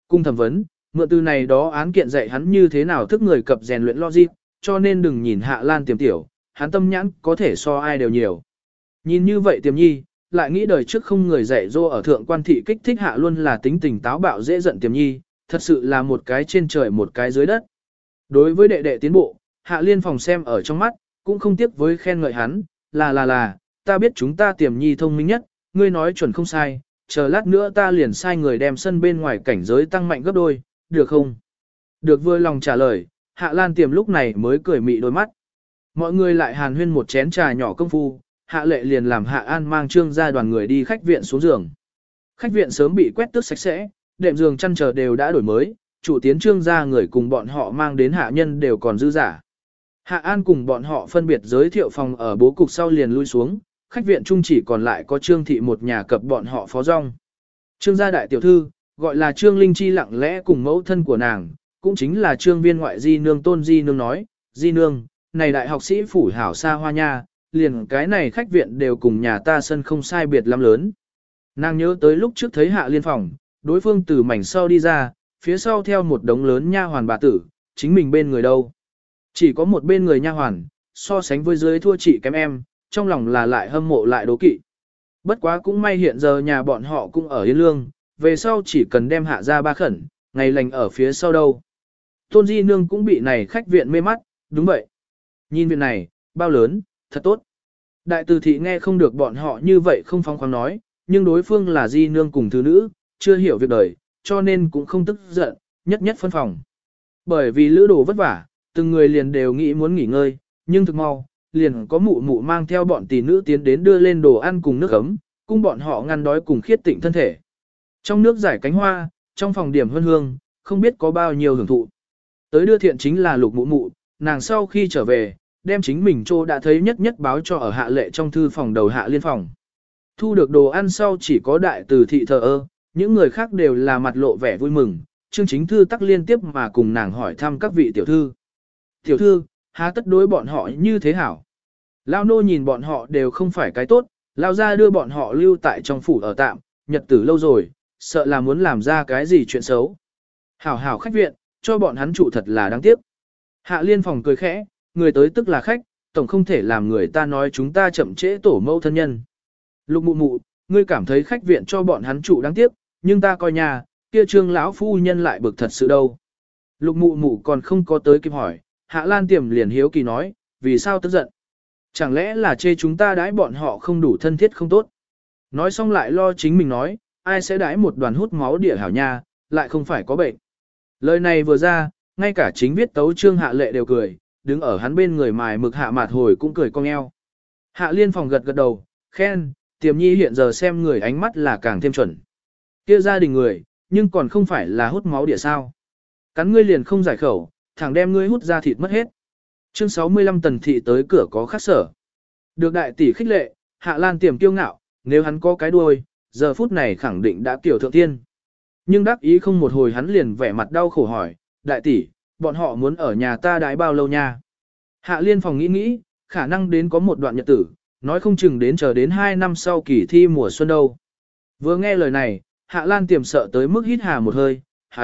Cung thẩm vấn, mượn từ này đó án kiện dạy hắn như thế nào thức người cập rèn luyện logic, cho nên đừng nhìn Hạ Lan Tiềm tiểu, hắn tâm nhãn có thể so ai đều nhiều. Nhìn như vậy Tiềm Nhi, lại nghĩ đời trước không người dạy dỗ ở thượng quan thị kích thích Hạ luôn là tính tình táo bạo dễ giận Tiềm Nhi, thật sự là một cái trên trời một cái dưới đất. Đối với đệ đệ tiến bộ, Hạ Liên Phòng xem ở trong mắt, cũng không tiếc với khen ngợi hắn, là, ta biết chúng ta Tiềm Nhi thông minh nhất, ngươi nói chuẩn không sai, chờ lát nữa ta liền sai người đem sân bên ngoài cảnh giới tăng mạnh gấp đôi, được không? Được vui lòng trả lời, Hạ Lan Tiềm lúc này mới cười mị đôi mắt. Mọi người lại hàn huyên một chén trà nhỏ công phu, Hạ Lệ liền làm Hạ An mang Trương gia đoàn người đi khách viện xuống giường. Khách viện sớm bị quét tước sạch sẽ, đệm giường chăn chờ đều đã đổi mới, chủ tiến Trương gia người cùng bọn họ mang đến hạ nhân đều còn dư giả. Hạ An cùng bọn họ phân biệt giới thiệu phòng ở bố cục sau liền lui xuống, khách viện chung chỉ còn lại có Trương thị một nhà cập bọn họ phó rong. Trương gia đại tiểu thư, gọi là Trương Linh Chi lặng lẽ cùng mẫu thân của nàng, cũng chính là Trương viên ngoại di nương Tôn di nương nói, di nương, này đại học sĩ phủ hảo xa hoa nha, liền cái này khách viện đều cùng nhà ta sân không sai biệt lắm lớn. Nàng nhớ tới lúc trước thấy Hạ Liên phòng, đối phương từ mảnh sau đi ra, phía sau theo một đống lớn nha hoàn bà tử, chính mình bên người đâu. Chỉ có một bên người nha hoàn, so sánh với dưới thua chị kém em, trong lòng là lại hâm mộ lại đố kỵ. Bất quá cũng may hiện giờ nhà bọn họ cũng ở Yên Lương, về sau chỉ cần đem Hạ ra ba khẩn, ngày lành ở phía sau đâu. Tôn Di Nương cũng bị này khách viện mê mắt, đúng vậy. Nhìn viện này, bao lớn, thật tốt. Đại từ thị nghe không được bọn họ như vậy không phóng khoáng nói, nhưng đối phương là Di Nương cùng thứ nữ, chưa hiểu việc đời, cho nên cũng không tức giận, nhất nhất phân phòng. Bởi vì lữ đồ vất vả, từng người liền đều nghĩ muốn nghỉ ngơi, nhưng thực mau, liền có mụ mụ mang theo bọn tỷ nữ tiến đến đưa lên đồ ăn cùng nước ấm, cùng bọn họ ngăn đói cùng khiết tịnh thân thể. Trong nước giải cánh hoa, trong phòng điểm hương hương, không biết có bao nhiêu hưởng thụ. Tới đưa thiện chính là Lục mụ mụ, nàng sau khi trở về, đem chính mình Trô đã thấy nhất nhất báo cho ở Hạ Lệ trong thư phòng đầu Hạ Liên phòng. Thu được đồ ăn sau chỉ có đại từ thị thờ ơ, những người khác đều là mặt lộ vẻ vui mừng, Trương Chính Thư tắc liên tiếp mà cùng nàng hỏi thăm các vị tiểu thư. Tiểu thư, há tất đối bọn họ như thế hảo? Lao nô nhìn bọn họ đều không phải cái tốt, Lao ra đưa bọn họ lưu tại trong phủ ở tạm, nhật tử lâu rồi, sợ là muốn làm ra cái gì chuyện xấu. Hảo hảo khách viện, cho bọn hắn trụ thật là đáng tiếc. Hạ Liên phòng cười khẽ, người tới tức là khách, tổng không thể làm người ta nói chúng ta chậm trễ tổ mẫu thân nhân. Lục mụ mụ, ngươi cảm thấy khách viện cho bọn hắn trụ đáng tiếc, nhưng ta coi nhà, kia Trương lão phu nhân lại bực thật sự đâu. Lục mụ mụ còn không có tới kịp hỏi, Hạ Lan Tiềm liền hiếu kỳ nói, vì sao tức giận? Chẳng lẽ là chê chúng ta đãi bọn họ không đủ thân thiết không tốt? Nói xong lại lo chính mình nói, ai sẽ đãi một đoàn hút máu địa hảo nha, lại không phải có bệnh. Lời này vừa ra, ngay cả chính viết tấu Trương Hạ Lệ đều cười, đứng ở hắn bên người mài mực Hạ Mạt Hồi cũng cười cong eo. Hạ Liên phòng gật gật đầu, khen, Tiềm Nhi hiện giờ xem người ánh mắt là càng thêm chuẩn. Kia gia đình người, nhưng còn không phải là hút máu địa sao. Cắn ngươi liền không giải khẩu, thẳng đem ngươi hút ra thịt mất hết. Chương 65 Tần thị tới cửa có khắc sở. Được đại tỷ khích lệ, Hạ Lan Tiềm kiêu ngạo, nếu hắn có cái đuôi, giờ phút này khẳng định đã kiểu thượng tiên. Nhưng đắc ý không một hồi hắn liền vẻ mặt đau khổ hỏi, đại tỷ, bọn họ muốn ở nhà ta đái bao lâu nha? Hạ Liên phòng nghĩ, khả năng đến có một đoạn nhật tử, nói không chừng đến chờ đến 2 năm sau kỳ thi mùa xuân đâu. Vừa nghe lời này, Hạ Lan Tiềm sợ tới mức hít hà một hơi,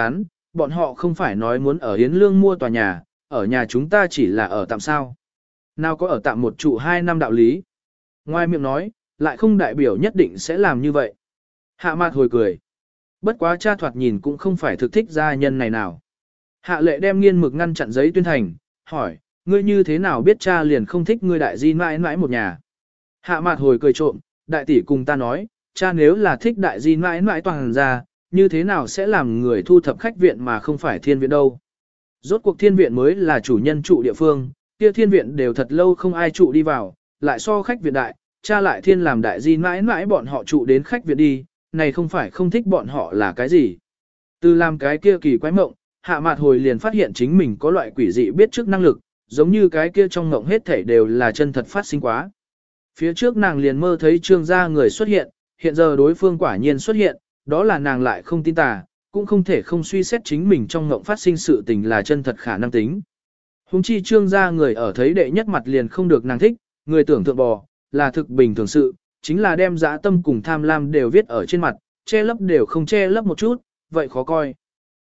bọn họ không phải nói muốn ở Yến Lương mua tòa nhà, ở nhà chúng ta chỉ là ở tạm sao. Nào có ở tạm một trụ 2 năm đạo lý. Ngoài miệng nói, lại không đại biểu nhất định sẽ làm như vậy. Hạ Mạt Hồi cười. Bất quá cha thoạt nhìn cũng không phải thực thích gia nhân này nào. Hạ Lệ đem nghiên mực ngăn chặn giấy tuyên thành, hỏi, ngươi như thế nào biết cha liền không thích ngươi đại di mãi mãi một nhà. Hạ Mạt Hồi cười trộm, đại tỷ cùng ta nói, cha nếu là thích đại di mãi mãi toàn ra, như thế nào sẽ làm người thu thập khách viện mà không phải thiên viện đâu. Rốt cuộc thiên viện mới là chủ nhân trụ địa phương, kia thiên viện đều thật lâu không ai trụ đi vào, lại so khách viện đại, cha lại thiên làm đại di mãi mãi bọn họ trụ đến khách viện đi, này không phải không thích bọn họ là cái gì. Từ làm cái kia kỳ quái mộng, Hạ Mạt Hồi liền phát hiện chính mình có loại quỷ dị biết trước năng lực, giống như cái kia trong mộng hết thảy đều là chân thật phát sinh quá. Phía trước nàng liền mơ thấy Trương gia người xuất hiện, hiện giờ đối phương quả nhiên xuất hiện, đó là nàng lại không tin tà, cũng không thể không suy xét chính mình trong mộng phát sinh sự tình là chân thật khả năng tính. Hùng chi Trương gia người ở thấy đệ nhất mặt liền không được nàng thích, người tưởng tượng bò, là thực bình thường sự, chính là đem dã tâm cùng tham lam đều viết ở trên mặt, che lấp đều không che lấp một chút, vậy khó coi.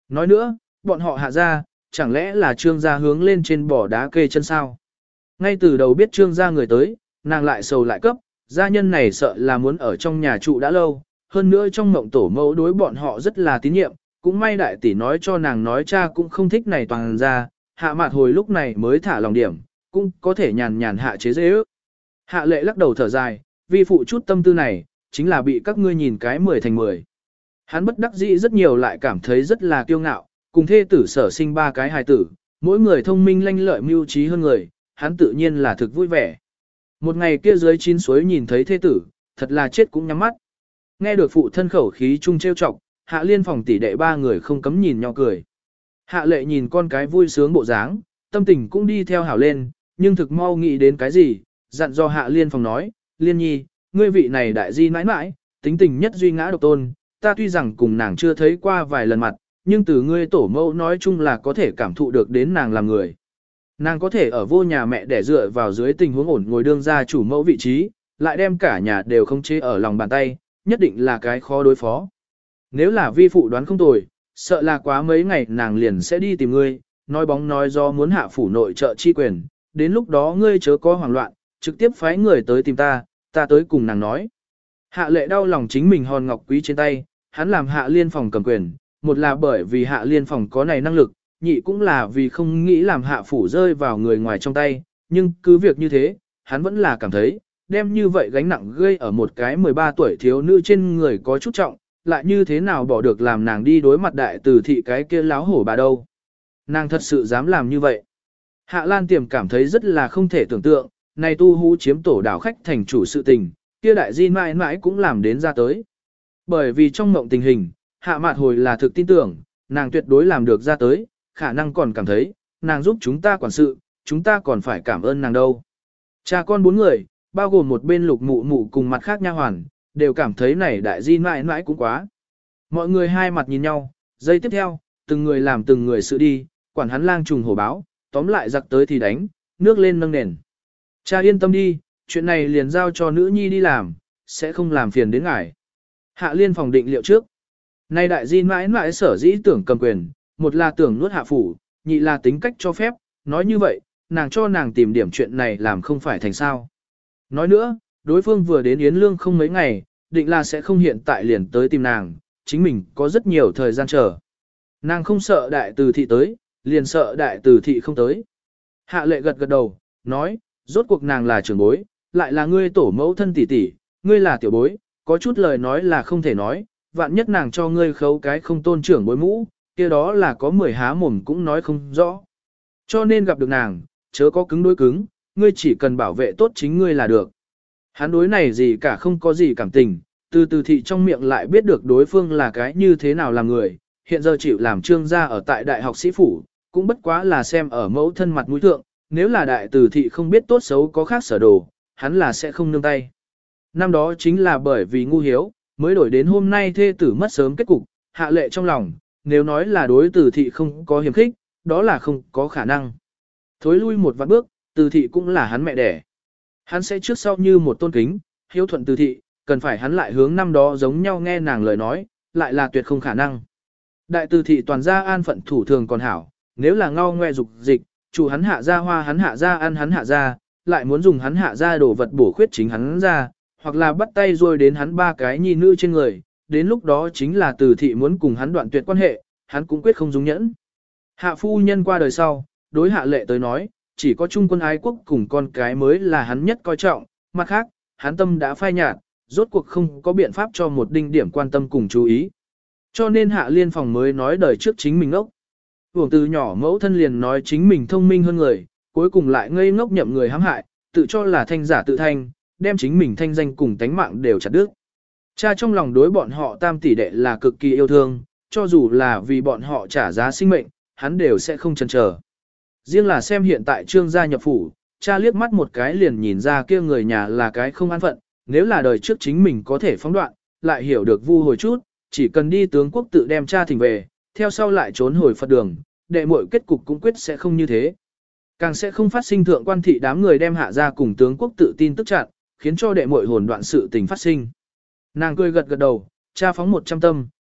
Nói nữa, bọn họ hạ ra, chẳng lẽ là trương gia hướng lên trên bỏ đá kê chân sao? Ngay từ đầu biết trương gia người tới, nàng lại sầu lại cấp, gia nhân này sợ là muốn ở trong nhà trụ đã lâu, hơn nữa trong mộng tổ mẫu đối bọn họ rất là tín nhiệm, cũng may đại tỷ nói cho nàng nói cha cũng không thích này toàn ra, hạ mặt hồi lúc này mới thả lòng điểm, cũng có thể nhàn nhàn hạ chế dễ ước. Hạ lệ lắc đầu thở dài, vì phụ chút tâm tư này, chính là bị các ngươi nhìn cái 10 thành 10. Hắn bất đắc dĩ rất nhiều lại cảm thấy rất là kiêu ngạo, cùng thê tử sở sinh 3 cái hài tử, mỗi người thông minh lanh lợi mưu trí hơn người, hắn tự nhiên là thực vui vẻ. Một ngày kia dưới chín suối nhìn thấy thê tử, thật là chết cũng nhắm mắt. Nghe được phụ thân khẩu khí chung trêu chọc, Hạ Liên phòng tỷ đệ 3 người không cấm nhìn nhau cười. Hạ lệ nhìn con cái vui sướng bộ dáng, tâm tình cũng đi theo hảo lên, nhưng thực mau nghĩ đến cái gì, dặn do Hạ Liên phòng nói, Liên nhi, ngươi vị này đại di mãi mãi, tính tình nhất duy ngã độc tôn, ta tuy rằng cùng nàng chưa thấy qua vài lần mặt, nhưng từ ngươi tổ mẫu nói chung là có thể cảm thụ được đến nàng làm người. Nàng có thể ở vô nhà mẹ để dựa vào dưới tình huống ổn ngồi đương gia chủ mẫu vị trí, lại đem cả nhà đều không chế ở lòng bàn tay, nhất định là cái khó đối phó. Nếu là vi phụ đoán không tồi, sợ là quá mấy ngày nàng liền sẽ đi tìm ngươi, nói bóng nói do muốn hạ phủ nội trợ chi quyền, đến lúc đó ngươi chớ có hoảng loạn, trực tiếp phái người tới tìm ta tới cùng nàng nói. Hạ lệ đau lòng chính mình hòn ngọc quý trên tay, hắn làm Hạ Liên phòng cầm quyền, một là bởi vì Hạ Liên phòng có này năng lực, nhị cũng là vì không nghĩ làm Hạ phủ rơi vào người ngoài trong tay, nhưng cứ việc như thế, hắn vẫn là cảm thấy, đem như vậy gánh nặng gây ở một cái 13 tuổi thiếu nữ trên người có chút trọng, lại như thế nào bỏ được làm nàng đi đối mặt đại từ thị cái kia láo hổ bà đâu. Nàng thật sự dám làm như vậy. Hạ Lan Tiềm cảm thấy rất là không thể tưởng tượng, này tu hú chiếm tổ đảo khách thành chủ sự tình, kia đại di mãi mãi cũng làm đến ra tới. Bởi vì trong mộng tình hình, Hạ Mạt hồi là thực tin tưởng, nàng tuyệt đối làm được ra tới, khả năng còn cảm thấy, nàng giúp chúng ta quản sự, chúng ta còn phải cảm ơn nàng đâu. Cha con 4 người, bao gồm một bên Lục Mụ Mụ cùng mặt khác nha hoàn, đều cảm thấy này đại di mãi mãi cũng quá. Mọi người hai mặt nhìn nhau, giây tiếp theo, từng người làm từng người sự đi, quản hắn lang trùng hổ báo, tóm lại giặc tới thì đánh, nước lên nâng nền. Cha yên tâm đi, chuyện này liền giao cho nữ nhi đi làm, sẽ không làm phiền đến ngài. Hạ Liên phòng định liệu trước. Nay đại di mãi mãi sở dĩ tưởng cầm quyền, một là tưởng nuốt hạ phủ, nhị là tính cách cho phép, nói như vậy, nàng cho nàng tìm điểm chuyện này làm không phải thành sao. Nói nữa, đối phương vừa đến Yến Lương không mấy ngày, định là sẽ không hiện tại liền tới tìm nàng, chính mình có rất nhiều thời gian chờ. Nàng không sợ đại từ thị tới, liền sợ đại từ thị không tới. Hạ lệ gật gật đầu, nói, rốt cuộc nàng là trưởng bối, lại là ngươi tổ mẫu thân tỷ tỷ, ngươi là tiểu bối, có chút lời nói là không thể nói, vạn nhất nàng cho ngươi khấu cái không tôn trưởng bối mũ, kia đó là có 10 há mồm cũng nói không rõ. Cho nên gặp được nàng, chớ có cứng đối cứng, ngươi chỉ cần bảo vệ tốt chính ngươi là được. Hắn đối này gì cả không có gì cảm tình, từ từ thị trong miệng lại biết được đối phương là cái như thế nào làm người, hiện giờ chịu làm trương gia ở tại đại học sĩ phủ, cũng bất quá là xem ở mẫu thân mặt mũi thượng, nếu là đại từ thị không biết tốt xấu có khác sở đồ, hắn là sẽ không nương tay. Năm đó chính là bởi vì ngu hiếu, mới đổi đến hôm nay thê tử mất sớm kết cục, hạ lệ trong lòng, nếu nói là đối từ thị không có hiểm khích, đó là không có khả năng. Thối lui một vạn bước, từ thị cũng là hắn mẹ đẻ. Hắn sẽ trước sau như một tôn kính, hiếu thuận từ thị, cần phải hắn lại hướng năm đó giống nhau nghe nàng lời nói, lại là tuyệt không khả năng. Đại từ thị toàn gia an phận thủ thường còn hảo, nếu là ngao ngoe dục dịch, chủ hắn hạ ra hoa hắn hạ ra ăn hắn hạ ra, lại muốn dùng hắn hạ ra đồ vật bổ khuyết chính hắn ra, hoặc là bắt tay rồi đến hắn 3 cái nhi nữ trên người, đến lúc đó chính là từ thị muốn cùng hắn đoạn tuyệt quan hệ, hắn cũng quyết không dung nhẫn. Hạ phu nhân qua đời sau, đối hạ lệ tới nói, chỉ có trung quân ái quốc cùng con cái mới là hắn nhất coi trọng, mặt khác, hắn tâm đã phai nhạt, rốt cuộc không có biện pháp cho một đinh điểm quan tâm cùng chú ý. Cho nên Hạ Liên phòng mới nói đời trước chính mình ngốc. Vùng từ nhỏ mẫu thân liền nói chính mình thông minh hơn người, cuối cùng lại ngây ngốc nhậm người hãm hại, tự cho là thanh giả tự thanh, đem chính mình thanh danh cùng tánh mạng đều chặt đứt. Cha trong lòng đối bọn họ tam tỷ đệ là cực kỳ yêu thương, cho dù là vì bọn họ trả giá sinh mệnh, hắn đều sẽ không chần chờ. Riêng là xem hiện tại trương gia nhập phủ, cha liếc mắt một cái liền nhìn ra kia người nhà là cái không an phận, nếu là đời trước chính mình có thể phóng đoạn, lại hiểu được vu hồi chút, chỉ cần đi tướng quốc tự đem cha thỉnh về, theo sau lại trốn hồi Phật đường, đệ muội kết cục cũng quyết sẽ không như thế. Càng sẽ không phát sinh thượng quan thị đám người đem hạ ra cùng tướng quốc tự tin tức chặn, khiến cho đệ muội hồn đoạn sự tình phát sinh. Nàng cười gật gật đầu, cha phóng 100 tâm,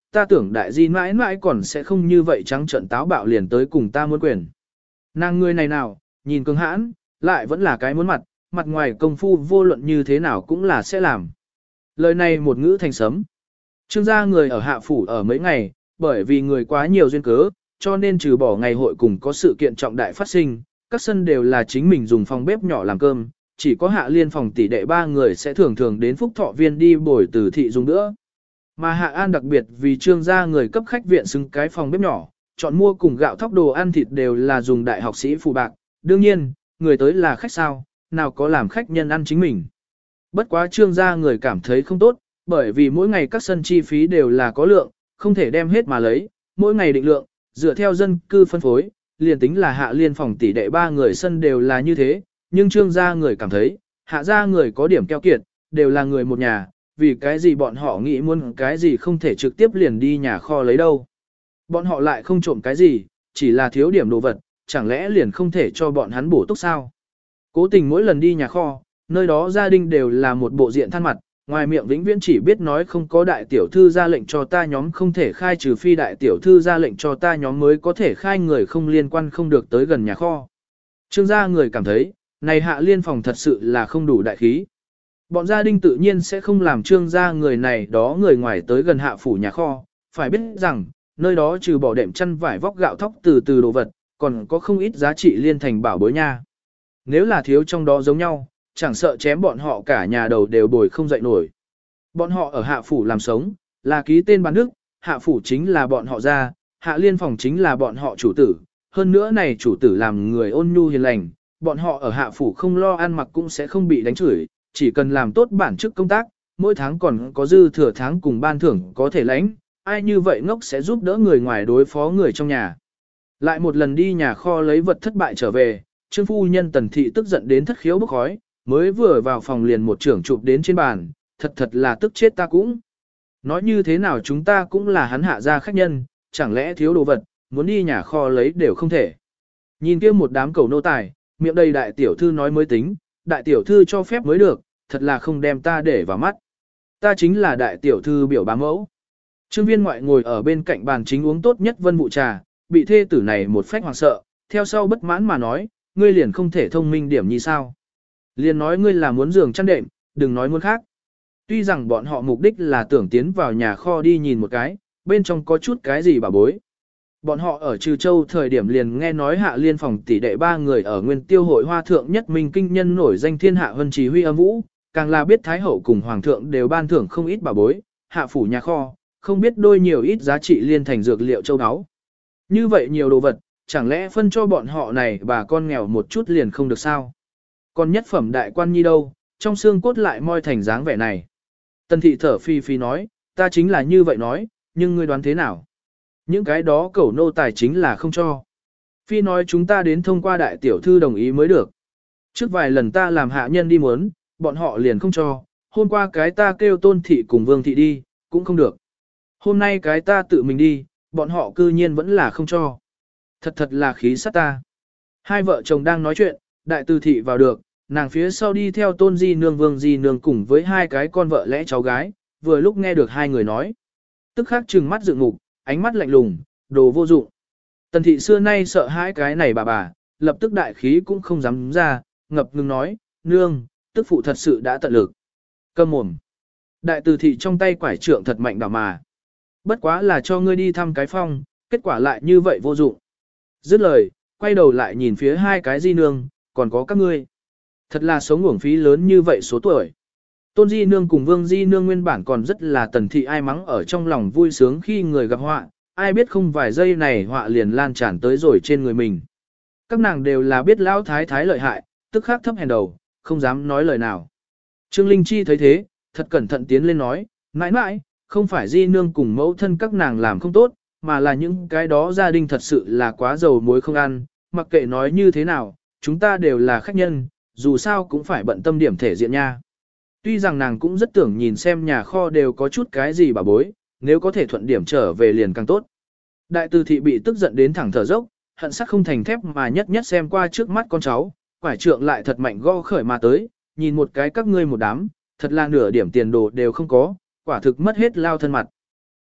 ta tưởng đại di mãi mãi còn sẽ không như vậy trắng trợn táo bạo liền tới cùng ta muốn quyền. Nàng người này nào, nhìn cứng hãn, lại vẫn là cái muốn mặt, mặt ngoài công phu vô luận như thế nào cũng là sẽ làm. Lời này một ngữ thành sấm. Trương gia người ở hạ phủ ở mấy ngày, bởi vì người quá nhiều duyên cớ, cho nên trừ bỏ ngày hội cùng có sự kiện trọng đại phát sinh, các sân đều là chính mình dùng phòng bếp nhỏ làm cơm, chỉ có Hạ Liên phòng tỷ đệ 3 người sẽ thường thường đến Phúc Thọ Viên đi bồi từ thị dùng nữa. Mà Hạ An đặc biệt vì Trương gia người cấp khách viện xứng cái phòng bếp nhỏ, chọn mua cùng gạo thóc đồ ăn thịt đều là dùng đại học sĩ phù bạc, đương nhiên, người tới là khách sao, nào có làm khách nhân ăn chính mình. Bất quá Trương gia người cảm thấy không tốt, bởi vì mỗi ngày các sân chi phí đều là có lượng, không thể đem hết mà lấy, mỗi ngày định lượng, dựa theo dân cư phân phối, liền tính là Hạ Liên phòng tỷ đệ 3 người sân đều là như thế, nhưng Trương gia người cảm thấy, Hạ gia người có điểm keo kiệt, đều là người một nhà, vì cái gì bọn họ nghĩ muốn cái gì không thể trực tiếp liền đi nhà kho lấy đâu. Bọn họ lại không trộm cái gì, chỉ là thiếu điểm đồ vật, chẳng lẽ liền không thể cho bọn hắn bổ túc sao? Cố tình mỗi lần đi nhà kho, nơi đó gia đình đều là một bộ diện than mặt, ngoài miệng vĩnh viễn chỉ biết nói không có đại tiểu thư ra lệnh cho ta nhóm không thể khai, trừ phi đại tiểu thư ra lệnh cho ta nhóm mới có thể khai, người không liên quan không được tới gần nhà kho. Trương gia người cảm thấy, này Hạ Liên phòng thật sự là không đủ đại khí. Bọn gia đình tự nhiên sẽ không làm Trương gia người này đó người ngoài tới gần hạ phủ nhà kho, phải biết rằng, nơi đó trừ bỏ đệm chăn vải vóc gạo thóc từ từ đồ vật, còn có không ít giá trị liên thành bảo bối nha. Nếu là thiếu trong đó giống nhau, chẳng sợ chém bọn họ cả nhà đầu đều bồi không dậy nổi. Bọn họ ở hạ phủ làm sống, là ký tên bán đức, hạ phủ chính là bọn họ ra, Hạ Liên phòng chính là bọn họ chủ tử, hơn nữa này chủ tử làm người ôn nhu hiền lành, bọn họ ở hạ phủ không lo ăn mặc cũng sẽ không bị đánh chửi, chỉ cần làm tốt bản chức công tác, mỗi tháng còn có dư thừa tháng cùng ban thưởng có thể lãnh, ai như vậy ngốc sẽ giúp đỡ người ngoài đối phó người trong nhà. Lại một lần đi nhà kho lấy vật thất bại trở về, Trương phu nhân Tần thị tức giận đến thất khiếu bốc khói, mới vừa vào phòng liền một trưởng chụp đến trên bàn, thật là tức chết ta cũng. Nói như thế nào chúng ta cũng là hắn Hạ gia khách nhân, chẳng lẽ thiếu đồ vật, muốn đi nhà kho lấy đều không thể. Nhìn kia một đám cầu nô tài, miệng đầy đại tiểu thư nói mới tính, đại tiểu thư cho phép mới được, thật là không đem ta để vào mắt. Ta chính là đại tiểu thư biểu bá mẫu. Trương viên ngoại ngồi ở bên cạnh bàn chính uống tốt nhất vân vụ trà, bị thê tử này một phách hoàng sợ, theo sau bất mãn mà nói, ngươi liền không thể thông minh điểm như sao. Liền nói ngươi là muốn giường chăn đệm, đừng nói muốn khác. Tuy rằng bọn họ mục đích là tưởng tiến vào nhà kho đi nhìn một cái, bên trong có chút cái gì bà bối. Bọn họ ở Trừ Châu thời điểm liền nghe nói Hạ Liên phòng tỷ đệ 3 người ở Nguyên Tiêu hội hoa thượng nhất minh kinh nhân nổi danh thiên hạ vân chỉ huy âm vũ, càng là biết Thái Hậu cùng Hoàng thượng đều ban thưởng không ít bà bối, hạ phủ nhà kho, không biết đôi nhiều ít giá trị liên thành dược liệu châu áo. Như vậy nhiều đồ vật, chẳng lẽ phân cho bọn họ này bà con nghèo một chút liền không được sao? Còn nhất phẩm đại quan nhi đâu, trong xương cốt lại moi thành dáng vẻ này. Tần thị thở phi phi nói, ta chính là như vậy nói, nhưng ngươi đoán thế nào? Những cái đó cẩu nô tài chính là không cho. Phi nói chúng ta đến thông qua đại tiểu thư đồng ý mới được. Trước vài lần ta làm hạ nhân đi muốn, bọn họ liền không cho. Hôm qua cái ta kêu Tôn thị cùng Vương thị đi, cũng không được. Hôm nay cái ta tự mình đi, bọn họ cư nhiên vẫn là không cho. Thật là khí sát ta. Hai vợ chồng đang nói chuyện, đại tư thị vào được, nàng phía sau đi theo Tôn di nương Vương di nương cùng với hai cái con vợ lẽ cháu gái, vừa lúc nghe được hai người nói. Tức khắc trừng mắt dựng ngục, ánh mắt lạnh lùng, đồ vô dụng. Tần thị xưa nay sợ hãi cái này bà, lập tức đại khí cũng không dám ra, ngập ngừng nói, nương, tức phụ thật sự đã tận lực. Câm mồm. Đại từ thị trong tay quải trượng thật mạnh đảo mà. Bất quá là cho ngươi đi thăm cái phong, kết quả lại như vậy vô dụng. Dứt lời, quay đầu lại nhìn phía hai cái di nương, còn có các ngươi. Thật là sống uổng phí lớn như vậy số tuổi. Tôn di nương cùng Vương di nương nguyên bản còn rất là tần thị ai mắng ở trong lòng vui sướng khi người gặp họa, ai biết không vài giây này họa liền lan tràn tới rồi trên người mình. Các nàng đều là biết lão thái thái lợi hại, tức khắc thấp hèn đầu, không dám nói lời nào. Trương Linh Chi thấy thế, thật cẩn thận tiến lên nói, mãi mãi, không phải di nương cùng mẫu thân các nàng làm không tốt, mà là những cái đó gia đình thật sự là quá dầu muối không ăn, mặc kệ nói như thế nào, chúng ta đều là khách nhân, dù sao cũng phải bận tâm điểm thể diện nha. Tuy rằng nàng cũng rất tưởng nhìn xem nhà kho đều có chút cái gì bà bối, nếu có thể thuận điểm trở về liền càng tốt. Đại từ thị bị tức giận đến thẳng thở dốc, hận sắc không thành thép mà nhất nhất xem qua trước mắt con cháu, quải trượng lại thật mạnh gõ khởi mà tới, nhìn một cái các ngươi một đám, thật là nửa điểm tiền đồ đều không có, quả thực mất hết lao thân mặt.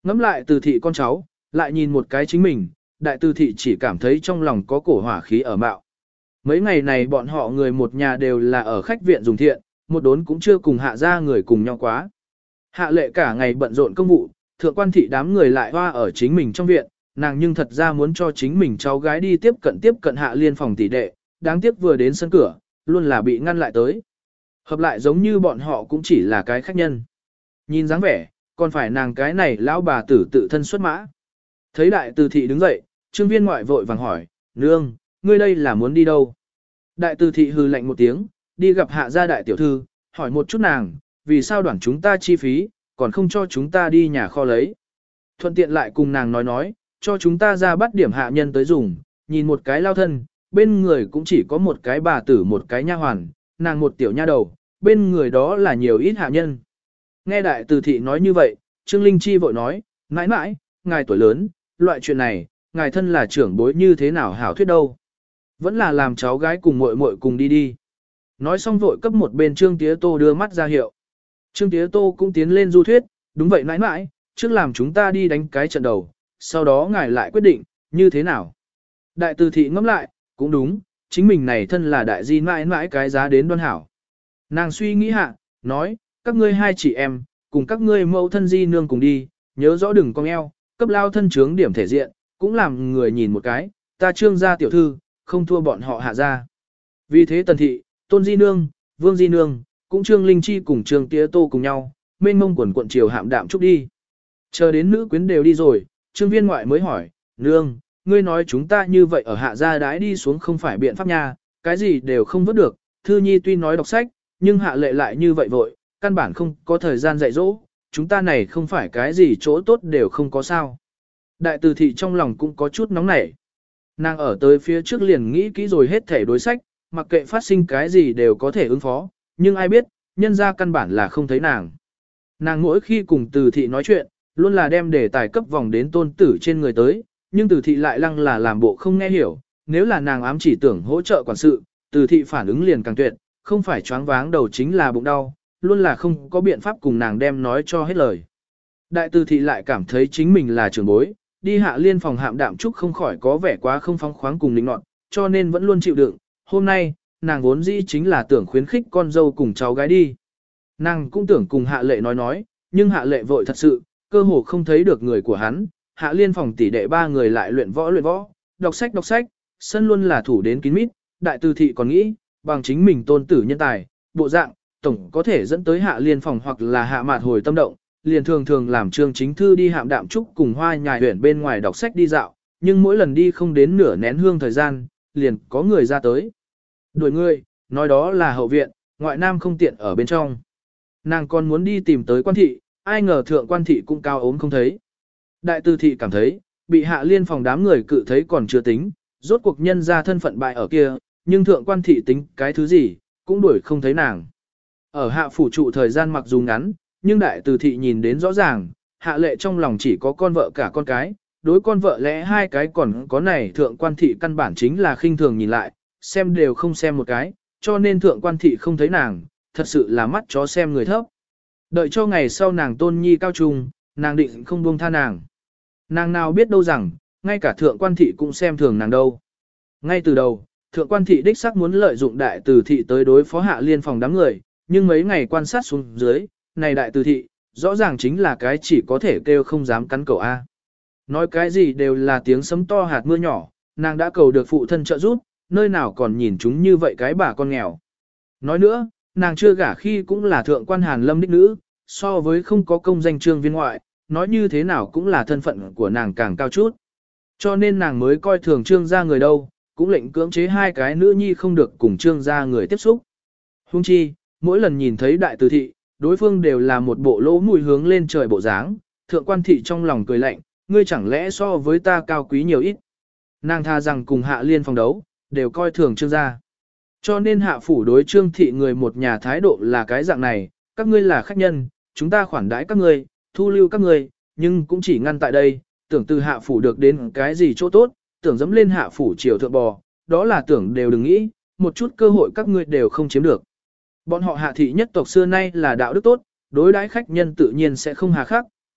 Ngắm lại Từ thị con cháu, lại nhìn một cái chính mình, đại Từ thị chỉ cảm thấy trong lòng có cổ hỏa khí ở mạo. Mấy ngày này bọn họ người một nhà đều là ở khách viện dùng thiện, một đốn cũng chưa cùng hạ ra người cùng nhau quá. Hạ lệ cả ngày bận rộn công vụ, thượng quan thị đám người lại hoa ở chính mình trong viện, nàng nhưng thật ra muốn cho chính mình cháu gái đi tiếp cận hạ liên phòng tỷ đệ, đáng tiếc vừa đến sân cửa, luôn là bị ngăn lại tới. Hợp lại giống như bọn họ cũng chỉ là cái khách nhân. Nhìn dáng vẻ, còn phải nàng cái này lão bà tử tự thân xuất mã. Thấy đại Từ thị đứng dậy, Trương Viên ngoại vội vàng hỏi, nương, ngươi đây là muốn đi đâu? Đại Từ thị hừ lạnh một tiếng, đi gặp hạ gia đại tiểu thư, hỏi một chút nàng, vì sao đoản chúng ta chi phí, còn không cho chúng ta đi nhà kho lấy. Thuận tiện lại cùng nàng nói, cho chúng ta ra bắt điểm hạ nhân tới dùng, nhìn một cái lao thân, bên người cũng chỉ có một cái bà tử một cái nha hoàn, nàng một tiểu nha đầu, bên người đó là nhiều ít hạ nhân. Nghe đại Từ thị nói như vậy, Trương Linh Chi vội nói, mãi mãi, ngài tuổi lớn, loại chuyện này, ngài thân là trưởng bối như thế nào hảo thuyết đâu. Vẫn là làm cháu gái cùng muội muội cùng đi đi. Nói xong vội cấp một bên Trương Tía Tô đưa mắt ra hiệu. Trương Tía Tô cũng tiến lên du thuyết, đúng vậy mãi mãi, trước làm chúng ta đi đánh cái trận đầu, sau đó ngài lại quyết định, như thế nào. Đại Từ thị ngẫm lại, cũng đúng, chính mình này thân là đại di mãi mãi cái giá đến đoan hảo. Nàng suy nghĩ hạ, nói, các ngươi hai chị em, cùng các ngươi mẫu thân di nương cùng đi, nhớ rõ đừng cong eo, cấp lao thân trướng điểm thể diện, cũng làm người nhìn một cái, ta Trương gia tiểu thư, không thua bọn họ hạ gia. Vì thế Tần thị, Tôn di nương, Vương di nương, cũng Trương Linh Chi cùng Trương Tía Tô cùng nhau, mênh mông quần quận chiều hạm đạm chúc đi. Chờ đến nữ quyến đều đi rồi, Trương Viên ngoại mới hỏi, nương, ngươi nói chúng ta như vậy ở hạ gia đái đi xuống không phải biện pháp nha, cái gì đều không vớt được, Thư Nhi tuy nói đọc sách, nhưng hạ lệ lại như vậy vội, căn bản không có thời gian dạy dỗ, chúng ta này không phải cái gì chỗ tốt đều không có sao. Đại Từ thị trong lòng cũng có chút nóng nảy. Nàng ở tới phía trước liền nghĩ kỹ rồi hết thể đối sách, mặc kệ phát sinh cái gì đều có thể ứng phó, nhưng ai biết, nhân ra căn bản là không thấy nàng. Nàng mỗi khi cùng Từ thị nói chuyện, luôn là đem đề tài cấp vòng đến Tôn tử trên người tới, nhưng Từ thị lại lăng là làm bộ không nghe hiểu, nếu là nàng ám chỉ tưởng hỗ trợ quản sự, Từ thị phản ứng liền càng tuyệt, không phải choáng váng đầu chính là bụng đau, luôn là không có biện pháp cùng nàng đem nói cho hết lời. Đại Từ thị lại cảm thấy chính mình là trưởng bối, đi hạ liên phòng hạm đạm trúc không khỏi có vẻ quá không phóng khoáng cùng lĩnh nọt, cho nên vẫn luôn chịu đựng. Hôm nay, nàng vốn dĩ chính là tưởng khuyến khích con dâu cùng cháu gái đi. Nàng cũng tưởng cùng hạ lệ nói, nhưng hạ lệ vội thật sự, cơ hồ không thấy được người của hắn. Hạ liên phòng tỷ đệ ba người lại luyện võ, đọc sách, sân luôn là thủ đến kín mít. Đại Từ thị còn nghĩ, bằng chính mình tôn tử nhân tài, bộ dạng, tổng có thể dẫn tới hạ liên phòng hoặc là hạ mạt hồi tâm động, liền thường làm Trương Chính Thư đi hạm đạm trúc cùng hoa nhài huyện bên ngoài đọc sách đi dạo, nhưng mỗi lần đi không đến nửa nén hương thời gian, liền có người ra tới. Đuổi người, nói đó là hậu viện, ngoại nam không tiện ở bên trong. Nàng còn muốn đi tìm tới quan thị, ai ngờ thượng quan thị cũng cao ốm không thấy. Đại Từ thị cảm thấy, bị hạ liên phòng đám người cự thấy còn chưa tính, rốt cuộc nhân ra thân phận bại ở kia, nhưng thượng quan thị tính cái thứ gì, cũng đuổi không thấy nàng. Ở hạ phủ trụ thời gian mặc dù ngắn, nhưng đại Từ thị nhìn đến rõ ràng, hạ lệ trong lòng chỉ có con vợ cả con cái, đối con vợ lẽ hai cái còn có này thượng quan thị căn bản chính là khinh thường nhìn lại, xem đều không xem một cái, cho nên thượng quan thị không thấy nàng, thật sự là mắt chó xem người thấp. Đợi cho ngày sau nàng tôn nhi cao trung, nàng định không buông tha nàng. Nàng nào biết đâu rằng, ngay cả thượng quan thị cũng xem thường nàng đâu. Ngay từ đầu, thượng quan thị đích xác muốn lợi dụng đại Từ thị tới đối phó hạ liên phòng đám người, nhưng mấy ngày quan sát xuống dưới, này đại Từ thị, rõ ràng chính là cái chỉ có thể kêu không dám cắn cậu A. Nói cái gì đều là tiếng sấm to hạt mưa nhỏ, nàng đã cầu được phụ thân trợ giúp, nơi nào còn nhìn chúng như vậy cái bà con nghèo. Nói nữa, nàng chưa gả khi cũng là thượng quan Hàn Lâm đích nữ, so với không có công danh Trương viên ngoại, nói như thế nào cũng là thân phận của nàng càng cao chút. Cho nên nàng mới coi thường Trương gia người đâu, cũng lệnh cưỡng chế hai cái nữ nhi không được cùng Trương gia người tiếp xúc. Huống chi, mỗi lần nhìn thấy đại Từ thị, đối phương đều là một bộ lỗ mùi hướng lên trời bộ dáng, thượng quan thị trong lòng cười lạnh, ngươi chẳng lẽ so với ta cao quý nhiều ít. Nàng tha rằng cùng hạ liên phòng đấu, đều coi thường Trương gia. Cho nên hạ phủ đối Trương thị người một nhà thái độ là cái dạng này, các ngươi là khách nhân, chúng ta khoản đãi các ngươi, thu lưu các ngươi, nhưng cũng chỉ ngăn tại đây, tưởng từ hạ phủ được đến cái gì chỗ tốt, tưởng dẫm lên hạ phủ triều thượng bò, đó là tưởng đều đừng nghĩ, một chút cơ hội các ngươi đều không chiếm được. Bọn họ hạ thị nhất tộc xưa nay là đạo đức tốt, đối đãi khách nhân tự nhiên sẽ không hà khắc,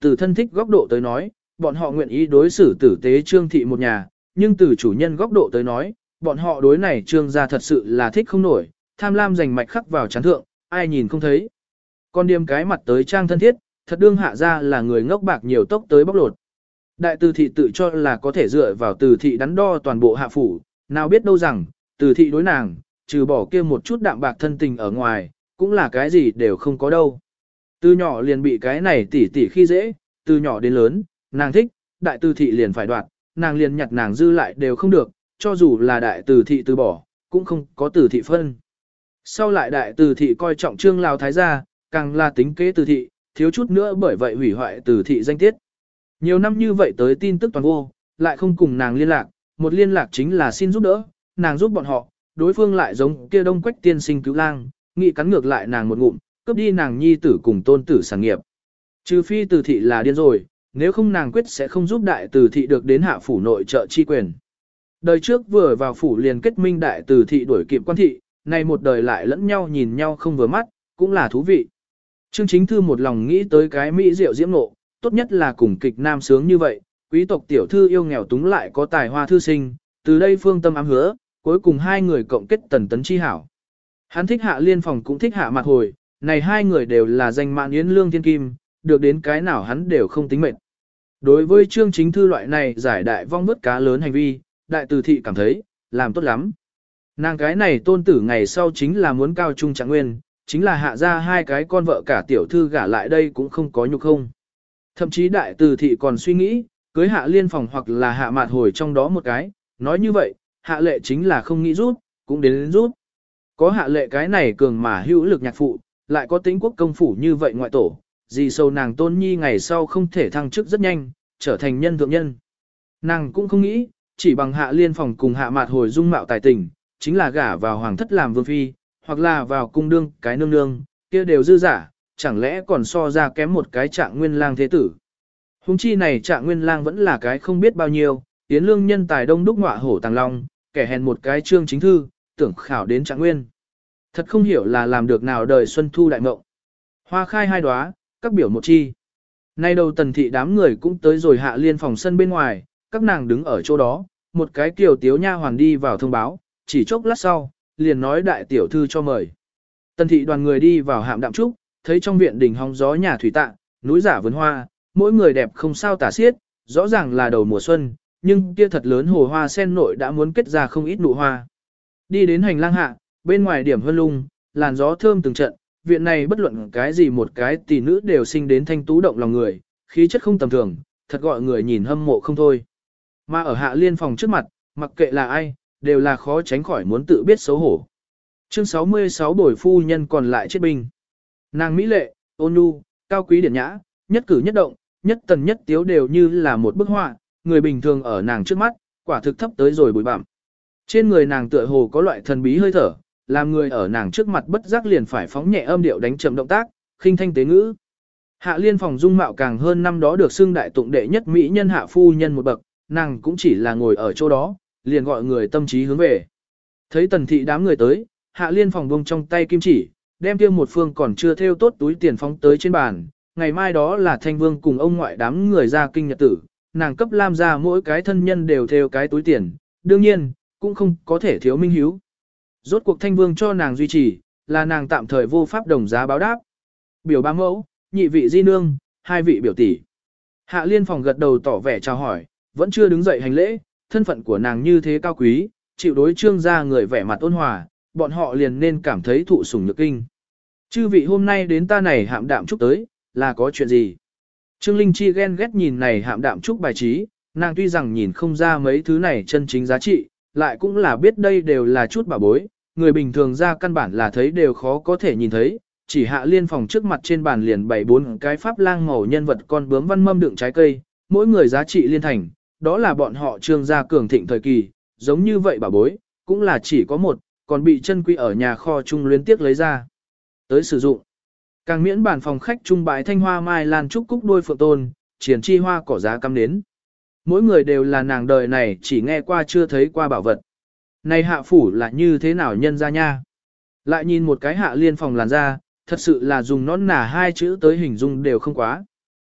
từ thân thích góc độ tới nói, bọn họ nguyện ý đối xử tử tế Trương thị một nhà, nhưng từ chủ nhân góc độ tới nói, bọn họ đối này Trương gia thật sự là thích không nổi, tham lam giành mạch khắc vào chán thượng, ai nhìn không thấy. Con điềm cái mặt tới trang thân thiết, thật đương hạ ra là người ngốc bạc nhiều tốc tới bóc lột. Đại từ thị tự cho là có thể dựa vào từ thị đắn đo toàn bộ hạ phủ, nào biết đâu rằng, từ thị đối nàng, trừ bỏ kia một chút đạm bạc thân tình ở ngoài, cũng là cái gì đều không có đâu. Từ nhỏ liền bị cái này tỉ tỉ khi dễ, từ nhỏ đến lớn, nàng thích, đại từ thị liền phải đoạt, nàng liền nhặt nàng dư lại đều không được, cho dù là đại từ thị từ bỏ, cũng không có từ thị phân. Sau lại đại từ thị coi trọng Trương Lão thái gia, càng là tính kế từ thị, thiếu chút nữa bởi vậy hủy hoại từ thị danh tiết. Nhiều năm như vậy tới tin tức toàn vô, lại không cùng nàng liên lạc, một liên lạc chính là xin giúp đỡ, nàng giúp bọn họ, đối phương lại giống kia Đông Quách tiên sinh cứu lang, nghị cắn ngược lại nàng một ngụm, cướp đi nàng nhi tử cùng tôn tử sản nghiệp. Trừ phi từ thị là điên rồi, nếu không nàng quyết sẽ không giúp đại từ thị được đến hạ phủ nội trợ chi quyền. Đời trước vừa vào phủ liền kết minh đại từ thị đuổi kịp quan thị, nay một đời lại lẫn nhau nhìn nhau không vừa mắt, cũng là thú vị. Trương Chính Thư một lòng nghĩ tới cái mỹ diệu diễm nộ, tốt nhất là cùng kịch nam sướng như vậy, quý tộc tiểu thư yêu nghèo túng lại có tài hoa thư sinh, từ đây phương tâm ám hứa, cuối cùng hai người cộng kết tần tấn chi hảo. Hắn thích Hạ Liên Phòng cũng thích Hạ Mạt Hồi, này hai người đều là danh mạn yến lương thiên kim, được đến cái nào hắn đều không tính mệt. Đối với Trương Chính Thư loại này giải đại vong vớt cá lớn hành vi, đại từ thị cảm thấy, làm tốt lắm. Nàng cái này tôn tử ngày sau chính là muốn cao trung trạng nguyên, chính là hạ ra hai cái con vợ cả tiểu thư gả lại đây cũng không có nhục không. Thậm chí đại từ thị còn suy nghĩ, cưới Hạ Liên Phòng hoặc là Hạ Mạt Hồi trong đó một cái, nói như vậy, Hạ Lệ chính là không nghĩ rút, cũng đến rút. Có Hạ Lệ cái này cường mà hữu lực nhạc phụ, lại có tính quốc công phủ như vậy ngoại tổ, gì sâu nàng tôn nhi ngày sau không thể thăng chức rất nhanh, trở thành nhân thượng nhân. Nàng cũng không nghĩ, chỉ bằng Hạ Liên Phòng cùng Hạ Mạt Hồi dung mạo tài tình, chính là gả vào hoàng thất làm vương phi, hoặc là vào cung đương cái nương nương, kia đều dư giả, chẳng lẽ còn so ra kém một cái Trạng Nguyên Lang thế tử. Hùng chi này Trạng Nguyên Lang vẫn là cái không biết bao nhiêu, tiến lương nhân tài đông đúc ngọa hổ tàng long, kẻ hèn một cái Trương Chính Thư, tưởng khảo đến Trạng Nguyên. Thật không hiểu là làm được nào đời xuân thu đại mộng. Hoa khai hai đóa, các biểu một chi. Nay đầu tần thị đám người cũng tới rồi Hạ Liên Phòng sân bên ngoài, các nàng đứng ở chỗ đó, một cái kiều tiếu nha hoàn đi vào thông báo, chỉ chốc lát sau, liền nói đại tiểu thư cho mời. Tần thị đoàn người đi vào Hạm Đạm Trúc, thấy trong viện đỉnh hóng gió nhà thủy tạ, núi giả vườn hoa, mỗi người đẹp không sao tả xiết, rõ ràng là đầu mùa xuân, nhưng kia thật lớn hồ hoa sen nội đã muốn kết ra không ít nụ hoa. Đi đến hành lang hạ, bên ngoài điểm hương lung, làn gió thơm từng trận, viện này bất luận cái gì một cái tỷ nữ đều sinh đến thanh tú động lòng người, khí chất không tầm thường, thật gọi người nhìn hâm mộ không thôi. Mà ở Hạ Liên Phòng trước mặt, mặc kệ là ai, đều là khó tránh khỏi muốn tự biết xấu hổ. Chương 66 bồi phu nhân còn lại chết binh. Nàng mỹ lệ, ôn nhu, cao quý điển nhã, nhất cử nhất động, nhất tần nhất tiếu đều như là một bức họa, người bình thường ở nàng trước mắt, quả thực thấp tới rồi bụi bặm. Trên người nàng tựa hồ có loại thần bí hơi thở, làm người ở nàng trước mặt bất giác liền phải phóng nhẹ âm điệu đánh chậm động tác, khinh thanh tế ngữ. Hạ Liên Phòng dung mạo càng hơn năm đó được xưng đại tụng đệ nhất mỹ nhân hạ phu nhân một bậc, nàng cũng chỉ là ngồi ở chỗ đó, liền gọi người tâm trí hướng về. Thấy tần thị đám người tới, Hạ Liên Phòng buông trong tay kim chỉ, đem kia một phương còn chưa thêu tốt túi tiền phóng tới trên bàn, ngày mai đó là Thanh Vương cùng ông ngoại đám người ra kinh nhật tử, nàng cấp Lam ra mỗi cái thân nhân đều thêu cái túi tiền, đương nhiên, cũng không có thể thiếu minh hiếu. Rốt cuộc Thanh Vương cho nàng duy trì, là nàng tạm thời vô pháp đồng giá báo đáp. Biểu ba mẫu, nhị vị di nương, hai vị biểu tỷ. Hạ Liên Phòng gật đầu tỏ vẻ chào hỏi, vẫn chưa đứng dậy hành lễ, thân phận của nàng như thế cao quý, chịu đối Trương gia người vẻ mặt ôn hòa, bọn họ liền nên cảm thấy thụ sủng nhược kinh. Chư vị hôm nay đến ta này Hạm Đạm Trúc tới, là có chuyện gì? Trương Linh Chi ghen ghét nhìn này Hạm Đạm Trúc bài trí, nàng tuy rằng nhìn không ra mấy thứ này chân chính giá trị, lại cũng là biết đây đều là chút bảo bối, người bình thường ra căn bản là thấy đều khó có thể nhìn thấy, chỉ Hạ Liên Phòng trước mặt trên bàn liền bày 4 cái pháp lang màu nhân vật con bướm văn mâm đựng trái cây, mỗi người giá trị liên thành, đó là bọn họ Trương gia cường thịnh thời kỳ, giống như vậy bảo bối, cũng là chỉ có một, còn bị chân quy ở nhà kho trung luyến tiếc lấy ra tới sử dụng. Càng miễn bản phòng khách trung bãi thanh hoa mai lan trúc cúc đôi phượng tôn, triển chi hoa cỏ giá cắm đến. Mỗi người đều là nàng đời này chỉ nghe qua chưa thấy qua bảo vật. Này hạ phủ là như thế nào nhân ra nha? Lại nhìn một cái Hạ Liên Phòng làn da, thật sự là dùng nón nà hai chữ tới hình dung đều không quá.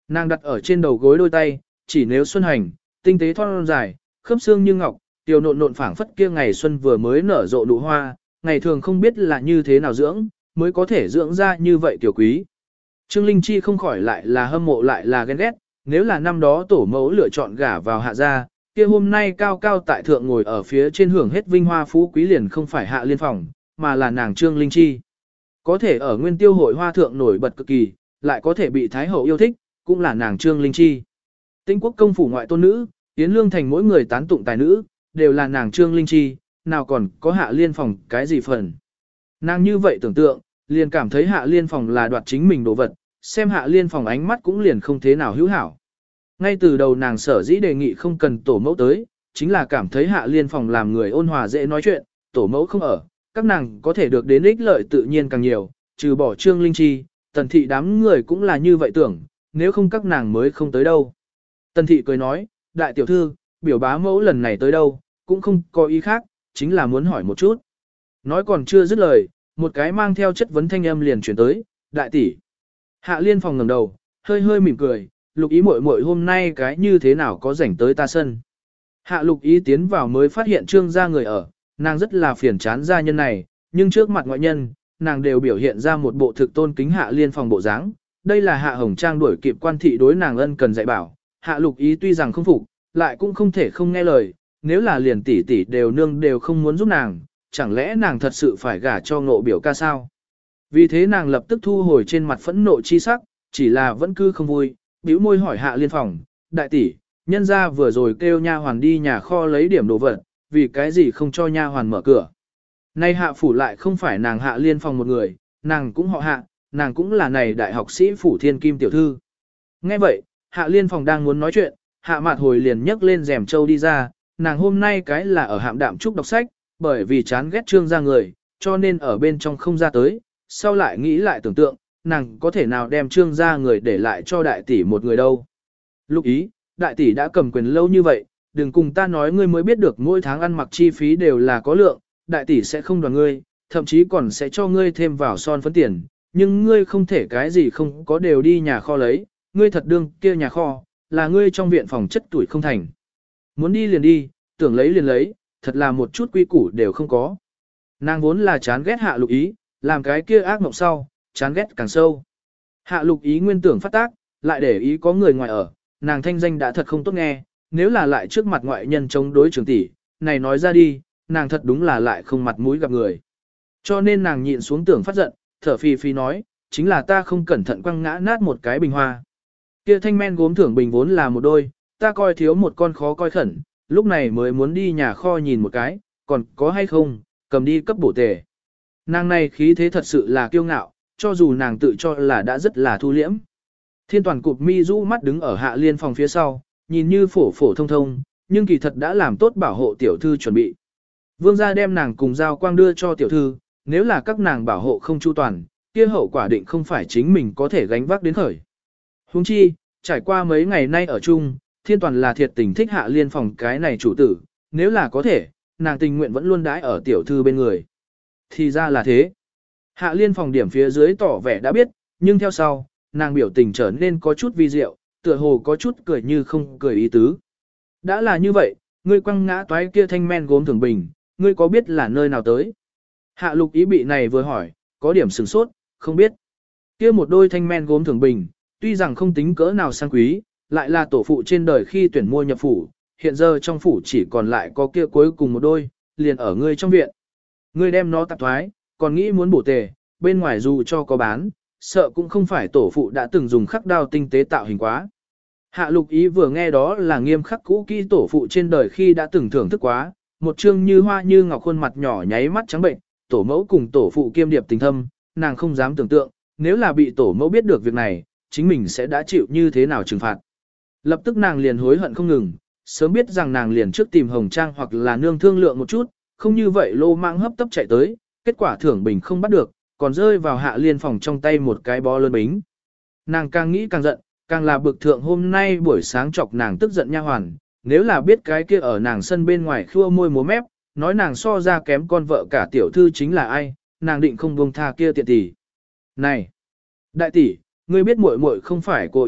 Nàng đặt ở trên đầu gối đôi tay, chỉ nếu xuân hành, tinh tế thon dài, khớp xương như ngọc, tiểu nộn nộn phảng phất kia ngày xuân vừa mới nở rộ nụ hoa, ngày thường không biết là như thế nào dưỡng, mới có thể dưỡng ra như vậy tiểu quý. Trương Linh Chi không khỏi lại là hâm mộ lại là ghen ghét, nếu là năm đó tổ mẫu lựa chọn gả vào hạ gia, kia hôm nay cao cao tại thượng ngồi ở phía trên hưởng hết vinh hoa phú quý liền không phải Hạ Liên Phòng, mà là nàng Trương Linh Chi. Có thể ở nguyên tiêu hội hoa thượng nổi bật cực kỳ, lại có thể bị Thái Hậu yêu thích, cũng là nàng Trương Linh Chi. Tinh quốc công phủ ngoại tôn nữ, Yến Lương Thành mỗi người tán tụng tài nữ, đều là nàng Trương Linh Chi, nào còn có Hạ Liên Phòng cái gì phần. Nàng như vậy tưởng tượng, liền cảm thấy Hạ Liên Phòng là đoạt chính mình đồ vật, xem Hạ Liên Phòng ánh mắt cũng liền không thế nào hữu hảo. Ngay từ đầu nàng sở dĩ đề nghị không cần tổ mẫu tới, chính là cảm thấy Hạ Liên Phòng làm người ôn hòa dễ nói chuyện, tổ mẫu không ở, các nàng có thể được đến ích lợi tự nhiên càng nhiều, trừ bỏ Trương Linh Chi, Tần Thị đám người cũng là như vậy tưởng, nếu không các nàng mới không tới đâu. Tần Thị cười nói, đại tiểu thư, biểu bá mẫu lần này tới đâu, cũng không có ý khác, chính là muốn hỏi một chút. Nói còn chưa dứt lời, một cái mang theo chất vấn thanh âm liền chuyển tới, đại tỷ. Hạ Liên Phòng ngẩng đầu, hơi hơi mỉm cười, Lục Ý muội muội hôm nay cái như thế nào có rảnh tới ta sân. Hạ Lục Ý tiến vào mới phát hiện Trương gia người ở, nàng rất là phiền chán gia nhân này, nhưng trước mặt ngoại nhân, nàng đều biểu hiện ra một bộ thực tôn kính Hạ Liên Phòng bộ dáng. Đây là Hạ Hồng Trang đuổi kịp quan thị đối nàng ân cần dạy bảo, Hạ Lục Ý tuy rằng không phục, lại cũng không thể không nghe lời, nếu là liền tỷ tỷ đều nương đều không muốn giúp nàng, chẳng lẽ nàng thật sự phải gả cho Ngộ biểu ca sao? Vì thế nàng lập tức thu hồi trên mặt phẫn nộ chi sắc, chỉ là vẫn cứ không vui, bĩu môi hỏi Hạ Liên Phòng, đại tỷ, nhân gia vừa rồi kêu nha hoàn đi nhà kho lấy điểm đồ vật, vì cái gì không cho nha hoàn mở cửa. Nay Hạ phủ lại không phải nàng Hạ Liên Phòng một người, nàng cũng họ Hạ, nàng cũng là này đại học sĩ phủ thiên kim tiểu thư. Nghe vậy, Hạ Liên Phòng đang muốn nói chuyện, Hạ Mạt hồi liền nhấc lên rèm châu đi ra, nàng hôm nay cái là ở Hạm Đạm Trúc đọc sách, bởi vì chán ghét Trương gia người, cho nên ở bên trong không ra tới, sau lại nghĩ lại tưởng tượng, nàng có thể nào đem Trương gia người để lại cho đại tỷ một người đâu. Lúc ý, đại tỷ đã cầm quyền lâu như vậy, đừng cùng ta nói ngươi mới biết được mỗi tháng ăn mặc chi phí đều là có lượng, đại tỷ sẽ không đoàn ngươi, thậm chí còn sẽ cho ngươi thêm vào son phấn tiền, nhưng ngươi không thể cái gì không có đều đi nhà kho lấy, ngươi thật đương kia nhà kho, là ngươi trong viện phòng chất tuổi không thành. Muốn đi liền đi, tưởng lấy liền lấy, thật là một chút quy củ đều không có. Nàng vốn là chán ghét Hạ Lục Ý, làm cái kia ác mộng sau, chán ghét càng sâu. Hạ Lục Ý nguyên tưởng phát tác, lại để ý có người ngoài ở, nàng thanh danh đã thật không tốt nghe, nếu là lại trước mặt ngoại nhân chống đối trưởng tỷ, này nói ra đi, nàng thật đúng là lại không mặt mũi gặp người. Cho nên nàng nhịn xuống tưởng phát giận, thở phì phì nói, chính là ta không cẩn thận quăng ngã nát một cái bình hoa. Kia thanh men gốm thưởng bình vốn là một đôi, ta coi thiếu một con khó coi khẩn, lúc này mới muốn đi nhà kho nhìn một cái, còn có hay không, cầm đi cấp bổ tề. Nàng này khí thế thật sự là kiêu ngạo, cho dù nàng tự cho là đã rất là thu liễm. Thiên Toàn cụp mi rũ mắt đứng ở Hạ Liên Phòng phía sau, nhìn như phổ phổ thông thông, nhưng kỳ thật đã làm tốt bảo hộ tiểu thư chuẩn bị. Vương gia đem nàng cùng giao quang đưa cho tiểu thư, nếu là các nàng bảo hộ không chu toàn, kia hậu quả định không phải chính mình có thể gánh vác đến khởi. Huống chi, trải qua mấy ngày nay ở chung, Thiên Toàn là thiệt tình thích Hạ Liên Phòng cái này chủ tử, nếu là có thể, nàng tình nguyện vẫn luôn đãi ở tiểu thư bên người. Thì ra là thế. Hạ Liên Phòng điểm phía dưới tỏ vẻ đã biết, nhưng theo sau, nàng biểu tình trở nên có chút vi diệu, tựa hồ có chút cười như không cười ý tứ. Đã là như vậy, ngươi quăng ngã toái kia thanh men gốm thường bình, ngươi có biết là nơi nào tới? Hạ Lục Ý bị này vừa hỏi, có điểm sửng sốt, không biết. Kia một đôi thanh men gốm thường bình, tuy rằng không tính cỡ nào sang quý, lại là tổ phụ trên đời khi tuyển mua nhập phủ, hiện giờ trong phủ chỉ còn lại có kia cuối cùng một đôi, liền ở ngươi trong viện. Ngươi đem nó tạp thoái, còn nghĩ muốn bổ tề, bên ngoài dù cho có bán, sợ cũng không phải tổ phụ đã từng dùng khắc đao tinh tế tạo hình quá. Hạ Lục Ý vừa nghe đó là nghiêm khắc cũ kỹ tổ phụ trên đời khi đã từng thưởng thức quá, một trương như hoa như ngọc khuôn mặt nhỏ nháy mắt trắng bệnh, tổ mẫu cùng tổ phụ kiêm điệp tình thâm, nàng không dám tưởng tượng, nếu là bị tổ mẫu biết được việc này, chính mình sẽ đã chịu như thế nào trừng phạt. Lập tức nàng liền hối hận không ngừng, sớm biết rằng nàng liền trước tìm Hồng Trang hoặc là nương thương lượng một chút, không như vậy lô mạng hấp tấp chạy tới, kết quả thưởng bình không bắt được, còn rơi vào Hạ Liên Phòng trong tay một cái bó lớn bính. Nàng càng nghĩ càng giận, càng là bực thượng hôm nay buổi sáng chọc nàng tức giận nha hoàn, nếu là biết cái kia ở nàng sân bên ngoài khua môi múa mép, nói nàng so ra kém con vợ cả tiểu thư chính là ai, nàng định không buông tha kia tiện tỷ. Này, đại tỷ, ngươi biết muội muội không phải cố ý,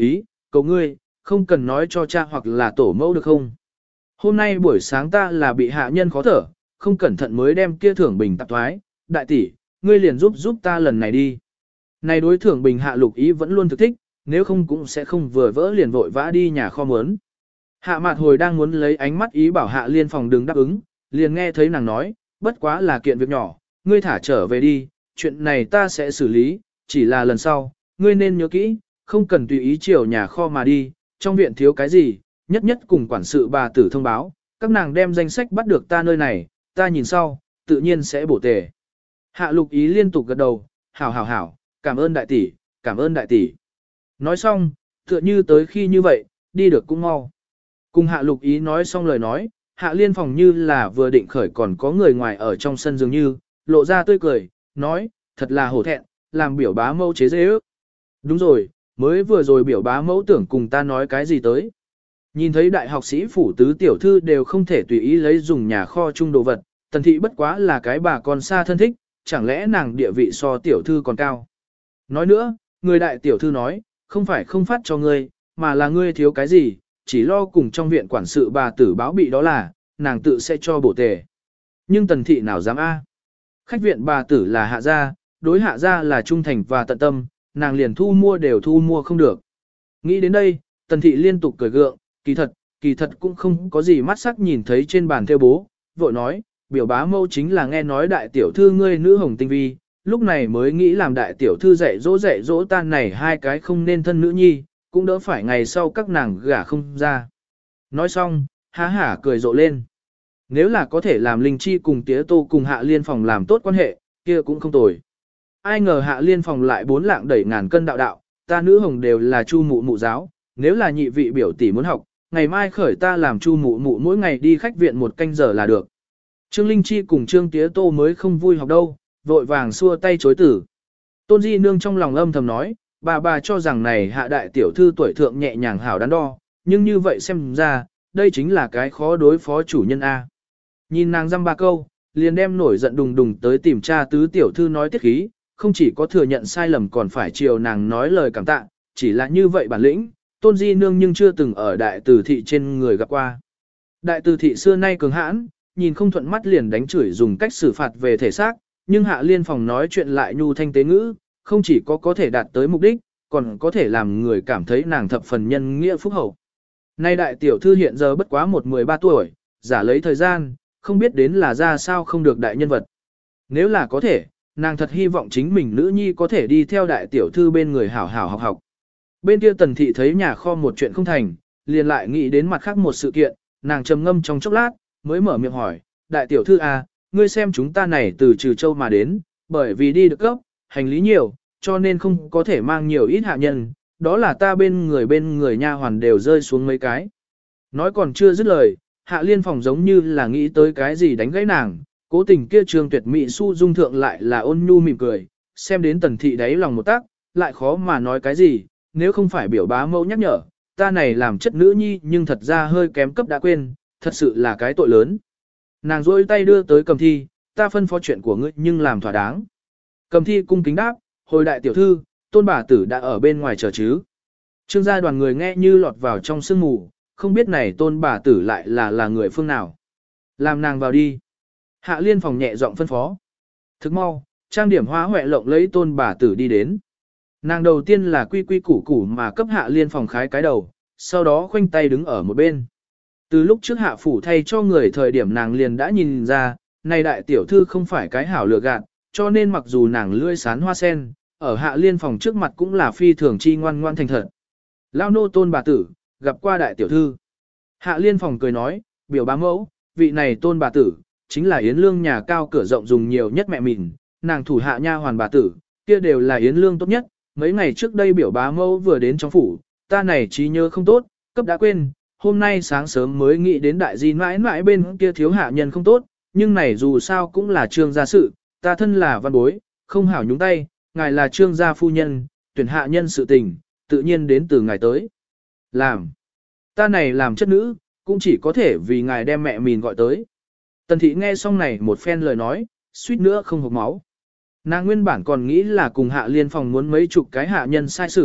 cầu ngươi, không cần nói cho cha hoặc là tổ mẫu được không? Hôm nay buổi sáng ta là bị hạ nhân khó thở, không cẩn thận mới đem kia thưởng bình tạp thoái, đại tỷ, ngươi liền giúp ta lần này đi. Này đối thưởng bình Hạ Lục Ý vẫn luôn thực thích, nếu không cũng sẽ không vừa vỡ liền vội vã đi nhà kho mướn. Hạ Mạt hồi đang muốn lấy ánh mắt ý bảo Hạ Liên Phòng đừng đáp ứng, liền nghe thấy nàng nói, bất quá là kiện việc nhỏ, ngươi thả trở về đi, chuyện này ta sẽ xử lý, chỉ là lần sau, ngươi nên nhớ kỹ, không cần tùy ý chiều nhà kho mà đi, trong viện thiếu cái gì, nhất nhất cùng quản sự bà tử thông báo, các nàng đem danh sách bắt được ta nơi này, ta nhìn sau, tự nhiên sẽ bổ tề. Hạ Lục Ý liên tục gật đầu, hảo hảo hảo, cảm ơn đại tỷ, cảm ơn đại tỷ. Nói xong, tựa như tới khi như vậy, đi được cũng mau. Cùng Hạ Lục Ý nói xong lời nói, Hạ Liên Phòng như là vừa định khởi còn có người ngoài ở trong sân dường như, lộ ra tươi cười, nói, thật là hổ thẹn, làm biểu bá mẫu chế dễ ước. Đúng rồi, mới vừa rồi biểu bá mẫu tưởng cùng ta nói cái gì tới. Nhìn thấy đại học sĩ phủ tứ tiểu thư đều không thể tùy ý lấy dùng nhà kho chung đồ vật, Tần thị bất quá là cái bà con xa thân thích, chẳng lẽ nàng địa vị so tiểu thư còn cao. Nói nữa, người đại tiểu thư nói, không phải không phát cho ngươi, mà là ngươi thiếu cái gì, chỉ lo cùng trong viện quản sự bà tử báo bị đó là, nàng tự sẽ cho bổ tề. Nhưng Tần thị nào dám a? Khách viện bà tử là Hạ gia, đối Hạ gia là trung thành và tận tâm, nàng liền thu mua đều thu mua không được. Nghĩ đến đây, Tần thị liên tục cười gượng, kỳ thật cũng không có gì mắt sắc nhìn thấy trên bàn theo bố, vội nói, biểu bá mâu chính là nghe nói đại tiểu thư ngươi nữ hồng tinh vi, lúc này mới nghĩ làm đại tiểu thư dạy dỗ tan này hai cái không nên thân nữ nhi, cũng đỡ phải ngày sau các nàng gả không ra. Nói xong, há hả cười rộ lên. Nếu là có thể làm Linh Chi cùng Tía Tô cùng Hạ Liên Phòng làm tốt quan hệ, kia cũng không tồi. Ai ngờ Hạ Liên Phòng lại 4 lạng đẩy ngàn cân đạo, ta nữ hồng đều là chu mụ mụ giáo, nếu là nhị vị biểu tỷ muốn học, ngày mai khởi ta làm chu mụ mụ mỗi ngày đi khách viện 1 canh giờ là được. Trương Linh Chi cùng Trương Tía Tô mới không vui học đâu, vội vàng xua tay chối tử. Tôn Di Nương trong lòng âm thầm nói, bà cho rằng này Hạ đại tiểu thư tuổi thượng nhẹ nhàng hảo đắn đo, nhưng như vậy xem ra, đây chính là cái khó đối phó chủ nhân A. Nhìn nàng dăm ba câu, liền đem nổi giận đùng đùng tới tìm cha tứ tiểu thư nói tiết khí, không chỉ có thừa nhận sai lầm còn phải chiều nàng nói lời cảm tạ, chỉ là như vậy bản lĩnh, Tôn Di Nương nhưng chưa từng ở đại từ thị trên người gặp qua. Đại từ thị xưa nay cường hãn, nhìn không thuận mắt liền đánh chửi dùng cách xử phạt về thể xác, nhưng Hạ Liên Phòng nói chuyện lại nhu thanh tế ngữ, không chỉ có thể đạt tới mục đích, còn có thể làm người cảm thấy nàng thập phần nhân nghĩa phúc hậu. Nay đại tiểu thư hiện giờ bất quá 13 tuổi, giả lấy thời gian, không biết đến là ra sao không được đại nhân vật. Nếu là có thể, nàng thật hy vọng chính mình nữ nhi có thể đi theo đại tiểu thư bên người hảo hảo học học. Bên kia Tần thị thấy nhà kho một chuyện không thành, liền lại nghĩ đến mặt khác một sự kiện, nàng trầm ngâm trong chốc lát, mới mở miệng hỏi, đại tiểu thư à, ngươi xem chúng ta này từ Trừ Châu mà đến, bởi vì đi được cấp, hành lý nhiều, cho nên không có thể mang nhiều ít hạ nhân, đó là ta bên người nha hoàn đều rơi xuống mấy cái. Nói còn chưa dứt lời, Hạ Liên Phòng giống như là nghĩ tới cái gì đánh gãy nàng, cố tình kia Trương Tuyệt Mỹ su dung thượng lại là ôn nhu mỉm cười, xem đến Tần thị đáy lòng một tác, lại khó mà nói cái gì, nếu không phải biểu bá mẫu nhắc nhở, ta này làm chất nữ nhi nhưng thật ra hơi kém cấp đã quên, thật sự là cái tội lớn. Nàng rôi tay đưa tới Cầm Thi, ta phân phó chuyện của ngươi nhưng làm thỏa đáng. Cầm Thi cung kính đáp, hồi đại tiểu thư, Tôn bà tử đã ở bên ngoài chờ chứ. Trương gia đoàn người nghe như lọt vào trong sương mù, không biết này Tôn bà tử lại là người phương nào. Làm nàng vào đi. Hạ Liên Phòng nhẹ giọng phân phó. Thức mau, trang điểm hóa huệ lộng lấy Tôn bà tử đi đến. Nàng đầu tiên là quy củ củ mà cấp Hạ Liên Phòng khái cái đầu, sau đó khoanh tay đứng ở một bên. Từ lúc trước Hạ phủ thay cho người thời điểm nàng liền đã nhìn ra, này đại tiểu thư không phải cái hảo lừa gạt, cho nên mặc dù nàng lưỡi sán hoa sen, ở Hạ Liên Phòng trước mặt cũng là phi thường chi ngoan ngoan thành thật. Lao nô Tôn bà tử, gặp qua đại tiểu thư. Hạ Liên Phòng cười nói, biểu bá mẫu, vị này Tôn bà tử, chính là Yến Lương nhà cao cửa rộng dùng nhiều nhất mẹ mình, nàng thủ hạ nha hoàn bà tử, kia đều là Yến Lương tốt nhất. Mấy ngày trước đây biểu bá mẫu vừa đến trong phủ, ta này trí nhớ không tốt, cấp đã quên, hôm nay sáng sớm mới nghĩ đến đại di mãi mãi bên kia thiếu hạ nhân không tốt, nhưng này dù sao cũng là Trương gia sự, ta thân là văn bối, không hảo nhúng tay, ngài là Trương gia phu nhân, tuyển hạ nhân sự tình, tự nhiên đến từ ngài tới. Làm. Ta này làm chất nữ, cũng chỉ có thể vì ngài đem mẹ mình gọi tới. Tần thị nghe xong này một phen lời nói, suýt nữa không hộc máu. Nàng nguyên bản còn nghĩ là cùng Hạ Liên Phòng muốn mấy chục cái hạ nhân sai xử,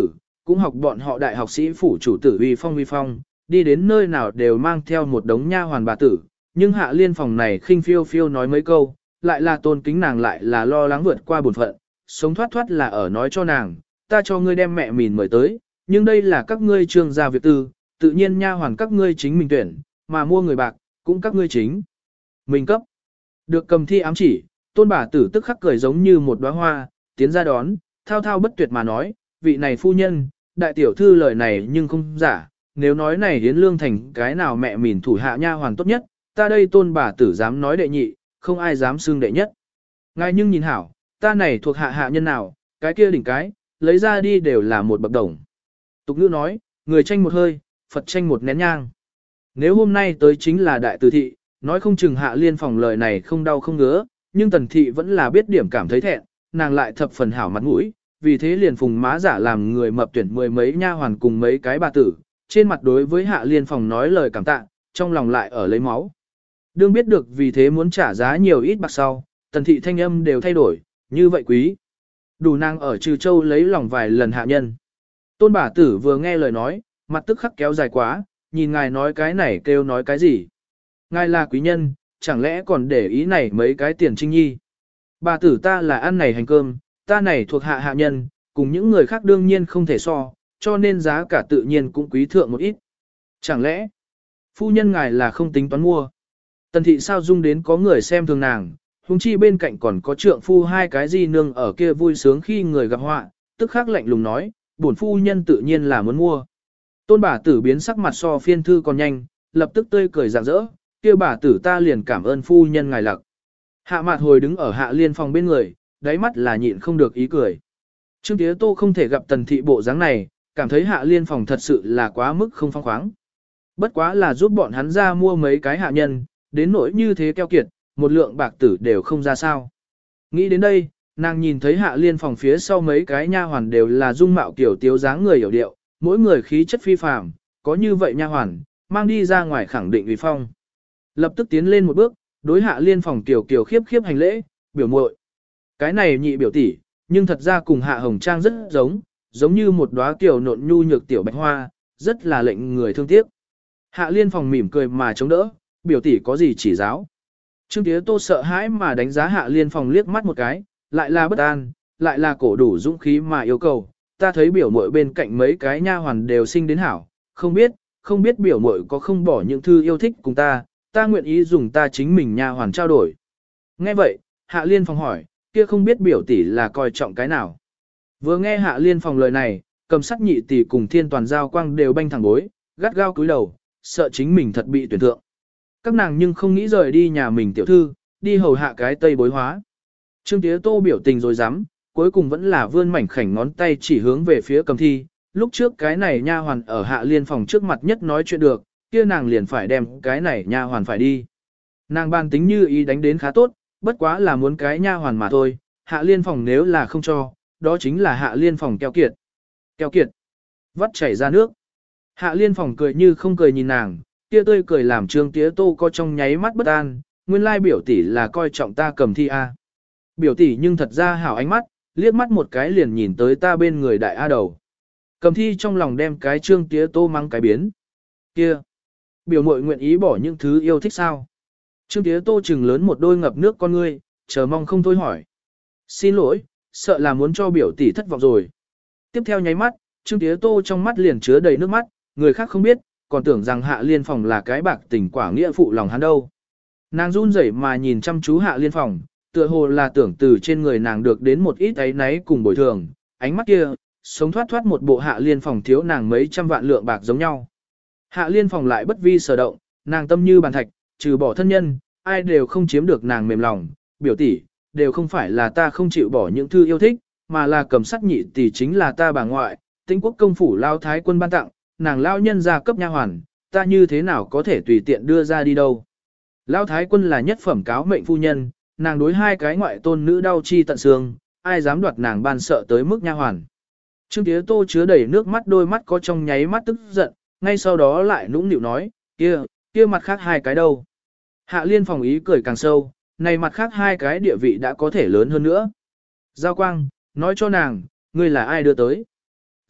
cũng học bọn họ đại học sĩ phủ chủ tử uy phong, đi đến nơi nào đều mang theo một đống nha hoàn bà tử, nhưng Hạ Liên phòng này khinh phiêu phiêu nói mấy câu, lại là tôn kính nàng lại là lo lắng vượt qua bổn phận, sống thoát thoát là ở nói cho nàng, ta cho ngươi đem mẹ mìn mời tới, nhưng đây là các ngươi trương gia việc tư, tự nhiên nha hoàn các ngươi chính mình tuyển, mà mua người bạc, cũng các ngươi chính. Mình cấp. Được cầm thi ám chỉ, tôn bà tử tức khắc cười giống như một đóa hoa, tiến ra đón, thao thao bất tuyệt mà nói, vị này phu nhân, đại tiểu thư lời này nhưng không giả, nếu nói này hiến lương thành cái nào mẹ mìn thủ hạ nha hoàn tốt nhất, ta đây tôn bà tử dám nói đệ nhị, không ai dám xưng đệ nhất. Ngài nhưng nhìn hảo, ta này thuộc hạ hạ nhân nào, cái kia đỉnh cái, lấy ra đi đều là một bậc đồng. Tục ngữ nói, người tranh một hơi, Phật tranh một nén nhang. Nếu hôm nay tới chính là đại từ thị, nói không chừng Hạ Liên phòng lời này không đau không ngứa, nhưng tần thị vẫn là biết điểm cảm thấy thẹn, nàng lại thập phần hảo mặt mũi, vì thế liền phùng má giả làm người mập tuyển mười mấy nha hoàn cùng mấy cái bà tử, trên mặt đối với Hạ Liên phòng nói lời cảm tạ, trong lòng lại ở lấy máu. Đương biết được vì thế muốn trả giá nhiều ít bạc sau, tần thị thanh âm đều thay đổi, như vậy quý. Đủ nàng ở Trừ Châu lấy lòng vài lần hạ nhân. Tôn bà tử vừa nghe lời nói, mặt tức khắc kéo dài quá, nhìn ngài nói cái này kêu nói cái gì. Ngài là quý nhân, chẳng lẽ còn để ý này mấy cái tiền trinh nhi. Bà tử ta là ăn này hành cơm, ta này thuộc hạ hạ nhân, cùng những người khác đương nhiên không thể so, cho nên giá cả tự nhiên cũng quý thượng một ít. Chẳng lẽ, phu nhân ngài là không tính toán mua. Tần thị sao dung đến có người xem thường nàng, huống chi bên cạnh còn có trượng phu hai cái di nương ở kia vui sướng khi người gặp họa, tức khắc lạnh lùng nói, bổn phu nhân tự nhiên là muốn mua. Tôn bà tử biến sắc mặt so phiên thư còn nhanh, lập tức tươi cười rạng rỡ, kia bà tử ta liền cảm ơn phu nhân ngài lặc. Hạ Mạt hồi đứng ở Hạ Liên phòng bên người, đáy mắt là nhịn không được ý cười. Trương Tía Tô không thể gặp tần thị bộ dáng này, cảm thấy Hạ Liên phòng thật sự là quá mức không phong khoáng. Bất quá là giúp bọn hắn ra mua mấy cái hạ nhân, đến nỗi như thế keo kiệt, một lượng bạc tử đều không ra sao. Nghĩ đến đây, nàng nhìn thấy Hạ Liên phòng phía sau mấy cái nha hoàn đều là dung mạo kiểu tiếu dáng người hiểu điệu, mỗi người khí chất phi phàm, có như vậy nha hoàn, mang đi ra ngoài khẳng định uy phong. Lập tức tiến lên một bước, đối Hạ Liên phòng tiểu kiều khiếp khiếp hành lễ, biểu muội. Cái này nhị biểu tỷ, nhưng thật ra cùng Hạ Hồng Trang rất giống như một đóa kiều nộn nhu nhược tiểu bạch hoa, rất là lệnh người thương tiếc. Hạ Liên phòng mỉm cười mà chống đỡ, biểu tỷ có gì chỉ giáo. Trương Tía Tô sợ hãi mà đánh giá Hạ Liên phòng liếc mắt một cái, lại là bất an, lại là cổ đủ dũng khí mà yêu cầu. Ta thấy biểu muội bên cạnh mấy cái nha hoàn đều sinh đến hảo, không biết biểu muội có không bỏ những thư yêu thích cùng ta nguyện ý dùng ta chính mình nha hoàn trao đổi. Nghe vậy, Hạ Liên phòng hỏi, kia không biết biểu tỷ là coi trọng cái nào. Vừa nghe Hạ Liên phòng lời này, cầm sắc nhị tỷ cùng Thiên Toàn Giao Quang đều banh thẳng bối, gắt gao cúi đầu, sợ chính mình thật bị tuyển thượng. Các nàng nhưng không nghĩ rời đi nhà mình tiểu thư, đi hầu hạ cái tây bối hóa. Trương Tía Tô biểu tình rồi dám, cuối cùng vẫn là vươn mảnh khảnh ngón tay chỉ hướng về phía Cầm Thi. Lúc trước cái này nha hoàn ở Hạ Liên phòng trước mặt nhất nói chuyện được, kia nàng liền phải đem cái này nha hoàn phải đi. Nàng ban tính như ý đánh đến khá tốt, bất quá là muốn cái nha hoàn mà thôi, Hạ Liên phòng nếu là không cho, đó chính là Hạ Liên phòng keo kiệt. Keo kiệt. Vắt chảy ra nước. Hạ Liên phòng cười như không cười nhìn nàng, kia tươi cười làm Trương Tía Tô có trong nháy mắt bất an, nguyên lai biểu tỷ là coi trọng ta Cầm Thi A. Biểu tỷ nhưng thật ra hảo ánh mắt, liếc mắt một cái liền nhìn tới ta bên người đại A đầu. Cầm Thi trong lòng đem cái Trương Tía Tô mang cái biến. Kia, biểu muội nguyện ý bỏ những thứ yêu thích sao? Trương Tía Tô trừng lớn một đôi ngập nước con ngươi, chờ mong không thôi hỏi. Xin lỗi, sợ là muốn cho biểu tỷ thất vọng rồi. Tiếp theo nháy mắt, Trương Tía Tô trong mắt liền chứa đầy nước mắt, người khác không biết, còn tưởng rằng Hạ Liên phòng là cái bạc tình quả nghĩa phụ lòng hắn đâu. Nàng run rẩy mà nhìn chăm chú Hạ Liên phòng, tựa hồ là tưởng từ trên người nàng được đến một ít áy náy cùng bồi thường, ánh mắt kia, sống thoát thoát một bộ Hạ Liên phòng thiếu nàng mấy trăm vạn lượng bạc giống nhau. Hạ Liên phòng lại bất vi sở động, nàng tâm như bàn thạch, trừ bỏ thân nhân, ai đều không chiếm được nàng mềm lòng, biểu tỷ, đều không phải là ta không chịu bỏ những thư yêu thích, mà là Cầm Sắc nhị tỷ chính là ta bà ngoại, Tĩnh Quốc công phủ lao thái quân ban tặng, nàng lao nhân gia cấp nha hoàn, ta như thế nào có thể tùy tiện đưa ra đi đâu. Lao thái quân là nhất phẩm cáo mệnh phu nhân, nàng đối hai cái ngoại tôn nữ đau chi tận xương, ai dám đoạt nàng ban sợ tới mức nha hoàn. Trương Tía Tô chứa đầy nước mắt, đôi mắt có trong nháy mắt tức giận, ngay sau đó lại nũng nịu nói, kia mặt khác hai cái đâu. Hạ Liên phòng ý cười càng sâu, này mặt khác hai cái địa vị đã có thể lớn hơn nữa. Giao Quang, nói cho nàng, ngươi là ai đưa tới.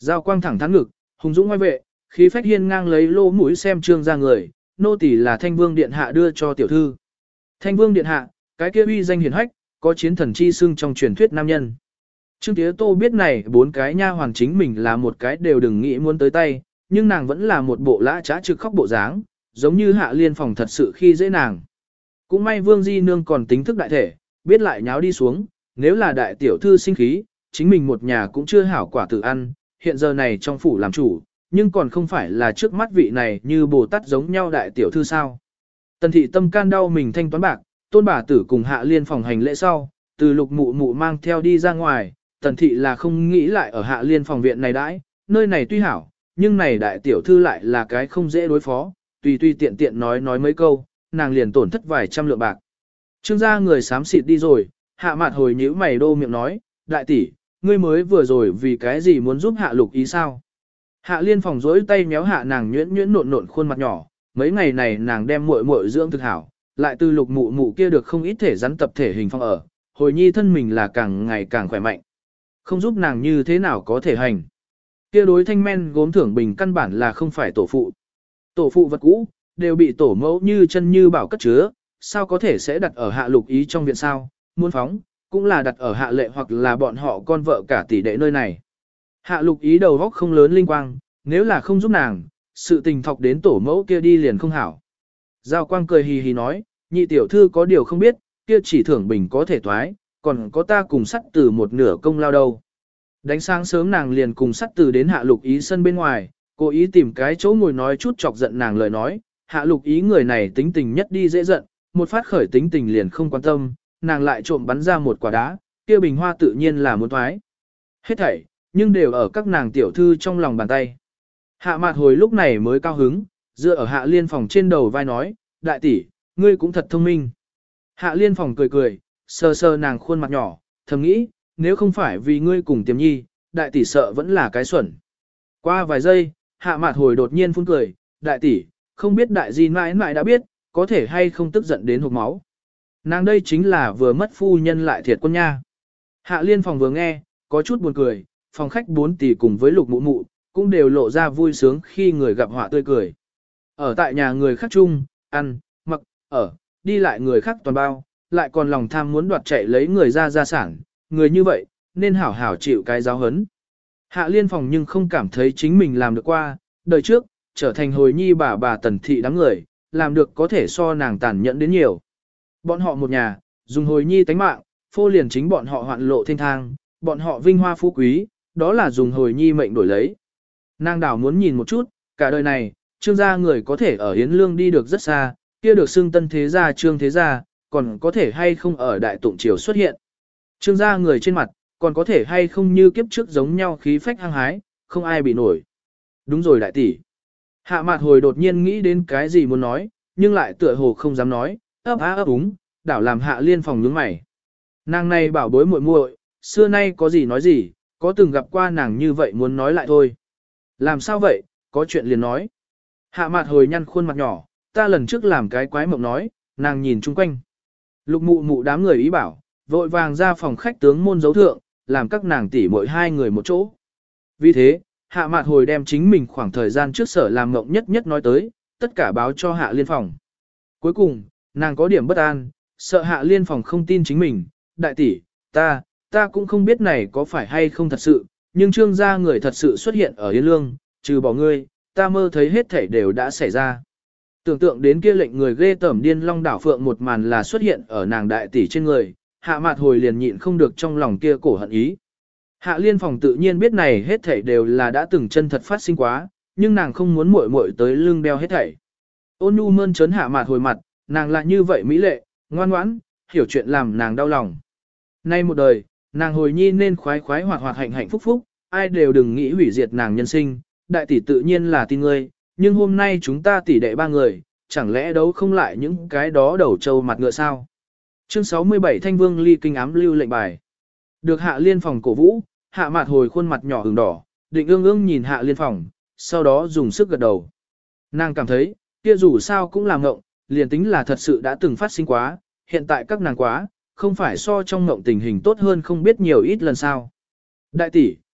Giao quang thẳng thắn ngực, hùng dũng ngoài vệ, khí phách hiên ngang lấy lô mũi xem trương ra người, nô tỳ là Thanh Vương điện hạ đưa cho tiểu thư. Thanh Vương điện hạ, cái kia uy danh hiển hách, có chiến thần chi xưng trong truyền thuyết nam nhân. Trương Tía Tô biết này 4 cái nha hoàn chính mình là một cái đều đừng nghĩ muốn tới tay, nhưng nàng vẫn là một bộ lã trá trực khóc bộ dáng, giống như Hạ Liên Phòng thật sự khi dễ nàng. Cũng may Vương Di Nương còn tính thức đại thể, biết lại nháo đi xuống, nếu là đại tiểu thư sinh khí, chính mình một nhà cũng chưa hảo quả tự ăn, hiện giờ này trong phủ làm chủ, nhưng còn không phải là trước mắt vị này như Bồ Tát giống nhau đại tiểu thư sao. Tần thị tâm can đau mình thanh toán bạc, Tôn bà tử cùng Hạ Liên Phòng hành lễ sau, từ Lục Mụ Mụ mang theo đi ra ngoài, Tần thị là không nghĩ lại ở Hạ Liên Phòng viện này đãi, nơi này tuy hảo, nhưng này đại tiểu thư lại là cái không dễ đối phó, tùy tiện tiện nói mấy câu, nàng liền tổn thất vài trăm lượng bạc. Trương gia người xám xịt đi rồi, Hạ Mạt hồi nhíu mày đô miệng nói, đại tỷ, ngươi mới vừa rồi vì cái gì muốn giúp Hạ Lục ý sao? Hạ Liên Phòng rỗi tay méo hạ nàng nhuyễn nhuyễn nộn nộn khuôn mặt nhỏ, mấy ngày này nàng đem muội muội dưỡng thực hảo, lại từ Lục Mụ Mụ kia được không ít thể rắn tập thể hình phong ở, hồi nhi thân mình là càng ngày càng khỏe mạnh. Không giúp nàng như thế nào có thể hành. Kia đối thanh men gốm thưởng bình căn bản là không phải tổ phụ. Tổ phụ vật cũ, đều bị tổ mẫu như chân như bảo cất chứa, sao có thể sẽ đặt ở Hạ Lục ý trong viện sao, muốn phóng, cũng là đặt ở Hạ Lệ hoặc là bọn họ con vợ cả tỷ đệ nơi này. Hạ Lục ý đầu góc không lớn linh quang, nếu là không giúp nàng, sự tình thọc đến tổ mẫu kia đi liền không hảo. Giao Quang cười hì hì nói, nhị tiểu thư có điều không biết, kia chỉ thưởng bình có thể toái, còn có ta cùng sắt từ một nửa công lao đâu. Đánh sáng sớm nàng liền cùng sắt từ đến Hạ Lục ý sân bên ngoài, cố ý tìm cái chỗ ngồi nói chút chọc giận nàng lời nói, Hạ Lục ý người này tính tình nhất đi dễ giận, một phát khởi tính tình liền không quan tâm, nàng lại trộm bắn ra một quả đá, kia bình hoa tự nhiên là muốn thoái. Hết thảy, nhưng đều ở các nàng tiểu thư trong lòng bàn tay. Hạ Mạt hồi lúc này mới cao hứng, dựa ở Hạ Liên Phòng trên đầu vai nói, đại tỷ, ngươi cũng thật thông minh. Hạ Liên Phòng cười cười, sờ sờ nàng khuôn mặt nhỏ, thầm nghĩ, nếu không phải vì ngươi cùng Tiềm Nhi, đại tỷ sợ vẫn là cái xuẩn. Qua vài giây, Hạ Mạt hồi đột nhiên phun cười, đại tỷ, không biết đại di mãi mãi đã biết, có thể hay không tức giận đến hộc máu. Nàng đây chính là vừa mất phu nhân lại thiệt quân nha. Hạ Liên Phòng vừa nghe, có chút buồn cười, phòng khách 4 tỷ cùng với Lục Mụ Mụ, cũng đều lộ ra vui sướng khi người gặp họa tươi cười. Ở tại nhà người khác chung, ăn, mặc, ở, đi lại người khác toàn bao, lại còn lòng tham muốn đoạt chạy lấy người ra gia sản, người như vậy, nên hảo hảo chịu cái giáo hấn. Hạ Liên Phòng nhưng không cảm thấy chính mình làm được qua, đời trước, trở thành hồi nhi bà Tần thị đám người, làm được có thể so nàng tàn nhẫn đến nhiều. Bọn họ một nhà, dùng hồi nhi tánh mạng, phô liền chính bọn họ hoạn lộ thiên thang, bọn họ vinh hoa phú quý, đó là dùng hồi nhi mệnh đổi lấy. Nàng đảo muốn nhìn một chút, cả đời này, trương gia người có thể ở Yến Lương đi được rất xa, kia được xưng tân thế gia trương thế gia, còn có thể hay không ở đại tụng triều xuất hiện. Trương gia người trên mặt, còn có thể hay không như kiếp trước giống nhau khí phách hăng hái, không ai bị nổi. Đúng rồi đại tỷ. Hạ Mạt hồi đột nhiên nghĩ đến cái gì muốn nói, nhưng lại tựa hồ không dám nói, ấp á ấp úng, đảo làm Hạ Liên Phòng nhướng mày. Nàng này bảo bối muội muội, xưa nay có gì nói gì, có từng gặp qua nàng như vậy muốn nói lại thôi. Làm sao vậy, có chuyện liền nói. Hạ Mạt hồi nhăn khuôn mặt nhỏ, ta lần trước làm cái quái mộng nói, nàng nhìn chung quanh. Lục Mụ Mụ đám người ý bảo, vội vàng ra phòng khách tướng môn dấu thượng, làm các nàng tỷ muội hai người một chỗ. Vì thế, Hạ Mạt hồi đem chính mình khoảng thời gian trước sở làm mộng nhất nói tới, tất cả báo cho Hạ Liên Phòng. Cuối cùng, nàng có điểm bất an, sợ Hạ Liên Phòng không tin chính mình, đại tỷ, ta cũng không biết này có phải hay không thật sự, nhưng trương gia người thật sự xuất hiện ở Yến Lương, trừ bỏ ngươi, ta mơ thấy hết thảy đều đã xảy ra. Tưởng tượng đến kia lệnh người ghê tởm điên long đảo phượng một màn là xuất hiện ở nàng đại tỷ trên người, Hạ Mạt hồi liền nhịn không được trong lòng kia cổ hận ý. Hạ Liên Phòng tự nhiên biết này hết thảy đều là đã từng chân thật phát sinh quá, nhưng nàng không muốn muội muội tới lưng đeo hết thảy. Ôn nhu mơn trớn Hạ Mạt hồi mặt, nàng là như vậy mỹ lệ, ngoan ngoãn, hiểu chuyện làm nàng đau lòng. Nay một đời, nàng hồi nhi nên khoái khoái hoạt hoạt hạnh hạnh phúc phúc, ai đều đừng nghĩ hủy diệt nàng nhân sinh, đại tỷ tự nhiên là tin ngươi, nhưng hôm nay chúng ta tỷ đệ ba người, chẳng lẽ đấu không lại những cái đó đầu trâu mặt ngựa sao? Chương 67 Thanh Vương ly kinh ám lưu lệnh bài. Được Hạ Liên Phòng cổ vũ, Hạ Mạt hồi khuôn mặt nhỏ ửng đỏ, định ương nhìn Hạ Liên Phòng, sau đó dùng sức gật đầu. Nàng cảm thấy, kia dù sao cũng là ngộng, liền tính là thật sự đã từng phát sinh quá, hiện tại các nàng quá, không phải so trong ngộng tình hình tốt hơn không biết nhiều ít lần sao. Đại tỷ,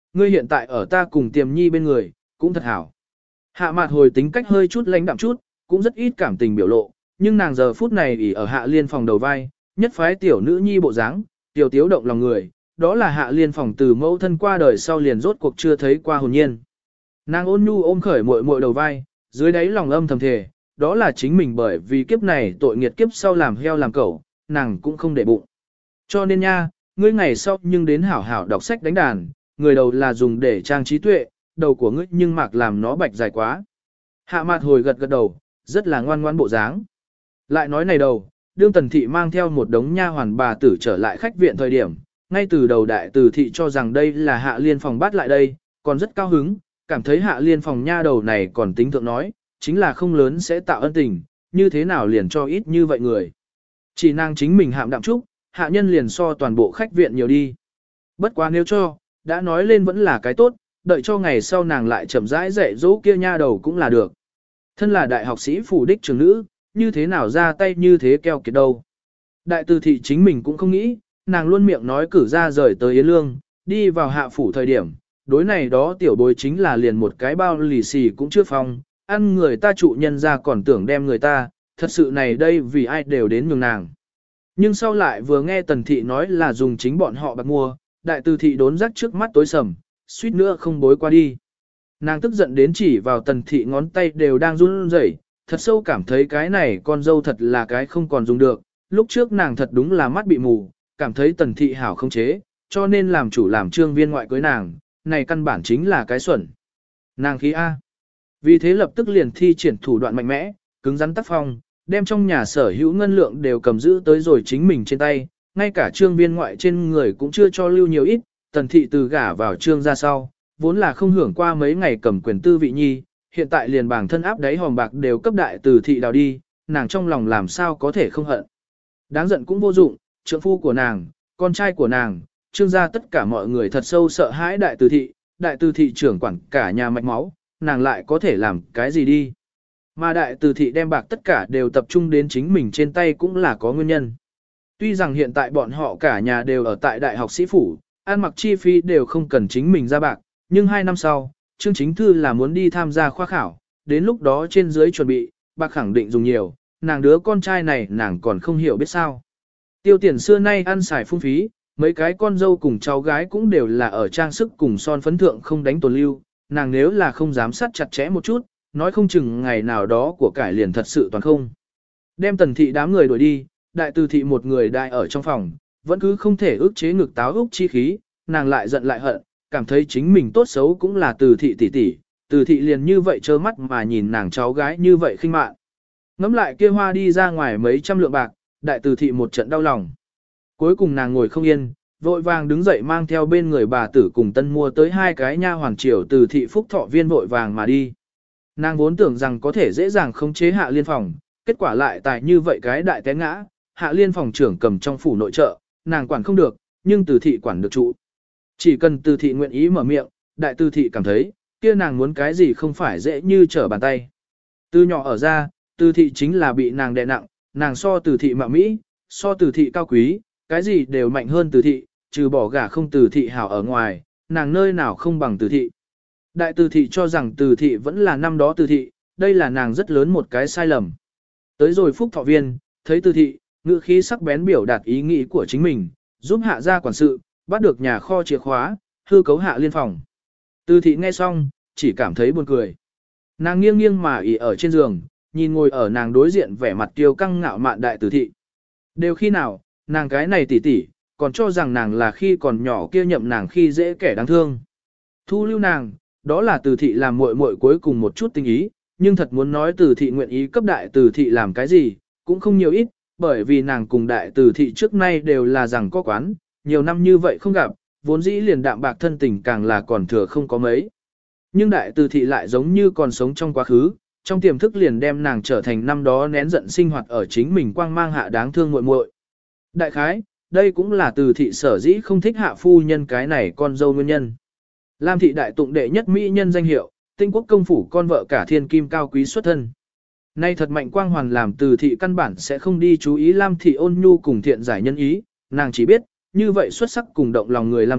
ngươi hiện tại ở ta cùng Tiềm Nhi bên người, cũng thật hảo. Hạ Mạt Hồi tính cách hơi chút lãnh đạm chút, cũng rất ít cảm tình biểu lộ, nhưng nàng giờ phút này ỉ ở Hạ Liên Phòng đầu vai, nhất phái tiểu nữ nhi bộ dáng, tiểu tiếu động lòng người, đó là Hạ Liên Phòng từ mẫu thân qua đời sau liền rốt cuộc chưa thấy qua hồn nhiên. Nàng ôn nhu ôm khởi muội muội đầu vai, dưới đáy lòng âm thầm thề, đó là chính mình bởi vì kiếp này tội nghiệt kiếp sau làm heo làm cẩu, nàng cũng không để bụng. Cho nên nha, ngươi ngày sau nhưng đến hảo hảo đọc sách đánh đàn, người đầu là dùng để trang trí tuệ, đầu của ngươi nhưng mạc làm nó bạch dài quá. Hạ Mạt Hồi gật gật đầu, rất là ngoan ngoãn bộ dáng. Lại nói này đầu, đương Tần Thị mang theo một đống nha hoàn bà tử trở lại khách viện thời điểm, ngay từ đầu đại từ thị cho rằng đây là Hạ Liên Phòng bắt lại đây, còn rất cao hứng, cảm thấy Hạ Liên Phòng nha đầu này còn tính thượng nói, chính là không lớn sẽ tạo ân tình, như thế nào liền cho ít như vậy người. Chỉ nàng chính mình hạm đạm trúc, hạ nhân liền so toàn bộ khách viện nhiều đi. Bất quá nếu cho, đã nói lên vẫn là cái tốt, đợi cho ngày sau nàng lại chậm rãi dạy dỗ kia nha đầu cũng là được. Thân là đại học sĩ phủ đích trưởng nữ, như thế nào ra tay như thế keo kiệt đâu. Đại từ thị chính mình cũng không nghĩ, nàng luôn miệng nói cử ra rời tới Yến Lương, đi vào hạ phủ thời điểm, đối này đó tiểu bối chính là liền một cái bao lì xì cũng chưa phong, ăn người ta trụ nhân ra còn tưởng đem người ta, thật sự này đây vì ai đều đến nhường nàng. Nhưng sau lại vừa nghe Tần Thị nói là dùng chính bọn họ bạc mua, đại từ thị đốn rắc trước mắt tối sầm, suýt nữa không bối qua đi. Nàng tức giận đến chỉ vào Tần Thị ngón tay đều đang run rẩy, thật sâu cảm thấy cái này con dâu thật là cái không còn dùng được, lúc trước nàng thật đúng là mắt bị mù, cảm thấy Tần Thị hảo không chế, cho nên làm chủ làm trương viên ngoại cưới nàng, này căn bản chính là cái xuẩn. Nàng khí A. Vì thế lập tức liền thi triển thủ đoạn mạnh mẽ, cứng rắn tác phong, đem trong nhà sở hữu ngân lượng đều cầm giữ tới rồi chính mình trên tay, ngay cả trương viên ngoại trên người cũng chưa cho lưu nhiều ít, Tần Thị từ gả vào trương ra sau, vốn là không hưởng qua mấy ngày cầm quyền tư vị nhi, hiện tại liền bảng thân áp đáy hòm bạc đều cấp đại từ thị đào đi, nàng trong lòng làm sao có thể không hận. Đáng giận cũng vô dụng, trượng phu của nàng, con trai của nàng, trương gia tất cả mọi người thật sâu sợ hãi đại từ thị trưởng quản cả nhà mạch máu, nàng lại có thể làm cái gì đi. Mà đại từ thị đem bạc tất cả đều tập trung đến chính mình trên tay cũng là có nguyên nhân. Tuy rằng hiện tại bọn họ cả nhà đều ở tại đại học sĩ phủ, ăn mặc chi phí đều không cần chính mình ra bạc, nhưng 2 năm sau, Trương Chính Thư là muốn đi tham gia khoa khảo, đến lúc đó trên dưới chuẩn bị, bạc khẳng định dùng nhiều, nàng đứa con trai này nàng còn không hiểu biết sao. Tiêu tiền xưa nay ăn xài phung phí, mấy cái con dâu cùng cháu gái cũng đều là ở trang sức cùng son phấn thượng không đánh tồn lưu, nàng nếu là không dám sát chặt chẽ một chút, nói không chừng ngày nào đó của cải liền thật sự toàn không. Đem Tần Thị đám người đuổi đi, đại từ thị một người đại ở trong phòng, vẫn cứ không thể ức chế ngực táo úc chi khí, nàng lại giận lại hận, cảm thấy chính mình tốt xấu cũng là từ thị tỷ tỷ, từ thị liền như vậy trơ mắt mà nhìn nàng cháu gái như vậy khinh mạn. Ngắm lại kia hoa đi ra ngoài mấy trăm lượng bạc, đại từ thị một trận đau lòng. Cuối cùng nàng ngồi không yên, vội vàng đứng dậy mang theo bên người bà tử cùng tân mua tới 2 cái nha hoàng triều từ thị phúc thọ viên vội vàng mà đi. Nàng vốn tưởng rằng có thể dễ dàng khống chế Hạ Liên Phòng, kết quả lại tại như vậy cái đại té ngã, Hạ Liên Phòng trưởng cầm trong phủ nội trợ, nàng quản không được, nhưng từ thị quản được trụ. Chỉ cần từ thị nguyện ý mở miệng, đại từ thị cảm thấy, kia nàng muốn cái gì không phải dễ như trở bàn tay. Từ nhỏ ở ra, từ thị chính là bị nàng đè nặng, nàng so từ thị mạo mỹ, so từ thị cao quý, cái gì đều mạnh hơn từ thị, trừ bỏ gả không từ thị hảo ở ngoài, nàng nơi nào không bằng từ thị. Đại từ thị cho rằng từ thị vẫn là năm đó từ thị, đây là nàng rất lớn một cái sai lầm. Tới rồi phúc thọ viên, thấy từ thị, ngữ khí sắc bén biểu đạt ý nghĩ của chính mình, giúp hạ gia quản sự, bắt được nhà kho chìa khóa, hư cấu Hạ Liên Phòng. Từ thị nghe xong, chỉ cảm thấy buồn cười. Nàng nghiêng nghiêng mà ỉ ở trên giường, nhìn ngồi ở nàng đối diện vẻ mặt kiêu căng ngạo mạn đại từ thị. Đều khi nào, nàng cái này tỉ tỉ, còn cho rằng nàng là khi còn nhỏ kia nhậm nàng khi dễ kẻ đáng thương. Thu lưu nàng, đó là từ thị làm muội muội cuối cùng một chút tình ý, nhưng thật muốn nói từ thị nguyện ý cấp đại từ thị làm cái gì, cũng không nhiều ít, bởi vì nàng cùng đại từ thị trước nay đều là rằng có quán, nhiều năm như vậy không gặp, vốn dĩ liền đạm bạc thân tình càng là còn thừa không có mấy. Nhưng đại từ thị lại giống như còn sống trong quá khứ, trong tiềm thức liền đem nàng trở thành năm đó nén giận sinh hoạt ở chính mình quang mang hạ đáng thương muội muội. Đại khái, đây cũng là từ thị sở dĩ không thích hạ phu nhân cái này con dâu nguyên nhân. Lam thị đại tụng đệ nhất mỹ nhân danh hiệu, Tinh Quốc công phủ con vợ cả thiên kim cao quý xuất thân. Nay thật mạnh quang hoàn làm từ thị căn bản sẽ không đi chú ý Lam thị ôn nhu cùng thiện giải nhân ý, nàng chỉ biết, như vậy xuất sắc cùng động lòng người Lam thị,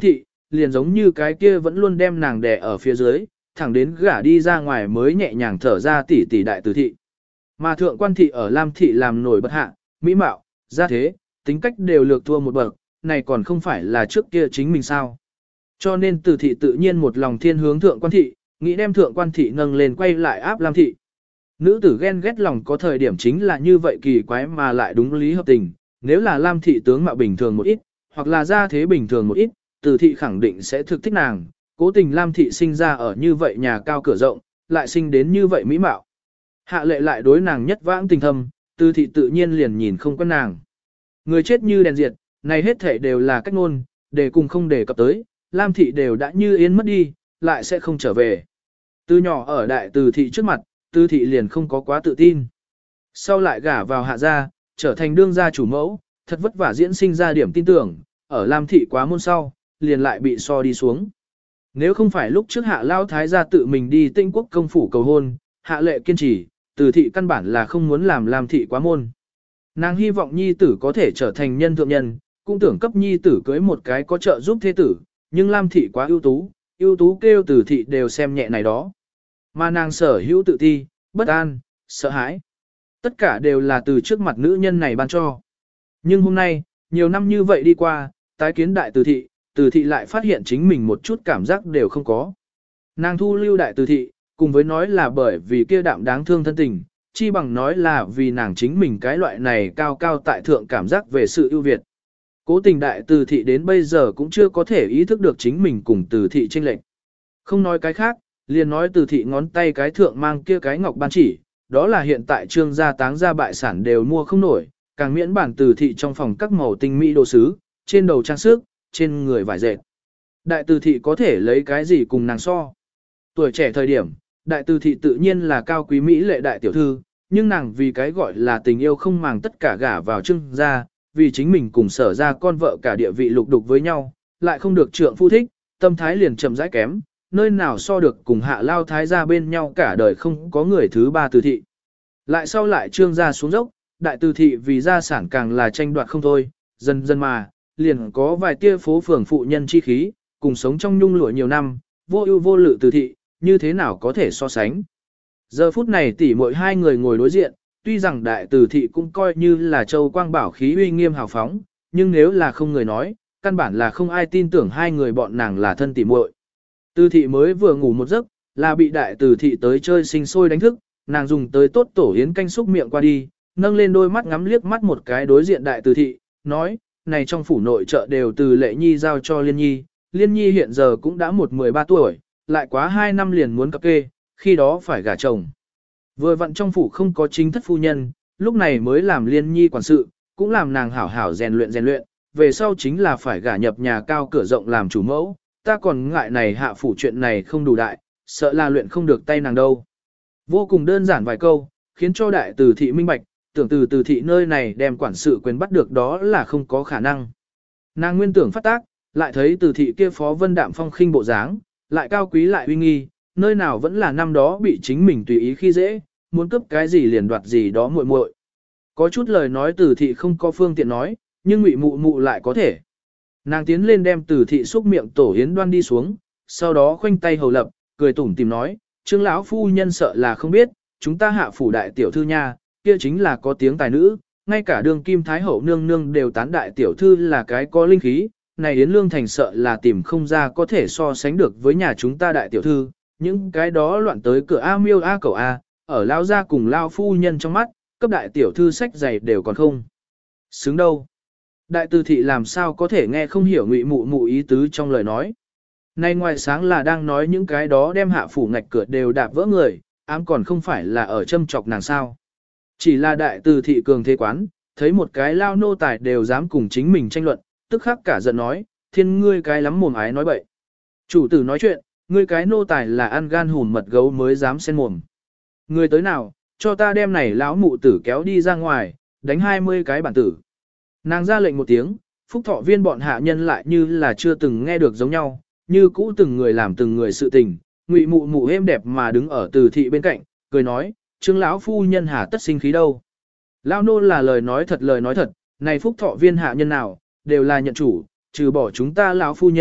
liền giống như cái kia vẫn luôn đem nàng đè ở phía dưới, thẳng đến gả đi ra ngoài mới nhẹ nhàng thở ra tỷ tỷ đại từ thị. Mà thượng quan thị ở Lam thị làm nổi bật hạ, mỹ mạo, gia thế, tính cách đều lược thua một bậc, này còn không phải là trước kia chính mình sao. Cho nên từ thị tự nhiên một lòng thiên hướng thượng quan thị, nghĩ đem thượng quan thị nâng lên quay lại áp Lam thị. Nữ tử ghen ghét lòng có thời điểm chính là như vậy kỳ quái mà lại đúng lý hợp tình, nếu là Lam thị tướng mạo bình thường một ít, hoặc là gia thế bình thường một ít, từ thị khẳng định sẽ thực thích nàng, cố tình Lam thị sinh ra ở như vậy nhà cao cửa rộng, lại sinh đến như vậy mỹ mạo. Hạ lệ lại đối nàng nhất vãng tình thâm, từ thị tự nhiên liền nhìn không quen nàng. Người chết như đèn diệt, này hết thể đều là cách ngôn, để cùng không đề cập tới, Lam thị đều đã như yên mất đi, lại sẽ không trở về. Từ nhỏ ở đại từ thị trước mặt, từ thị liền không có quá tự tin. Sau lại gả vào hạ gia, trở thành đương gia chủ mẫu, thật vất vả diễn sinh ra điểm tin tưởng, ở Lam thị quá môn sau, liền lại bị so đi xuống. Nếu không phải lúc trước hạ lao thái gia tự mình đi Tinh Quốc công phủ cầu hôn, hạ lệ kiên trì, từ thị căn bản là không muốn làm Lam thị quá môn. Nàng hy vọng nhi tử có thể trở thành nhân thượng nhân, cũng tưởng cấp nhi tử cưới một cái có trợ giúp thế tử, nhưng Lam thị quá ưu tú kêu từ thị đều xem nhẹ này đó. Mà nàng sở hữu tự ti, bất an, sợ hãi. Tất cả đều là từ trước mặt nữ nhân này ban cho. Nhưng hôm nay, nhiều năm như vậy đi qua, tái kiến đại từ thị lại phát hiện chính mình một chút cảm giác đều không có. Nàng thu lưu đại từ thị, cùng với nói là bởi vì kia đạm đáng thương thân tình, chi bằng nói là vì nàng chính mình cái loại này cao cao tại thượng cảm giác về sự ưu việt. Cố tình đại từ thị đến bây giờ cũng chưa có thể ý thức được chính mình cùng từ thị chênh lệch. Không nói cái khác, liền nói từ thị ngón tay cái thượng mang kia cái ngọc ban chỉ, đó là hiện tại trương gia táng gia bại sản đều mua không nổi, càng miễn bản từ thị trong phòng các màu tinh mỹ đồ sứ, trên đầu trang sức, trên người vải dệt. Đại từ thị có thể lấy cái gì cùng nàng so. Tuổi trẻ thời điểm, đại từ thị tự nhiên là cao quý mỹ lệ đại tiểu thư, nhưng nàng vì cái gọi là tình yêu không màng tất cả gả vào trương gia, vì chính mình cùng sở ra con vợ cả địa vị lục đục với nhau, lại không được trượng phu thích, tâm thái liền chậm rãi kém, nơi nào so được cùng hạ lao thái gia bên nhau cả đời không có người thứ ba từ thị. Lại sau lại trương gia xuống dốc, đại từ thị vì gia sản càng là tranh đoạt không thôi, dần dần mà, liền có vài tia phố phường phụ nhân chi khí, cùng sống trong nhung lụa nhiều năm, vô ưu vô lự từ thị, như thế nào có thể so sánh. Giờ phút này tỷ muội hai người ngồi đối diện, tuy rằng đại từ thị cũng coi như là châu quang bảo khí uy nghiêm hào phóng, nhưng nếu là không người nói, căn bản là không ai tin tưởng hai người bọn nàng là thân tỷ muội. Từ thị mới vừa ngủ một giấc, là bị đại từ thị tới chơi sinh sôi đánh thức, nàng dùng tới tốt tổ yến canh xúc miệng qua đi, nâng lên đôi mắt ngắm liếc mắt một cái đối diện đại từ thị, nói, này trong phủ nội trợ đều từ Lệ Nhi giao cho Liên Nhi, Liên Nhi hiện giờ cũng đã 13 tuổi, lại quá 2 năm liền muốn cập kê, khi đó phải gả chồng. Vừa vặn trong phủ không có chính thất phu nhân, lúc này mới làm Liên Nhi quản sự, cũng làm nàng hảo hảo rèn luyện, về sau chính là phải gả nhập nhà cao cửa rộng làm chủ mẫu, ta còn ngại này hạ phủ chuyện này không đủ đại, sợ là luyện không được tay nàng đâu. Vô cùng đơn giản vài câu, khiến cho đại từ thị minh bạch, tưởng từ thị nơi này đem quản sự quyền bắt được đó là không có khả năng. Nàng nguyên tưởng phát tác, lại thấy từ thị kia phó vân đạm phong khinh bộ dáng, lại cao quý lại uy nghi, nơi nào vẫn là năm đó bị chính mình tùy ý khi dễ, muốn cướp cái gì liền đoạt gì đó muội muội. Có chút lời nói từ thị không có phương tiện nói, nhưng ngụy mụ mụ lại có thể. Nàng tiến lên đem từ thị xúc miệng tổ yến đoan đi xuống, sau đó khoanh tay hầu lập, cười tủm tìm nói, Trương lão phu nhân sợ là không biết, chúng ta hạ phủ đại tiểu thư nha, kia chính là có tiếng tài nữ, ngay cả đường kim thái hậu nương nương đều tán đại tiểu thư là cái có linh khí, này Yến Lương Thành sợ là tìm không ra có thể so sánh được với nhà chúng ta đại tiểu thư, những cái đó loạn tới cửa A miêu A cầu A, ở lao ra cùng lao phu nhân trong mắt, cấp đại tiểu thư sách giày đều còn không. Xứng đâu. Đại từ thị làm sao có thể nghe không hiểu ngụy mụ mụ ý tứ trong lời nói. Nay ngoài sáng là đang nói những cái đó đem hạ phủ ngạch cửa đều đạp vỡ người, ám còn không phải là ở châm chọc nàng sao. Chỉ là đại từ thị cường thế quán, thấy một cái lao nô tài đều dám cùng chính mình tranh luận, tức khắc cả giận nói, thiên ngươi cái lắm mồm ái nói bậy. Chủ tử nói chuyện, ngươi cái nô tài là ăn gan hùn mật gấu mới dám xen mồm. Ngươi tới nào, cho ta đem này lão mụ tử kéo đi ra ngoài, đánh 20 cái bản tử. Nàng ra lệnh một tiếng, phúc thọ viên bọn hạ nhân lại như là chưa từng nghe được giống nhau, như cũ từng người làm từng người sự tình, ngụy mụ mụ êm đẹp mà đứng ở từ thị bên cạnh, cười nói, Trương lão phu nhân hà tất sinh khí đâu. Lão nô là lời nói thật, này phúc thọ viên hạ nhân nào, đều là nhận chủ, trừ bỏ chúng ta lão phu nhân,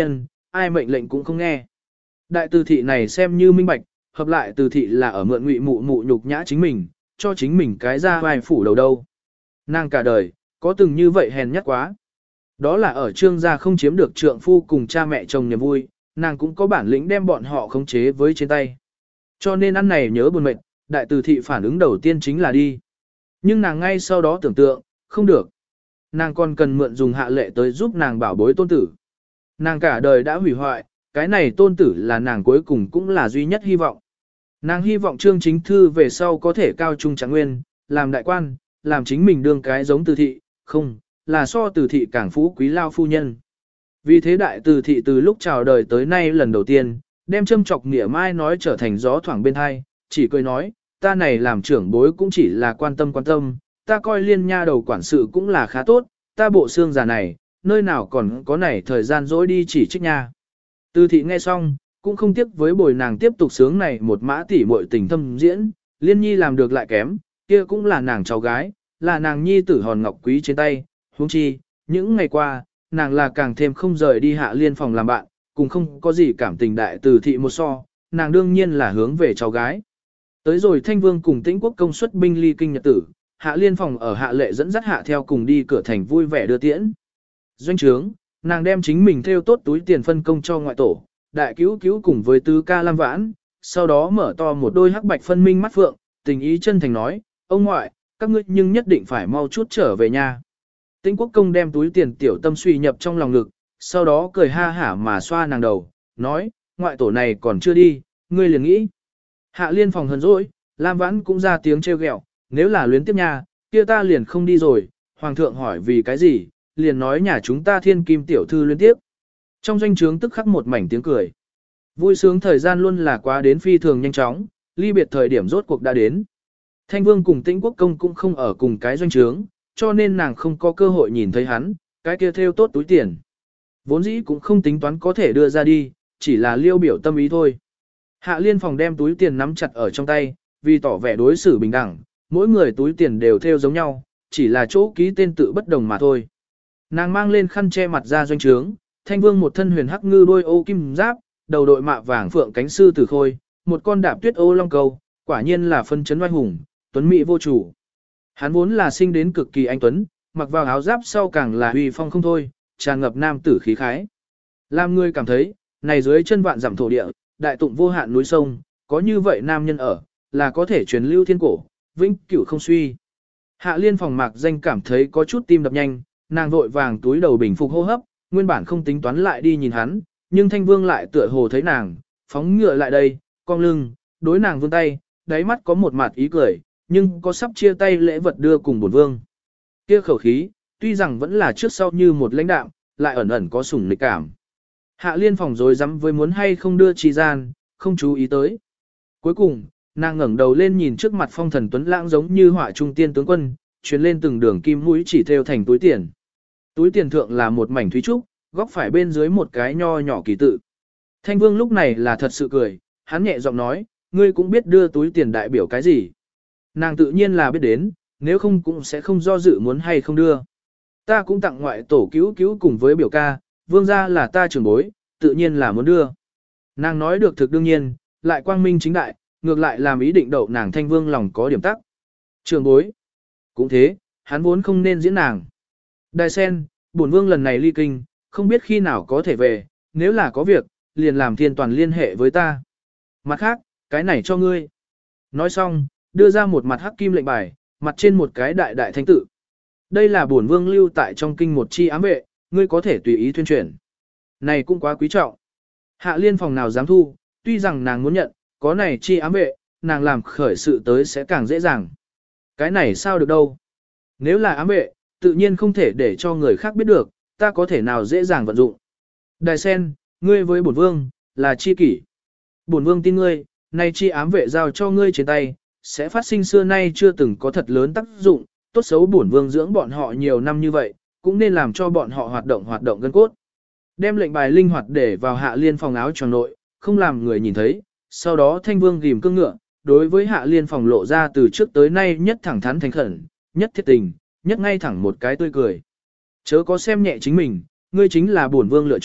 ai mệnh lệnh cũng không nghe. Đại từ thị này xem như minh bạch, hợp lại từ thị là ở mượn ngụy mụ mụ nhục nhã chính mình, cho chính mình cái ra vai phủ đầu đâu. Nàng cả đời, có từng như vậy hèn nhát quá. Đó là ở trương gia không chiếm được trượng phu cùng cha mẹ chồng niềm vui, nàng cũng có bản lĩnh đem bọn họ khống chế với trên tay. Cho nên ăn này nhớ buồn mệt, đại từ thị phản ứng đầu tiên chính là đi. Nhưng nàng ngay sau đó tưởng tượng, không được. Nàng còn cần mượn dùng Hạ Lệ tới giúp nàng bảo bối tôn tử. Nàng cả đời đã hủy hoại, cái này tôn tử là nàng cuối cùng cũng là duy nhất hy vọng. Nàng hy vọng Trương Chính Thư về sau có thể cao trung trạng nguyên, làm đại quan, làm chính mình đương cái giống từ thị, không, là so từ thị càng phú quý lao phu nhân. Vì thế đại từ thị từ lúc chào đời tới nay lần đầu tiên, đem châm chọc nghĩa mai nói trở thành gió thoảng bên hai, chỉ cười nói, ta này làm trưởng bối cũng chỉ là quan tâm, ta coi liên nha đầu quản sự cũng là khá tốt, ta bộ xương già này, nơi nào còn có này thời gian dỗi đi chỉ trích nha. Từ thị nghe xong, cũng không tiếc với bồi nàng tiếp tục sướng này một mã tỉ muội tình thâm diễn, liên nhi làm được lại kém, kia cũng là nàng cháu gái, là nàng nhi tử hòn ngọc quý trên tay, huống chi, những ngày qua, nàng là càng thêm không rời đi Hạ Liên phòng làm bạn, cùng không có gì cảm tình đại từ thị một so, nàng đương nhiên là hướng về cháu gái. Tới rồi Thanh Vương cùng Tĩnh Quốc công xuất binh ly kinh nhật tử, Hạ Liên phòng ở Hạ Lệ dẫn dắt Hạ theo cùng đi cửa thành vui vẻ đưa tiễn. Doanh trướng, nàng đem chính mình theo tốt túi tiền phân công cho ngoại tổ, đại cứu cứu cùng với tứ ca Lam Vãn, sau đó mở to một đôi hắc bạch phân minh mắt phượng, tình ý chân thành nói, ông ngoại, các ngươi nhưng nhất định phải mau chút trở về nhà. Tĩnh Quốc công đem túi tiền tiểu tâm suy nhập trong lòng ngực, sau đó cười ha hả mà xoa nàng đầu, nói, ngoại tổ này còn chưa đi, ngươi liền nghĩ. Hạ Liên phòng hờn dỗi, Lam Vãn cũng ra tiếng trêu ghẹo, nếu là luyến tiếp nhà, kia ta liền không đi rồi, hoàng thượng hỏi vì cái gì, liền nói nhà chúng ta thiên kim tiểu thư luyến tiếp. Trong doanh trướng tức khắc một mảnh tiếng cười. Vui sướng thời gian luôn là quá đến phi thường nhanh chóng, ly biệt thời điểm rốt cuộc đã đến. Thanh Vương cùng Tĩnh Quốc công cũng không ở cùng cái doanh trướng, cho nên nàng không có cơ hội nhìn thấy hắn, cái kia theo tốt túi tiền. Vốn dĩ cũng không tính toán có thể đưa ra đi, chỉ là liêu biểu tâm ý thôi. Hạ Liên phòng đem túi tiền nắm chặt ở trong tay, vì tỏ vẻ đối xử bình đẳng, mỗi người túi tiền đều theo giống nhau, chỉ là chỗ ký tên tự bất đồng mà thôi. Nàng mang lên khăn che mặt ra doanh trướng, Thanh Vương một thân huyền hắc ngư đôi ô kim giáp, đầu đội mạ vàng phượng cánh sư tử khôi, một con đạp tuyết ô long cầu, quả nhiên là phân chấn oai hùng, tuấn mỹ vô chủ. Hắn vốn là sinh đến cực kỳ anh tuấn, mặc vào áo giáp sau càng là uy phong không thôi, tràn ngập nam tử khí khái. Làm người cảm thấy, này dưới chân vạn dặm thổ địa, đại tụng vô hạn núi sông, có như vậy nam nhân ở, là có thể truyền lưu thiên cổ, vĩnh cửu không suy. Hạ Liên phòng mạc danh cảm thấy có chút tim đập nhanh, nàng vội vàng túi đầu bình phục hô hấp, nguyên bản không tính toán lại đi nhìn hắn, nhưng Thanh Vương lại tựa hồ thấy nàng, phóng ngựa lại đây, cong lưng, đối nàng vươn tay, đáy mắt có một mặt ý cười, nhưng có sắp chia tay lễ vật đưa cùng bổn vương. Kia khẩu khí, tuy rằng vẫn là trước sau như một lãnh đạm, lại ẩn ẩn có sủng nịch cảm. Hạ Liên phòng rồi dám với muốn hay không đưa chi gian, không chú ý tới. Cuối cùng, nàng ngẩng đầu lên nhìn trước mặt phong thần tuấn lãng giống như họa trung tiên tướng quân, truyền lên từng đường kim mũi chỉ theo thành túi tiền. Túi tiền thượng là một mảnh thúy trúc, góc phải bên dưới một cái nho nhỏ kỳ tự. Thanh Vương lúc này là thật sự cười, hắn nhẹ giọng nói, ngươi cũng biết đưa túi tiền đại biểu cái gì. Nàng tự nhiên là biết đến, nếu không cũng sẽ không do dự muốn hay không đưa. Ta cũng tặng ngoại tổ cứu cứu cùng với biểu ca, vương gia là ta trưởng bối, tự nhiên là muốn đưa. Nàng nói được thực đương nhiên, lại quang minh chính đại, ngược lại làm ý định đậu nàng Thanh Vương lòng có điểm tắc. Trưởng bối. Cũng thế, hắn vốn không nên diễn nàng. Đài sen, bổn vương lần này ly kinh, không biết khi nào có thể về, nếu là có việc, liền làm thiên toàn liên hệ với ta. Mặt khác, cái này cho ngươi. Nói xong, đưa ra một mặt hắc kim lệnh bài, mặt trên một cái đại đại thanh tự. Đây là bổn vương lưu tại trong kinh một chi ám vệ, ngươi có thể tùy ý tuyên truyền. Này cũng quá quý trọng. Hạ Liên phòng nào dám thu, tuy rằng nàng muốn nhận, có này chi ám vệ, nàng làm khởi sự tới sẽ càng dễ dàng. Cái này sao được đâu. Nếu là ám vệ, tự nhiên không thể để cho người khác biết được, ta có thể nào dễ dàng vận dụng. Đài sen, ngươi với bổn vương, là chi kỷ. Bổn vương tin ngươi, nay chi ám vệ giao cho ngươi trên tay, sẽ phát sinh xưa nay chưa từng có thật lớn tác dụng, tốt xấu bổn vương dưỡng bọn họ nhiều năm như vậy, cũng nên làm cho bọn họ hoạt động gân cốt. Đem lệnh bài linh hoạt để vào Hạ Liên phòng áo choàng nội, không làm người nhìn thấy, sau đó Thanh Vương ghim cương ngựa, đối với Hạ Liên phòng lộ ra từ trước tới nay nhất thẳng thắn thành khẩn, nhất thiết tình, nhất ngay thẳng một cái tươi cười. Chớ có xem nhẹ chính mình, ngươi chính là bổn vương lựa chọn,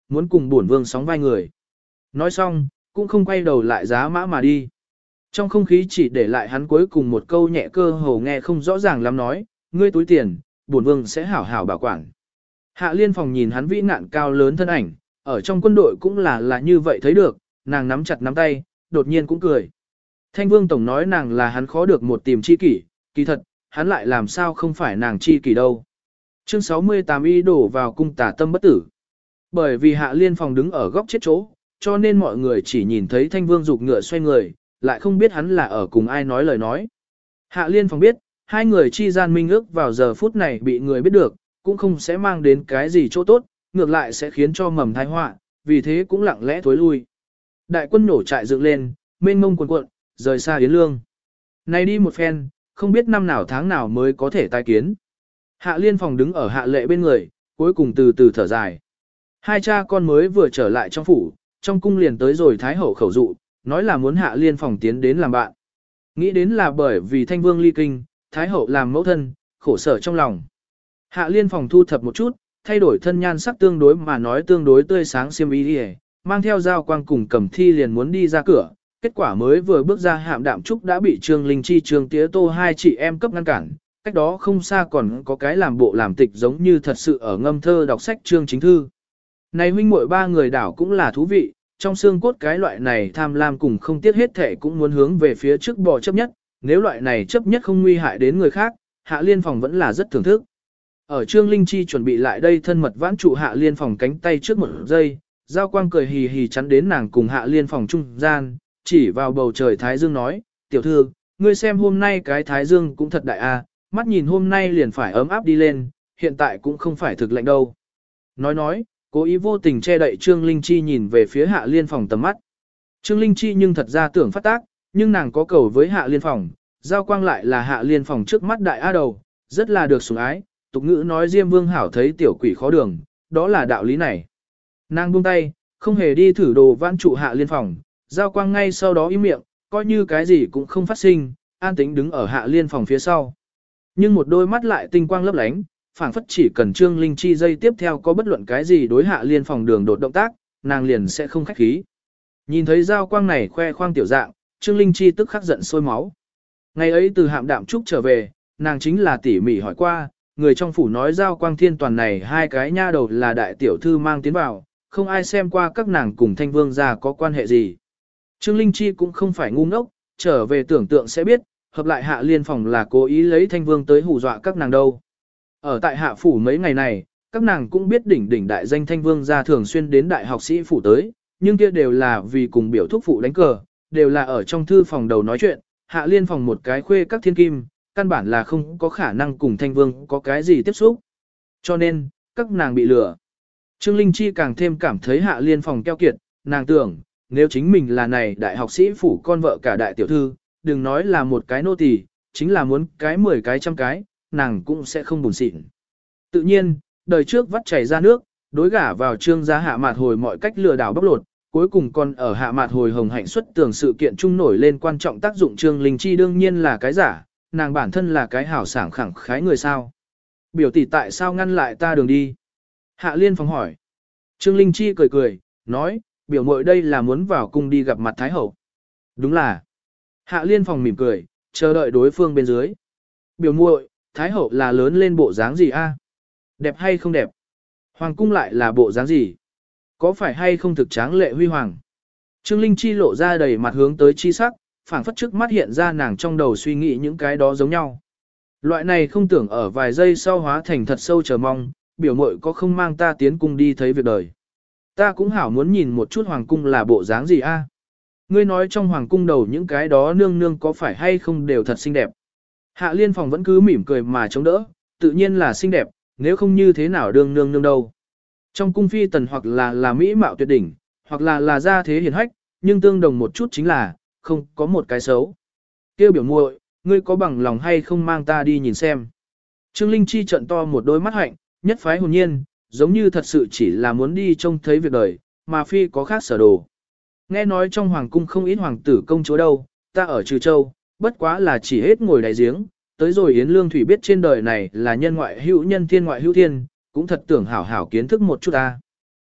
muốn cùng bổn vương sóng vai người. Nói xong, cũng không quay đầu lại giá mã mà đi. Trong không khí chỉ để lại hắn cuối cùng một câu nhẹ cơ hồ nghe không rõ ràng lắm nói, ngươi túi tiền, bổn vương sẽ hảo hảo bảo quản. Hạ Liên Phòng nhìn hắn vĩ nạn cao lớn thân ảnh, ở trong quân đội cũng là như vậy thấy được, nàng nắm chặt nắm tay, đột nhiên cũng cười. Thanh Vương Tổng nói nàng là hắn khó được một tìm chi kỷ, kỳ thật, hắn lại làm sao không phải nàng chi kỷ đâu. Chương 68 y đổ vào cung tả tâm bất tử. Bởi vì Hạ Liên Phòng đứng ở góc chết chỗ, cho nên mọi người chỉ nhìn thấy Thanh Vương dục ngựa xoay người, lại không biết hắn là ở cùng ai nói lời nói. Hạ Liên Phòng biết, hai người chi gian minh ước vào giờ phút này bị người biết được, cũng không sẽ mang đến cái gì chỗ tốt, ngược lại sẽ khiến cho mầm tai họa, vì thế cũng lặng lẽ thối lui. Đại quân nổ trại dựng lên, mênh mông cuồn cuộn, rời xa Yến Lương. Này đi một phen, không biết năm nào tháng nào mới có thể tái kiến. Hạ Liên Phòng đứng ở Hạ Lệ bên người, cuối cùng từ từ thở dài. Hai cha con mới vừa trở lại trong phủ, trong cung liền tới rồi Thái Hậu khẩu dụ, nói là muốn Hạ Liên Phòng tiến đến làm bạn. Nghĩ đến là bởi vì Thanh Vương ly kinh, Thái Hậu làm mẫu thân, khổ sở trong lòng. Hạ Liên Phòng thu thập một chút, thay đổi thân nhan sắc tương đối mà nói tương đối tươi sáng xiêm y đi, mang theo dao quang cùng Cẩm Thi liền muốn đi ra cửa. Kết quả mới vừa bước ra Hạm Đạm Trúc đã bị Trương Linh Chi Trương Tía Tô hai chị em cấp ngăn cản. Cách đó không xa còn có cái làm bộ làm tịch giống như thật sự ở ngâm thơ đọc sách Trương Chính Thư. Này huynh muội ba người đảo cũng là thú vị, trong xương cốt cái loại này tham lam cùng không tiếc hết thể cũng muốn hướng về phía trước bò chấp nhất, nếu loại này chấp nhất không nguy hại đến người khác, Hạ Liên Phòng vẫn là rất thưởng thức. Ở Trương Linh Chi chuẩn bị lại đây thân mật vãn trụ Hạ Liên Phòng cánh tay trước một giây, Giao Quang cười hì hì chắn đến nàng cùng Hạ Liên Phòng trung gian, chỉ vào bầu trời Thái Dương nói, tiểu thư, ngươi xem hôm nay cái Thái Dương cũng thật đại a, mắt nhìn hôm nay liền phải ấm áp đi lên, hiện tại cũng không phải thực lạnh đâu. Nói, cố ý vô tình che đậy Trương Linh Chi nhìn về phía Hạ Liên Phòng tầm mắt. Trương Linh Chi nhưng thật ra tưởng phát tác, nhưng nàng có cầu với Hạ Liên Phòng, Giao Quang lại là Hạ Liên Phòng trước mắt đại a đầu, rất là được sủng ái, tục ngữ nói Diêm Vương hảo thấy tiểu quỷ khó đường, đó là đạo lý này. Nàng buông tay, không hề đi thử đồ vãn trụ Hạ Liên Phòng, Giao Quang ngay sau đó im miệng, coi như cái gì cũng không phát sinh, an tĩnh đứng ở Hạ Liên Phòng phía sau. Nhưng một đôi mắt lại tinh quang lấp lánh, phảng phất chỉ cần Trương Linh Chi dây tiếp theo có bất luận cái gì đối Hạ Liên Phòng đường đột động tác, nàng liền sẽ không khách khí. Nhìn thấy Giao Quang này khoe khoang tiểu dạng, Trương Linh Chi tức khắc giận sôi máu. Ngày ấy từ Hạm Đạm Trúc trở về, nàng chính là tỉ mỉ hỏi qua, người trong phủ nói Giao Quang Thiên toàn này hai cái nha đầu là đại tiểu thư mang tiến vào, không ai xem qua các nàng cùng Thanh Vương gia có quan hệ gì. Trương Linh Chi cũng không phải ngu ngốc, trở về tưởng tượng sẽ biết, hợp lại Hạ Liên Phòng là cố ý lấy Thanh Vương tới hù dọa các nàng đâu. Ở tại Hạ phủ mấy ngày này, các nàng cũng biết đỉnh đại danh Thanh Vương gia thường xuyên đến đại học sĩ phủ tới, nhưng kia đều là vì cùng biểu thúc phụ đánh cờ, đều là ở trong thư phòng đầu nói chuyện, Hạ Liên Phòng một cái khuê các thiên kim, căn bản là không có khả năng cùng Thanh Vương có cái gì tiếp xúc. Cho nên, các nàng bị lừa. Trương Linh Chi càng thêm cảm thấy Hạ Liên Phòng keo kiệt, nàng tưởng, nếu chính mình là này đại học sĩ phủ con vợ cả đại tiểu thư, đừng nói là một cái nô tỳ, chính là muốn cái 10 cái trăm cái, nàng cũng sẽ không buồn xịn. Tự nhiên, đời trước vắt chảy ra nước, đối gả vào Trương gia Hạ Mạt Hồi mọi cách lừa đảo bóc lột, cuối cùng còn ở Hạ Mạt Hồi hồng hạnh xuất tường sự kiện chung nổi lên quan trọng tác dụng. Trương Linh Chi đương nhiên là cái giả, nàng bản thân là cái hảo sảng khẳng khái người sao. Biểu tỷ tại sao ngăn lại ta đường đi? Hạ Liên Phòng hỏi. Trương Linh Chi cười, nói, biểu muội đây là muốn vào cung đi gặp mặt Thái Hậu. Đúng là. Hạ Liên Phòng mỉm cười, chờ đợi đối phương bên dưới. Biểu muội, Thái Hậu là lớn lên bộ dáng gì a? Đẹp hay không đẹp? Hoàng cung lại là bộ dáng gì? Có phải hay không thực tráng lệ huy hoàng? Trương Linh Chi lộ ra đầy mặt hướng tới chi sắc, phảng phất trước mắt hiện ra nàng trong đầu suy nghĩ những cái đó giống nhau. Loại này không tưởng ở vài giây sau hóa thành thật sâu chờ mong, biểu muội có không mang ta tiến cung đi thấy việc đời. Ta cũng hảo muốn nhìn một chút hoàng cung là bộ dáng gì a. Ngươi nói trong hoàng cung đầu những cái đó nương nương có phải hay không đều thật xinh đẹp. Hạ Liên Phòng vẫn cứ mỉm cười mà chống đỡ, tự nhiên là xinh đẹp, nếu không như thế nào đương nương nương đâu. Trong cung phi tần hoặc là mỹ mạo tuyệt đỉnh, hoặc là gia thế hiển hách, nhưng tương đồng một chút chính là, không có một cái xấu. Kêu biểu muội, ngươi có bằng lòng hay không mang ta đi nhìn xem. Trương Linh Chi trận to một đôi mắt hạnh, nhất phái hồn nhiên, giống như thật sự chỉ là muốn đi trông thấy việc đời, mà phi có khác sở đồ. Nghe nói trong hoàng cung không ít hoàng tử công chúa đâu, ta ở Trừ Châu, bất quá là chỉ hết ngồi đáy giếng, tới rồi Yến Lương Thủy biết trên đời này là nhân ngoại hữu nhân thiên ngoại hữu thiên, cũng thật tưởng hảo hảo kiến thức một chút ta.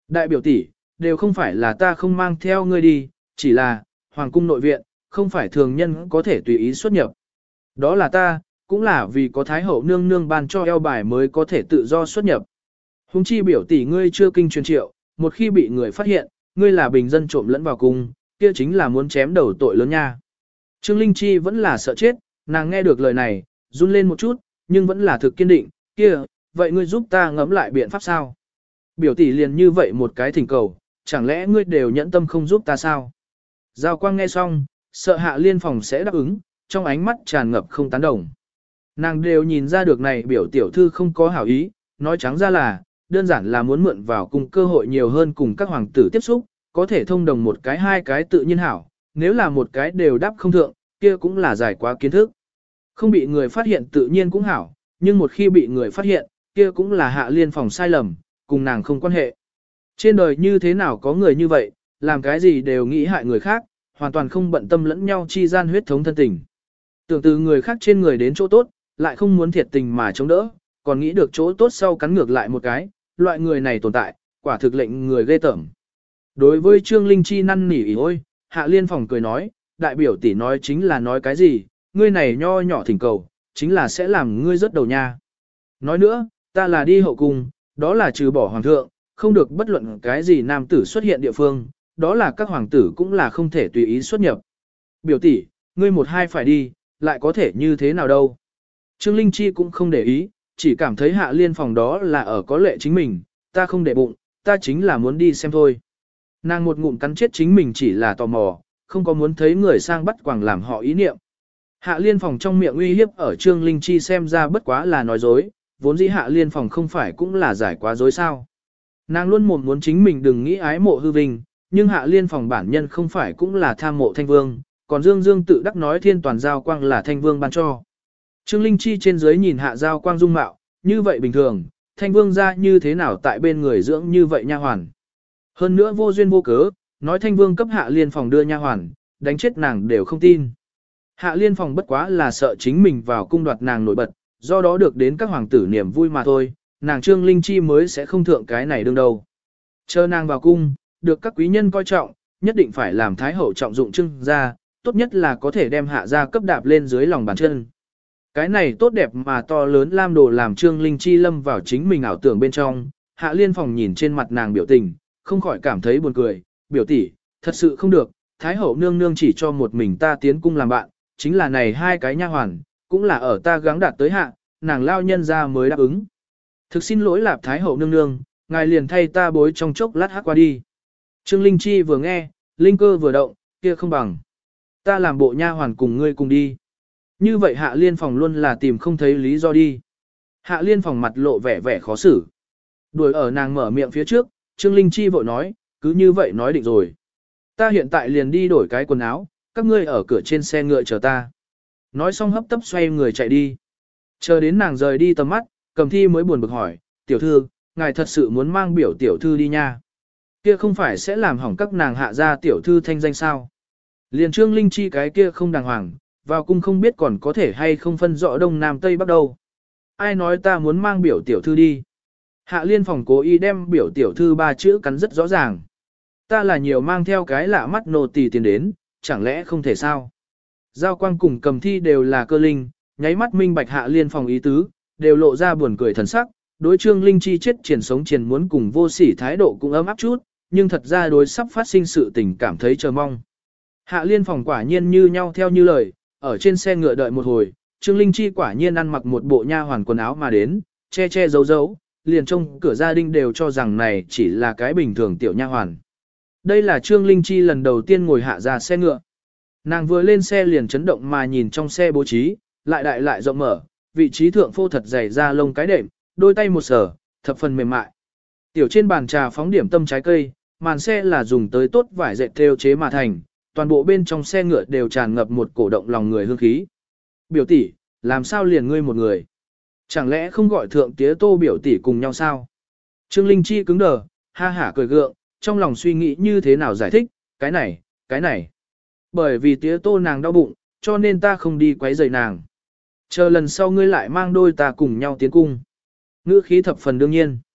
Đại biểu tỷ, đều không phải là ta không mang theo ngươi đi, chỉ là, hoàng cung nội viện, không phải thường nhân có thể tùy ý xuất nhập. Đó là ta, cũng là vì có thái hậu nương nương ban cho eo bài mới có thể tự do xuất nhập. Hùng chi biểu tỷ ngươi chưa kinh truyền triệu, một khi bị người phát hiện, ngươi là bình dân trộm lẫn vào cung, kia chính là muốn chém đầu tội lớn nha. Trương Linh Chi vẫn là sợ chết, nàng nghe được lời này, run lên một chút, nhưng vẫn là thực kiên định, kia, vậy ngươi giúp ta ngẫm lại biện pháp sao? Biểu tỷ liền như vậy một cái thỉnh cầu, chẳng lẽ ngươi đều nhẫn tâm không giúp ta sao? Giao Quang nghe xong, sợ Hạ Liên Phòng sẽ đáp ứng, trong ánh mắt tràn ngập không tán đồng. Nàng đều nhìn ra được này biểu tiểu thư không có hảo ý, nói trắng ra là, đơn giản là muốn mượn vào cùng cơ hội nhiều hơn cùng các hoàng tử tiếp xúc, có thể thông đồng một cái hai cái tự nhiên hảo, nếu là một cái đều đáp không thượng, kia cũng là giải quá kiến thức. Không bị người phát hiện tự nhiên cũng hảo, nhưng một khi bị người phát hiện, kia cũng là Hạ Liên Phòng sai lầm, cùng nàng không quan hệ. Trên đời như thế nào có người như vậy, làm cái gì đều nghĩ hại người khác, hoàn toàn không bận tâm lẫn nhau chi gian huyết thống thân tình. Tưởng từ người khác trên người đến chỗ tốt, lại không muốn thiệt tình mà chống đỡ, còn nghĩ được chỗ tốt sau cắn ngược lại một cái, loại người này tồn tại, quả thực lệnh người ghê tởm. Đối với Trương Linh Chi năn nỉ ỉ ôi, Hạ Liên Phòng cười nói, đại biểu tỷ nói chính là nói cái gì, ngươi này nho nhỏ thỉnh cầu, chính là sẽ làm ngươi rớt đầu nha. Nói nữa, ta là đi hậu cung, đó là trừ bỏ hoàng thượng, không được bất luận cái gì nam tử xuất hiện địa phương, đó là các hoàng tử cũng là không thể tùy ý xuất nhập. Biểu tỷ, ngươi một hai phải đi, lại có thể như thế nào đâu. Trương Linh Chi cũng không để ý, chỉ cảm thấy Hạ Liên Phòng đó là ở có lệ chính mình, ta không để bụng, ta chính là muốn đi xem thôi. Nàng một ngụm cắn chết chính mình chỉ là tò mò, không có muốn thấy người sang bắt quàng làm họ ý niệm. Hạ Liên Phòng trong miệng uy hiếp ở Trương Linh Chi xem ra bất quá là nói dối, vốn dĩ Hạ Liên Phòng không phải cũng là giải quá dối sao. Nàng luôn mồm muốn chính mình đừng nghĩ ái mộ hư vinh, nhưng Hạ Liên Phòng bản nhân không phải cũng là tham mộ Thanh Vương, còn Dương Dương tự đắc nói thiên toàn giao quang là Thanh Vương ban cho. Trương Linh Chi trên dưới nhìn Hạ Giao Quang dung mạo, như vậy bình thường, Thanh Vương ra như thế nào tại bên người dưỡng như vậy nha hoàn. Hơn nữa vô duyên vô cớ, nói Thanh Vương cấp Hạ Liên Phòng đưa nha hoàn, đánh chết nàng đều không tin. Hạ Liên Phòng bất quá là sợ chính mình vào cung đoạt nàng nổi bật, do đó được đến các hoàng tử niềm vui mà thôi, nàng Trương Linh Chi mới sẽ không thượng cái này đương đâu. Chờ nàng vào cung, được các quý nhân coi trọng, nhất định phải làm thái hậu trọng dụng Trương gia, tốt nhất là có thể đem Hạ gia cấp đạp lên dưới lòng bàn chân. Cái này tốt đẹp mà to lớn lam đồ làm Trương Linh Chi lâm vào chính mình ảo tưởng bên trong, Hạ Liên Phòng nhìn trên mặt nàng biểu tình, không khỏi cảm thấy buồn cười, biểu tỷ, thật sự không được, Thái hậu nương nương chỉ cho một mình ta tiến cung làm bạn, chính là này hai cái nha hoàn, cũng là ở ta gắng đạt tới hạ, nàng lao nhân ra mới đáp ứng. Thực xin lỗi lạp Thái hậu nương nương, ngài liền thay ta bối trong chốc lát hát qua đi. Trương Linh Chi vừa nghe, linh cơ vừa động, kia không bằng. Ta làm bộ nha hoàn cùng ngươi cùng đi. Như vậy Hạ Liên Phòng luôn là tìm không thấy lý do đi. Hạ Liên Phòng mặt lộ vẻ vẻ khó xử. Đuổi ở nàng mở miệng phía trước, Trương Linh Chi vội nói, cứ như vậy nói định rồi. Ta hiện tại liền đi đổi cái quần áo, các ngươi ở cửa trên xe ngựa chờ ta. Nói xong hấp tấp xoay người chạy đi. Chờ đến nàng rời đi tầm mắt, Cầm Thi mới buồn bực hỏi, tiểu thư, ngài thật sự muốn mang biểu tiểu thư đi nha. Kia không phải sẽ làm hỏng các nàng Hạ gia tiểu thư thanh danh sao. Liền Trương Linh Chi cái kia không đàng hoàng, vào cung không biết còn có thể hay không phân rõ đông nam tây bắc đâu. Ai nói ta muốn mang biểu tiểu thư đi. Hạ Liên Phòng cố ý đem biểu tiểu thư ba chữ cắn rất rõ ràng. Ta là nhiều mang theo cái lạ mắt nô tỳ tiền đến, chẳng lẽ không thể sao. Giao Quang cùng Cầm Thi đều là cơ linh, nháy mắt minh bạch Hạ Liên Phòng ý tứ, đều lộ ra buồn cười thần sắc. Đối Trương Linh Chi chết triển sống triển muốn cùng vô sỉ thái độ cũng ấm áp chút, nhưng thật ra đối sắp phát sinh sự tình cảm thấy chờ mong. Hạ Liên Phòng quả nhiên như nhau theo như lời, ở trên xe ngựa đợi một hồi, Trương Linh Chi quả nhiên ăn mặc một bộ nha hoàn quần áo mà đến, che che giấu giấu, liền trông cửa gia đình đều cho rằng này chỉ là cái bình thường tiểu nha hoàn. Đây là Trương Linh Chi lần đầu tiên ngồi hạ ra xe ngựa. Nàng vừa lên xe liền chấn động mà nhìn trong xe bố trí, lại đại lại rộng mở, vị trí thượng phô thật dày da lông cái đệm, đôi tay một sở, thập phần mềm mại. Tiểu trên bàn trà phóng điểm tâm trái cây, màn xe là dùng tới tốt vải dệt thêu chế mà thành, toàn bộ bên trong xe ngựa đều tràn ngập một cổ động lòng người hương khí. Biểu tỷ, làm sao liền ngươi một người? Chẳng lẽ không gọi thượng tía Tô biểu tỷ cùng nhau sao? Trương Linh Chi cứng đờ, ha hả cười gượng, trong lòng suy nghĩ như thế nào giải thích, cái này. Bởi vì tía Tô nàng đau bụng, cho nên ta không đi quấy rầy nàng. Chờ lần sau ngươi lại mang đôi ta cùng nhau tiến cung. Ngữ khí thập phần đương nhiên.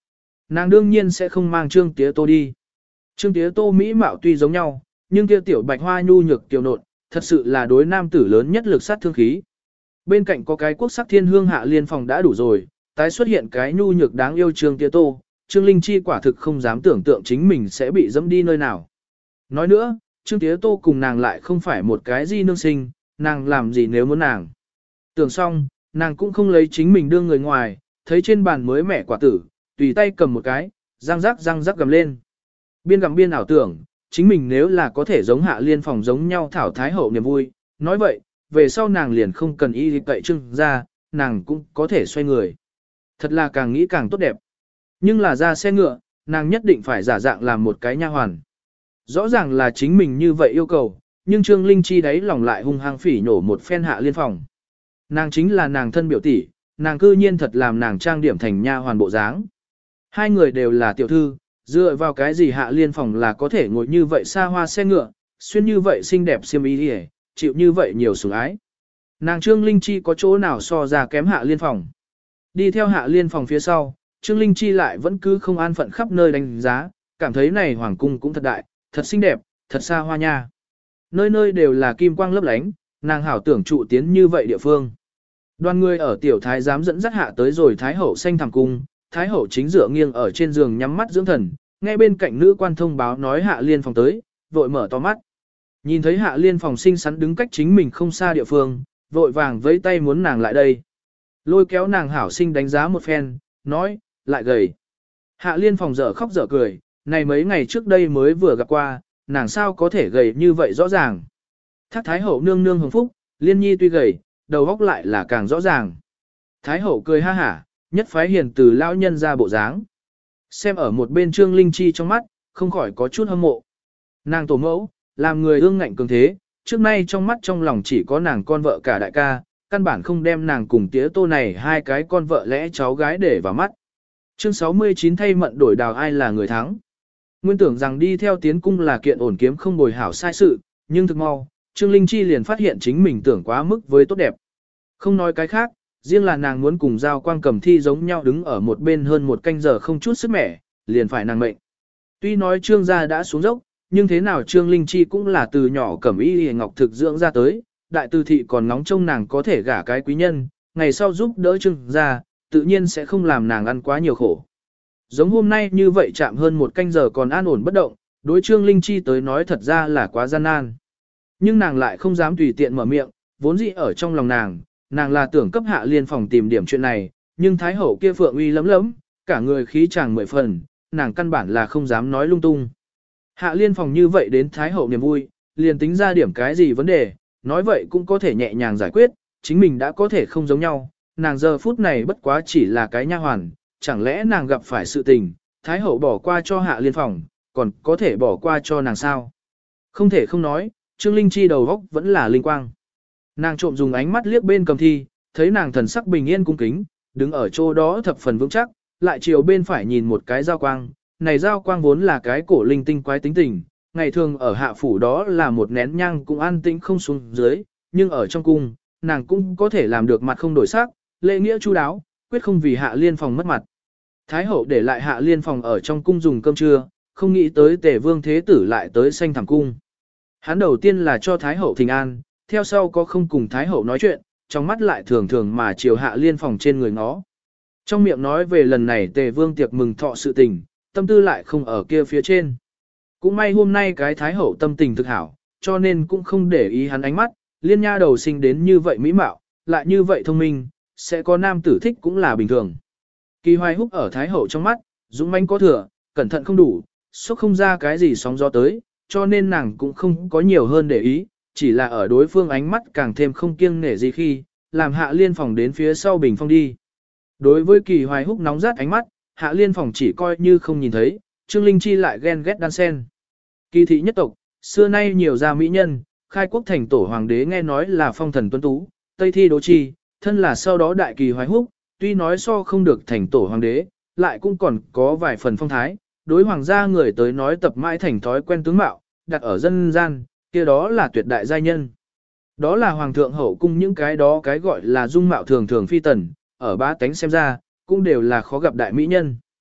Nàng đương nhiên sẽ không mang Trương Tía Tô đi. Trương Tía Tô mỹ mạo tuy giống nhau, nhưng kia tiểu bạch hoa nhu nhược tiểu nộn, thật sự là đối nam tử lớn nhất lực sát thương khí. Bên cạnh có cái quốc sắc thiên hương Hạ Liên Phòng đã đủ rồi, tái xuất hiện cái nhu nhược đáng yêu Trương Tía Tô, Trương Linh Chi quả thực không dám tưởng tượng chính mình sẽ bị dẫm đi nơi nào. Nói nữa, Trương Tía Tô cùng nàng lại không phải một cái gì nương sinh, nàng làm gì nếu muốn nàng. Tưởng xong, nàng cũng không lấy chính mình đưa người ngoài, thấy trên bàn mới mẻ quả tử, tùy tay cầm một cái, răng rắc gầm lên. Biên gặm biên ảo tưởng, chính mình nếu là có thể giống Hạ Liên Phòng giống nhau thảo thái hậu niềm vui, nói vậy, về sau nàng liền không cần y cậy Trương ra, nàng cũng có thể xoay người. Thật là càng nghĩ càng tốt đẹp. Nhưng là ra xe ngựa, nàng nhất định phải giả dạng làm một cái nha hoàn. Rõ ràng là chính mình như vậy yêu cầu, nhưng Trương Linh Chi đáy lòng lại hung hăng phỉ nhổ một phen Hạ Liên Phòng. Nàng chính là nàng thân biểu tỷ, nàng cư nhiên thật làm nàng trang điểm thành nha hoàn bộ dáng. Hai người đều là tiểu thư, dựa vào cái gì Hạ Liên Phòng là có thể ngồi như vậy xa hoa xe ngựa, xuyên như vậy xinh đẹp xiêm y đi, chịu như vậy nhiều sủng ái. Nàng Trương Linh Chi có chỗ nào so ra kém Hạ Liên Phòng. Đi theo Hạ Liên Phòng phía sau, Trương Linh Chi lại vẫn cứ không an phận khắp nơi đánh giá, cảm thấy này hoàng cung cũng thật đại, thật xinh đẹp, thật xa hoa nha. Nơi nơi đều là kim quang lấp lánh, nàng hảo tưởng trụ tiến như vậy địa phương. Đoàn người ở tiểu thái giám dẫn dắt hạ tới rồi thái hậu xanh thẳm cung, thái hậu chính dựa nghiêng ở trên giường nhắm mắt dưỡng thần, nghe bên cạnh nữ quan thông báo nói Hạ Liên Phòng tới, vội mở to mắt. Nhìn thấy Hạ Liên Phòng xinh xắn đứng cách chính mình không xa địa phương, vội vàng vẫy tay muốn nàng lại đây. Lôi kéo nàng hảo sinh đánh giá một phen, nói, lại gầy. Hạ Liên Phòng dở khóc dở cười, này mấy ngày trước đây mới vừa gặp qua, nàng sao có thể gầy như vậy rõ ràng. Thác Thái Hậu nương nương hồng phúc, Liên Nhi tuy gầy, đầu óc lại là càng rõ ràng. Thái Hậu cười ha hả, nhất phái hiền từ lão nhân ra bộ dáng. Xem ở một bên Trương Linh Chi trong mắt, không khỏi có chút hâm mộ. Nàng tổ mẫu, làm người ương ngạnh cường thế, trước nay trong mắt trong lòng chỉ có nàng con vợ cả đại ca, căn bản không đem nàng cùng tía tô này hai cái con vợ lẽ cháu gái để vào mắt. Chương 69 thay mận đổi đào ai là người thắng. Nguyên tưởng rằng đi theo tiến cung là kiện ổn kiếm không bồi hảo sai sự, nhưng thực mau, Trương Linh Chi liền phát hiện chính mình tưởng quá mức với tốt đẹp. Không nói cái khác, riêng là nàng muốn cùng Giao Quang Cầm thi giống nhau đứng ở một bên hơn một canh giờ không chút sức mẻ, liền phải nàng mệnh. Tuy nói Trương gia đã xuống dốc, nhưng thế nào Trương Linh Chi cũng là từ nhỏ Cẩm Y Ngọc thực dưỡng ra tới, đại tư thị còn ngóng trông nàng có thể gả cái quý nhân, ngày sau giúp đỡ Trương gia, tự nhiên sẽ không làm nàng ăn quá nhiều khổ. Giống hôm nay như vậy chạm hơn một canh giờ còn an ổn bất động, đối Trương Linh Chi tới nói thật ra là quá gian nan. Nhưng nàng lại không dám tùy tiện mở miệng, vốn dĩ ở trong lòng nàng là tưởng cấp Hạ Liên Phòng tìm điểm chuyện này, nhưng Thái Hậu kia phượng uy lấm lấm, cả người khí chàng 10 phần, nàng căn bản là không dám nói lung tung. Hạ Liên Phòng như vậy đến Thái Hậu niềm vui, liền tính ra điểm cái gì vấn đề, nói vậy cũng có thể nhẹ nhàng giải quyết, chính mình đã có thể không giống nhau, nàng giờ phút này bất quá chỉ là cái nha hoàn, chẳng lẽ nàng gặp phải sự tình, Thái Hậu bỏ qua cho Hạ Liên Phòng, còn có thể bỏ qua cho nàng sao? Không thể không nói, Trương Linh Chi đầu góc vẫn là linh quang. Nàng trộm dùng ánh mắt liếc bên Cầm Thi, thấy nàng thần sắc bình yên cung kính, đứng ở chỗ đó thập phần vững chắc, lại chiều bên phải nhìn một cái Giao Quang, này Giao Quang vốn là cái cổ linh tinh quái tính tình, ngày thường ở hạ phủ đó là một nén nhang cũng an tĩnh không xuống dưới, nhưng ở trong cung, nàng cũng có thể làm được mặt không đổi sắc, lễ nghĩa chu đáo, quyết không vì Hạ Liên Phòng mất mặt. Thái Hậu để lại Hạ Liên Phòng ở trong cung dùng cơm trưa, không nghĩ tới Tề Vương Thế Tử lại tới Xanh Thẳm Cung. Hắn đầu tiên là cho Thái Hậu thỉnh an, theo sau có không cùng Thái Hậu nói chuyện, trong mắt lại thường thường mà chiều Hạ Liên Phòng trên người ngó. Trong miệng nói về lần này Tề Vương tiệc mừng thọ sự tình, tâm tư lại không ở kia phía trên. Cũng may hôm nay cái Thái Hậu tâm tình thực hảo, cho nên cũng không để ý hắn ánh mắt, Liên nha đầu sinh đến như vậy mỹ mạo, lại như vậy thông minh, sẽ có nam tử thích cũng là bình thường. Kỳ Hoài Húc ở Thái Hậu trong mắt, dũng mãnh có thừa, cẩn thận không đủ, xúc không ra cái gì sóng gió tới, cho nên nàng cũng không có nhiều hơn để ý, chỉ là ở đối phương ánh mắt càng thêm không kiêng nể gì khi, làm Hạ Liên Phòng đến phía sau bình phong đi. Đối với Kỳ Hoài Húc nóng rát ánh mắt, Hạ Liên Phòng chỉ coi như không nhìn thấy, Trương Linh Chi lại ghen ghét đan sen. Kỳ thị nhất tộc, xưa nay nhiều gia mỹ nhân, khai quốc thành tổ hoàng đế nghe nói là phong thần tuấn tú, Tây thi đố chi, thân là sau đó đại Kỳ Hoài Húc, tuy nói so không được thành tổ hoàng đế, lại cũng còn có vài phần phong thái, đối hoàng gia người tới nói tập mãi thành thói quen tướng mạo, đặt ở dân gian, kia đó là tuyệt đại giai nhân. Đó là hoàng thượng hậu cung những cái đó cái gọi là dung mạo thường thường phi tần, ở bá tánh xem ra, cũng đều là khó gặp đại mỹ nhân.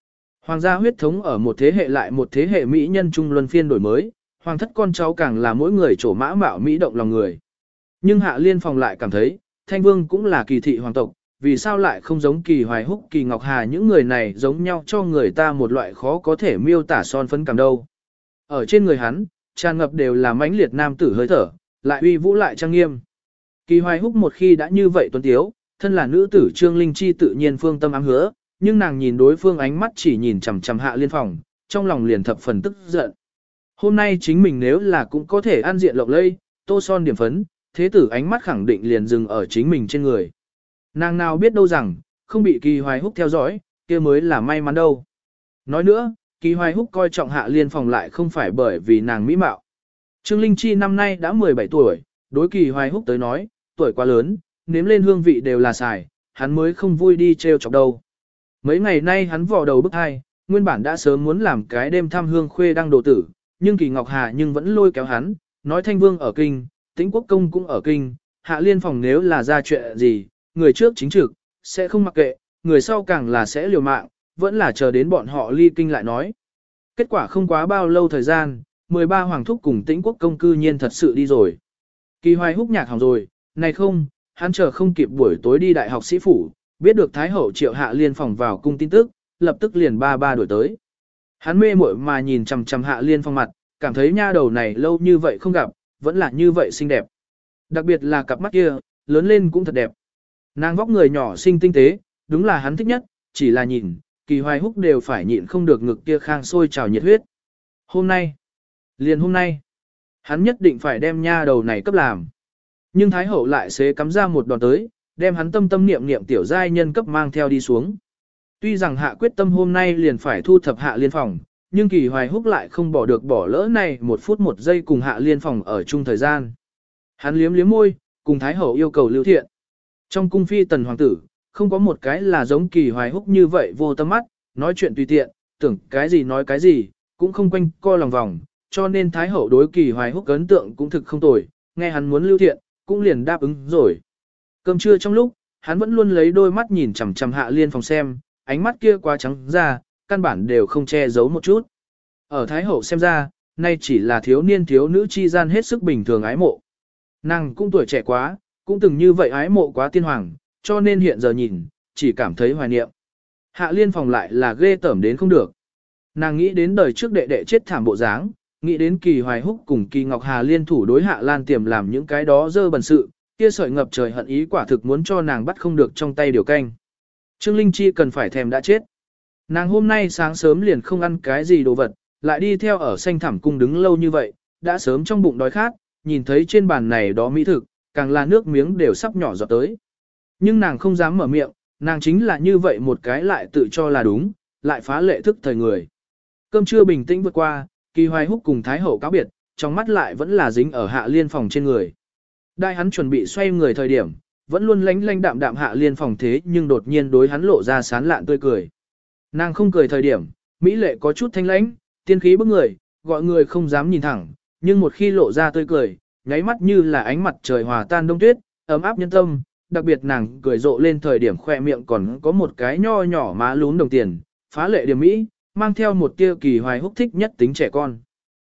Hoàng gia huyết thống ở một thế hệ lại một thế hệ mỹ nhân trung luân phiên đổi mới, hoàng thất con cháu càng là mỗi người trổ mã mạo mỹ động lòng người. Nhưng Hạ Liên Phòng lại cảm thấy, Thanh Vương cũng là kỳ thị hoàng tộc, vì sao lại không giống Kỳ Hoài Húc, Kỳ Ngọc Hà những người này giống nhau cho người ta một loại khó có thể miêu tả son phấn cảm đâu. Ở trên người hắn, tràn ngập đều là mãnh liệt nam tử hơi thở, lại uy vũ lại trang nghiêm. Kỳ Hoài Húc một khi đã như vậy tuấn tiếu, thân là nữ tử Trương Linh Chi tự nhiên phương tâm ám hứa, nhưng nàng nhìn đối phương ánh mắt chỉ nhìn chằm chằm Hạ Liên Phòng, trong lòng liền thập phần tức giận. Hôm nay chính mình nếu là cũng có thể ăn diện lộng lây, tô son điểm phấn, thế tử ánh mắt khẳng định liền dừng ở chính mình trên người. Nàng nào biết đâu rằng, không bị Kỳ Hoài Húc theo dõi, kia mới là may mắn đâu. Nói nữa, Kỳ Hoài Húc coi trọng Hạ Liên Phòng lại không phải bởi vì nàng mỹ mạo. Trương Linh Chi năm nay đã 17 tuổi, đối Kỳ Hoài Húc tới nói, tuổi quá lớn, nếm lên hương vị đều là xài, hắn mới không vui đi treo chọc đâu. Mấy ngày nay hắn vò đầu bức hai, nguyên bản đã sớm muốn làm cái đêm thăm hương khuê đăng đồ tử, nhưng Kỳ Ngọc Hà nhưng vẫn lôi kéo hắn, nói Thanh Vương ở kinh, Tĩnh Quốc Công cũng ở kinh, Hạ Liên Phòng nếu là ra chuyện gì, người trước chính trực, sẽ không mặc kệ, người sau càng là sẽ liều mạng, vẫn là chờ đến bọn họ ly kinh lại nói. Kết quả không quá bao lâu thời gian, 13 hoàng thúc cùng Tĩnh Quốc Công cư nhiên thật sự đi rồi. Kỳ Hoài Húc nhạc hỏng rồi, này không, hắn chờ không kịp buổi tối đi đại học sĩ phủ, biết được Thái Hậu triệu Hạ Liên Phòng vào cung tin tức, lập tức liền ba đuổi tới. Hắn mê muội mà nhìn chằm chằm Hạ Liên Phong mặt, cảm thấy nha đầu này lâu như vậy không gặp, vẫn là như vậy xinh đẹp. Đặc biệt là cặp mắt kia, lớn lên cũng thật đẹp. Nàng vóc người nhỏ xinh tinh tế, đúng là hắn thích nhất, chỉ là nhìn, Kỳ Hoài Húc đều phải nhịn không được ngực kia khang sôi trào nhiệt huyết. Hôm nay, liền hôm nay, hắn nhất định phải đem nha đầu này cấp làm. Nhưng Thái Hậu lại xế cắm ra một đòn tới, đem hắn tâm tâm niệm niệm tiểu giai nhân cấp mang theo đi xuống. Tuy rằng hạ quyết tâm hôm nay liền phải thu thập Hạ Liên Phòng, nhưng Kỳ Hoài Húc lại không bỏ được bỏ lỡ này 1 phút 1 giây cùng Hạ Liên Phòng ở chung thời gian. Hắn liếm liếm môi, cùng Thái Hậu yêu cầu lưu thiện. Trong cung phi tần hoàng tử, không có một cái là giống Kỳ Hoài Húc như vậy vô tâm mắt, nói chuyện tùy tiện, tưởng cái gì nói cái gì, cũng không quanh co lòng vòng, cho nên Thái Hậu đối Kỳ Hoài Húc ấn tượng cũng thực không tồi, nghe hắn muốn lưu thiện, cũng liền đáp ứng rồi. Cơm trưa trong lúc, hắn vẫn luôn lấy đôi mắt nhìn chằm chằm Hạ Liên Phòng xem, ánh mắt kia quá trắng ra, căn bản đều không che giấu một chút. Ở Thái Hậu xem ra, nay chỉ là thiếu niên thiếu nữ chi gian hết sức bình thường ái mộ. Nàng cũng tuổi trẻ quá, cũng từng như vậy ái mộ quá tiên hoàng, cho nên hiện giờ nhìn, chỉ cảm thấy hoài niệm. Hạ Liên Phòng lại là ghê tởm đến không được. Nàng nghĩ đến đời trước đệ đệ chết thảm bộ dáng, nghĩ đến Kỳ Hoài Húc cùng Kỳ Ngọc Hà liên thủ đối Hạ Lan Tiềm làm những cái đó dơ bẩn sự, kia sợi ngập trời hận ý quả thực muốn cho nàng bắt không được trong tay điều canh. Trương Linh Chi cần phải thèm đã chết. Nàng hôm nay sáng sớm liền không ăn cái gì đồ vật, lại đi theo ở xanh thẳm cung đứng lâu như vậy, đã sớm trong bụng đói khát, nhìn thấy trên bàn này đó mỹ thực, càng là nước miếng đều sắp nhỏ giọt tới. Nhưng nàng không dám mở miệng, nàng chính là như vậy một cái lại tự cho là đúng, lại phá lệ thức thời người. Cơm trưa bình tĩnh vượt qua, Kỳ Hoài Húc cùng Thái Hậu cáo biệt, trong mắt lại vẫn là dính ở Hạ Liên Phòng trên người. Đại hắn chuẩn bị xoay người thời điểm, vẫn luôn lánh lánh đạm đạm Hạ Liên Phòng thế nhưng đột nhiên đối hắn lộ ra sán lạn tươi cười. Nàng không cười thời điểm, mỹ lệ có chút thanh lãnh, tiên khí bức người, gọi người không dám nhìn thẳng, nhưng một khi lộ ra tươi cười, nháy mắt như là ánh mặt trời hòa tan đông tuyết, ấm áp nhân tâm, đặc biệt nàng cười rộ lên thời điểm khoe miệng còn có một cái nho nhỏ má lún đồng tiền, phá lệ điểm mỹ, mang theo một tia Kỳ Hoài Húc thích nhất tính trẻ con.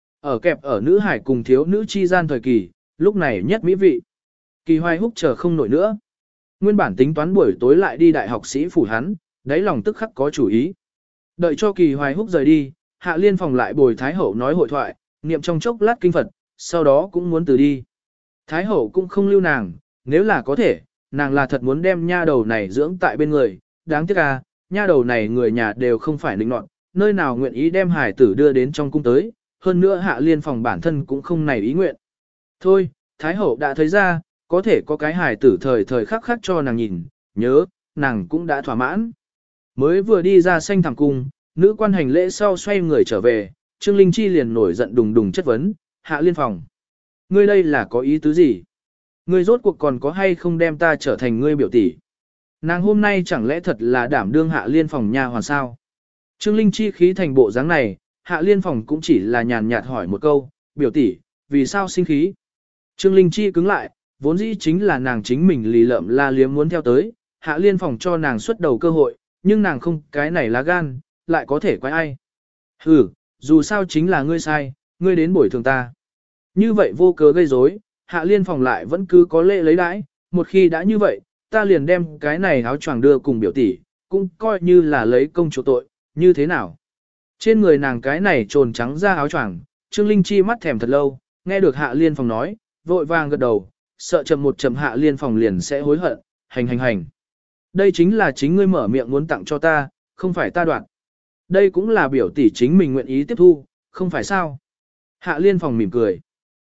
Ở kẹp ở nữ hải cùng thiếu nữ chi gian thời kỳ, lúc này nhất mỹ vị. Kỳ Hoài Húc chờ không nổi nữa. Nguyên bản tính toán buổi tối lại đi đại học sĩ phủ hắn, đáy lòng tức khắc có chủ ý. Đợi cho Kỳ Hoài Húc rời đi, Hạ Liên Phòng lại bồi Thái Hậu nói hội thoại, niệm trong chốc lát kinh Phật, sau đó cũng muốn từ đi. Thái Hậu cũng không lưu nàng, nếu là có thể, nàng là thật muốn đem nha đầu này dưỡng tại bên người, đáng tiếc à, nha đầu này người nhà đều không phải lĩnh nọt, nơi nào nguyện ý đem hải tử đưa đến trong cung tới, hơn nữa Hạ Liên Phòng bản thân cũng không này ý nguyện. Thôi, Thái Hậu đã thấy ra, có thể có cái hải tử thời thời khắc khắc cho nàng nhìn, nhớ, nàng cũng đã thỏa mãn. Mới vừa đi ra xanh thẳm cung, nữ quan hành lễ sau xoay người trở về, Trương Linh Chi liền nổi giận đùng đùng chất vấn, Hạ Liên Phòng. Ngươi đây là có ý tứ gì? Ngươi rốt cuộc còn có hay không đem ta trở thành ngươi biểu tỷ? Nàng hôm nay chẳng lẽ thật là đảm đương Hạ Liên Phòng nha hoàn sao? Trương Linh Chi khí thành bộ dáng này, Hạ Liên Phòng cũng chỉ là nhàn nhạt hỏi một câu, biểu tỷ, vì sao sinh khí? Trương Linh Chi cứng lại, vốn dĩ chính là nàng chính mình lì lợm la liếm muốn theo tới, Hạ Liên Phòng cho nàng xuất đầu cơ hội, nhưng nàng không cái này lá gan, lại có thể quái ai. Dù sao chính là ngươi sai, ngươi đến bồi thường ta. Như vậy vô cớ gây rối, Hạ Liên Phòng lại vẫn cứ có lệ lấy đãi, một khi đã như vậy, ta liền đem cái này áo choàng đưa cùng biểu tỷ, cũng coi như là lấy công chủ tội, như thế nào. Trên người nàng cái này trồn trắng ra áo choàng, Trương Linh Chi mắt thèm thật lâu, nghe được Hạ Liên Phòng nói, vội vàng gật đầu, sợ chậm một chậm Hạ Liên Phòng liền sẽ hối hận, hành. Đây chính là chính ngươi mở miệng muốn tặng cho ta, không phải ta đoạt. Đây cũng là biểu tỷ chính mình nguyện ý tiếp thu, không phải sao. Hạ Liên Phòng mỉm cười.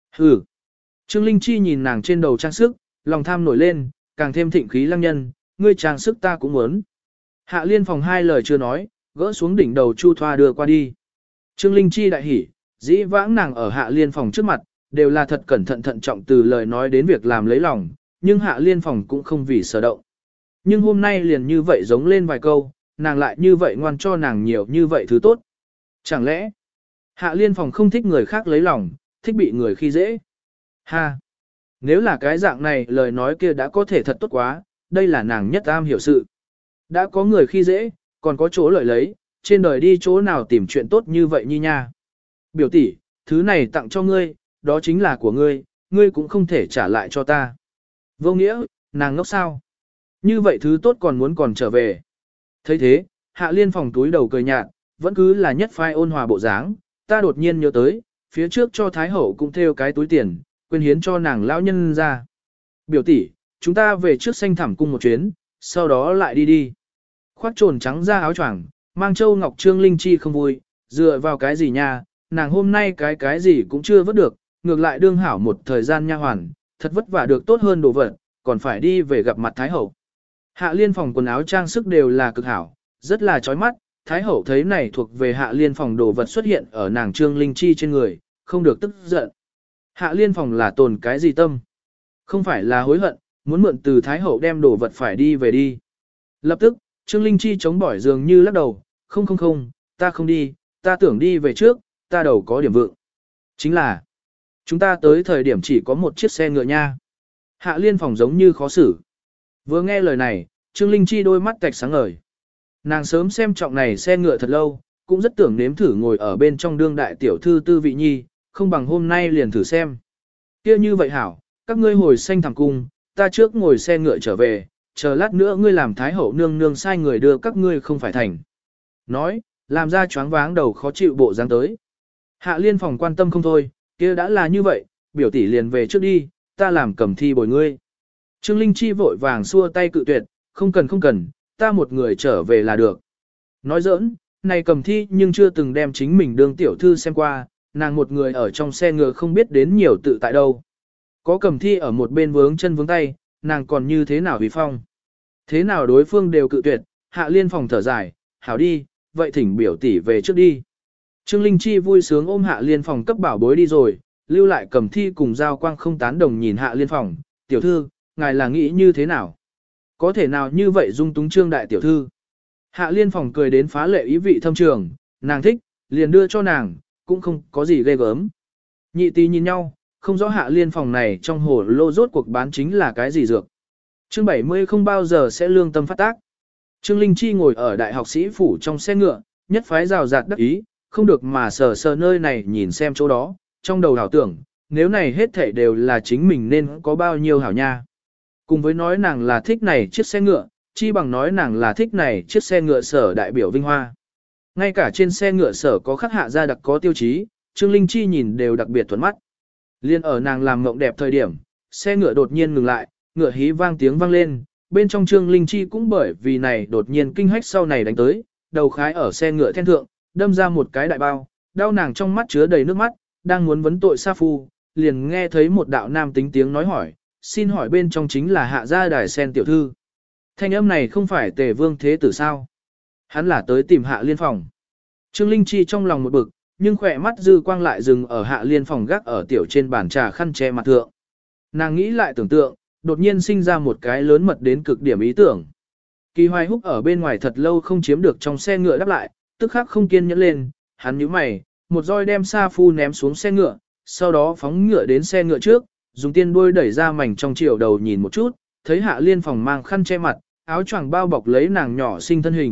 Trương Linh Chi nhìn nàng trên đầu trang sức, lòng tham nổi lên, càng thêm thịnh khí lăng nhân, ngươi trang sức ta cũng muốn. Hạ Liên Phòng hai lời chưa nói, gỡ xuống đỉnh đầu Chu Thoa đưa qua đi. Trương Linh Chi đại hỉ, dĩ vãng nàng ở Hạ Liên Phòng trước mặt, đều là thật cẩn thận thận trọng từ lời nói đến việc làm lấy lòng, nhưng Hạ Liên Phòng cũng không vì sở động. Nhưng hôm nay liền như vậy giống lên vài câu, nàng lại như vậy ngoan cho nàng nhiều như vậy thứ tốt. Chẳng lẽ, Hạ Liên Phòng không thích người khác lấy lòng, thích bị người khi dễ? Ha! Nếu là cái dạng này lời nói kia đã có thể thật tốt quá, đây là nàng nhất am hiểu sự. Đã có người khi dễ, còn có chỗ lợi lấy, trên đời đi chỗ nào tìm chuyện tốt như vậy nhi nha. Biểu tỷ, thứ này tặng cho ngươi, đó chính là của ngươi, ngươi cũng không thể trả lại cho ta. Vô nghĩa, nàng ngốc sao? Như vậy thứ tốt còn trở về. thấy thế, Hạ Liên Phòng túi đầu cười nhạt, vẫn cứ là nhất phai ôn hòa bộ dáng, ta đột nhiên nhớ tới, phía trước cho Thái Hậu cũng theo cái túi tiền, quên hiến cho nàng lão nhân ra. Biểu tỷ, chúng ta về trước Xanh Thẳm cung một chuyến, sau đó lại đi. Khoác trồn trắng ra áo choàng, mang châu ngọc Trương Linh Chi không vui, dựa vào cái gì nha, nàng hôm nay cái gì cũng chưa vớt được, ngược lại đương hảo một thời gian nha hoàn, thật vất vả được tốt hơn đồ vật, còn phải đi về gặp mặt Thái Hậu. Hạ Liên Phòng quần áo trang sức đều là cực hảo, rất là chói mắt, Thái Hậu thấy này thuộc về Hạ Liên Phòng đồ vật xuất hiện ở nàng Trương Linh Chi trên người, không được tức giận. Hạ Liên Phòng là tồn cái gì tâm? Không phải là hối hận, muốn mượn từ Thái Hậu đem đồ vật phải đi về đi. Lập tức, Trương Linh Chi chống bỏi dường như lắc đầu, không, ta không đi, ta tưởng đi về trước, ta đầu có điểm vượng. Chính là, chúng ta tới thời điểm chỉ có một chiếc xe ngựa nha. Hạ Liên Phòng giống như khó xử. Vừa nghe lời này, Trương Linh Chi đôi mắt tạch sáng ngời. Nàng sớm xem trọng này xe ngựa thật lâu, cũng rất tưởng nếm thử ngồi ở bên trong đương đại tiểu thư Tư Vị Nhi, không bằng hôm nay liền thử xem. Kia như vậy hảo, các ngươi hồi Xanh Thẳm cung, ta trước ngồi xe ngựa trở về, chờ lát nữa ngươi làm Thái Hậu nương nương sai người đưa các ngươi không phải thành. Nói, làm ra choáng váng đầu khó chịu bộ dáng tới. Hạ Liên Phòng quan tâm không thôi, kia đã là như vậy, biểu tỷ liền về trước đi, ta làm cầm thi bồi ngươi. Trương Linh Chi vội vàng xua tay cự tuyệt, không cần, ta một người trở về là được. Nói giỡn, này cầm thi nhưng chưa từng đem chính mình đương tiểu thư xem qua, nàng một người ở trong xe ngựa không biết đến nhiều tự tại đâu. Có cầm thi ở một bên vướng chân vướng tay, nàng còn như thế nào vì phong. Thế nào đối phương đều cự tuyệt, Hạ Liên Phòng thở dài, hảo đi, vậy thỉnh biểu tỷ về trước đi. Trương Linh Chi vui sướng ôm Hạ Liên Phòng cấp bảo bối đi rồi, lưu lại cầm thi cùng Giao Quang không tán đồng nhìn Hạ Liên Phòng, tiểu thư, ngài là nghĩ như thế nào? Có thể nào như vậy dung túng Trương đại tiểu thư? Hạ Liên Phòng cười đến phá lệ ý vị thâm trường, nàng thích, liền đưa cho nàng, cũng không có gì ghê gớm. Nhị tí nhìn nhau, không rõ Hạ Liên Phòng này trong hồ lô rốt cuộc bán chính là cái gì dược. Chương 70 không bao giờ sẽ lương tâm phát tác. Trương Linh Chi ngồi ở đại học sĩ phủ trong xe ngựa, nhất phái rào rạt đắc ý, không được mà sờ nơi này nhìn xem chỗ đó, trong đầu hảo tưởng, nếu này hết thảy đều là chính mình nên có bao nhiêu hảo nha. Cùng với nói nàng là thích này chiếc xe ngựa, chi bằng nói nàng là thích này chiếc xe ngựa sở đại biểu vinh hoa. Ngay cả trên xe ngựa sở có khắc hạ ra đặc có tiêu chí, Trương Linh Chi nhìn đều đặc biệt thuận mắt. Liên ở nàng làm mộng đẹp thời điểm, xe ngựa đột nhiên ngừng lại, ngựa hí vang tiếng vang lên, bên trong Trương Linh Chi cũng bởi vì này đột nhiên kinh hách sau này đánh tới, đầu khái ở xe ngựa then thượng, đâm ra một cái đại bao, đau nàng trong mắt chứa đầy nước mắt, đang muốn vấn tội sa phu, liền nghe thấy một đạo nam tính tiếng nói hỏi, xin hỏi bên trong chính là hạ gia đài sen tiểu thư. Thanh âm này không phải Tề Vương Thế Tử sao? Hắn là tới tìm Hạ Liên Phòng. Trương Linh Chi trong lòng một bực, nhưng khỏe mắt dư quang lại dừng ở Hạ Liên Phòng gác ở tiểu trên bàn trà khăn che mặt thượng. Nàng nghĩ lại tưởng tượng, đột nhiên sinh ra một cái lớn mật đến cực điểm ý tưởng. Kỳ Hoài Húc ở bên ngoài thật lâu không chiếm được trong xe ngựa đáp lại, tức khắc không kiên nhẫn lên, hắn nhíu mày, một roi đem sa phu ném xuống xe ngựa, sau đó phóng ngựa đến xe ngựa trước, dùng tiên đuôi đẩy ra mảnh trong chiều đầu nhìn một chút, thấy Hạ Liên Phòng mang khăn che mặt, áo choàng bao bọc lấy nàng nhỏ xinh thân hình,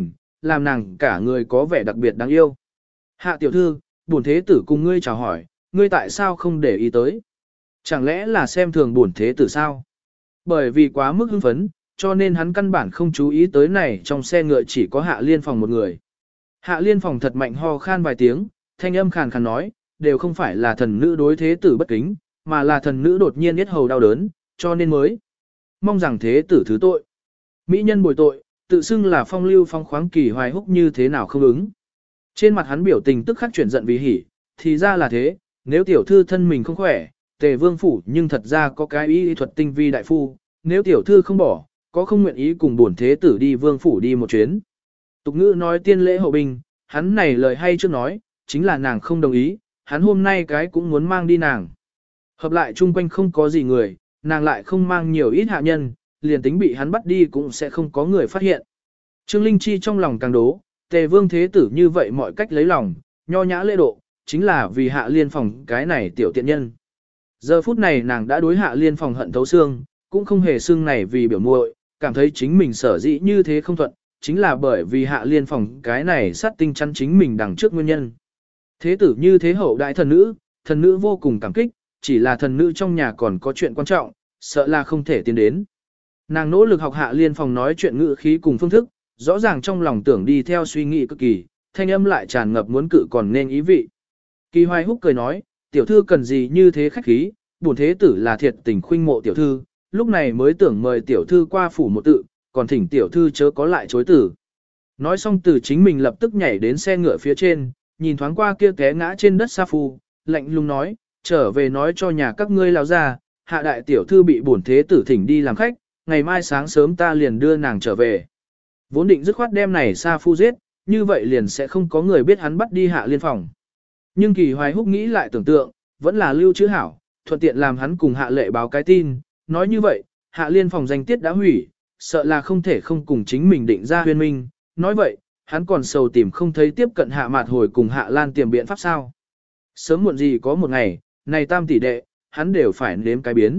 làm nàng cả người có vẻ đặc biệt đáng yêu. Hạ tiểu thư, bổn thế tử cùng ngươi chào hỏi, ngươi tại sao không để ý tới? Chẳng lẽ là xem thường bổn thế tử sao? Bởi vì quá mức hưng phấn, cho nên hắn căn bản không chú ý tới này trong xe ngựa chỉ có Hạ Liên Phòng một người. Hạ Liên Phòng thật mạnh ho khan vài tiếng, thanh âm khàn khàn nói, đều không phải là thần nữ đối thế tử bất kính, mà là thần nữ đột nhiên yết hầu đau đớn, cho nên mới mong rằng thế tử thứ tội. Mỹ nhân bồi tội, tự xưng là phong lưu phong khoáng Kỳ Hoài Húc như thế nào không ứng. Trên mặt hắn biểu tình tức khắc chuyển giận vì hỉ, thì ra là thế, nếu tiểu thư thân mình không khỏe, Tề Vương phủ nhưng thật ra có cái y thuật tinh vi đại phu, nếu tiểu thư không bỏ, có không nguyện ý cùng bổn thế tử đi Vương phủ đi một chuyến. Tục ngữ nói tiên lễ hậu binh, hắn này lời hay chưa nói, chính là nàng không đồng ý, hắn hôm nay cái cũng muốn mang đi nàng. Hợp lại chung quanh không có gì người, nàng lại không mang nhiều ít hạ nhân, liền tính bị hắn bắt đi cũng sẽ không có người phát hiện. Trương Linh Chi trong lòng càng đố, Tề Vương thế tử như vậy mọi cách lấy lòng, nho nhã lễ độ, chính là vì Hạ Liên Phòng cái này tiểu tiện nhân. Giờ phút này nàng đã đối Hạ Liên Phòng hận thấu xương, cũng không hề xương này vì biểu muội, cảm thấy chính mình sở dĩ như thế không thuận, chính là bởi vì Hạ Liên Phòng cái này sát tinh chắn chính mình đằng trước nguyên nhân. Thế tử như thế hậu đại thần nữ vô cùng cảm kích, chỉ là thần nữ trong nhà còn có chuyện quan trọng, sợ là không thể tiến đến. Nàng nỗ lực học Hạ Liên Phòng nói chuyện ngữ khí cùng phương thức, rõ ràng trong lòng tưởng đi theo suy nghĩ cực kỳ, thanh âm lại tràn ngập muốn cự còn nên ý vị. Kỳ Hoài Húc cười nói, tiểu thư cần gì như thế khách khí, bổn thế tử là thiệt tình khuynh mộ tiểu thư, lúc này mới tưởng mời tiểu thư qua phủ một tự, còn thỉnh tiểu thư chớ có lại chối tử. Nói xong từ chính mình lập tức nhảy đến xe ngựa phía trên, nhìn thoáng qua kia té ngã trên đất sa phu, lạnh lùng nói, trở về nói cho nhà các ngươi lão ra, Hạ đại tiểu thư bị bổn thế tử thỉnh đi làm khách, ngày mai sáng sớm ta liền đưa nàng trở về. Vốn định dứt khoát đem này sa phu giết, như vậy liền sẽ không có người biết hắn bắt đi Hạ Liên Phòng. Nhưng Kỳ Hoài Húc nghĩ lại tưởng tượng, vẫn là lưu chữ hảo, thuận tiện làm hắn cùng Hạ Lệ báo cái tin, nói như vậy, Hạ Liên Phòng danh tiết đã hủy, sợ là không thể không cùng chính mình định ra huyên minh, nói vậy, hắn còn sầu tìm không thấy tiếp cận Hạ Mạt Hồi cùng Hạ Lan tiềm biện pháp sao. Sớm muộn gì có một ngày, này tam tỷ đệ, hắn đều phải nếm cái biến.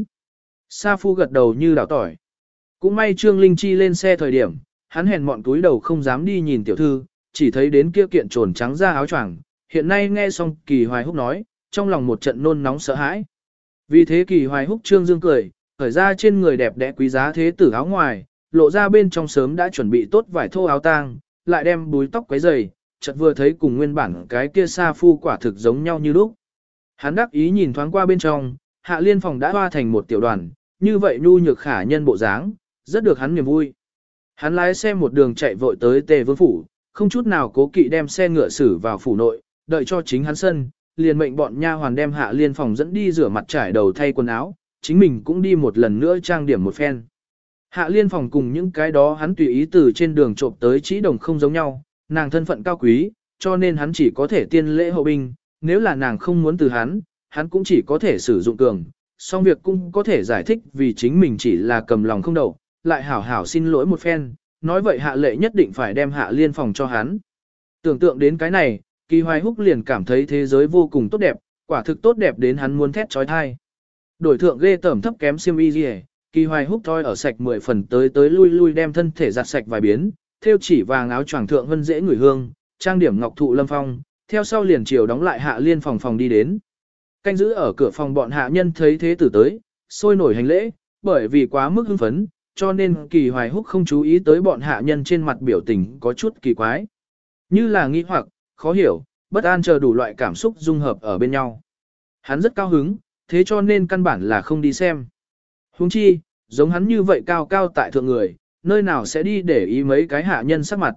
Sa phu gật đầu như đảo tỏi. Cũng may Trương Linh Chi lên xe thời điểm, hắn hèn mọn túi đầu không dám đi nhìn tiểu thư, chỉ thấy đến kia kiện trồn trắng da áo choàng. Hiện nay nghe xong Kỳ Hoài Húc nói, trong lòng một trận nôn nóng sợ hãi. Vì thế Kỳ Hoài Húc trương dương cười, khởi ra trên người đẹp đẽ quý giá thế tử áo ngoài, lộ ra bên trong sớm đã chuẩn bị tốt vải thô áo tang, lại đem búi tóc quấy dày, chợt vừa thấy cùng nguyên bản cái kia sa phu quả thực giống nhau như lúc. Hắn đắc ý nhìn thoáng qua bên trong, Hạ Liên Phòng đã hoa thành một tiểu đoàn, như vậy nhu nhược khả nhân bộ dáng, rất được hắn niềm vui. Hắn lái xe một đường chạy vội tới Tề Vương phủ, không chút nào cố kỵ đem xe ngựa xử vào phủ nội, đợi cho chính hắn sân, liền mệnh bọn nha hoàn đem Hạ Liên Phòng dẫn đi rửa mặt trải đầu thay quần áo, chính mình cũng đi một lần nữa trang điểm một phen. Hạ Liên Phòng cùng những cái đó hắn tùy ý từ trên đường trộm tới chỉ đồng không giống nhau, nàng thân phận cao quý, cho nên hắn chỉ có thể tiên lễ hậu binh, nếu là nàng không muốn từ hắn cũng chỉ có thể sử dụng cường, song việc cũng có thể giải thích vì chính mình chỉ là cầm lòng không đậu, lại hảo hảo xin lỗi một phen, nói vậy Hạ Lệ nhất định phải đem Hạ Liên Phòng cho hắn. Tưởng tượng đến cái này, Kỳ Hoài Húc liền cảm thấy thế giới vô cùng tốt đẹp, quả thực tốt đẹp đến hắn muốn thét trói thai. Đổi thượng ghê tởm thấp kém xiêm y gì, Kỳ Hoài Húc thôi ở sạch 10 phần tới lui đem thân thể giặt sạch vài biến, theo chỉ vàng áo choàng thượng vân dễ người hương, trang điểm ngọc thụ lâm phong, theo sau liền chiều đóng lại Hạ Liên Phòng đi đến. Canh giữ ở cửa phòng bọn hạ nhân thấy thế tử tới, sôi nổi hành lễ, bởi vì quá mức hưng phấn, cho nên Kỳ Hoài Húc không chú ý tới bọn hạ nhân trên mặt biểu tình có chút kỳ quái. Như là nghi hoặc, khó hiểu, bất an chờ đủ loại cảm xúc dung hợp ở bên nhau. Hắn rất cao hứng, thế cho nên căn bản là không đi xem. Huống chi, giống hắn như vậy cao cao tại thượng người, nơi nào sẽ đi để ý mấy cái hạ nhân sắc mặt.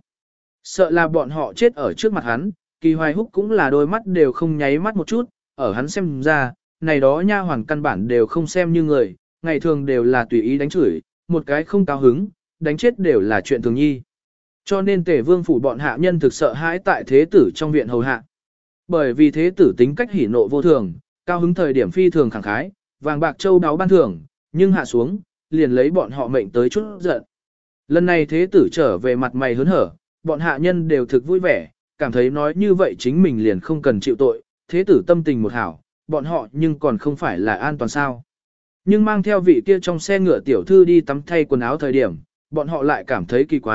Sợ là bọn họ chết ở trước mặt hắn, Kỳ Hoài Húc cũng là đôi mắt đều không nháy mắt một chút, ở hắn xem ra, này đó nha hoàn căn bản đều không xem như người, ngày thường đều là tùy ý đánh chửi, một cái không cao hứng, đánh chết đều là chuyện thường nhi. Cho nên Tề Vương phủ bọn hạ nhân thực sợ hãi tại thế tử trong viện hầu hạ. Bởi vì thế tử tính cách hỉ nộ vô thường, cao hứng thời điểm phi thường khẳng khái, vàng bạc châu đáo ban thưởng, nhưng hạ xuống, liền lấy bọn họ mệnh tới chút giận. Lần này thế tử trở về mặt mày hớn hở, bọn hạ nhân đều thực vui vẻ, cảm thấy nói như vậy chính mình liền không cần chịu tội, thế tử tâm tình một hảo, bọn họ nhưng còn không phải là an toàn sao. Nhưng mang theo vị kia trong xe ngựa tiểu thư đi tắm thay quần áo thời điểm, bọn họ lại cảm thấy kỳ quái,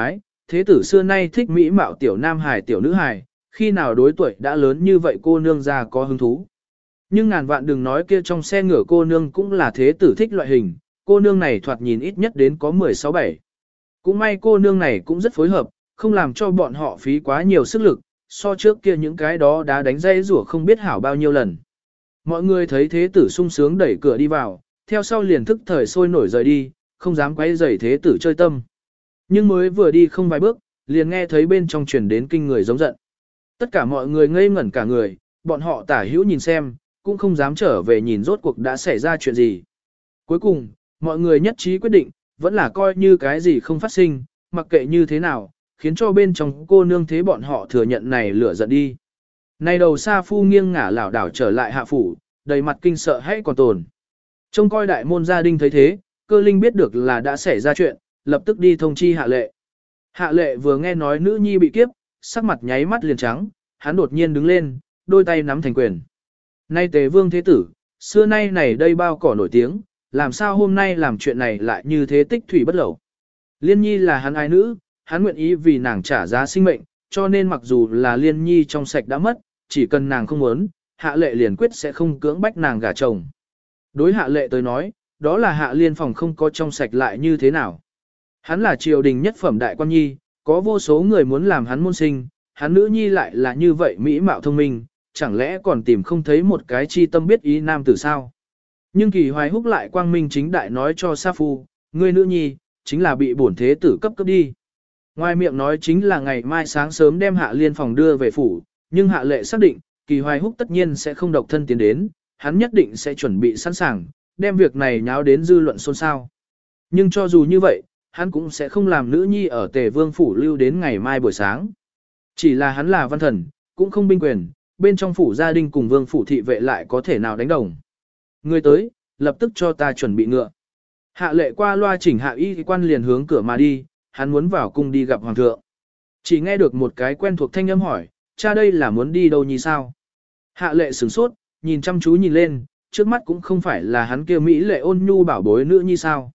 thế tử xưa nay thích mỹ mạo tiểu nam hài tiểu nữ hài, khi nào đối tuổi đã lớn như vậy cô nương ra có hứng thú. Nhưng ngàn vạn đừng nói kia trong xe ngựa cô nương cũng là thế tử thích loại hình, cô nương này thoạt nhìn ít nhất đến có 16-17. Cũng may cô nương này cũng rất phối hợp, không làm cho bọn họ phí quá nhiều sức lực, so trước kia những cái đó đã đánh dây rủa không biết hảo bao nhiêu lần. Mọi người thấy thế tử sung sướng đẩy cửa đi vào, theo sau liền thức thời sôi nổi rời đi, không dám quấy rầy thế tử chơi tâm. Nhưng mới vừa đi không vài bước, liền nghe thấy bên trong truyền đến kinh người giống giận. Tất cả mọi người ngây ngẩn cả người, bọn họ tả hữu nhìn xem, cũng không dám trở về nhìn rốt cuộc đã xảy ra chuyện gì. Cuối cùng, mọi người nhất trí quyết định, vẫn là coi như cái gì không phát sinh, mặc kệ như thế nào, khiến cho bên trong cô nương thế bọn họ thừa nhận này lửa giận đi. Này đầu Sa Phu nghiêng ngả lảo đảo trở lại hạ phủ, đầy mặt kinh sợ hãi còn tồn. Trông coi đại môn gia đình thấy thế, Cơ Linh biết được là đã xảy ra chuyện, lập tức đi thông chi Hạ Lệ. Hạ Lệ vừa nghe nói nữ nhi bị kiếp, sắc mặt nháy mắt liền trắng, hắn đột nhiên đứng lên, đôi tay nắm thành quyền. Nay Tề Vương thế tử, xưa nay này đây bao cỏ nổi tiếng, làm sao hôm nay làm chuyện này lại như thế tích thủy bất lẩu. Liên Nhi là hắn ái nữ, hắn nguyện ý vì nàng trả giá sinh mệnh, cho nên mặc dù là Liên Nhi trong sạch đã mất, chỉ cần nàng không muốn, Hạ Lệ liền quyết sẽ không cưỡng bách nàng gả chồng. Đối Hạ Lệ tới nói, đó là Hạ Liên phòng không có trong sạch lại như thế nào. Hắn là triều đình nhất phẩm đại quan nhi, có vô số người muốn làm hắn môn sinh, hắn nữ nhi lại là như vậy mỹ mạo thông minh, chẳng lẽ còn tìm không thấy một cái chi tâm biết ý nam tử sao. Nhưng Kỳ Hoài Húc lại quang minh chính đại nói cho Sa Phu, ngươi nữ nhi, chính là bị bổn thế tử cấp đi. Ngoài miệng nói chính là ngày mai sáng sớm đem Hạ Liên phòng đưa về phủ, nhưng Hạ Lệ xác định, Kỳ Hoài Húc tất nhiên sẽ không độc thân tiến đến, hắn nhất định sẽ chuẩn bị sẵn sàng, đem việc này nháo đến dư luận xôn xao. Nhưng cho dù như vậy, hắn cũng sẽ không làm nữ nhi ở Tề Vương phủ lưu đến ngày mai buổi sáng. Chỉ là hắn là văn thần, cũng không binh quyền, bên trong phủ gia đình cùng Vương phủ thị vệ lại có thể nào đánh đồng. Người tới, lập tức cho ta chuẩn bị ngựa. Hạ Lệ qua loa chỉnh Hạ Y quan liền hướng cửa mà đi, hắn muốn vào cung đi gặp hoàng thượng. Chỉ nghe được một cái quen thuộc thanh âm hỏi, cha đây là muốn đi đâu nhi sao? Hạ Lệ sửng sốt, nhìn chăm chú nhìn lên, trước mắt cũng không phải là hắn kia Mỹ lệ ôn nhu bảo bối nữ nhi sao?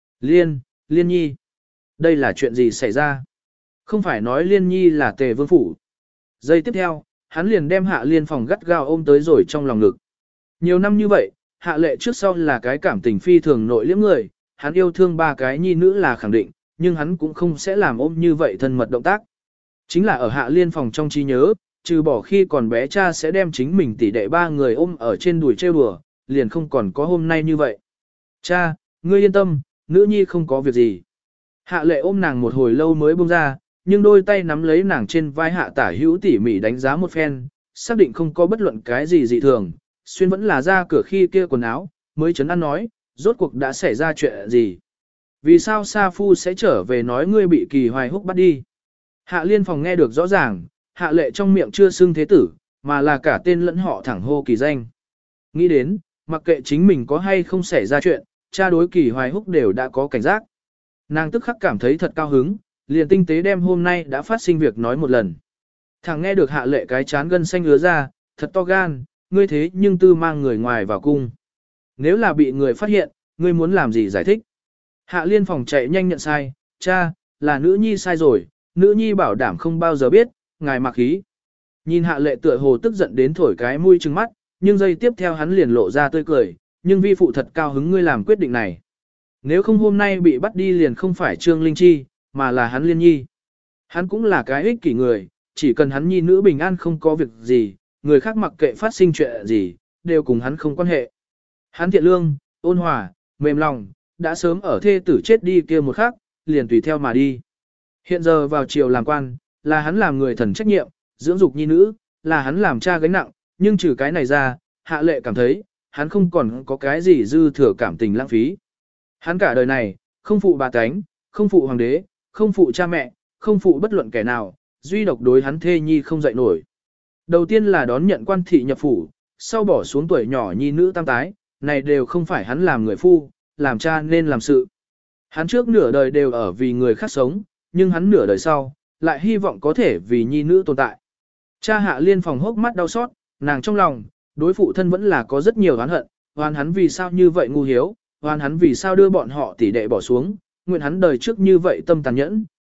Liên Nhi. Đây là chuyện gì xảy ra? Không phải nói Liên Nhi là Tề Vương phủ. Giây tiếp theo, hắn liền đem Hạ Liên phòng gắt gao ôm tới rồi trong lòng ngực. Nhiều năm như vậy, Hạ Lệ trước sau là cái cảm tình phi thường nội liễm người, hắn yêu thương ba cái nhi nữ là khẳng định, nhưng hắn cũng không sẽ làm ôm như vậy thân mật động tác. Chính là ở Hạ Liên phòng trong trí nhớ, trừ bỏ khi còn bé cha sẽ đem chính mình tỷ đệ ba người ôm ở trên đùi trêu đùa, liền không còn có hôm nay như vậy. Cha, ngươi yên tâm, nữ nhi không có việc gì. Hạ Lệ ôm nàng một hồi lâu mới buông ra, nhưng đôi tay nắm lấy nàng trên vai Hạ Tả Hữu tỉ mỉ đánh giá một phen, xác định không có bất luận cái gì dị thường, xuyên vẫn là ra cửa khi kia quần áo, mới chấn an nói, rốt cuộc đã xảy ra chuyện gì. Vì sao Sa Phu sẽ trở về nói ngươi bị Kỳ Hoài Húc bắt đi? Hạ Liên phòng nghe được rõ ràng, Hạ Lệ trong miệng chưa xưng thế tử, mà là cả tên lẫn họ thẳng hô kỳ danh. Nghĩ đến, mặc kệ chính mình có hay không xảy ra chuyện, cha đối Kỳ Hoài Húc đều đã có cảnh giác. Nàng tức khắc cảm thấy thật cao hứng, liền tinh tế đem hôm nay đã phát sinh việc nói một lần. Thằng nghe được Hạ Lệ cái chán gân xanh ứa ra, thật to gan, ngươi thế nhưng tư mang người ngoài vào cung. Nếu là bị người phát hiện, ngươi muốn làm gì giải thích? Hạ Liên phòng chạy nhanh nhận sai, cha, là nữ nhi sai rồi, nữ nhi bảo đảm không bao giờ biết, ngài mặc khí. Nhìn Hạ Lệ tựa hồ tức giận đến thổi cái mũi trừng mắt, nhưng giây tiếp theo hắn liền lộ ra tươi cười, nhưng vi phụ thật cao hứng ngươi làm quyết định này. Nếu không hôm nay bị bắt đi liền không phải Trương Linh Chi, mà là hắn Liên Nhi. Hắn cũng là cái ích kỷ người, chỉ cần hắn nhi nữ bình an không có việc gì, người khác mặc kệ phát sinh chuyện gì, đều cùng hắn không quan hệ. Hắn thiện lương, ôn hòa, mềm lòng, đã sớm ở thê tử chết đi kia một khắc, liền tùy theo mà đi. Hiện giờ vào triều làm quan, là hắn làm người thần trách nhiệm, dưỡng dục nhi nữ, là hắn làm cha gánh nặng, nhưng trừ cái này ra, Hạ Lệ cảm thấy, hắn không còn có cái gì dư thừa cảm tình lãng phí. Hắn cả đời này, không phụ bà tánh, không phụ hoàng đế, không phụ cha mẹ, không phụ bất luận kẻ nào, duy độc đối hắn thê nhi không dậy nổi. Đầu tiên là đón nhận quan thị nhập phủ, sau bỏ xuống tuổi nhỏ nhi nữ tam tái, này đều không phải hắn làm người phu, làm cha nên làm sự. Hắn trước nửa đời đều ở vì người khác sống, nhưng hắn nửa đời sau, lại hy vọng có thể vì nhi nữ tồn tại. Cha Hạ Liên phòng hốc mắt đau xót, nàng trong lòng, đối phụ thân vẫn là có rất nhiều oán hận, oán hắn vì sao như vậy ngu hiếu, oán hắn vì sao đưa bọn họ tỷ đệ bỏ xuống, nguyện hắn đời trước như vậy tâm tàn nhẫn,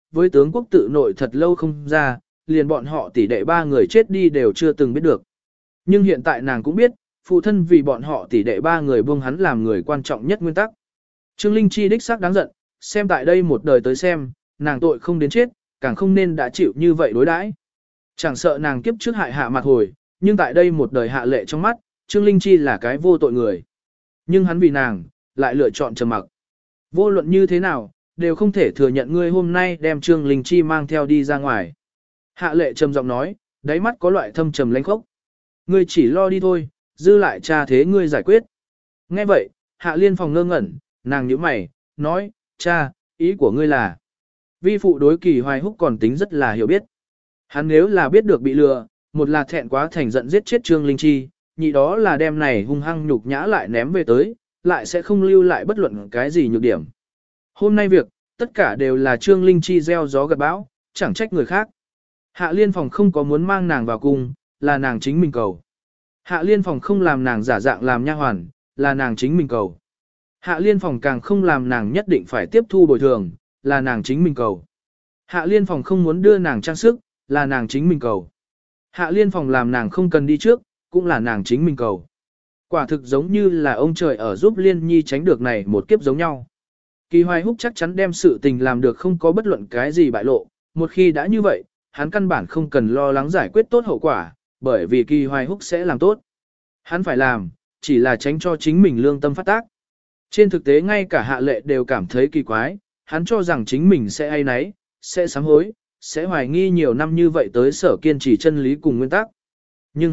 với tướng quốc tự nội thật lâu không ra, liền bọn họ tỷ đệ ba người chết đi đều chưa từng biết được. Nhưng hiện tại nàng cũng biết, phụ thân vì bọn họ tỷ đệ ba người buông hắn làm người quan trọng nhất nguyên tắc. Trương Linh Chi đích xác đáng giận, xem tại đây một đời tới xem, nàng tội không đến chết, càng không nên đã chịu như vậy đối đãi. Chẳng sợ nàng kiếp trước hại hạ mặt hồi, nhưng tại đây một đời hạ lệ trong mắt, Trương Linh Chi là cái vô tội người. Nhưng hắn vì nàng, lại lựa chọn trầm mặc. Vô luận như thế nào, đều không thể thừa nhận ngươi hôm nay đem Trương Linh Chi mang theo đi ra ngoài. Hạ lệ trầm giọng nói, đáy mắt có loại thâm trầm lãnh khốc. Ngươi chỉ lo đi thôi, dư lại cha thế ngươi giải quyết. Nghe vậy, Hạ Liên Phòng ngơ ngẩn, nàng nhíu mày, nói, cha, ý của ngươi là. Vi phụ đối Kỳ Hoài Húc còn tính rất là hiểu biết. Hắn nếu là biết được bị lừa, một là thẹn quá thành giận giết chết Trương Linh Chi, nhị đó là đem này hung hăng nhục nhã lại ném về tới, lại sẽ không lưu lại bất luận cái gì nhược điểm. Hôm nay việc, tất cả đều là Trương Linh Chi gieo gió gặt bão, chẳng trách người khác. Hạ Liên Phòng không có muốn mang nàng vào cung, là nàng chính mình cầu. Hạ Liên Phòng không làm nàng giả dạng làm nha hoàn, là nàng chính mình cầu. Hạ Liên Phòng càng không làm nàng nhất định phải tiếp thu bồi thường, là nàng chính mình cầu. Hạ Liên Phòng không muốn đưa nàng trang sức, là nàng chính mình cầu. Hạ Liên Phòng làm nàng không cần đi trước, cũng là nàng chính mình cầu. Quả thực giống như là ông trời ở giúp Liên Nhi tránh được này một kiếp giống nhau. Kỳ Hoài Húc chắc chắn đem sự tình làm được không có bất luận cái gì bại lộ, một khi đã như vậy, hắn căn bản không cần lo lắng giải quyết tốt hậu quả, bởi vì Kỳ Hoài Húc sẽ làm tốt. Hắn phải làm, chỉ là tránh cho chính mình lương tâm phát tác. Trên thực tế ngay cả Hạ Lệ đều cảm thấy kỳ quái, hắn cho rằng chính mình sẽ hay náy, sẽ sám hối, sẽ hoài nghi nhiều năm như vậy tới sở kiên trì chân lý cùng nguyên tắc. Nhưng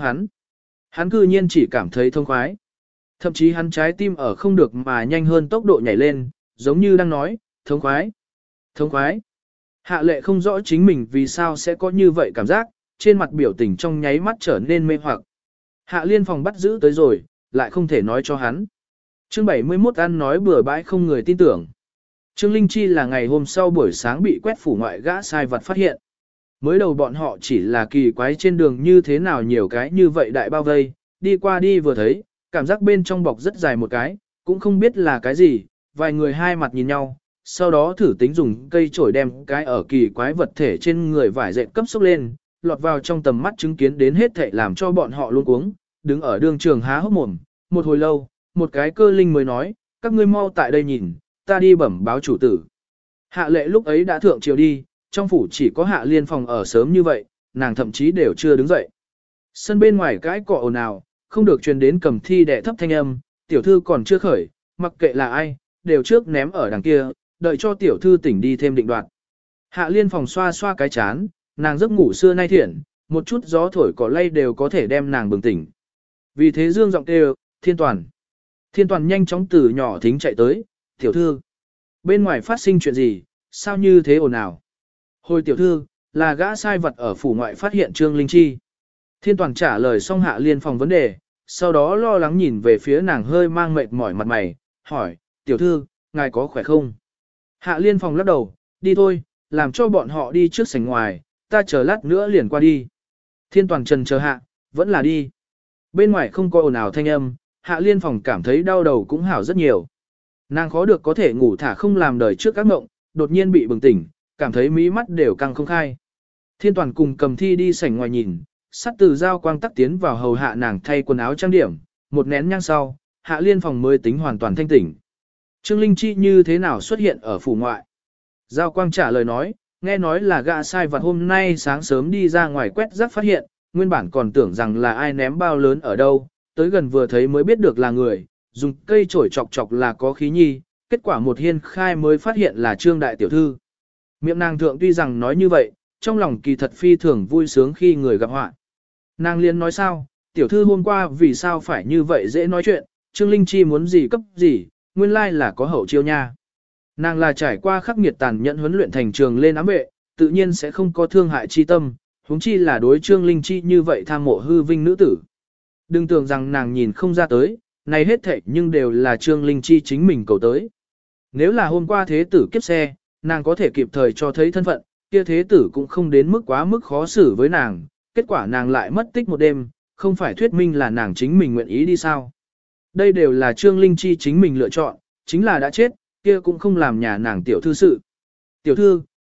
hắn cư nhiên chỉ cảm thấy thông khoái. Thậm chí hắn trái tim ở không được mà nhanh hơn tốc độ nhảy lên, giống như đang nói, thông khoái, thông khoái. Hạ Lệ không rõ chính mình vì sao sẽ có như vậy cảm giác, trên mặt biểu tình trong nháy mắt trở nên mê hoặc. Hạ Liên Phòng bắt giữ tới rồi, lại không thể nói cho hắn. Chương 71 ăn nói bừa bãi không người tin tưởng. Trương Linh Chi là ngày hôm sau buổi sáng bị quét phủ ngoại gã sai vật phát hiện. Mới đầu bọn họ chỉ là kỳ quái trên đường như thế nào nhiều cái như vậy đại bao vây, đi qua đi vừa thấy, cảm giác bên trong bọc rất dài một cái, cũng không biết là cái gì, vài người hai mặt nhìn nhau, sau đó thử tính dùng cây chổi đem cái ở kỳ quái vật thể trên người vải dệt cấp xúc lên, lọt vào trong tầm mắt chứng kiến đến hết thảy làm cho bọn họ luôn cuống, đứng ở đường trường há hốc mồm, một hồi lâu, một cái cơ linh mới nói, các ngươi mau tại đây nhìn, ta đi bẩm báo chủ tử. Hạ Lệ lúc ấy đã thượng triều đi, trong phủ chỉ có Hạ Liên Phòng ở sớm như vậy, nàng thậm chí đều chưa đứng dậy. Sân bên ngoài cái cọ ồn ào, không được truyền đến Cầm Thi đệ thấp thanh âm, tiểu thư còn chưa khởi, mặc kệ là ai, đều trước ném ở đằng kia, đợi cho tiểu thư tỉnh đi thêm định đoạt. Hạ Liên Phòng xoa xoa cái chán, nàng giấc ngủ xưa nay thiện, một chút gió thổi cỏ lay đều có thể đem nàng bừng tỉnh. Vì thế dương giọng kêu, Thiên Toàn. Thiên Toàn nhanh chóng từ nhỏ thính chạy tới, tiểu thư. Bên ngoài phát sinh chuyện gì, sao như thế ồn ào? Hồi tiểu thư, là gã sai vật ở phủ ngoại phát hiện Trương Linh Chi. Thiên Toàn trả lời xong Hạ Liên Phòng vấn đề, sau đó lo lắng nhìn về phía nàng hơi mang mệt mỏi mặt mày, hỏi, tiểu thư, ngài có khỏe không? Hạ Liên Phòng lắc đầu, đi thôi, làm cho bọn họ đi trước sảnh ngoài, ta chờ lát nữa liền qua đi. Thiên Toàn trần chờ hạ, vẫn là đi. Bên ngoài không có ồn ào thanh âm, Hạ Liên Phòng cảm thấy đau đầu cũng hảo rất nhiều. Nàng khó được có thể ngủ thả không làm đời trước các mộng, đột nhiên bị bừng tỉnh, cảm thấy mí mắt đều căng không khai. Thiên Toàn cùng Cầm Thi đi sảnh ngoài nhìn, sắt từ giao quang tắc tiến vào hầu hạ nàng thay quần áo trang điểm, một nén nhang sau, Hạ Liên Phòng mới tính hoàn toàn thanh tỉnh. Trương Linh Chi như thế nào xuất hiện ở phủ ngoại? Giao quang trả lời nói, nghe nói là gã sai vặt hôm nay sáng sớm đi ra ngoài quét rác phát hiện, nguyên bản còn tưởng rằng là ai ném bao lớn ở đâu, tới gần vừa thấy mới biết được là người, dùng cây chổi chọc chọc là có khí nhi, kết quả một hiên khai mới phát hiện là Trương đại tiểu thư. Miệng nàng thượng tuy rằng nói như vậy, trong lòng kỳ thật phi thường vui sướng khi người gặp họa. Nàng liền nói sao, tiểu thư hôm qua vì sao phải như vậy dễ nói chuyện, Trương Linh Chi muốn gì cấp gì, nguyên lai là có hậu chiêu nha. Nàng là trải qua khắc nghiệt tàn nhẫn huấn luyện thành trường lên ám vệ, tự nhiên sẽ không có thương hại chi tâm, huống chi là đối Trương Linh Chi như vậy tham mộ hư vinh nữ tử. Đừng tưởng rằng nàng nhìn không ra tới, này hết thảy nhưng đều là Trương Linh Chi chính mình cầu tới. Nếu là hôm qua thế tử kiếp xe, nàng có thể kịp thời cho thấy thân phận, kia thế tử cũng không đến mức quá mức khó xử với nàng, kết quả nàng lại mất tích một đêm, không phải thuyết minh là nàng chính mình nguyện ý đi sao. Đây đều là Trương Linh Chi chính mình lựa chọn, chính là đã chết, kia cũng không làm nhà nàng tiểu thư sự. Tiểu thư,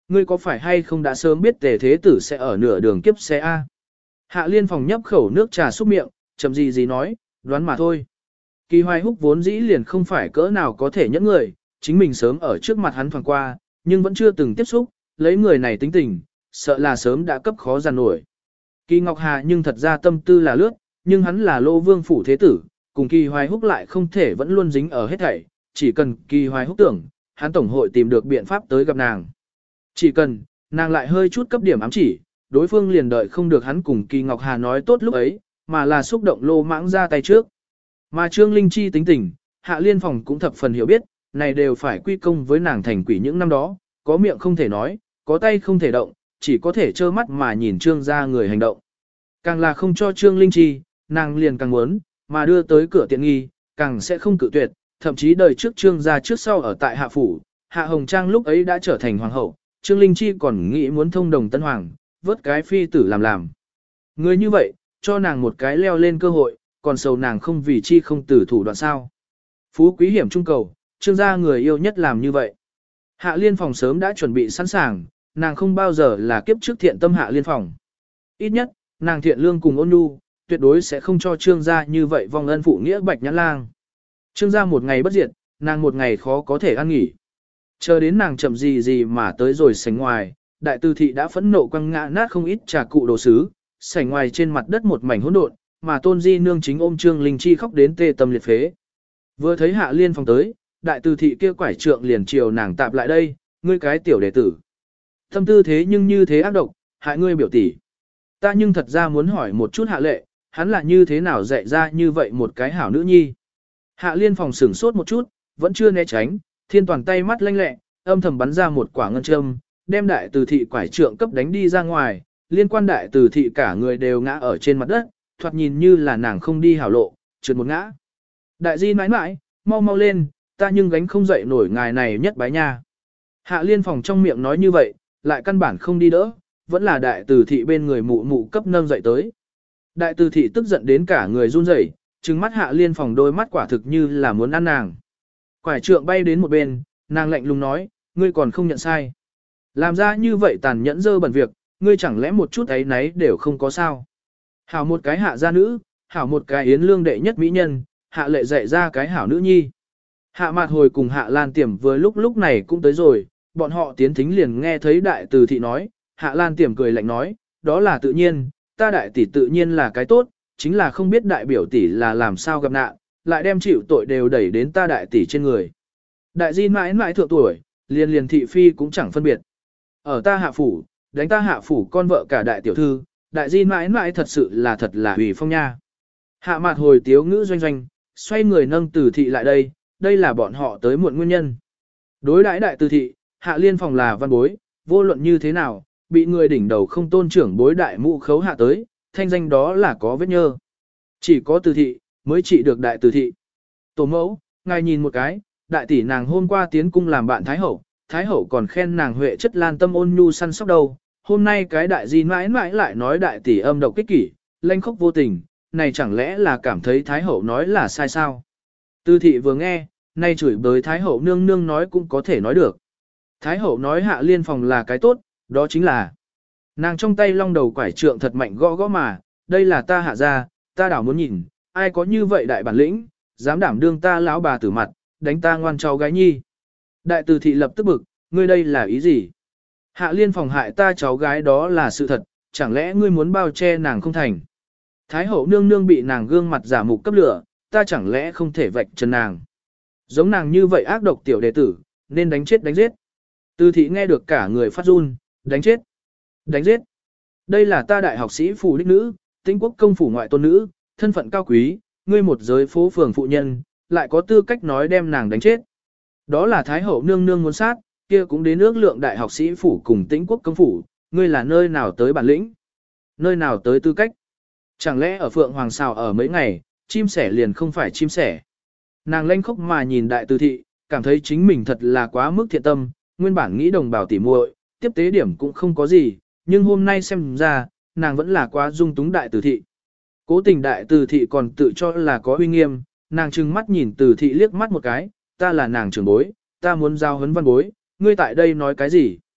ngươi có phải hay không đã sớm biết tề thế tử sẽ ở nửa đường kiếp xe A? Hạ liên phòng nhấp khẩu nước trà xúc miệng, chậm gì nói, đoán mà thôi. Kỳ Hoài Húc vốn dĩ liền không phải cỡ nào có thể nhẫn người, chính mình sớm ở trước mặt hắn thoảng qua, nhưng vẫn chưa từng tiếp xúc, lấy người này tính tình, sợ là sớm đã cấp khó giàn nổi. Kỳ Ngọc Hà nhưng thật ra tâm tư là lướt, nhưng hắn là Lô Vương phủ thế tử, cùng Kỳ Hoài Húc lại không thể vẫn luôn dính ở hết thảy, chỉ cần Kỳ Hoài Húc tưởng, hắn tổng hội tìm được biện pháp tới gặp nàng. Chỉ cần, nàng lại hơi chút cấp điểm ám chỉ, đối phương liền đợi không được hắn cùng Kỳ Ngọc Hà nói tốt lúc ấy, mà là xúc động lô mãng ra tay trước. Mà Trương Linh Chi tính tình, Hạ Liên Phòng cũng thập phần hiểu biết, này đều phải quy công với nàng thành quỷ những năm đó, có miệng không thể nói, có tay không thể động, chỉ có thể trơ mắt mà nhìn Trương gia người hành động. Càng là không cho Trương Linh Chi, nàng liền càng muốn, mà đưa tới cửa tiện nghi, càng sẽ không cự tuyệt, thậm chí đời trước Trương gia trước sau ở tại Hạ Phủ, Hạ Hồng Trang lúc ấy đã trở thành hoàng hậu, Trương Linh Chi còn nghĩ muốn thông đồng Tân Hoàng, vớt cái phi tử làm. Người như vậy, cho nàng một cái leo lên cơ hội, còn sầu nàng không vì chi không tử thủ đoạn sao. Phú quý hiểm trung cầu, Trương gia người yêu nhất làm như vậy. Hạ Liên Phòng sớm đã chuẩn bị sẵn sàng, nàng không bao giờ là kiếp trước thiện tâm Hạ Liên Phòng. Ít nhất, nàng thiện lương cùng ôn nhu, tuyệt đối sẽ không cho Trương gia như vậy vong ân phụ nghĩa bạch nhãn lang. Trương gia một ngày bất diệt, nàng một ngày khó có thể ăn nghỉ. Chờ đến nàng chậm gì mà tới rồi sảnh ngoài, đại tư thị đã phẫn nộ quăng ngã nát không ít trà cụ đồ sứ, sảnh ngoài trên mặt đất một mảnh hỗn độn, mà Tôn Di nương chính ôm Trương Linh Chi khóc đến tê tâm liệt phế. Vừa thấy Hạ Liên Phòng tới, đại tư thị kia quải trượng liền chiều nàng tạp lại đây, ngươi cái tiểu đệ tử. Tâm tư thế nhưng như thế ác độc, hại ngươi biểu tỷ. Ta nhưng thật ra muốn hỏi một chút Hạ Lệ, hắn là như thế nào dạy ra như vậy một cái hảo nữ nhi. Hạ Liên Phòng sửng sốt một chút, vẫn chưa né tránh, thiên toàn tay mắt lanh lẹ, âm thầm bắn ra một quả ngân châm, đem đại từ thị quải trượng cấp đánh đi ra ngoài, liên quan đại từ thị cả người đều ngã ở trên mặt đất, thoạt nhìn như là nàng không đi hảo lộ, trượt một ngã. Đại di mãi mãi, mau lên, ta nhưng gánh không dậy nổi ngài này nhất bái nha. Hạ Liên Phòng trong miệng nói như vậy, lại căn bản không đi đỡ, vẫn là đại từ thị bên người mụ mụ cấp nâng dậy tới. Đại từ thị tức giận đến cả người run rẩy, trừng mắt Hạ Liên Phòng đôi mắt quả thực như là muốn ăn nàng. Quải trượng bay đến một bên, nàng lạnh lùng nói, ngươi còn không nhận sai. Làm ra như vậy tàn nhẫn dơ bẩn việc, ngươi chẳng lẽ một chút ấy nấy đều không có sao. Hảo một cái Hạ gia nữ, hảo một cái yến lương đệ nhất mỹ nhân, Hạ Lệ dạy ra cái hảo nữ nhi. Hạ Mạt Hồi cùng Hạ Lan Tiểm vừa lúc này cũng tới rồi, bọn họ tiến thính liền nghe thấy đại từ thị nói, Hạ Lan Tiểm cười lạnh nói, đó là tự nhiên, ta đại tỷ tự nhiên là cái tốt, chính là không biết đại biểu tỷ là làm sao gặp nạn, lại đem chịu tội đều đẩy đến ta đại tỷ trên người. Đại di mãi mãi thượng tuổi, liền thị phi cũng chẳng phân biệt. Ở ta Hạ Phủ, đánh ta Hạ Phủ con vợ cả đại tiểu thư, đại di mãi mãi thật sự là hủy phong nha. Hạ Mạt Hồi tiếu ngữ doanh, xoay người nâng từ thị lại đây là bọn họ tới muộn nguyên nhân. Đối đãi đại từ thị, Hạ Liên Phòng là văn bối, vô luận như thế nào, bị người đỉnh đầu không tôn trưởng bối đại mụ khấu hạ tới, thanh danh đó là có vết nhơ. Chỉ có từ thị, mới trị được đại từ thị. Tổ mẫu, ngài nhìn một cái, đại tỷ nàng hôm qua tiến cung làm bạn Thái Hậu còn khen nàng huệ chất lan tâm ôn nhu săn sóc đâu. Hôm nay cái đại di mãi mãi lại nói đại tỷ âm độc kích kỷ, lanh khóc vô tình, này chẳng lẽ là cảm thấy Thái Hậu nói là sai sao? Từ thị vừa nghe, nay chửi bới Thái Hậu nương nương nói cũng có thể nói được. Thái Hậu nói Hạ Liên Phòng là cái tốt, đó chính là nàng trong tay long đầu quải trượng thật mạnh gõ mà, đây là ta Hạ gia, ta đảo muốn nhìn, ai có như vậy đại bản lĩnh, dám đảm đương ta lão bà tử mặt, đánh ta ngoan cháu gái nhi. Đại từ thị lập tức bực, ngươi đây là ý gì? Hạ Liên Phòng hại ta cháu gái đó là sự thật, chẳng lẽ ngươi muốn bao che nàng không thành? Thái Hậu nương nương bị nàng gương mặt giả mục cấp lửa, ta chẳng lẽ không thể vạch trần nàng? Giống nàng như vậy ác độc tiểu đệ tử, nên đánh chết đánh giết. Từ thị nghe được cả người phát run, đánh chết, đánh giết. Đây là ta đại học sĩ phủ đích nữ, Tĩnh Quốc công phủ ngoại tôn nữ, thân phận cao quý, ngươi một giới phố phường phụ nhân, lại có tư cách nói đem nàng đánh chết. Đó là Thái Hậu nương nương muốn sát, kia cũng đến ước lượng đại học sĩ phủ cùng Tĩnh Quốc công phủ, ngươi là nơi nào tới bản lĩnh, nơi nào tới tư cách. Chẳng lẽ ở Phượng Hoàng Sào ở mấy ngày, chim sẻ liền không phải chim sẻ. Nàng lanh khóc mà nhìn đại từ thị, cảm thấy chính mình thật là quá mức thiện tâm, nguyên bản nghĩ đồng bào tỉ muội, tiếp tế điểm cũng không có gì, nhưng hôm nay xem ra, nàng vẫn là quá dung túng đại từ thị. Cố tình đại từ thị còn tự cho là có uy nghiêm, nàng trừng mắt nhìn từ thị liếc mắt một cái, ta là nàng trưởng bối, ta muốn giao huấn văn bối, ngươi tại đây nói cái gì?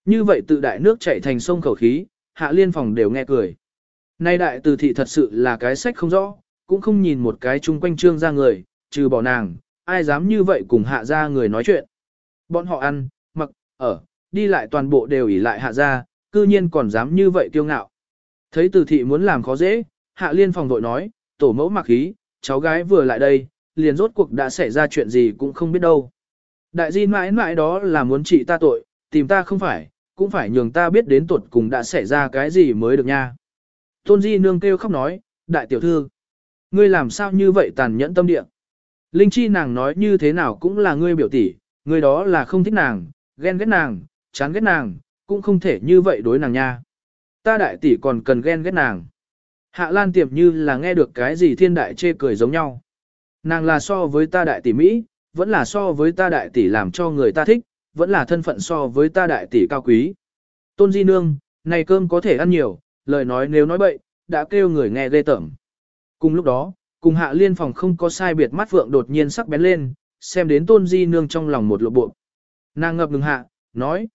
Như vậy tự đại nước chảy thành sông khẩu khí, Hạ Liên Phòng đều nghe cười. Nay đại từ thị thật sự là cái sách không rõ, cũng không nhìn một cái chung quanh trương ra người, trừ bỏ nàng, ai dám như vậy cùng hạ ra người nói chuyện. Bọn họ ăn, mặc, ở, đi lại toàn bộ đều ỷ lại hạ ra, cư nhiên còn dám như vậy kiêu ngạo. Thấy từ thị muốn làm khó dễ, Hạ Liên Phòng vội nói, tổ mẫu mặc khí, cháu gái vừa lại đây, liền rốt cuộc đã xảy ra chuyện gì cũng không biết đâu. Đại di mãi mãi đó là muốn trị ta tội, tìm ta không phải, cũng phải nhường ta biết đến tuột cùng đã xảy ra cái gì mới được nha. Tôn di nương kêu khóc nói, đại tiểu thư, ngươi làm sao như vậy tàn nhẫn tâm địa. Linh chi nàng nói như thế nào cũng là ngươi biểu tỷ, ngươi đó là không thích nàng, ghen ghét nàng, chán ghét nàng, cũng không thể như vậy đối nàng nha. Ta đại tỷ còn cần ghen ghét nàng. Hạ Lan Tiệp như là nghe được cái gì thiên đại chê cười giống nhau. Nàng là so với ta đại tỷ Mỹ, vẫn là so với ta đại tỷ làm cho người ta thích, vẫn là thân phận so với ta đại tỷ cao quý. Tôn di nương, này cơm có thể ăn nhiều, lời nói nếu nói bậy, đã kêu người nghe ghê tởm. Cùng lúc đó, cùng Hạ Liên Phòng không có sai biệt mắt phượng đột nhiên sắc bén lên, xem đến Tôn di nương trong lòng một lộ bộ. Nàng ngập ngừng hạ, nói,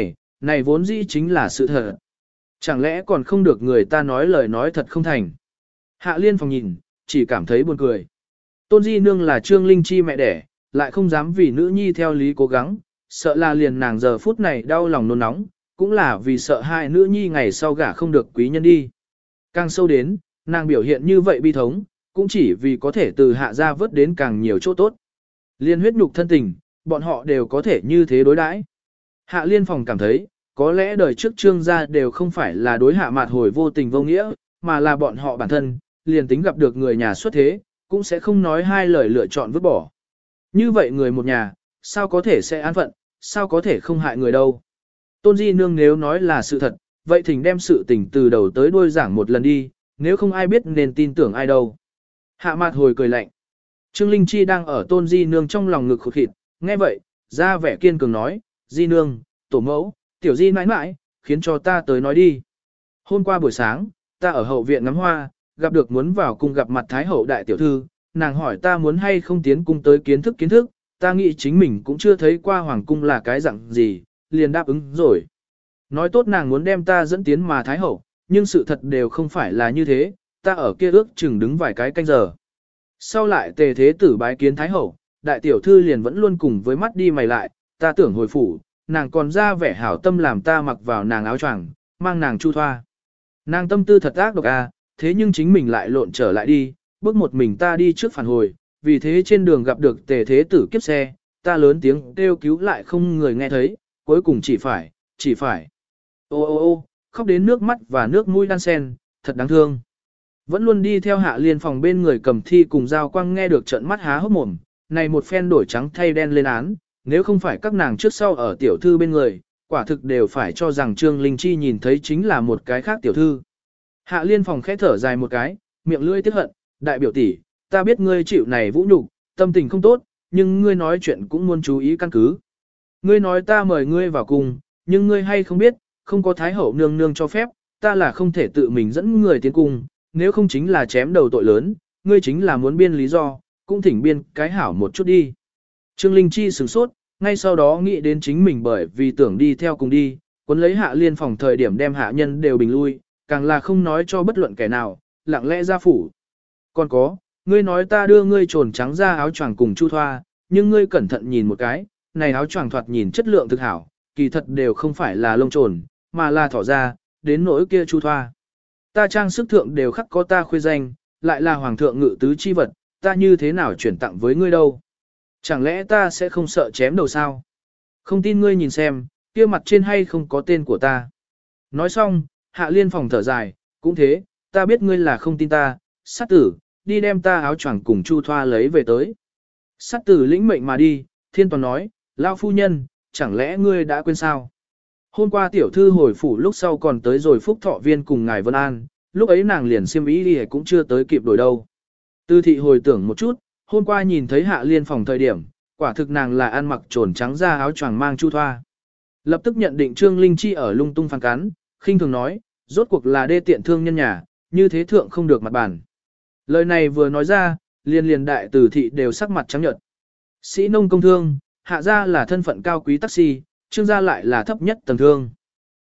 này vốn dĩ chính là sự thật. Chẳng lẽ còn không được người ta nói lời nói thật không thành. Hạ Liên Phòng nhìn, chỉ cảm thấy buồn cười. Tôn di nương là Trương Linh Chi mẹ đẻ, lại không dám vì nữ nhi theo lý cố gắng, sợ là liền nàng giờ phút này đau lòng nôn nóng, cũng là vì sợ hai nữ nhi ngày sau gả không được quý nhân đi. Càng sâu đến, nàng biểu hiện như vậy bi thống, cũng chỉ vì có thể từ hạ gia vớt đến càng nhiều chỗ tốt. Liên huyết nhục thân tình, bọn họ đều có thể như thế đối đãi. Hạ Liên Phòng cảm thấy, có lẽ đời trước Trương gia đều không phải là đối hạ mạt hồi vô tình vô nghĩa, mà là bọn họ bản thân, liền tính gặp được người nhà xuất thế, cũng sẽ không nói hai lời lựa chọn vứt bỏ. Như vậy người một nhà, sao có thể sẽ an phận, sao có thể không hại người đâu. Tôn di nương nếu nói là sự thật, vậy thỉnh đem sự tình từ đầu tới đuôi giảng một lần đi, nếu không ai biết nên tin tưởng ai đâu. Hạ mạt hồi cười lạnh. Trương Linh Chi đang ở Tôn di nương trong lòng ngực khụt khịt, nghe vậy, ra vẻ kiên cường nói, di nương, tổ mẫu, tiểu di mãi mãi, khiến cho ta tới nói đi. Hôm qua buổi sáng, ta ở hậu viện ngắm hoa, gặp được muốn vào cung gặp mặt Thái hậu đại tiểu thư, nàng hỏi ta muốn hay không tiến cung tới kiến thức, ta nghĩ chính mình cũng chưa thấy qua hoàng cung là cái dạng gì, liền đáp ứng rồi. Nói tốt nàng muốn đem ta dẫn tiến mà Thái hậu, nhưng sự thật đều không phải là như thế, ta ở kia ước chừng đứng vài cái canh giờ. Sau lại tề thế tử bái kiến Thái hậu, đại tiểu thư liền vẫn luôn cùng với mắt đi mày lại, ta tưởng hồi phủ, nàng còn ra vẻ hảo tâm làm ta mặc vào nàng áo choàng, mang nàng chu thoa. Nàng tâm tư thật ác độc thế nhưng chính mình lại lộn trở lại đi, bước một mình ta đi trước phản hồi, vì thế trên đường gặp được tề thế tử kiếp xe, ta lớn tiếng kêu cứu lại không người nghe thấy, cuối cùng chỉ phải. Ô, khóc đến nước mắt và nước mũi đan sen, thật đáng thương. Vẫn luôn đi theo Hạ Liên Phòng bên người cầm thi cùng Giao Quang nghe được trận mắt há hốc mồm, này một phen đổi trắng thay đen lên án, nếu không phải các nàng trước sau ở tiểu thư bên người, quả thực đều phải cho rằng Trương Linh Chi nhìn thấy chính là một cái khác tiểu thư. Hạ Liên Phòng khẽ thở dài một cái, miệng lưỡi tiếc hận, đại biểu tỷ, ta biết ngươi chịu này vũ nhục, tâm tình không tốt, nhưng ngươi nói chuyện cũng muốn chú ý căn cứ. Ngươi nói ta mời ngươi vào cùng, nhưng ngươi hay không biết, không có Thái hậu nương nương cho phép, ta là không thể tự mình dẫn người tiến cung, nếu không chính là chém đầu tội lớn, ngươi chính là muốn biên lý do, cũng thỉnh biên cái hảo một chút đi. Trương Linh Chi sửng sốt, ngay sau đó nghĩ đến chính mình bởi vì tưởng đi theo cùng đi, cuốn lấy Hạ Liên Phòng thời điểm đem hạ nhân đều bình lui, càng là không nói cho bất luận kẻ nào, lặng lẽ ra phủ. Còn có, ngươi nói ta đưa ngươi trồn trắng ra áo choàng cùng chu thoa, nhưng ngươi cẩn thận nhìn một cái, này áo choàng thoạt nhìn chất lượng thực hảo, kỳ thật đều không phải là lông trồn, mà là thỏ ra, đến nỗi kia chu thoa. Ta trang sức thượng đều khắc có ta khuê danh, lại là hoàng thượng ngự tứ chi vật, ta như thế nào chuyển tặng với ngươi đâu. Chẳng lẽ ta sẽ không sợ chém đầu sao? Không tin ngươi nhìn xem, kia mặt trên hay không có tên của ta. Nói xong, Hạ Liên Phòng thở dài, cũng thế, ta biết ngươi là không tin ta, sát tử, đi đem ta áo choàng cùng chu thoa lấy về tới. Sát tử lĩnh mệnh mà đi, Thiên Toàn nói, lao phu nhân, chẳng lẽ ngươi đã quên sao? Hôm qua tiểu thư hồi phủ lúc sau còn tới rồi Phúc Thọ Viên cùng ngài Vân An, lúc ấy nàng liền xiêm ý đi cũng chưa tới kịp đổi đâu. Tư thị hồi tưởng một chút, hôm qua nhìn thấy Hạ Liên Phòng thời điểm, quả thực nàng là ăn mặc trồn trắng da áo choàng mang chu thoa. Lập tức nhận định Trương Linh Chi ở lung tung phản cắn, khinh thường nói, rốt cuộc là đê tiện thương nhân nhà, như thế thượng không được mặt bản. Lời này vừa nói ra, liền đại tử thị đều sắc mặt trắng nhợt. Sĩ nông công thương, Hạ gia là thân phận cao quý taxi, Trương gia lại là thấp nhất tầng thương.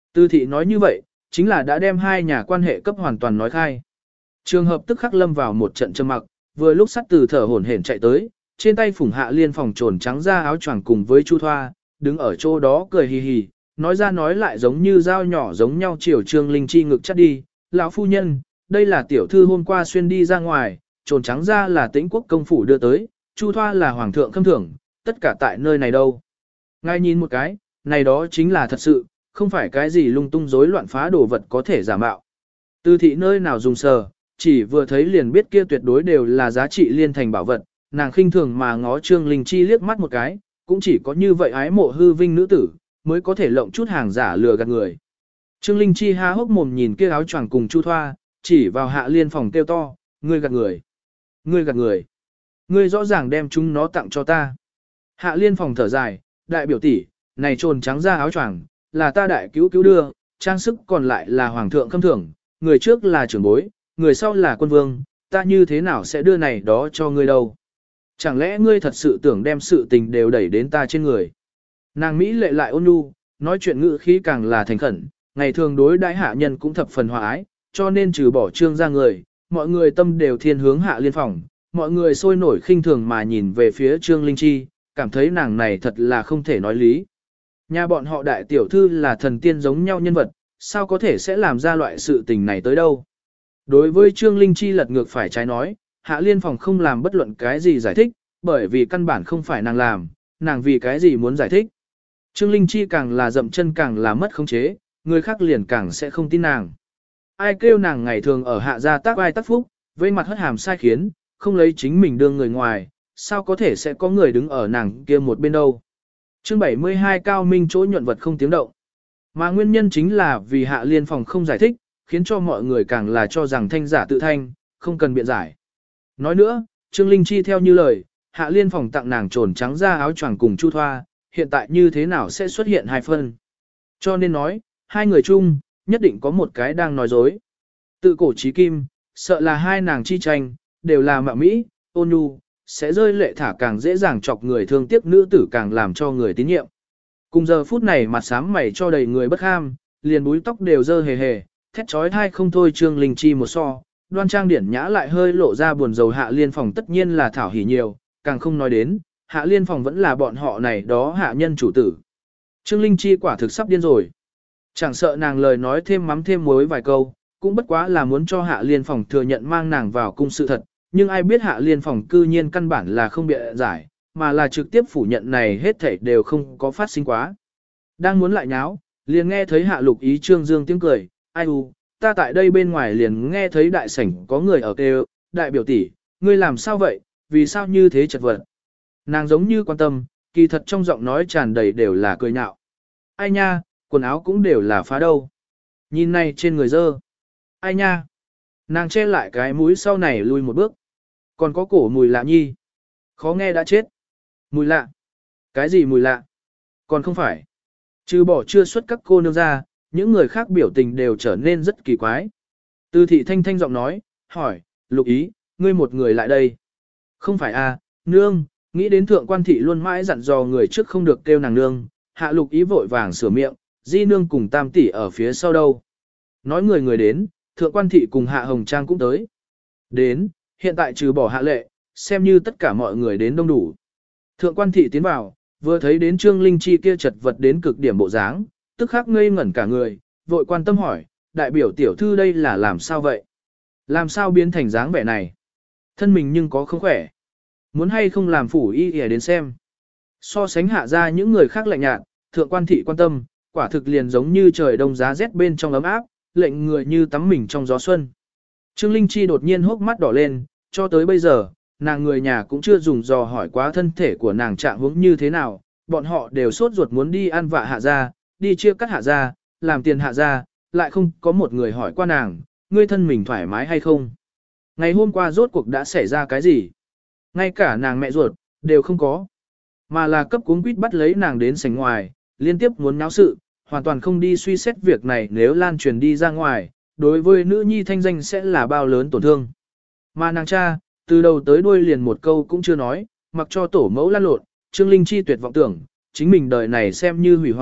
Tư thị nói như vậy, chính là đã đem hai nhà quan hệ cấp hoàn toàn nói khai. Trường hợp tức khắc lâm vào một trận trầm mặc, vừa lúc sắt từ thở hổn hển chạy tới, trên tay phủng Hạ Liên phòng trồn trắng ra áo choàng cùng với Chu Thoa, đứng ở chỗ đó cười hì hì, nói ra nói lại giống như dao nhỏ giống nhau chiều Trương Linh Chi ngực chắt đi, lão phu nhân, đây là tiểu thư hôm qua xuyên đi ra ngoài, trồn trắng ra là Tĩnh Quốc công phủ đưa tới, Chu Thoa là hoàng thượng khâm thưởng, tất cả tại nơi này đâu. Ngay nhìn một cái, này đó chính là thật sự, không phải cái gì lung tung rối loạn phá đồ vật có thể giả mạo. Tư thị nơi nào dùng sờ, chỉ vừa thấy liền biết kia tuyệt đối đều là giá trị liên thành bảo vật, nàng khinh thường mà ngó Trương Linh Chi liếc mắt một cái, cũng chỉ có như vậy ái mộ hư vinh nữ tử, mới có thể lộng chút hàng giả lừa gạt người. Trương Linh Chi há hốc mồm nhìn kia áo choàng cùng Chu Thoa, chỉ vào Hạ Liên phòng kêu to, ngươi gạt người, ngươi gạt người, ngươi rõ ràng đem chúng nó tặng cho ta. Hạ Liên phòng thở dài, đại biểu tỷ, này trồn trắng ra áo choàng, là ta đại cứu cứu đưa, trang sức còn lại là hoàng thượng khâm thưởng, người trước là trưởng bối, người sau là quân vương, ta như thế nào sẽ đưa này đó cho ngươi đâu. Chẳng lẽ ngươi thật sự tưởng đem sự tình đều đẩy đến ta trên người. Nàng Mỹ lệ lại ôn nhu, nói chuyện ngữ khí càng là thành khẩn, ngày thường đối đãi hạ nhân cũng thập phần hòa ái, cho nên trừ bỏ Trương ra người, mọi người tâm đều thiên hướng Hạ Liên phòng, mọi người sôi nổi khinh thường mà nhìn về phía Trương Linh Chi, cảm thấy nàng này thật là không thể nói lý. Nhà bọn họ đại tiểu thư là thần tiên giống nhau nhân vật, sao có thể sẽ làm ra loại sự tình này tới đâu. Đối với Trương Linh Chi lật ngược phải trái nói, Hạ Liên phòng không làm bất luận cái gì giải thích, bởi vì căn bản không phải nàng làm, nàng vì cái gì muốn giải thích. Trương Linh Chi càng là dậm chân càng là mất khống chế, người khác liền càng sẽ không tin nàng. Ai kêu nàng ngày thường ở Hạ gia tác ai tác phúc, vây mặt hất hàm sai khiến, không lấy chính mình đương người ngoài, sao có thể sẽ có người đứng ở nàng kia một bên đâu. Chương 72 Cao Minh chỗ nhuận vật không tiếng động. Mà nguyên nhân chính là vì Hạ Liên phòng không giải thích, khiến cho mọi người càng là cho rằng thanh giả tự thanh, không cần biện giải. Nói nữa, Trương Linh Chi theo như lời, Hạ Liên phòng tặng nàng trồn trắng ra áo choàng cùng Chu Thoa, hiện tại như thế nào sẽ xuất hiện hai phân. Cho nên nói, hai người chung, nhất định có một cái đang nói dối. Tự cổ chí kim, sợ là hai nàng chi tranh, đều là mạo mỹ, ôn nhu, sẽ rơi lệ thả càng dễ dàng chọc người thương tiếc nữ tử càng làm cho người tín nhiệm. Cùng giờ phút này mặt sám mày cho đầy người bất ham, liền búi tóc đều dơ hề hề, thét trói thai không thôi. Trương Linh Chi một so, đoan trang điển nhã lại hơi lộ ra buồn rầu Hạ Liên phòng tất nhiên là thảo hỉ nhiều, càng không nói đến, Hạ Liên phòng vẫn là bọn họ này đó hạ nhân chủ tử. Trương Linh Chi quả thực sắp điên rồi. Chẳng sợ nàng lời nói thêm mắm thêm muối vài câu, cũng bất quá là muốn cho Hạ Liên phòng thừa nhận mang nàng vào cung sự thật, nhưng ai biết Hạ Liên phòng cư nhiên căn bản là không bịa giải, mà là trực tiếp phủ nhận này hết thảy đều không có phát sinh quá. Đang muốn lại nháo, liền nghe thấy Hạ Lục Ý Trương Dương tiếng cười, ai u, ta tại đây bên ngoài liền nghe thấy đại sảnh có người ở kêu, đại biểu tỷ, ngươi làm sao vậy, vì sao như thế chật vật. Nàng giống như quan tâm, kỳ thật trong giọng nói tràn đầy đều là cười nhạo. Ai nha, quần áo cũng đều là phá đâu. Nhìn này trên người dơ. Ai nha. Nàng che lại cái mũi sau này lui một bước. Còn có cổ mùi lạ nhi. Khó nghe đã chết. Mùi lạ. Cái gì mùi lạ? Còn không phải. Trừ bỏ chưa xuất các cô nương ra, những người khác biểu tình đều trở nên rất kỳ quái. Từ thị thanh thanh giọng nói, hỏi, Lục Ý, ngươi một người lại đây. Không phải à, nương, nghĩ đến thượng quan thị luôn mãi dặn dò người trước không được kêu nàng nương. Hạ Lục Ý vội vàng sửa miệng, di nương cùng tam tỷ ở phía sau đâu. Nói người đến, thượng quan thị cùng Hạ Hồng Trang cũng tới. Đến, hiện tại trừ bỏ Hạ Lệ, xem như tất cả mọi người đến đông đủ. Thượng quan thị tiến vào, vừa thấy đến Trương Linh Chi kia chật vật đến cực điểm bộ dáng, tức khắc ngây ngẩn cả người, vội quan tâm hỏi, đại biểu tiểu thư đây là làm sao vậy? Làm sao biến thành dáng vẻ này? Thân mình nhưng có không khỏe. Muốn hay không làm phủ y y đến xem. So sánh Hạ ra những người khác lạnh nhạt, thượng quan thị quan tâm, quả thực liền giống như trời đông giá rét bên trong ấm áp, lệnh người như tắm mình trong gió xuân. Trương Linh Chi đột nhiên hốc mắt đỏ lên, cho tới bây giờ, nàng người nhà cũng chưa dùng dò hỏi quá thân thể của nàng trạng huống như thế nào, bọn họ đều sốt ruột muốn đi ăn vạ Hạ ra, đi chia cắt Hạ ra, làm tiền Hạ ra, lại không có một người hỏi qua nàng, ngươi thân mình thoải mái hay không. Ngày hôm qua rốt cuộc đã xảy ra cái gì? Ngay cả nàng mẹ ruột, đều không có. Mà là cấp cuống quýt bắt lấy nàng đến sảnh ngoài, liên tiếp muốn náo sự, hoàn toàn không đi suy xét việc này nếu lan truyền đi ra ngoài, đối với nữ nhi thanh danh sẽ là bao lớn tổn thương. Mà nàng cha, từ đầu tới đuôi liền một câu cũng chưa nói, mặc cho tổ mẫu lan lộn, Trương Linh Chi tuyệt vọng tưởng, chính mình đời này xem như hủy hoại,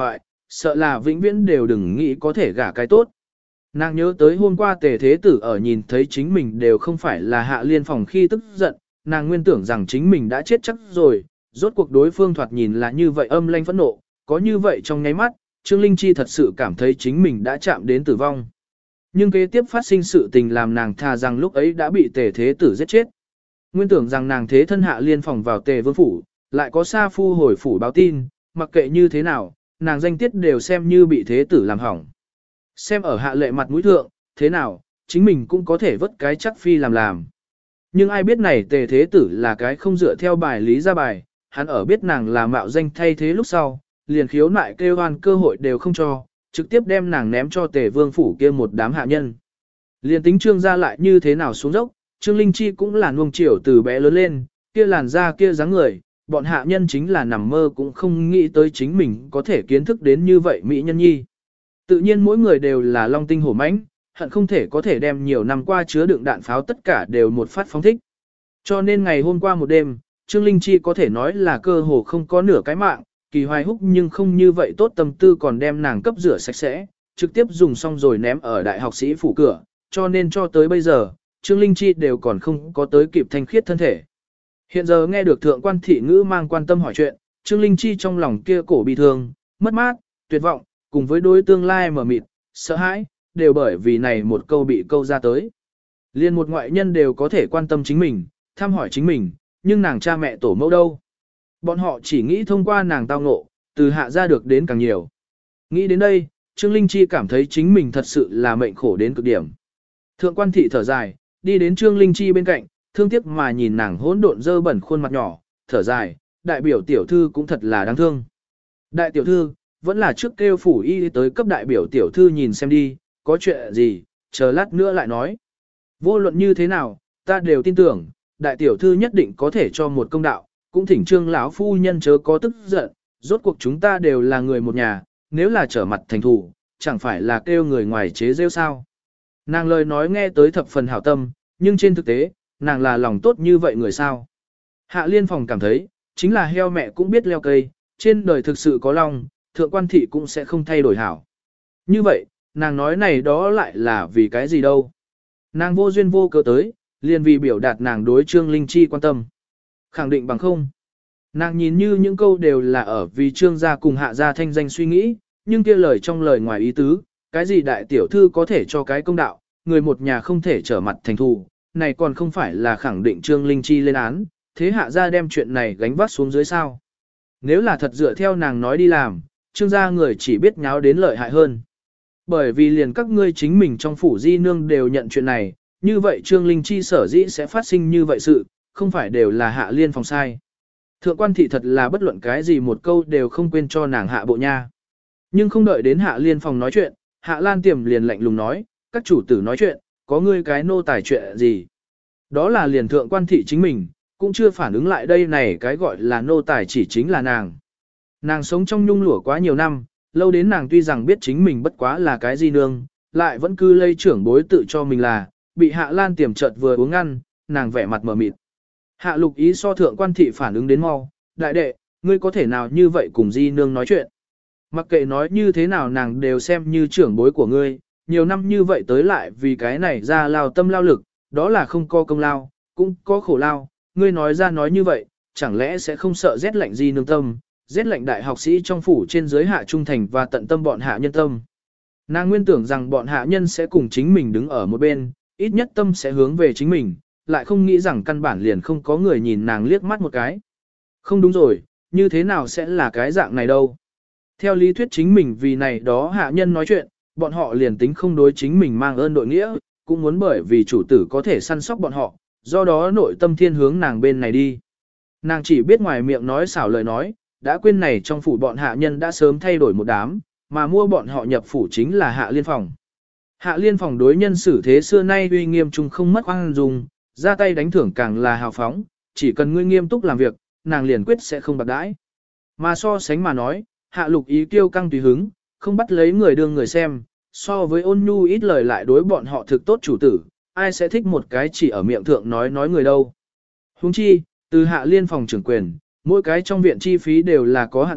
sợ là vĩnh viễn đều đừng nghĩ có thể gả cái tốt. Nàng nhớ tới hôm qua Tề Thế Tử ở nhìn thấy chính mình đều không phải là Hạ Liên Phòng khi tức giận, nàng nguyên tưởng rằng chính mình đã chết chắc rồi, rốt cuộc đối phương thoạt nhìn là như vậy âm lanh phẫn nộ, có như vậy trong nháy mắt, Trương Linh Chi thật sự cảm thấy chính mình đã chạm đến tử vong. Nhưng kế tiếp phát sinh sự tình làm nàng thà rằng lúc ấy đã bị Tề Thế Tử giết chết. Nguyên tưởng rằng nàng thế thân Hạ Liên Phòng vào Tề Vương phủ, lại có Sa Phu hồi phủ báo tin, mặc kệ như thế nào, nàng danh tiết đều xem như bị Thế Tử làm hỏng. Xem ở Hạ Lệ mặt mũi thượng, thế nào, chính mình cũng có thể vất cái chắc phi làm. Nhưng ai biết này Tề Thế Tử là cái không dựa theo bài lý ra bài, hắn ở biết nàng là mạo danh thay thế lúc sau, liền khiếu nại kêu oan cơ hội đều không cho, trực tiếp đem nàng ném cho Tề Vương phủ kia một đám hạ nhân. Liền tính Trương gia lại như thế nào xuống dốc, Trương Linh Chi cũng là nuông chiều từ bé lớn lên, kia làn da kia dáng người, bọn hạ nhân chính là nằm mơ cũng không nghĩ tới chính mình có thể kiến thức đến như vậy mỹ nhân nhi. Tự nhiên mỗi người đều là long tinh hổ mãnh, hận không thể có thể đem nhiều năm qua chứa đựng đạn pháo tất cả đều một phát phóng thích. Cho nên ngày hôm qua một đêm, Trương Linh Chi có thể nói là cơ hồ không có nửa cái mạng, Kỳ Hoài Húc nhưng không như vậy tốt tâm tư còn đem nàng cấp rửa sạch sẽ, trực tiếp dùng xong rồi ném ở đại học sĩ phủ cửa, cho nên cho tới bây giờ, Trương Linh Chi đều còn không có tới kịp thanh khiết thân thể. Hiện giờ nghe được thượng quan thị ngữ mang quan tâm hỏi chuyện, Trương Linh Chi trong lòng kia cổ bi thương, mất mát, tuyệt vọng, cùng với đối tương lai mờ mịt, sợ hãi, đều bởi vì này một câu bị câu ra tới. Liên một ngoại nhân đều có thể quan tâm chính mình, thăm hỏi chính mình, nhưng nàng cha mẹ tổ mẫu đâu. Bọn họ chỉ nghĩ thông qua nàng tao ngộ, từ hạ ra được đến càng nhiều. Nghĩ đến đây, Trương Linh Chi cảm thấy chính mình thật sự là mệnh khổ đến cực điểm. Thượng quan thị thở dài, đi đến Trương Linh Chi bên cạnh, thương tiếc mà nhìn nàng hỗn độn dơ bẩn khuôn mặt nhỏ, thở dài, đại biểu tiểu thư cũng thật là đáng thương. Đại tiểu thư, vẫn là trước kêu phủ y tới cấp đại biểu tiểu thư nhìn xem đi, có chuyện gì, chờ lát nữa lại nói. Vô luận như thế nào, ta đều tin tưởng, đại tiểu thư nhất định có thể cho một công đạo, cũng thỉnh Trương lão phu nhân chớ có tức giận, rốt cuộc chúng ta đều là người một nhà, nếu là trở mặt thành thủ, chẳng phải là kêu người ngoài chế rêu sao. Nàng lời nói nghe tới thập phần hảo tâm, nhưng trên thực tế, nàng là lòng tốt như vậy người sao. Hạ Liên Phòng cảm thấy, chính là heo mẹ cũng biết leo cây, trên đời thực sự có lòng, thượng quan thị cũng sẽ không thay đổi hảo. Như vậy, nàng nói này đó lại là vì cái gì đâu. Nàng vô duyên vô cớ tới, liền vì biểu đạt nàng đối Trương Linh Chi quan tâm. Khẳng định bằng không. Nàng nhìn như những câu đều là ở vì Trương gia cùng Hạ gia thanh danh suy nghĩ, nhưng kia lời trong lời ngoài ý tứ, cái gì đại tiểu thư có thể cho cái công đạo, người một nhà không thể trở mặt thành thù, này còn không phải là khẳng định Trương Linh Chi lên án, thế Hạ gia đem chuyện này gánh vác xuống dưới sao. Nếu là thật dựa theo nàng nói đi làm, Trương gia người chỉ biết nháo đến lợi hại hơn. Bởi vì liền các ngươi chính mình trong phủ di nương đều nhận chuyện này, như vậy Trương Linh Chi sở dĩ sẽ phát sinh như vậy sự, không phải đều là Hạ Liên Phòng sai. Thượng quan thị thật là bất luận cái gì một câu đều không quên cho nàng hạ bộ nha. Nhưng không đợi đến Hạ Liên Phòng nói chuyện, Hạ Lan Tiềm liền lạnh lùng nói, các chủ tử nói chuyện, có ngươi cái nô tài chuyện gì. Đó là liền thượng quan thị chính mình, cũng chưa phản ứng lại đây này cái gọi là nô tài chỉ chính là nàng. Nàng sống trong nhung lụa quá nhiều năm, lâu đến nàng tuy rằng biết chính mình bất quá là cái gì nương, lại vẫn cứ lây trưởng bối tự cho mình là, bị Hạ Lan Tiềm chợt vừa uống ăn, nàng vẻ mặt mờ mịt. Hạ Lục Ý so thượng quan thị phản ứng đến mau, đại đệ, ngươi có thể nào như vậy cùng di nương nói chuyện. Mặc kệ nói như thế nào nàng đều xem như trưởng bối của ngươi, nhiều năm như vậy tới lại vì cái này ra lao tâm lao lực, đó là không có công lao, cũng có khổ lao, ngươi nói ra nói như vậy, chẳng lẽ sẽ không sợ rét lạnh di nương tâm, rét lạnh đại học sĩ trong phủ trên dưới hạ trung thành và tận tâm bọn hạ nhân tâm. Nàng nguyên tưởng rằng bọn hạ nhân sẽ cùng chính mình đứng ở một bên, ít nhất tâm sẽ hướng về chính mình, lại không nghĩ rằng căn bản liền không có người nhìn nàng liếc mắt một cái. Không đúng rồi, như thế nào sẽ là cái dạng này đâu. Theo lý thuyết chính mình vì này đó hạ nhân nói chuyện, bọn họ liền tính không đối chính mình mang ơn đội nghĩa, cũng muốn bởi vì chủ tử có thể săn sóc bọn họ, do đó nội tâm thiên hướng nàng bên này đi. Nàng chỉ biết ngoài miệng nói xảo lời nói, đã quên này trong phủ bọn hạ nhân đã sớm thay đổi một đám, mà mua bọn họ nhập phủ chính là Hạ Liên Phòng. Hạ Liên Phòng đối nhân xử thế xưa nay uy nghiêm chung không mất khoan dung, ra tay đánh thưởng càng là hào phóng, chỉ cần ngươi nghiêm túc làm việc, nàng liền quyết sẽ không bạc đãi. Mà so sánh mà nói, Hạ Lục Ý kiêu căng tùy hứng, không bắt lấy người đương người xem, so với ôn nhu ít lời lại đối bọn họ thực tốt chủ tử, ai sẽ thích một cái chỉ ở miệng thượng nói người đâu. Huống chi, từ Hạ Liên Phòng trưởng quyền, mỗi cái trong viện chi phí đều là có hạn độ,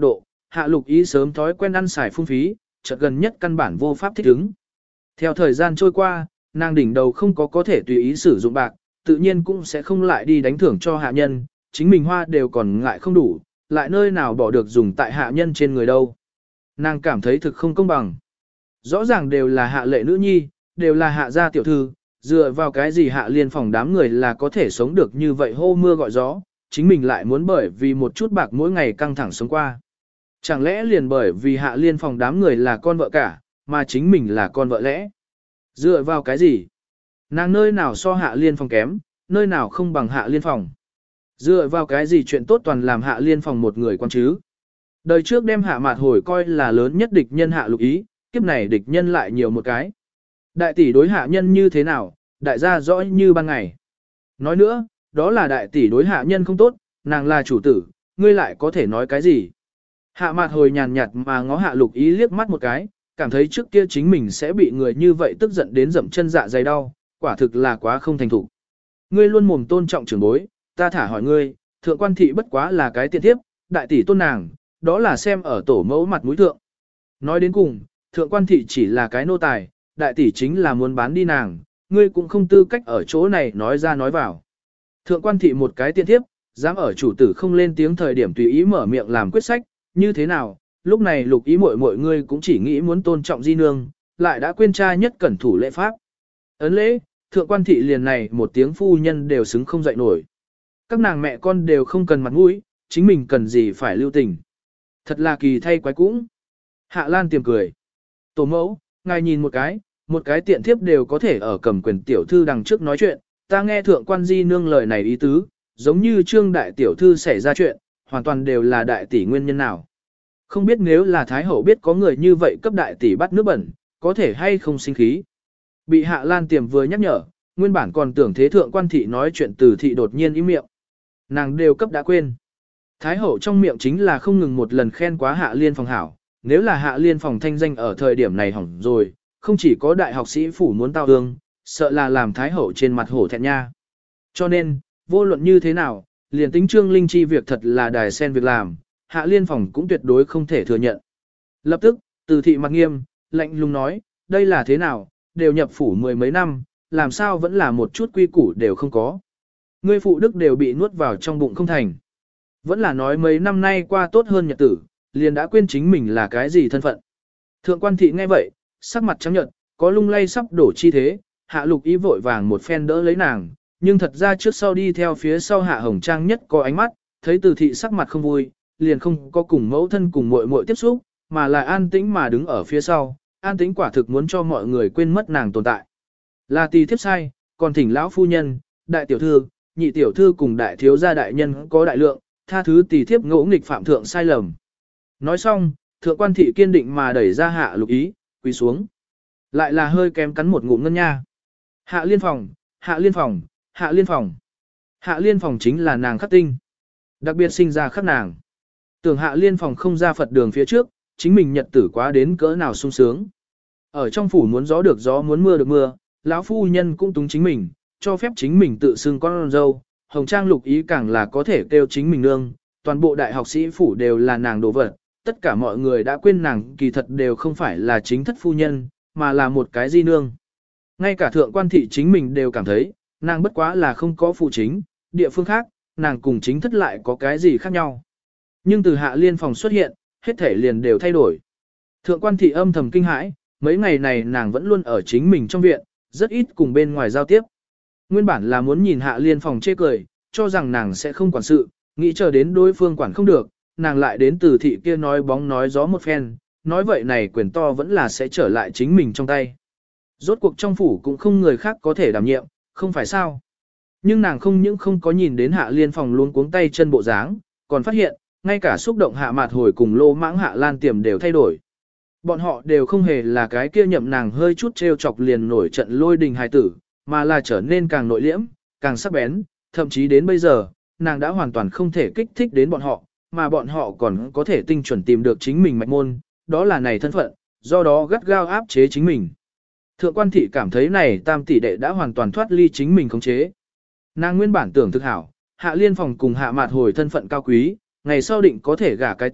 hạ lục ý sớm thói quen ăn xài phung phí, chợt gần nhất căn bản vô pháp thích ứng. Theo thời gian trôi qua, nàng đỉnh đầu không có thể tùy ý sử dụng bạc, tự nhiên cũng sẽ không lại đi đánh thưởng cho hạ nhân, chính mình hoa đều còn ngại không đủ, lại nơi nào bỏ được dùng tại hạ nhân trên người đâu. Nàng cảm thấy thực không công bằng. Rõ ràng đều là hạ lệ nữ nhi, đều là hạ gia tiểu thư, dựa vào cái gì hạ liên phòng đám người là có thể sống được như vậy hô mưa gọi gió, chính mình lại muốn bởi vì một chút bạc mỗi ngày căng thẳng sống qua. Chẳng lẽ liền bởi vì hạ liên phòng đám người là con vợ cả, mà chính mình là con vợ lẽ? Dựa vào cái gì? Nàng nơi nào so hạ liên phòng kém, nơi nào không bằng hạ liên phòng? Dựa vào cái gì chuyện tốt toàn làm hạ liên phòng một người quan chứ? Đời trước đem hạ mạt hồi coi là lớn nhất địch nhân hạ lục ý, kiếp này địch nhân lại nhiều một cái. Đại tỷ đối hạ nhân như thế nào, đại gia rõ như ban ngày. Nói nữa, đó là đại tỷ đối hạ nhân không tốt, nàng là chủ tử, ngươi lại có thể nói cái gì? Hạ mạt hồi nhàn nhạt mà ngó hạ lục ý liếc mắt một cái, cảm thấy trước kia chính mình sẽ bị người như vậy tức giận đến dậm chân dạ dày đau, quả thực là quá không thành thủ. Ngươi luôn mồm tôn trọng trưởng bối, ta thả hỏi ngươi, thượng quan thị bất quá là cái tiện thiếp, đại tỷ tôn nàng, đó là xem ở tổ mẫu mặt mũi thượng. Nói đến cùng, thượng quan thị chỉ là cái nô tài, đại tỷ chính là muốn bán đi nàng, ngươi cũng không tư cách ở chỗ này nói ra nói vào. Thượng quan thị một cái tiện thiếp, dám ở chủ tử không lên tiếng thời điểm tùy ý mở miệng làm quyết sách, như thế nào, lúc này lục ý mọi ngươi cũng chỉ nghĩ muốn tôn trọng di nương, lại đã quên cha nhất cẩn thủ lễ pháp. Ấn lễ, thượng quan thị liền này một tiếng phu nhân đều xứng không dậy nổi. Các nàng mẹ con đều không cần mặt mũi, chính mình cần gì phải lưu tình. Thật là kỳ thay quái cũng. Hạ Lan tiềm cười. Tổ mẫu, ngài nhìn một cái tiện thiếp đều có thể ở cầm quyền tiểu thư đằng trước nói chuyện, ta nghe thượng quan di nương lời này ý tứ, giống như trương đại tiểu thư xảy ra chuyện, hoàn toàn đều là đại tỷ nguyên nhân nào. Không biết nếu là Thái Hậu biết có người như vậy cấp đại tỷ bắt nước bẩn, có thể hay không sinh khí. Bị Hạ Lan tiềm vừa nhắc nhở, nguyên bản còn tưởng thế thượng quan thị nói chuyện từ thị đột nhiên im miệng. Nàng đều cấp đã quên. Thái Hậu trong miệng chính là không ngừng một lần khen quá Hạ Liên phòng hảo, nếu là Hạ Liên phòng thanh danh ở thời điểm này hỏng rồi, không chỉ có đại học sĩ phủ muốn tao hương, sợ là làm Thái Hậu trên mặt hổ thẹn nha. Cho nên, vô luận như thế nào, liền tính Trương Linh Chi việc thật là đài sen việc làm, Hạ Liên phòng cũng tuyệt đối không thể thừa nhận. Lập tức, từ thị mặt nghiêm, lạnh lùng nói, đây là thế nào, đều nhập phủ mười mấy năm, làm sao vẫn là một chút quy củ đều không có. Ngươi phụ đức đều bị nuốt vào trong bụng không thành. Vẫn là nói mấy năm nay qua tốt hơn nhật tử, liền đã quên chính mình là cái gì thân phận. Thượng quan thị nghe vậy, sắc mặt trắng nhợt, có lung lay sắp đổ chi thế, Hạ Lục Ý vội vàng một phen đỡ lấy nàng, nhưng thật ra trước sau đi theo phía sau Hạ Hồng Trang nhất có ánh mắt, thấy từ thị sắc mặt không vui, liền không có cùng mẫu thân cùng muội muội tiếp xúc, mà là an tĩnh mà đứng ở phía sau, an tĩnh quả thực muốn cho mọi người quên mất nàng tồn tại. Là tỳ thiếp sai, còn thỉnh lão phu nhân, đại tiểu thư, nhị tiểu thư cùng đại thiếu gia đại nhân có đại lượng, tha thứ tỳ thiếp ngỗ nghịch phạm thượng sai lầm. Nói xong, thượng quan thị kiên định mà đẩy ra Hạ Lục Ý, quỳ xuống. Lại là hơi kém cắn một ngụm ngân nha. Hạ Liên phòng, Hạ Liên phòng, Hạ Liên phòng. Hạ Liên phòng chính là nàng khắc tinh. Đặc biệt sinh ra khắc nàng. Tưởng Hạ Liên phòng không ra Phật đường phía trước, chính mình nhật tử quá đến cỡ nào sung sướng. Ở trong phủ muốn gió được gió muốn mưa được mưa, lão phu nhân cũng túng chính mình, cho phép chính mình tự xưng con dâu, Hồng Trang Lục Ý càng là có thể kêu chính mình nương, toàn bộ đại học sĩ phủ đều là nàng đồ vật, tất cả mọi người đã quên nàng kỳ thật đều không phải là chính thất phu nhân, mà là một cái di nương. Ngay cả thượng quan thị chính mình đều cảm thấy, nàng bất quá là không có phụ chính, địa phương khác, nàng cùng chính thất lại có cái gì khác nhau. Nhưng từ Hạ Liên phòng xuất hiện, hết thể liền đều thay đổi. Thượng quan thị âm thầm kinh hãi, mấy ngày này nàng vẫn luôn ở chính mình trong viện, rất ít cùng bên ngoài giao tiếp. Nguyên bản là muốn nhìn Hạ Liên phòng chê cười, cho rằng nàng sẽ không quản sự, nghĩ chờ đến đối phương quản không được, nàng lại đến từ thị kia nói bóng nói gió một phen, nói vậy này quyền to vẫn là sẽ trở lại chính mình trong tay. Rốt cuộc trong phủ cũng không người khác có thể đảm nhiệm, không phải sao. Nhưng nàng không những không có nhìn đến Hạ Liên phòng luôn cuống tay chân bộ dáng, còn phát hiện, ngay cả xúc động Hạ Mạt Hồi cùng lô mãng Hạ Lan Tiềm đều thay đổi. Bọn họ đều không hề là cái kia nhậm nàng hơi chút trêu chọc liền nổi trận lôi đình hài tử, mà là trở nên càng nội liễm, càng sắc bén, thậm chí đến bây giờ, nàng đã hoàn toàn không thể kích thích đến bọn họ, mà bọn họ còn có thể tinh chuẩn tìm được chính mình mạch môn, đó là này thân phận, do đó gắt gao áp chế chính mình. Thượng quan thị cảm thấy này tam tỷ đệ đã hoàn toàn thoát ly chính mình khống chế. Nàng nguyên bản tưởng thực hảo, Hạ Liên phòng cùng Hạ Mạt Hồi thân phận cao quý, ngày sau định có thể gả cái tốt,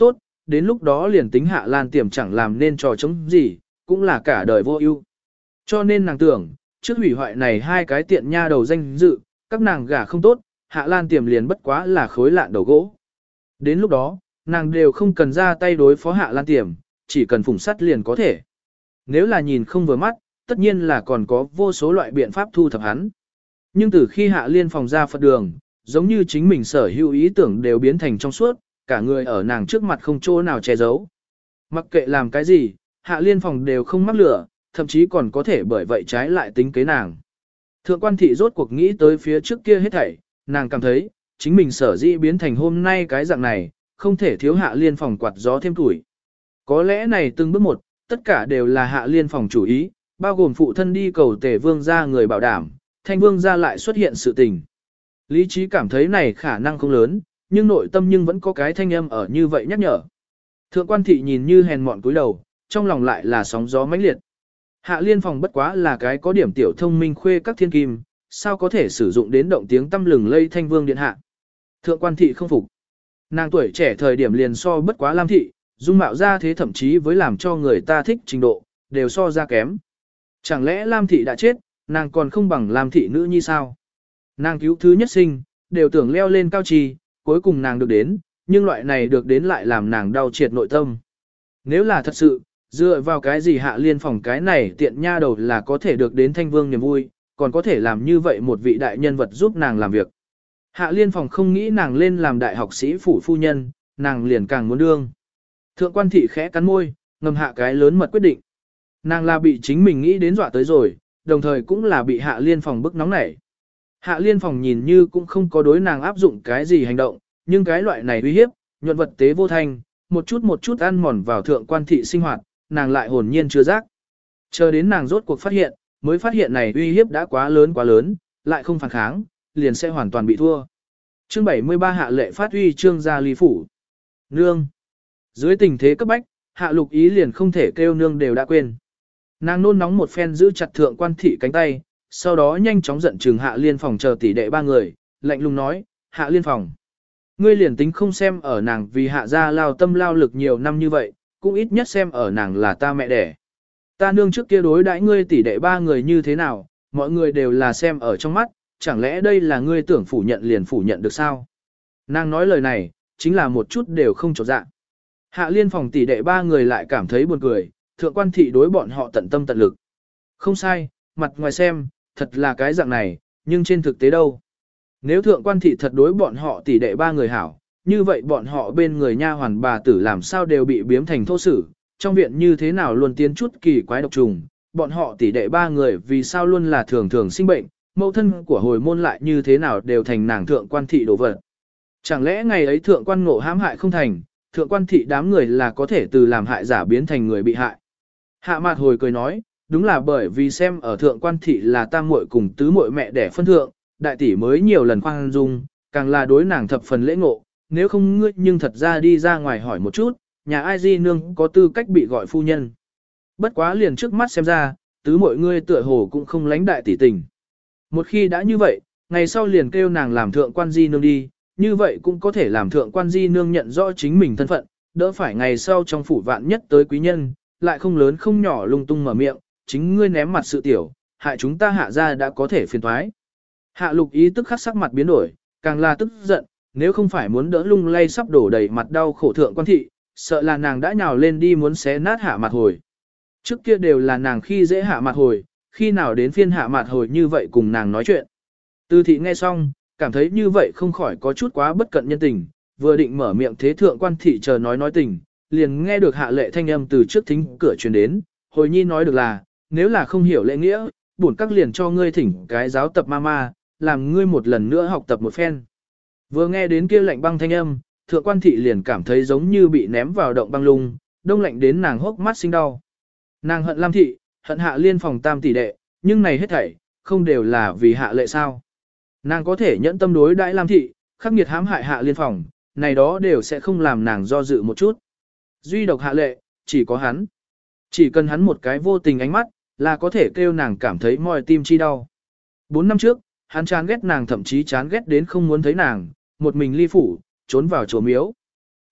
đến lúc đó liền tính Hạ Lan Tiềm chẳng làm nên trò chống gì, cũng là cả đời vô ưu. Cho nên nàng tưởng, trước hủy hoại này hai cái tiện nha đầu danh dự, các nàng gả không tốt, Hạ Lan Tiềm liền bất quá là khối lạn đầu gỗ. Đến lúc đó, nàng đều không cần ra tay đối phó Hạ Lan Tiềm, chỉ cần phủng sắt liền có thể. Nếu là nhìn không vừa mắt, tất nhiên là còn có vô số loại biện pháp thu thập hắn. Nhưng từ khi Hạ Liên Phòng ra Phật đường, giống như chính mình sở hữu ý tưởng đều biến thành trong suốt, cả người ở nàng trước mặt không chỗ nào che giấu. Mặc kệ làm cái gì, Hạ Liên Phòng đều không mắc lửa, thậm chí còn có thể bởi vậy trái lại tính kế nàng. Thượng quan thị rốt cuộc nghĩ tới phía trước kia hết thảy, nàng cảm thấy, chính mình sở dĩ biến thành hôm nay cái dạng này, không thể thiếu Hạ Liên Phòng quạt gió thêm tuổi. Có lẽ này từng bước một, tất cả đều là Hạ Liên Phòng chủ ý, bao gồm phụ thân đi cầu Tề Vương gia người bảo đảm, Thanh Vương gia lại xuất hiện sự tình. Lý trí cảm thấy này khả năng không lớn, nhưng nội tâm nhưng vẫn có cái thanh âm ở như vậy nhắc nhở. Thượng quan thị nhìn như hèn mọn cúi đầu, trong lòng lại là sóng gió mãnh liệt. Hạ Liên Phòng bất quá là cái có điểm tiểu thông minh khuê các thiên kim, sao có thể sử dụng đến động tiếng tâm lừng lây Thanh Vương điện hạ. Thượng quan thị không phục. Nàng tuổi trẻ thời điểm liền so bất quá Lam thị, dung mạo ra thế thậm chí với làm cho người ta thích trình độ, đều so ra kém. Chẳng lẽ Lam thị đã chết, nàng còn không bằng Lam thị nữ nhi sao? Nàng cứu thứ nhất sinh, đều tưởng leo lên cao trì, cuối cùng nàng được đến, nhưng loại này được đến lại làm nàng đau triệt nội tâm. Nếu là thật sự, dựa vào cái gì Hạ Liên Phòng cái này tiện nha đầu là có thể được đến Thanh Vương niềm vui, còn có thể làm như vậy một vị đại nhân vật giúp nàng làm việc. Hạ Liên Phòng không nghĩ nàng lên làm đại học sĩ phủ phu nhân, nàng liền càng muốn đương. Thượng quan thị khẽ cắn môi, ngầm hạ cái lớn mật quyết định. Nàng là bị chính mình nghĩ đến dọa tới rồi, đồng thời cũng là bị Hạ Liên Phòng bức nóng nảy. Hạ Liên Phòng nhìn như cũng không có đối nàng áp dụng cái gì hành động, nhưng cái loại này uy hiếp, nhuận vật tế vô thanh, một chút ăn mòn vào thượng quan thị sinh hoạt, nàng lại hồn nhiên chưa giác. Chờ đến nàng rốt cuộc phát hiện, mới phát hiện này uy hiếp đã quá lớn, lại không phản kháng, liền sẽ hoàn toàn bị thua. Chương 73 Hạ lệ phát uy trương gia ly phủ. Nương. Dưới tình thế cấp bách, Hạ Lục Ý liền không thể kêu nương đều đã quên. Nàng nôn nóng một phen giữ chặt thượng quan thị cánh tay, sau đó nhanh chóng giận trừng Hạ Liên Phòng chờ tỷ đệ ba người, lạnh lùng nói, Hạ Liên Phòng. Ngươi liền tính không xem ở nàng vì Hạ gia lao tâm lao lực nhiều năm như vậy, cũng ít nhất xem ở nàng là ta mẹ đẻ. Ta nương trước kia đối đãi ngươi tỷ đệ ba người như thế nào, mọi người đều là xem ở trong mắt, chẳng lẽ đây là ngươi tưởng phủ nhận liền phủ nhận được sao? Nàng nói lời này, chính là một chút đều không trột dạ. Hạ Liên Phòng tỷ đệ ba người lại cảm thấy buồn cười, thượng quan thị đối bọn họ tận tâm tận lực. Không sai, mặt ngoài xem, thật là cái dạng này, nhưng trên thực tế đâu? Nếu thượng quan thị thật đối bọn họ tỷ đệ ba người hảo, như vậy bọn họ bên người nha hoàn bà tử làm sao đều bị biếm thành thô sử, trong viện như thế nào luôn tiến chút kỳ quái độc trùng, bọn họ tỷ đệ ba người vì sao luôn là thường thường sinh bệnh, mẫu thân của hồi môn lại như thế nào đều thành nàng thượng quan thị đổ vật. Chẳng lẽ ngày ấy thượng quan ngộ hãm hại không thành, thượng quan thị đám người là có thể từ làm hại giả biến thành người bị hại. Hạ Mạt hồi cười nói, đúng là bởi vì xem ở thượng quan thị là tam muội cùng tứ muội mẹ đẻ phân thượng, đại tỷ mới nhiều lần khoan dung, càng là đối nàng thập phần lễ ngộ, nếu không ngươi nhưng thật ra đi ra ngoài hỏi một chút, nhà ai di nương có tư cách bị gọi phu nhân. Bất quá liền trước mắt xem ra, tứ muội ngươi tựa hồ cũng không lánh đại tỷ tình. Một khi đã như vậy, ngày sau liền kêu nàng làm thượng quan di nương đi, như vậy cũng có thể làm thượng quan di nương nhận rõ chính mình thân phận, đỡ phải ngày sau trong phủ vạn nhất tới quý nhân, lại không lớn không nhỏ lung tung mở miệng, chính ngươi ném mặt sự tiểu, hại chúng ta Hạ ra đã có thể phiền thoái. Hạ Lục Ý tức khắc sắc mặt biến đổi, càng là tức giận, nếu không phải muốn đỡ lung lay sắp đổ đầy mặt đau khổ thượng quan thị, sợ là nàng đã nhào lên đi muốn xé nát Hạ Mạt hồi. Trước kia đều là nàng khi dễ Hạ Mạt hồi, khi nào đến phiên Hạ Mạt hồi như vậy cùng nàng nói chuyện. Tư thị nghe xong, cảm thấy như vậy không khỏi có chút quá bất cận nhân tình, vừa định mở miệng thế thượng quan thị chờ nói tình, liền nghe được Hạ lệ thanh âm từ trước thính cửa truyền đến, hồi nhi nói được là, nếu là không hiểu lễ nghĩa, bổn các liền cho ngươi thỉnh cái giáo tập mama, làm ngươi một lần nữa học tập một phen. Vừa nghe đến kia lạnh băng thanh âm, thượng quan thị liền cảm thấy giống như bị ném vào động băng lung, đông lạnh đến nàng hốc mắt sinh đau. Nàng hận Lam thị, hận Hạ Liên Phòng tam tỷ đệ, nhưng này hết thảy, không đều là vì Hạ lệ sao. Nàng có thể nhẫn tâm đối đãi Lam thị, khắc nghiệt hãm hại Hạ Liên Phòng, này đó đều sẽ không làm nàng do dự một chút. Duy độc Hạ lệ, chỉ có hắn. Chỉ cần hắn một cái vô tình ánh mắt, là có thể kêu nàng cảm thấy mỏi tim chi đau. 4 năm trước, hắn chán ghét nàng thậm chí chán ghét đến không muốn thấy nàng, một mình ly phủ, trốn vào chùa miếu.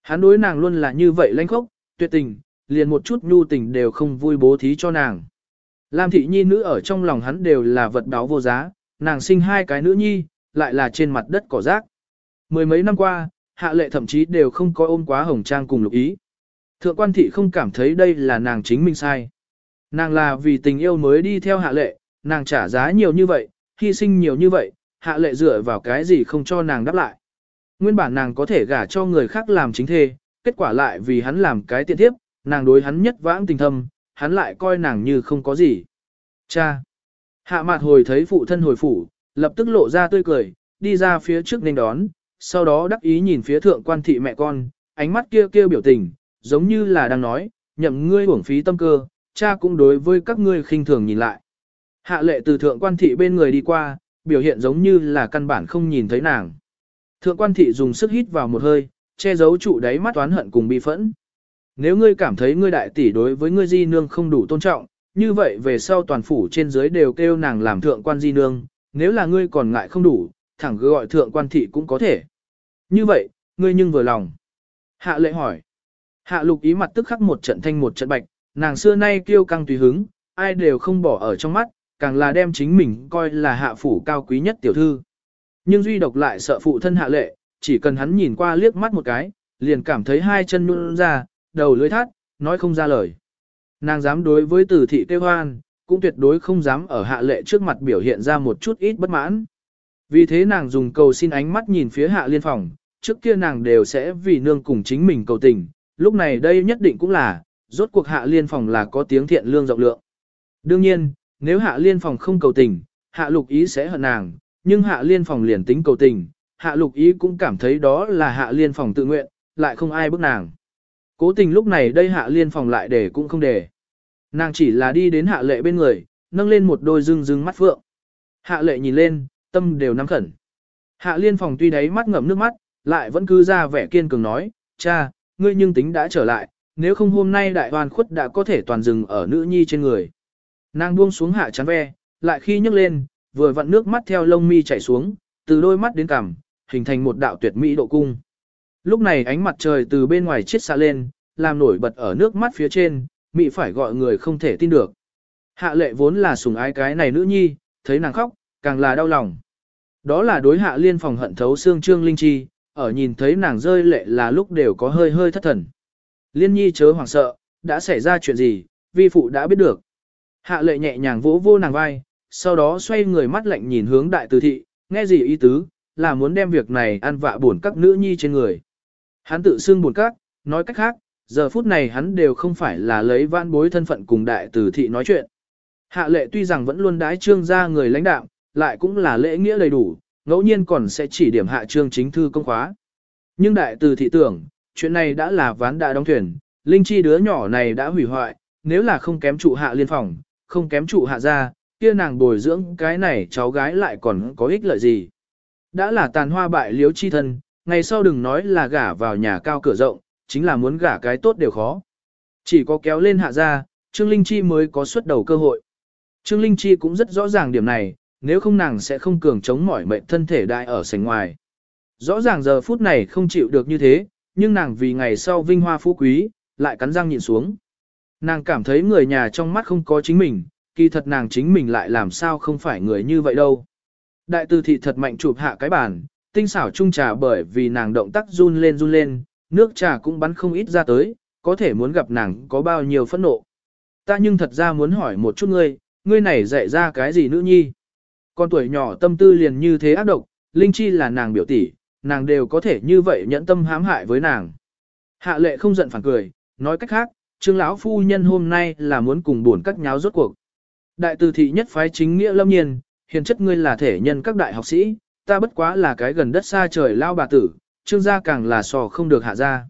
Hắn đối nàng luôn là như vậy lãnh khốc, tuyệt tình, liền một chút nhu tình đều không vui bố thí cho nàng. Lam thị nhi nữ ở trong lòng hắn đều là vật đáo vô giá, nàng sinh hai cái nữ nhi, lại là trên mặt đất cỏ rác. Mười mấy năm qua, Hạ Lệ thậm chí đều không có ôm quá Hồng Trang cùng Lục Ý. Thượng quan thị không cảm thấy đây là nàng chính mình sai. Nàng là vì tình yêu mới đi theo Hạ Lệ, nàng trả giá nhiều như vậy, hy sinh nhiều như vậy, Hạ Lệ dựa vào cái gì không cho nàng đáp lại. Nguyên bản nàng có thể gả cho người khác làm chính thê, kết quả lại vì hắn làm cái tiện thiếp, nàng đối hắn nhất vãng tình thâm, hắn lại coi nàng như không có gì. Cha! Hạ Mạt hồi thấy phụ thân hồi phủ, lập tức lộ ra tươi cười, đi ra phía trước nên đón, sau đó đắc ý nhìn phía thượng quan thị mẹ con, ánh mắt kia kêu biểu tình, giống như là đang nói, nhậm ngươi uổng phí tâm cơ, cha cũng đối với các ngươi khinh thường nhìn lại. Hạ Lệ từ thượng quan thị bên người đi qua, biểu hiện giống như là căn bản không nhìn thấy nàng. Thượng quan thị dùng sức hít vào một hơi, che giấu trụ đáy mắt oán hận cùng bi phẫn. Nếu ngươi cảm thấy ngươi đại tỷ đối với ngươi di nương không đủ tôn trọng, như vậy về sau toàn phủ trên dưới đều kêu nàng làm thượng quan di nương, nếu là ngươi còn ngại không đủ, thẳng cứ gọi thượng quan thị cũng có thể. Như vậy, ngươi nhưng vừa lòng. Hạ Lệ hỏi. Hạ Lục Ý mặt tức khắc một trận thanh một trận bạch, nàng xưa nay kiêu căng tùy hứng, ai đều không bỏ ở trong mắt, càng là đem chính mình coi là hạ phủ cao quý nhất tiểu thư. Nhưng duy độc lại sợ phụ thân Hạ Lệ, chỉ cần hắn nhìn qua liếc mắt một cái, liền cảm thấy hai chân nhũn ra, đầu lưỡi thắt, nói không ra lời. Nàng dám đối với Từ thị kêu hoan, cũng tuyệt đối không dám ở Hạ Lệ trước mặt biểu hiện ra một chút ít bất mãn. Vì thế nàng dùng cầu xin ánh mắt nhìn phía Hạ Liên phòng, trước kia nàng đều sẽ vì nương cùng chính mình cầu tình, lúc này đây nhất định cũng là, rốt cuộc Hạ Liên phòng là có tiếng thiện lương rộng lượng. Đương nhiên, nếu Hạ Liên phòng không cầu tình, Hạ Lục Ý sẽ hận nàng, nhưng Hạ Liên phòng liền tính cầu tình, Hạ Lục Ý cũng cảm thấy đó là Hạ Liên phòng tự nguyện, lại không ai bức nàng. Cố tình lúc này đây Hạ Liên phòng lại để cũng không để. Nàng chỉ là đi đến Hạ Lệ bên người, nâng lên một đôi rưng rưng mắt phượng. Hạ Lệ nhìn lên, tâm đều nắm khẩn. Hạ Liên phòng tuy đáy mắt ngậm nước mắt, lại vẫn cứ ra vẻ kiên cường nói, cha, ngươi nhưng tính đã trở lại, nếu không hôm nay đại hoàn khuất đã có thể toàn dừng ở nữ nhi trên người. Nàng buông xuống hạ chán ve, lại khi nhấc lên, vừa vặn nước mắt theo lông mi chảy xuống, từ đôi mắt đến cằm, hình thành một đạo tuyệt mỹ độ cung. Lúc này ánh mặt trời từ bên ngoài chiết xạ lên, làm nổi bật ở nước mắt phía trên, mỹ phải gọi người không thể tin được. Hạ Lệ vốn là sủng ái cái này nữ nhi, thấy nàng khóc, càng là đau lòng. Đó là đối Hạ Liên phòng hận thấu xương Trương Linh Chi, ở nhìn thấy nàng rơi lệ là lúc đều có hơi hơi thất thần. Liên nhi chớ hoảng sợ, đã xảy ra chuyện gì, vi phụ đã biết được. Hạ Lệ nhẹ nhàng vỗ vô nàng vai, sau đó xoay người mắt lạnh nhìn hướng Đại Từ thị, nghe gì ý tứ, là muốn đem việc này ăn vạ buồn các nữ nhi trên người. Hắn tự xưng buồn các, nói cách khác, giờ phút này hắn đều không phải là lấy vãn bối thân phận cùng Đại Từ thị nói chuyện. Hạ Lệ tuy rằng vẫn luôn đái Trương gia người lãnh đạo, lại cũng là lễ nghĩa đầy đủ, ngẫu nhiên còn sẽ chỉ điểm Hạ Trương chính thư công khóa. Nhưng Đại Từ thị tưởng, chuyện này đã là ván đã đóng thuyền, Linh Chi đứa nhỏ này đã hủy hoại, nếu là không kém trụ Hạ Liên phòng, không kém trụ Hạ gia, kia nàng bồi dưỡng cái này cháu gái lại còn có ích lợi gì. Đã là tàn hoa bại liếu chi thân, ngày sau đừng nói là gả vào nhà cao cửa rộng, chính là muốn gả cái tốt đều khó. Chỉ có kéo lên Hạ gia, Trương Linh Chi mới có xuất đầu cơ hội. Trương Linh Chi cũng rất rõ ràng điểm này, nếu không nàng sẽ không cường chống mỏi mệnh thân thể đại ở sảnh ngoài. Rõ ràng giờ phút này không chịu được như thế, nhưng nàng vì ngày sau vinh hoa phú quý, lại cắn răng nhịn xuống. Nàng cảm thấy người nhà trong mắt không có chính mình, kỳ thật nàng chính mình lại làm sao không phải người như vậy đâu. Đại Từ thị thật mạnh chụp hạ cái bàn, tinh xảo chung trà bởi vì nàng động tác run lên, nước trà cũng bắn không ít ra tới, có thể muốn gặp nàng có bao nhiêu phẫn nộ. Ta nhưng thật ra muốn hỏi một chút ngươi này dạy ra cái gì nữ nhi? Con tuổi nhỏ tâm tư liền như thế ác độc, Linh Chi là nàng biểu tỷ, nàng đều có thể như vậy nhẫn tâm hãm hại với nàng. Hạ Lệ không giận phản cười, nói cách khác, Trương lão phu nhân hôm nay là muốn cùng buồn các nháo rốt cuộc. Đại Từ thị nhất phái chính nghĩa lâm nhiên, hiền chất ngươi là thể nhân các đại học sĩ, ta bất quá là cái gần đất xa trời lao bà tử, Trương gia càng là sò không được hạ gia.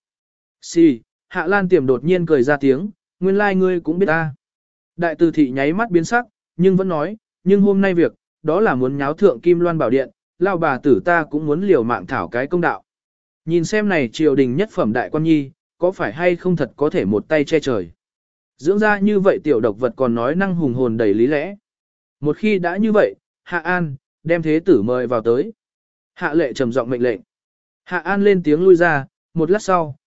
Hạ Lan Tiềm đột nhiên cười ra tiếng, nguyên lai ngươi cũng biết ta. Đại Từ thị nháy mắt biến sắc, nhưng vẫn nói, nhưng hôm nay việc, đó là muốn nháo thượng Kim Loan Bảo Điện, lao bà tử ta cũng muốn liều mạng thảo cái công đạo. Nhìn xem này triều đình nhất phẩm đại quan nhi, có phải hay không thật có thể một tay che trời. Dưỡng ra như vậy tiểu độc vật còn nói năng hùng hồn đầy lý lẽ. Một khi đã như vậy, Hạ An, đem thế tử mời vào tới. Hạ Lệ trầm giọng mệnh lệnh. Hạ An lên tiếng lui ra, một lát sau,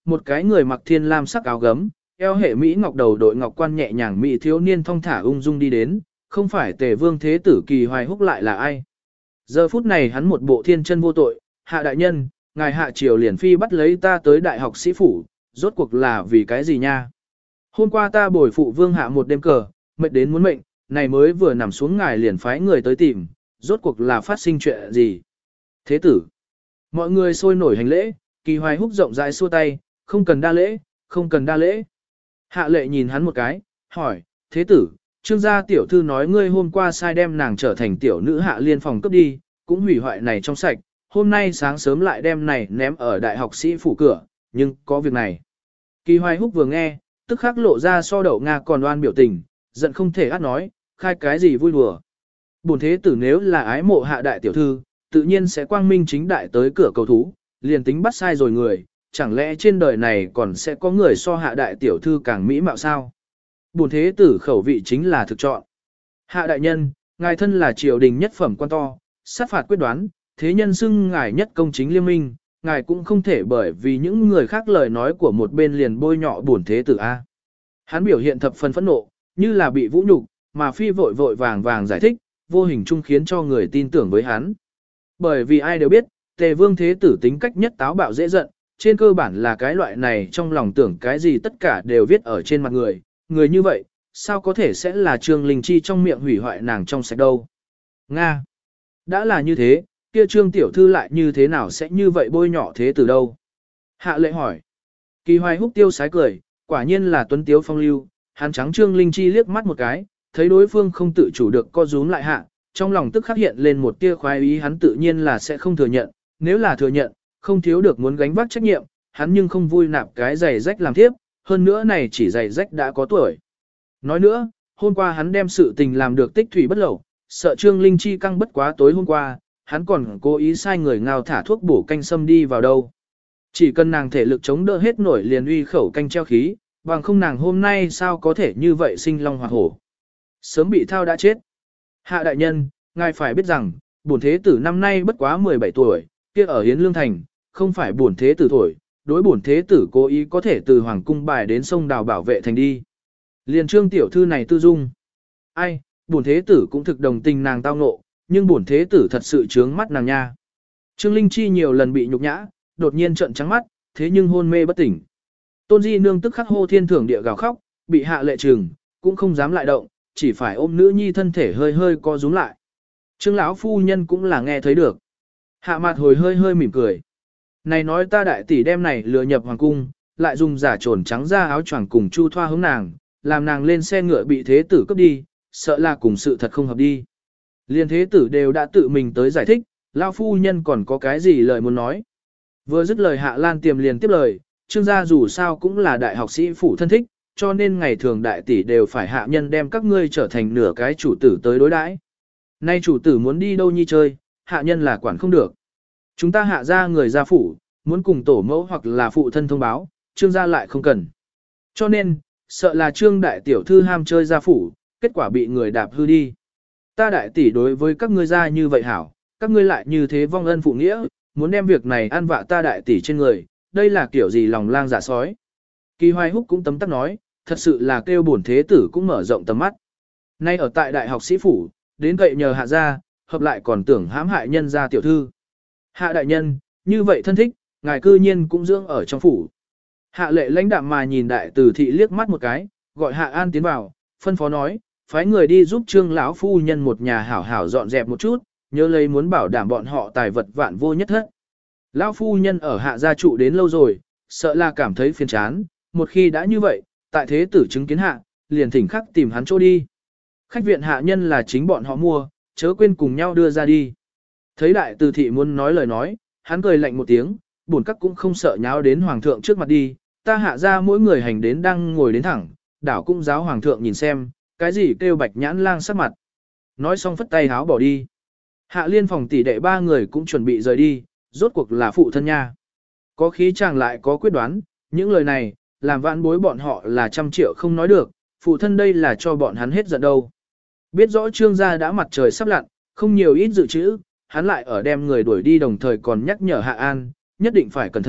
một cái người mặc thiên lam sắc áo gấm, eo hệ Mỹ ngọc đầu đội ngọc quan nhẹ nhàng Mỹ thiếu niên thong thả ung dung đi đến, không phải Tề Vương Thế Tử Kỳ Hoài Húc lại là ai. Giờ phút này hắn một bộ thiên chân vô tội, hạ đại nhân, ngài hạ triều liền phi bắt lấy ta tới đại học sĩ phủ, rốt cuộc là vì cái gì nha? Hôm qua ta bồi phụ vương hạ một đêm cờ, mệt đến muốn mệnh, này mới vừa nằm xuống ngài liền phái người tới tìm, rốt cuộc là phát sinh chuyện gì? Thế tử, mọi người sôi nổi hành lễ, Kỳ Hoài Húc rộng rãi xua tay, không cần đa lễ, không cần đa lễ. Hạ lệ nhìn hắn một cái, hỏi, thế tử, trương gia tiểu thư nói ngươi hôm qua sai đem nàng trở thành tiểu nữ hạ liên phòng cấp đi, cũng hủy hoại này trong sạch, hôm nay sáng sớm lại đem này ném ở đại học sĩ phủ cửa, nhưng có việc này. Kỳ Hoài Húc vừa nghe, tức khắc lộ ra so đậu Nga còn đoan biểu tình, giận không thể át nói, khai cái gì vui đùa. Bổn thế tử nếu là ái mộ hạ đại tiểu thư, tự nhiên sẽ quang minh chính đại tới cửa cầu thú, liền tính bắt sai rồi người, chẳng lẽ trên đời này còn sẽ có người so hạ đại tiểu thư càng mỹ mạo sao? Bổn thế tử khẩu vị chính là thực chọn. Hạ đại nhân, ngài thân là triều đình nhất phẩm quan to, sát phạt quyết đoán, thế nhân xưng ngài nhất công chính liêm minh, ngài cũng không thể bởi vì những người khác lời nói của một bên liền bôi nhọ bổn thế tử A. Hắn biểu hiện thập phần phẫn nộ, như là bị vũ nhục, mà phi vội vội vàng vàng giải thích, vô hình chung khiến cho người tin tưởng với hắn. Bởi vì ai đều biết, Tề Vương Thế Tử tính cách nhất táo bạo dễ giận, trên cơ bản là cái loại này trong lòng tưởng cái gì tất cả đều viết ở trên mặt người, người như vậy, sao có thể sẽ là Trương Linh Chi trong miệng hủy hoại nàng trong sạch đâu. Nga! Đã là như thế, kia Trương Tiểu Thư lại như thế nào sẽ như vậy bôi nhọ thế từ đâu? Hạ lệ hỏi. Kỳ Hoài Húc tiêu sái cười, quả nhiên là tuấn tiếu phong lưu, hắn trắng Trương Linh Chi liếc mắt một cái, thấy đối phương không tự chủ được co rúm lại hạ, trong lòng tức khắc hiện lên một tia khoái ý, hắn tự nhiên là sẽ không thừa nhận, nếu là thừa nhận, không thiếu được muốn gánh vác trách nhiệm, hắn nhưng không vui nạp cái giày rách làm thiếp, hơn nữa này chỉ giày rách đã có tuổi. Nói nữa, hôm qua hắn đem sự tình làm được tích thủy bất lẩu, sợ Trương Linh Chi căng bất quá tối hôm qua, hắn còn cố ý sai người ngao thả thuốc bổ canh sâm đi vào đâu. Chỉ cần nàng thể lực chống đỡ hết nổi liền uy khẩu canh treo khí, bằng không nàng hôm nay sao có thể như vậy sinh long hoặc hổ. Sớm bị thao đã chết. Hạ đại nhân, ngài phải biết rằng, bổn thế tử năm nay bất quá 17 tuổi, kia ở Hiến Lương Thành, không phải bổn thế tử tuổi, đối bổn thế tử cố ý có thể từ Hoàng Cung bài đến sông Đào bảo vệ thành đi. Liền Trương tiểu thư này tư dung. Ai, bổn thế tử cũng thực đồng tình nàng tao ngộ, nhưng bổn thế tử thật sự trướng mắt nàng nha. Trương Linh Chi nhiều lần bị nhục nhã, đột nhiên trợn trắng mắt, thế nhưng hôn mê bất tỉnh. Tôn Di nương tức khắc hô thiên thưởng địa gào khóc, bị hạ lệ trừng, cũng không dám lại động, chỉ phải ôm nữ nhi thân thể hơi hơi co rúm lại. Trương lão phu nhân cũng là nghe thấy được. Hạ mặt hồi hơi hơi mỉm cười. Này nói ta đại tỷ đem này lừa nhập hoàng cung, lại dùng giả trồn trắng ra áo choàng cùng chu thoa hướng nàng, làm nàng lên xe ngựa bị thế tử cướp đi, sợ là cùng sự thật không hợp đi. Liên thế tử đều đã tự mình tới giải thích, lão phu nhân còn có cái gì lời muốn nói. Vừa dứt lời Hạ Lan Tiềm liền tiếp lời, Trương gia dù sao cũng là đại học sĩ phủ thân thích, cho nên ngày thường đại tỷ đều phải hạ nhân đem các ngươi trở thành nửa cái chủ tử tới đối đãi. Nay chủ tử muốn đi đâu nhi chơi, hạ nhân là quản không được. Chúng ta hạ ra người gia phủ, muốn cùng tổ mẫu hoặc là phụ thân thông báo, Trương gia lại không cần. Cho nên, sợ là Trương đại tiểu thư ham chơi gia phủ, kết quả bị người đạp hư đi. Ta đại tỷ đối với các ngươi gia như vậy hảo, các ngươi lại như thế vong ân phụ nghĩa, muốn đem việc này ăn vạ ta đại tỷ trên người, đây là kiểu gì lòng lang dạ sói. Kỳ Hoài Húc cũng tấm tắc nói, thật sự là kêu bổn thế tử cũng mở rộng tầm mắt. Nay ở tại đại học sĩ phủ, đến cậy nhờ hạ gia, hợp lại còn tưởng hãm hại nhân gia tiểu thư. Hạ đại nhân, như vậy thân thích, ngài cư nhiên cũng dưỡng ở trong phủ. Hạ lệ lãnh đạm mà nhìn đại tử thị liếc mắt một cái, gọi Hạ An tiến vào, phân phó nói, phái người đi giúp Trương lão phu nhân một nhà hảo hảo dọn dẹp một chút, nhớ lấy muốn bảo đảm bọn họ tài vật vạn vô nhất thất. Lão phu nhân ở Hạ gia trụ đến lâu rồi, sợ là cảm thấy phiền chán, một khi đã như vậy, tại thế tử chứng kiến hạ, liền thỉnh khắc tìm hắn chỗ đi. Khách viện hạ nhân là chính bọn họ mua, chớ quên cùng nhau đưa ra đi. Thấy đại từ thị muốn nói lời nói, hắn cười lạnh một tiếng, bổn các cũng không sợ nháo đến hoàng thượng trước mặt đi, ta hạ ra mỗi người hành đến đang ngồi đến thẳng, đảo cũng giáo hoàng thượng nhìn xem, cái gì kêu bạch nhãn lang sắc mặt. Nói xong phất tay háo bỏ đi. Hạ liên phòng tỷ đệ ba người cũng chuẩn bị rời đi, rốt cuộc là phụ thân nha. Có khí chàng lại có quyết đoán, những lời này, làm vãn bối bọn họ là 100 triệu không nói được, phụ thân đây là cho bọn hắn hết giận đâu. Biết rõ Trương gia đã mặt trời sắp lặn, không nhiều ít dự trữ, hắn lại ở đem người đuổi đi đồng thời còn nhắc nhở Hạ An, nhất định phải cẩn thận,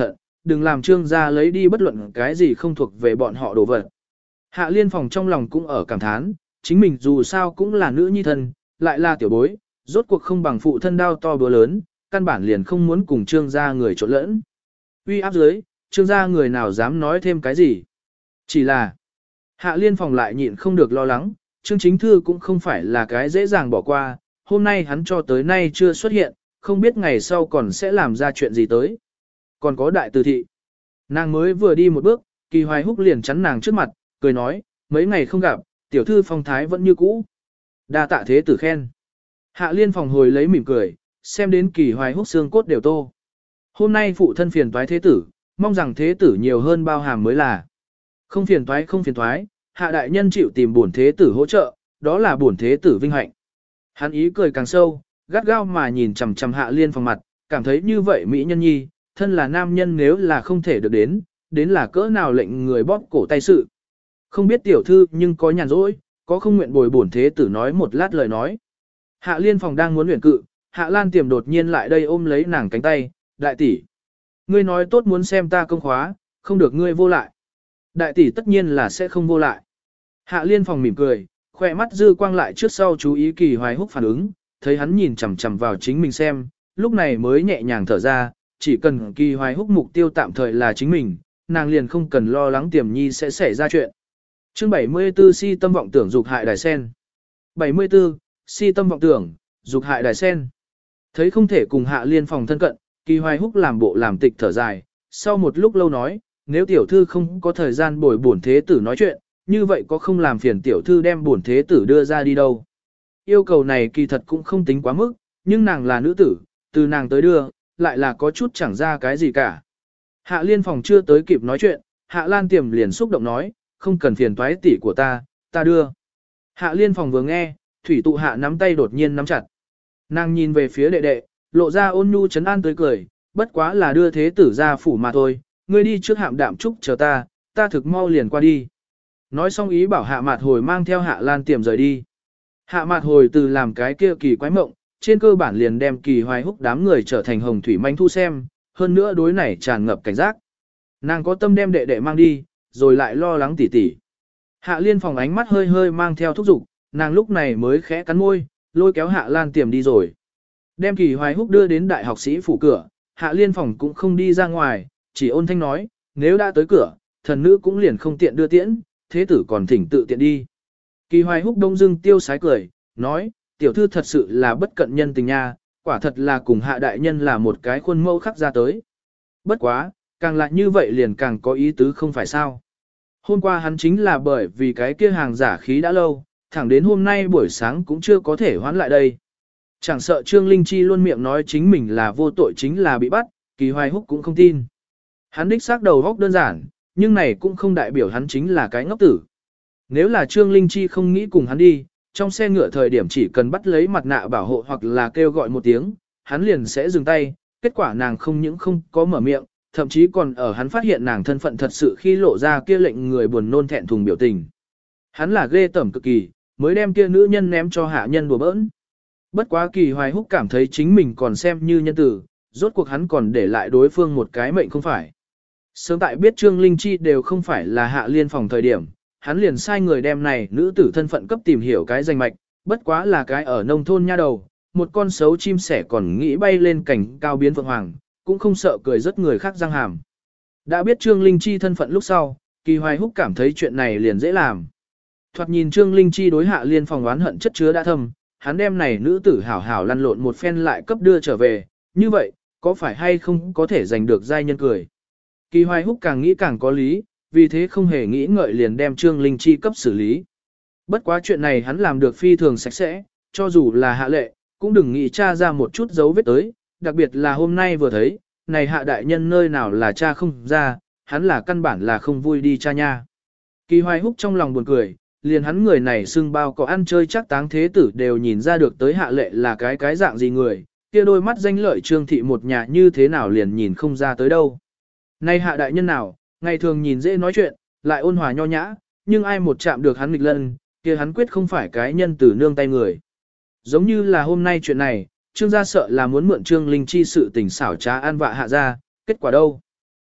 đừng làm trương gia lấy đi bất luận cái gì không thuộc về bọn họ đồ vật. Hạ Liên Phòng trong lòng cũng ở cảm thán, chính mình dù sao cũng là nữ nhi thân, lại là tiểu bối, rốt cuộc không bằng phụ thân đao to búa lớn, căn bản liền không muốn cùng trương gia người trộn lẫn. Uy áp dưới, trương gia người nào dám nói thêm cái gì. Chỉ là, Hạ Liên Phòng lại nhịn không được lo lắng, Trương Chính Thư cũng không phải là cái dễ dàng bỏ qua, hôm nay hắn cho tới nay chưa xuất hiện, không biết ngày sau còn sẽ làm ra chuyện gì tới. Còn có đại từ thị. Nàng mới vừa đi một bước, Kỳ Hoài Húc liền chắn nàng trước mặt, cười nói, mấy ngày không gặp, tiểu thư phong thái vẫn như cũ. Đa tạ thế tử khen. Hạ Liên Phòng hồi lấy mỉm cười, xem đến Kỳ Hoài Húc xương cốt đều tô. Hôm nay phụ thân phiền toái thế tử, mong rằng thế tử nhiều hơn bao hàm mới là. Không phiền toái không phiền toái, Hạ đại nhân chịu tìm bổn thế tử hỗ trợ, đó là bổn thế tử vinh hạnh. Hắn ý cười càng sâu, gắt gao mà nhìn chằm chằm Hạ Liên Phòng mặt, cảm thấy như vậy mỹ nhân nhi, thân là nam nhân nếu là không thể được đến là cỡ nào lệnh người bóp cổ tay sự. Không biết tiểu thư nhưng có nhàn rỗi, có không nguyện bồi bổn thế tử nói một lát lời nói. Hạ Liên Phòng đang muốn luyện cự, Hạ Lan Tiềm đột nhiên lại đây ôm lấy nàng cánh tay, đại tỷ. Ngươi nói tốt muốn xem ta công khóa, không được ngươi vô lại. Đại tỷ tất nhiên là sẽ không vô lại. Hạ Liên Phòng mỉm cười, khỏe mắt dư quang lại trước sau chú ý Kỳ Hoài Húc phản ứng, thấy hắn nhìn chằm chằm vào chính mình xem, lúc này mới nhẹ nhàng thở ra, chỉ cần Kỳ Hoài Húc mục tiêu tạm thời là chính mình, nàng liền không cần lo lắng Tiềm Nhi sẽ xảy ra chuyện. Chương 74 si tâm vọng tưởng dục hại đài sen. 74. Si tâm vọng tưởng, dục hại đài sen. Thấy không thể cùng Hạ Liên Phòng thân cận, Kỳ Hoài Húc làm bộ làm tịch thở dài, sau một lúc lâu nói, nếu tiểu thư không có thời gian bồi bổn thế tử nói chuyện, như vậy có không làm phiền tiểu thư đem bổn thế tử đưa ra đi đâu. Yêu cầu này kỳ thật cũng không tính quá mức, nhưng nàng là nữ tử, từ nàng tới đưa, lại là có chút chẳng ra cái gì cả. Hạ Liên Phòng chưa tới kịp nói chuyện, Hạ Lan Tiềm liền xúc động nói, không cần phiền toái tỷ của ta đưa. Hạ Liên Phòng vừa nghe, thủy tụ hạ nắm tay đột nhiên nắm chặt. Nàng nhìn về phía đệ đệ, lộ ra ôn nhu trấn an tới cười, bất quá là đưa thế tử ra phủ mà thôi, ngươi đi trước Hạm Đạm Trúc chờ ta thực mau liền qua đi. Nói xong ý bảo Hạ Mạt Hồi mang theo Hạ Lan Tiềm rời đi. Hạ Mạt Hồi từ làm cái kia kỳ quái mộng, trên cơ bản liền đem Kỳ Hoài Húc đám người trở thành hồng thủy manh thu xem, hơn nữa đối này tràn ngập cảnh giác. Nàng có tâm đem đệ đệ mang đi, rồi lại lo lắng tỉ tỉ. Hạ Liên Phòng ánh mắt hơi hơi mang theo thúc giục, nàng lúc này mới khẽ cắn môi, lôi kéo Hạ Lan Tiềm đi rồi. Đem Kỳ Hoài Húc đưa đến đại học sĩ phủ cửa, Hạ Liên Phòng cũng không đi ra ngoài, chỉ ôn thanh nói, nếu đã tới cửa, thần nữ cũng liền không tiện đưa tiễn, thế tử còn thỉnh tự tiện đi. Kỳ Hoài Húc đông dưng tiêu sái cười, nói, tiểu thư thật sự là bất cận nhân tình nha, quả thật là cùng Hạ đại nhân là một cái khuôn mẫu khắc ra tới. Bất quá, càng lại như vậy liền càng có ý tứ không phải sao. Hôm qua hắn chính là bởi vì cái kia hàng giả khí đã lâu, thẳng đến hôm nay buổi sáng cũng chưa có thể hoán lại đây. Chẳng sợ Trương Linh Chi luôn miệng nói chính mình là vô tội chính là bị bắt, Kỳ Hoài Húc cũng không tin. Hắn đích xác đầu góc đơn giản, nhưng này cũng không đại biểu hắn chính là cái ngốc tử. Nếu là Trương Linh Chi không nghĩ cùng hắn đi, trong xe ngựa thời điểm chỉ cần bắt lấy mặt nạ bảo hộ hoặc là kêu gọi một tiếng, hắn liền sẽ dừng tay, kết quả nàng không những không có mở miệng, thậm chí còn ở hắn phát hiện nàng thân phận thật sự khi lộ ra kia lệnh người buồn nôn thẹn thùng biểu tình. Hắn là ghê tởm cực kỳ, mới đem kia nữ nhân ném cho hạ nhân đùa bỡn. Bất quá Kỳ Hoài Húc cảm thấy chính mình còn xem như nhân tử, rốt cuộc hắn còn để lại đối phương một cái mệnh không phải. Sớm tại biết Trương Linh Chi đều không phải là Hạ Liên Phòng thời điểm, hắn liền sai người đem này nữ tử thân phận cấp tìm hiểu cái danh mạch, bất quá là cái ở nông thôn nha đầu, một con sấu chim sẻ còn nghĩ bay lên cảnh cao biến phượng hoàng, cũng không sợ cười rất người khác răng hàm. Đã biết Trương Linh Chi thân phận lúc sau, Kỳ Hoài Húc cảm thấy chuyện này liền dễ làm. Thoạt nhìn Trương Linh Chi đối Hạ Liên Phòng oán hận chất chứa đã thâm, hắn đem này nữ tử hảo hảo lăn lộn một phen lại cấp đưa trở về, như vậy, có phải hay không có thể giành được giai nhân cười. Kỳ Hoài Húc càng nghĩ càng có lý, vì thế không hề nghĩ ngợi liền đem Trương Linh Chi cấp xử lý. Bất quá chuyện này hắn làm được phi thường sạch sẽ, cho dù là Hạ lệ, cũng đừng nghĩ tra ra một chút dấu vết tới, đặc biệt là hôm nay vừa thấy, này Hạ đại nhân nơi nào là cha không ra, hắn là căn bản là không vui đi cha nha. Kỳ Hoài Húc trong lòng buồn cười, liền hắn người này xưng bao có ăn chơi chắc táng thế tử đều nhìn ra được tới Hạ lệ là cái dạng gì người, kia đôi mắt danh lợi Trương thị một nhà như thế nào liền nhìn không ra tới đâu. Này Hạ đại nhân nào, ngày thường nhìn dễ nói chuyện, lại ôn hòa nho nhã, nhưng ai một chạm được hắn nghịch lân, kia hắn quyết không phải cái nhân tử nương tay người. Giống như là hôm nay chuyện này, Trương gia sợ là muốn mượn Trương Linh Chi sự tình xảo trá an vạ Hạ gia, kết quả đâu?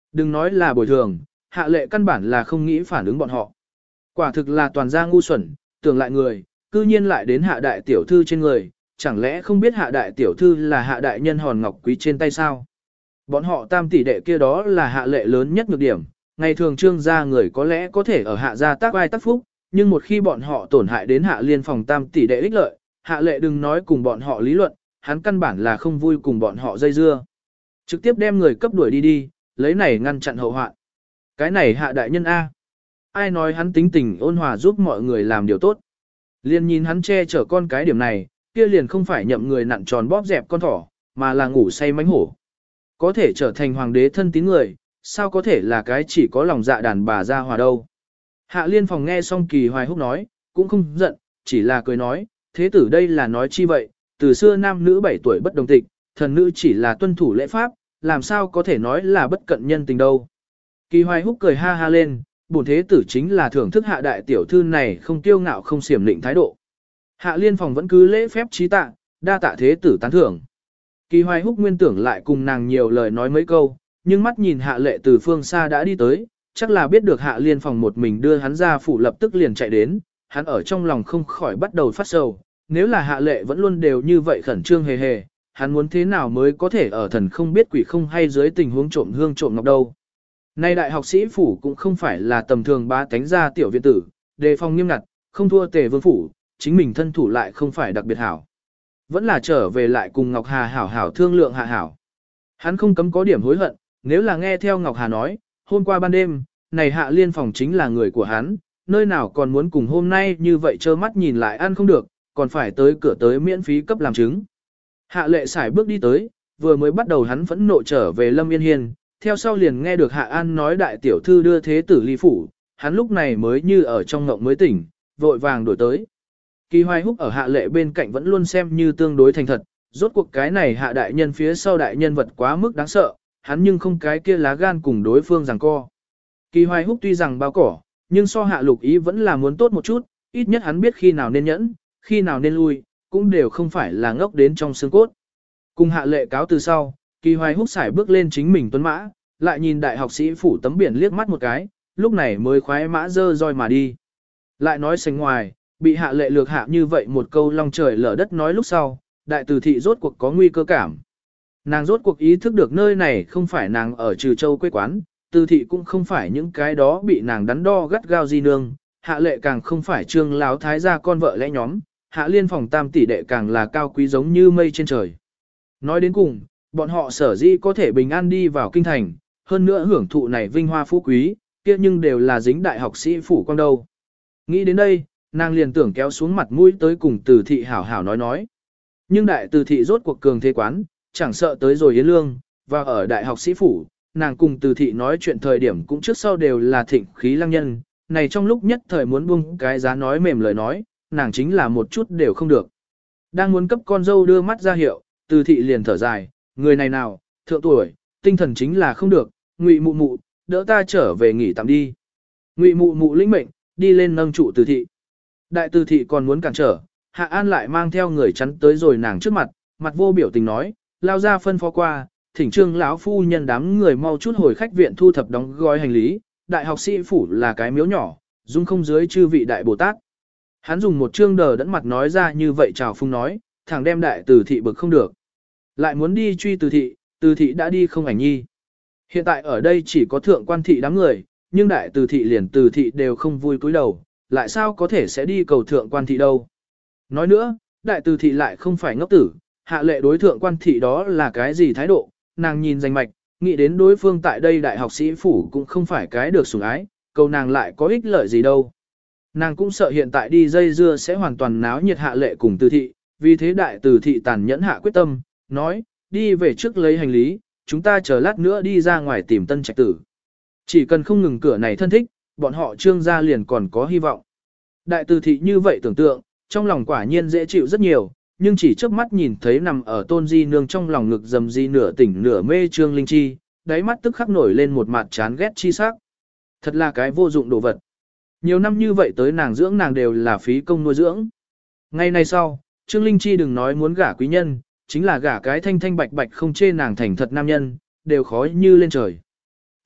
Đừng nói là bồi thường, hạ lệ căn bản là không nghĩ phản ứng bọn họ. Quả thực là toàn gia ngu xuẩn, tưởng lại người, cư nhiên lại đến hạ đại tiểu thư trên người, chẳng lẽ không biết hạ đại tiểu thư là hạ đại nhân hòn ngọc quý trên tay sao? Bọn họ tam tỷ đệ kia đó là hạ lệ lớn nhất nhược điểm, ngày thường trương gia người có lẽ có thể ở hạ gia tác ai tác phúc, nhưng một khi bọn họ tổn hại đến hạ liên phòng tam tỷ đệ ích lợi, hạ lệ đừng nói cùng bọn họ lý luận, hắn căn bản là không vui cùng bọn họ dây dưa. Trực tiếp đem người cấp đuổi đi, lấy này ngăn chặn hậu hoạn. Cái này hạ đại nhân A. Ai nói hắn tính tình ôn hòa giúp mọi người làm điều tốt. Liền nhìn hắn che chở con cái điểm này, kia liền không phải nhậm người nặn tròn bóp dẹp con thỏ, mà là ngủ say mánh hổ. Có thể trở thành hoàng đế thân tín người, sao có thể là cái chỉ có lòng dạ đàn bà ra hòa đâu. Hạ liên phòng nghe xong Kỳ Hoài Húc nói, cũng không giận, chỉ là cười nói, thế tử đây là nói chi vậy, từ xưa nam nữ 7 tuổi bất đồng tịch, thần nữ chỉ là tuân thủ lễ pháp, làm sao có thể nói là bất cận nhân tình đâu. Kỳ Hoài Húc cười ha ha lên, bổn thế tử chính là thưởng thức hạ đại tiểu thư này không kiêu ngạo không xiểm lịnh thái độ. Hạ liên phòng vẫn cứ lễ phép trí tạ, đa tạ thế tử tán thưởng. Kỳ Hoài Húc nguyên tưởng lại cùng nàng nhiều lời nói mấy câu, nhưng mắt nhìn hạ lệ từ phương xa đã đi tới, chắc là biết được hạ liên phòng một mình đưa hắn ra phủ lập tức liền chạy đến, hắn ở trong lòng không khỏi bắt đầu phát sầu, nếu là hạ lệ vẫn luôn đều như vậy khẩn trương hề hề, hắn muốn thế nào mới có thể ở thần không biết quỷ không hay dưới tình huống trộm hương trộm ngọc đâu. Nay đại học sĩ phủ cũng không phải là tầm thường bá tánh gia tiểu viện tử, đề phòng nghiêm ngặt, không thua Tề Vương phủ, chính mình thân thủ lại không phải đặc biệt hảo. Vẫn là trở về lại cùng Ngọc Hà hảo hảo thương lượng hạ hảo. Hắn không cấm có điểm hối hận, nếu là nghe theo Ngọc Hà nói, hôm qua ban đêm, này hạ liên phòng chính là người của hắn, nơi nào còn muốn cùng hôm nay như vậy trơ mắt nhìn lại ăn không được, còn phải tới cửa tới miễn phí cấp làm chứng. Hạ lệ xài bước đi tới, vừa mới bắt đầu hắn phẫn nộ trở về Lâm Yên Hiên, theo sau liền nghe được Hạ An nói đại tiểu thư đưa thế tử ly phủ, hắn lúc này mới như ở trong ngộng mới tỉnh, vội vàng đổi tới. Kỳ Hoài Húc ở Hạ lệ bên cạnh vẫn luôn xem như tương đối thành thật, rốt cuộc cái này Hạ đại nhân phía sau đại nhân vật quá mức đáng sợ, hắn nhưng không cái kia lá gan cùng đối phương giằng co. Kỳ Hoài Húc tuy rằng bao cỏ, nhưng so Hạ Lục Ý vẫn là muốn tốt một chút, ít nhất hắn biết khi nào nên nhẫn, khi nào nên lui, cũng đều không phải là ngốc đến trong xương cốt. Cùng Hạ lệ cáo từ sau, Kỳ Hoài Húc xài bước lên chính mình tuấn mã, lại nhìn đại học sĩ phủ tấm biển liếc mắt một cái, lúc này mới khoái mã dơ roi mà đi. Lại nói sánh ngoài, bị Hạ lệ lược hạ như vậy một câu long trời lở đất nói lúc sau, đại từ thị rốt cuộc có nguy cơ cảm. Nàng rốt cuộc ý thức được nơi này không phải nàng ở Trừ Châu quê quán, từ thị cũng không phải những cái đó bị nàng đắn đo gắt gao di nương, Hạ lệ càng không phải trương láo thái gia con vợ lẽ nhóm, Hạ liên phòng tam tỷ đệ càng là cao quý giống như mây trên trời. Nói đến cùng, bọn họ sở dĩ có thể bình an đi vào kinh thành, hơn nữa hưởng thụ này vinh hoa phú quý, kia nhưng đều là dính đại học sĩ phủ quang đâu. Nghĩ đến đây, nàng liền tưởng kéo xuống mặt mũi tới cùng từ thị hảo hảo nói. Nhưng đại từ thị rốt cuộc cường thế quán, chẳng sợ tới rồi Yến Lương, và ở đại học sĩ phủ, nàng cùng từ thị nói chuyện thời điểm cũng trước sau đều là thịnh khí lăng nhân, này trong lúc nhất thời muốn buông cái giá nói mềm lời nói, nàng chính là một chút đều không được. Đang muốn cấp con dâu đưa mắt ra hiệu, từ thị liền thở dài, người này nào, thượng tuổi, tinh thần chính là không được, Ngụy mụ mụ, đỡ ta trở về nghỉ tạm đi. Ngụy mụ mụ lĩnh mệnh, đi lên nâng trụ từ thị. Đại từ thị còn muốn cản trở, Hạ An lại mang theo người chắn tới rồi nàng trước mặt, mặt vô biểu tình nói, lao ra phân phó qua, thỉnh trương lão phu nhân đám người mau chút hồi khách viện thu thập đóng gói hành lý, đại học sĩ phủ là cái miếu nhỏ, dung không dưới chư vị đại Bồ Tát. Hắn dùng một trương đờ đẫn mặt nói ra như vậy chào phung nói, thẳng đem đại từ thị bực không được. Lại muốn đi truy từ thị đã đi không ảnh nhi. Hiện tại ở đây chỉ có thượng quan thị đám người, nhưng đại từ thị liền từ thị đều không vui cúi đầu, lại sao có thể sẽ đi cầu thượng quan thị đâu. Nói nữa, đại từ thị lại không phải ngốc tử, Hạ lệ đối thượng quan thị đó là cái gì thái độ, nàng nhìn danh mạch, nghĩ đến đối phương tại đây đại học sĩ phủ cũng không phải cái được sủng ái, cầu nàng lại có ích lợi gì đâu. Nàng cũng sợ hiện tại đi dây dưa sẽ hoàn toàn náo nhiệt Hạ lệ cùng từ thị, vì thế đại từ thị tàn nhẫn hạ quyết tâm, nói, đi về trước lấy hành lý, chúng ta chờ lát nữa đi ra ngoài tìm tân trạch tử. Chỉ cần không ngừng cửa này thân thích, bọn họ trương gia liền còn có hy vọng. Đại từ thị như vậy tưởng tượng, trong lòng quả nhiên dễ chịu rất nhiều, nhưng chỉ chớp mắt nhìn thấy nằm ở tôn di nương trong lòng ngực dầm di nửa tỉnh nửa mê trương linh chi, đáy mắt tức khắc nổi lên một mặt chán ghét chi sắc. Thật là cái vô dụng đồ vật. Nhiều năm như vậy tới nàng dưỡng nàng đều là phí công nuôi dưỡng. Ngày nay sau, trương linh chi đừng nói muốn gả quý nhân, chính là gả cái thanh thanh bạch bạch không chê nàng thành thật nam nhân, đều khó như lên trời.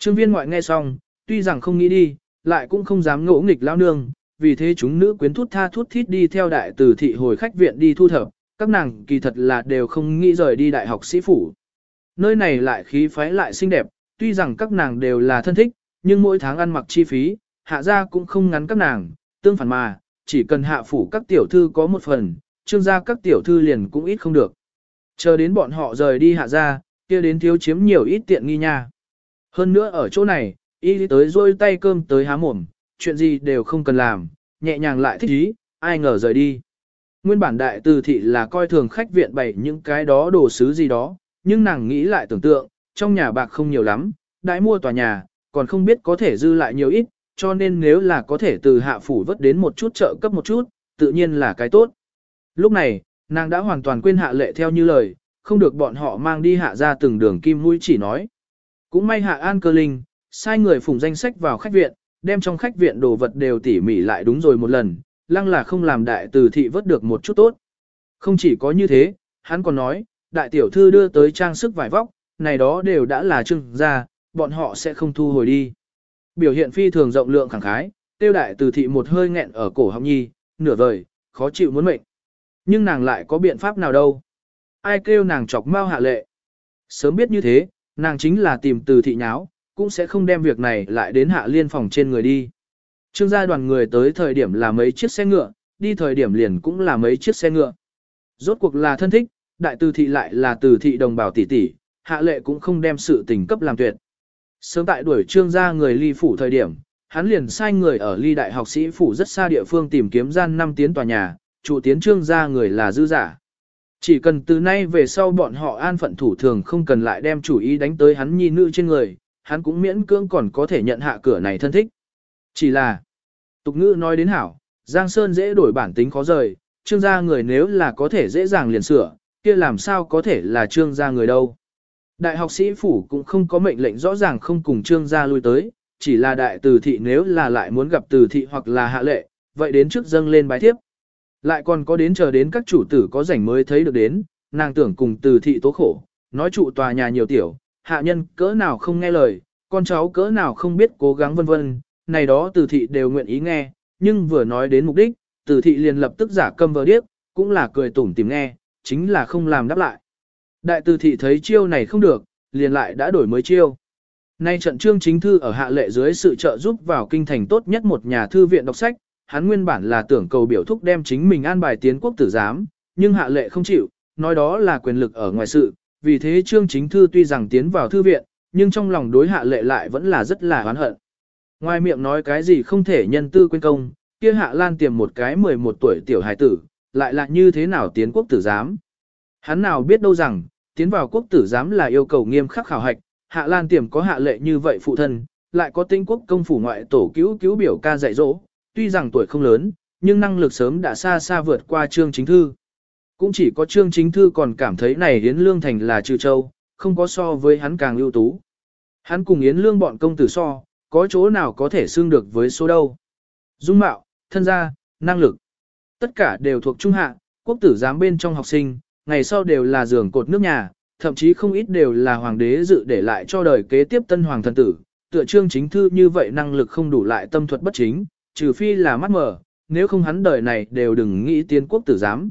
Trương Viên ngoại nghe xong, tuy rằng không nghĩ đi, lại cũng không dám ngỗ nghịch lão nương, vì thế chúng nữ quyến thút tha thút thít đi theo đại từ thị hồi khách viện đi thu thập, các nàng kỳ thật là đều không nghĩ rời đi đại học sĩ phủ. Nơi này lại khí phái lại xinh đẹp, tuy rằng các nàng đều là thân thích, nhưng mỗi tháng ăn mặc chi phí, hạ gia cũng không ngắn các nàng, tương phản mà, chỉ cần hạ phủ các tiểu thư có một phần, trương gia các tiểu thư liền cũng ít không được. Chờ đến bọn họ rời đi hạ gia, kia đến thiếu chiếm nhiều ít tiện nghi nha. Hơn nữa ở chỗ này, y tới rôi tay cơm tới há mồm, chuyện gì đều không cần làm, nhẹ nhàng lại thích ý, ai ngờ rời đi. Nguyên bản đại từ thị là coi thường khách viện bày những cái đó đồ sứ gì đó, nhưng nàng nghĩ lại tưởng tượng, trong nhà bạc không nhiều lắm, đãi mua tòa nhà, còn không biết có thể dư lại nhiều ít, cho nên nếu là có thể từ hạ phủ vớt đến một chút trợ cấp một chút, tự nhiên là cái tốt. Lúc này, nàng đã hoàn toàn quên hạ lệ theo như lời, không được bọn họ mang đi hạ ra từng đường kim mũi chỉ nói. Cũng may hạ an cơ linh, sai người phủng danh sách vào khách viện, đem trong khách viện đồ vật đều tỉ mỉ lại đúng rồi một lần, lăng là không làm đại từ thị vớt được một chút tốt. Không chỉ có như thế, hắn còn nói, đại tiểu thư đưa tới trang sức vải vóc, này đó đều đã là trưng ra, bọn họ sẽ không thu hồi đi. Biểu hiện phi thường rộng lượng khẳng khái, tiêu đại từ thị một hơi nghẹn ở cổ họng nhi, nửa vời, khó chịu muốn mệnh. Nhưng nàng lại có biện pháp nào đâu. Ai kêu nàng chọc mau hạ lệ. Sớm biết như thế, nàng chính là tìm từ thị nháo, cũng sẽ không đem việc này lại đến hạ liên phòng trên người đi. Trương gia đoàn người tới thời điểm là mấy chiếc xe ngựa, đi thời điểm liền cũng là mấy chiếc xe ngựa. Rốt cuộc là thân thích, đại từ thị lại là từ thị đồng bào tỷ tỷ, hạ lệ cũng không đem sự tình cấp làm tuyệt. Sớm tại đuổi trương gia người ly phủ thời điểm, hắn liền sai người ở ly đại học sĩ phủ rất xa địa phương tìm kiếm gian 5 tiến tòa nhà, chủ tiến trương gia người là dư giả. Chỉ cần từ nay về sau bọn họ an phận thủ thường không cần lại đem chủ ý đánh tới hắn nhi nữ trên người, hắn cũng miễn cưỡng còn có thể nhận hạ cửa này thân thích. Chỉ là, tục ngữ nói đến hảo, Giang Sơn dễ đổi bản tính khó rời, trương gia người nếu là có thể dễ dàng liền sửa, kia làm sao có thể là trương gia người đâu. Đại học sĩ phủ cũng không có mệnh lệnh rõ ràng không cùng trương gia lui tới, chỉ là đại từ thị nếu là lại muốn gặp từ thị hoặc là hạ lệ, vậy đến trước dâng lên bái thiếp. Lại còn có đến chờ đến các chủ tử có rảnh mới thấy được đến, nàng tưởng cùng từ thị tố khổ, nói trụ tòa nhà nhiều tiểu, hạ nhân cỡ nào không nghe lời, con cháu cỡ nào không biết cố gắng vân vân, này đó từ thị đều nguyện ý nghe, nhưng vừa nói đến mục đích, từ thị liền lập tức giả câm vờ điếc, cũng là cười tủm tìm nghe, chính là không làm đáp lại. Đại từ thị thấy chiêu này không được, liền lại đã đổi mới chiêu. Nay trận trương chính thư ở hạ lệ dưới sự trợ giúp vào kinh thành tốt nhất một nhà thư viện đọc sách, hắn nguyên bản là tưởng cầu biểu thúc đem chính mình an bài tiến quốc tử giám, nhưng hạ lệ không chịu, nói đó là quyền lực ở ngoài sự, vì thế trương chính thư tuy rằng tiến vào thư viện, nhưng trong lòng đối hạ lệ lại vẫn là rất là oán hận. Ngoài miệng nói cái gì không thể nhân tư quên công, kia hạ lan tiềm một cái 11 tuổi tiểu hài tử, lại là như thế nào tiến quốc tử giám. Hắn nào biết đâu rằng, tiến vào quốc tử giám là yêu cầu nghiêm khắc khảo hạch, hạ lan tiềm có hạ lệ như vậy phụ thân, lại có tinh quốc công phủ ngoại tổ cứu biểu ca dạy dỗ, tuy rằng tuổi không lớn, nhưng năng lực sớm đã xa xa vượt qua trương chính thư. Cũng chỉ có trương chính thư còn cảm thấy này Yến Lương Thành là trừ châu, không có so với hắn càng ưu tú. Hắn cùng Yến Lương bọn công tử so, có chỗ nào có thể xưng được với số đâu. Dung mạo, thân gia, năng lực, tất cả đều thuộc trung hạ, quốc tử giám bên trong học sinh, ngày sau đều là giường cột nước nhà, thậm chí không ít đều là hoàng đế dự để lại cho đời kế tiếp tân hoàng thần tử. Tựa trương chính thư như vậy năng lực không đủ lại tâm thuật bất chính, trừ phi là mắt mở, nếu không hắn đời này đều đừng nghĩ tiến quốc tử giám.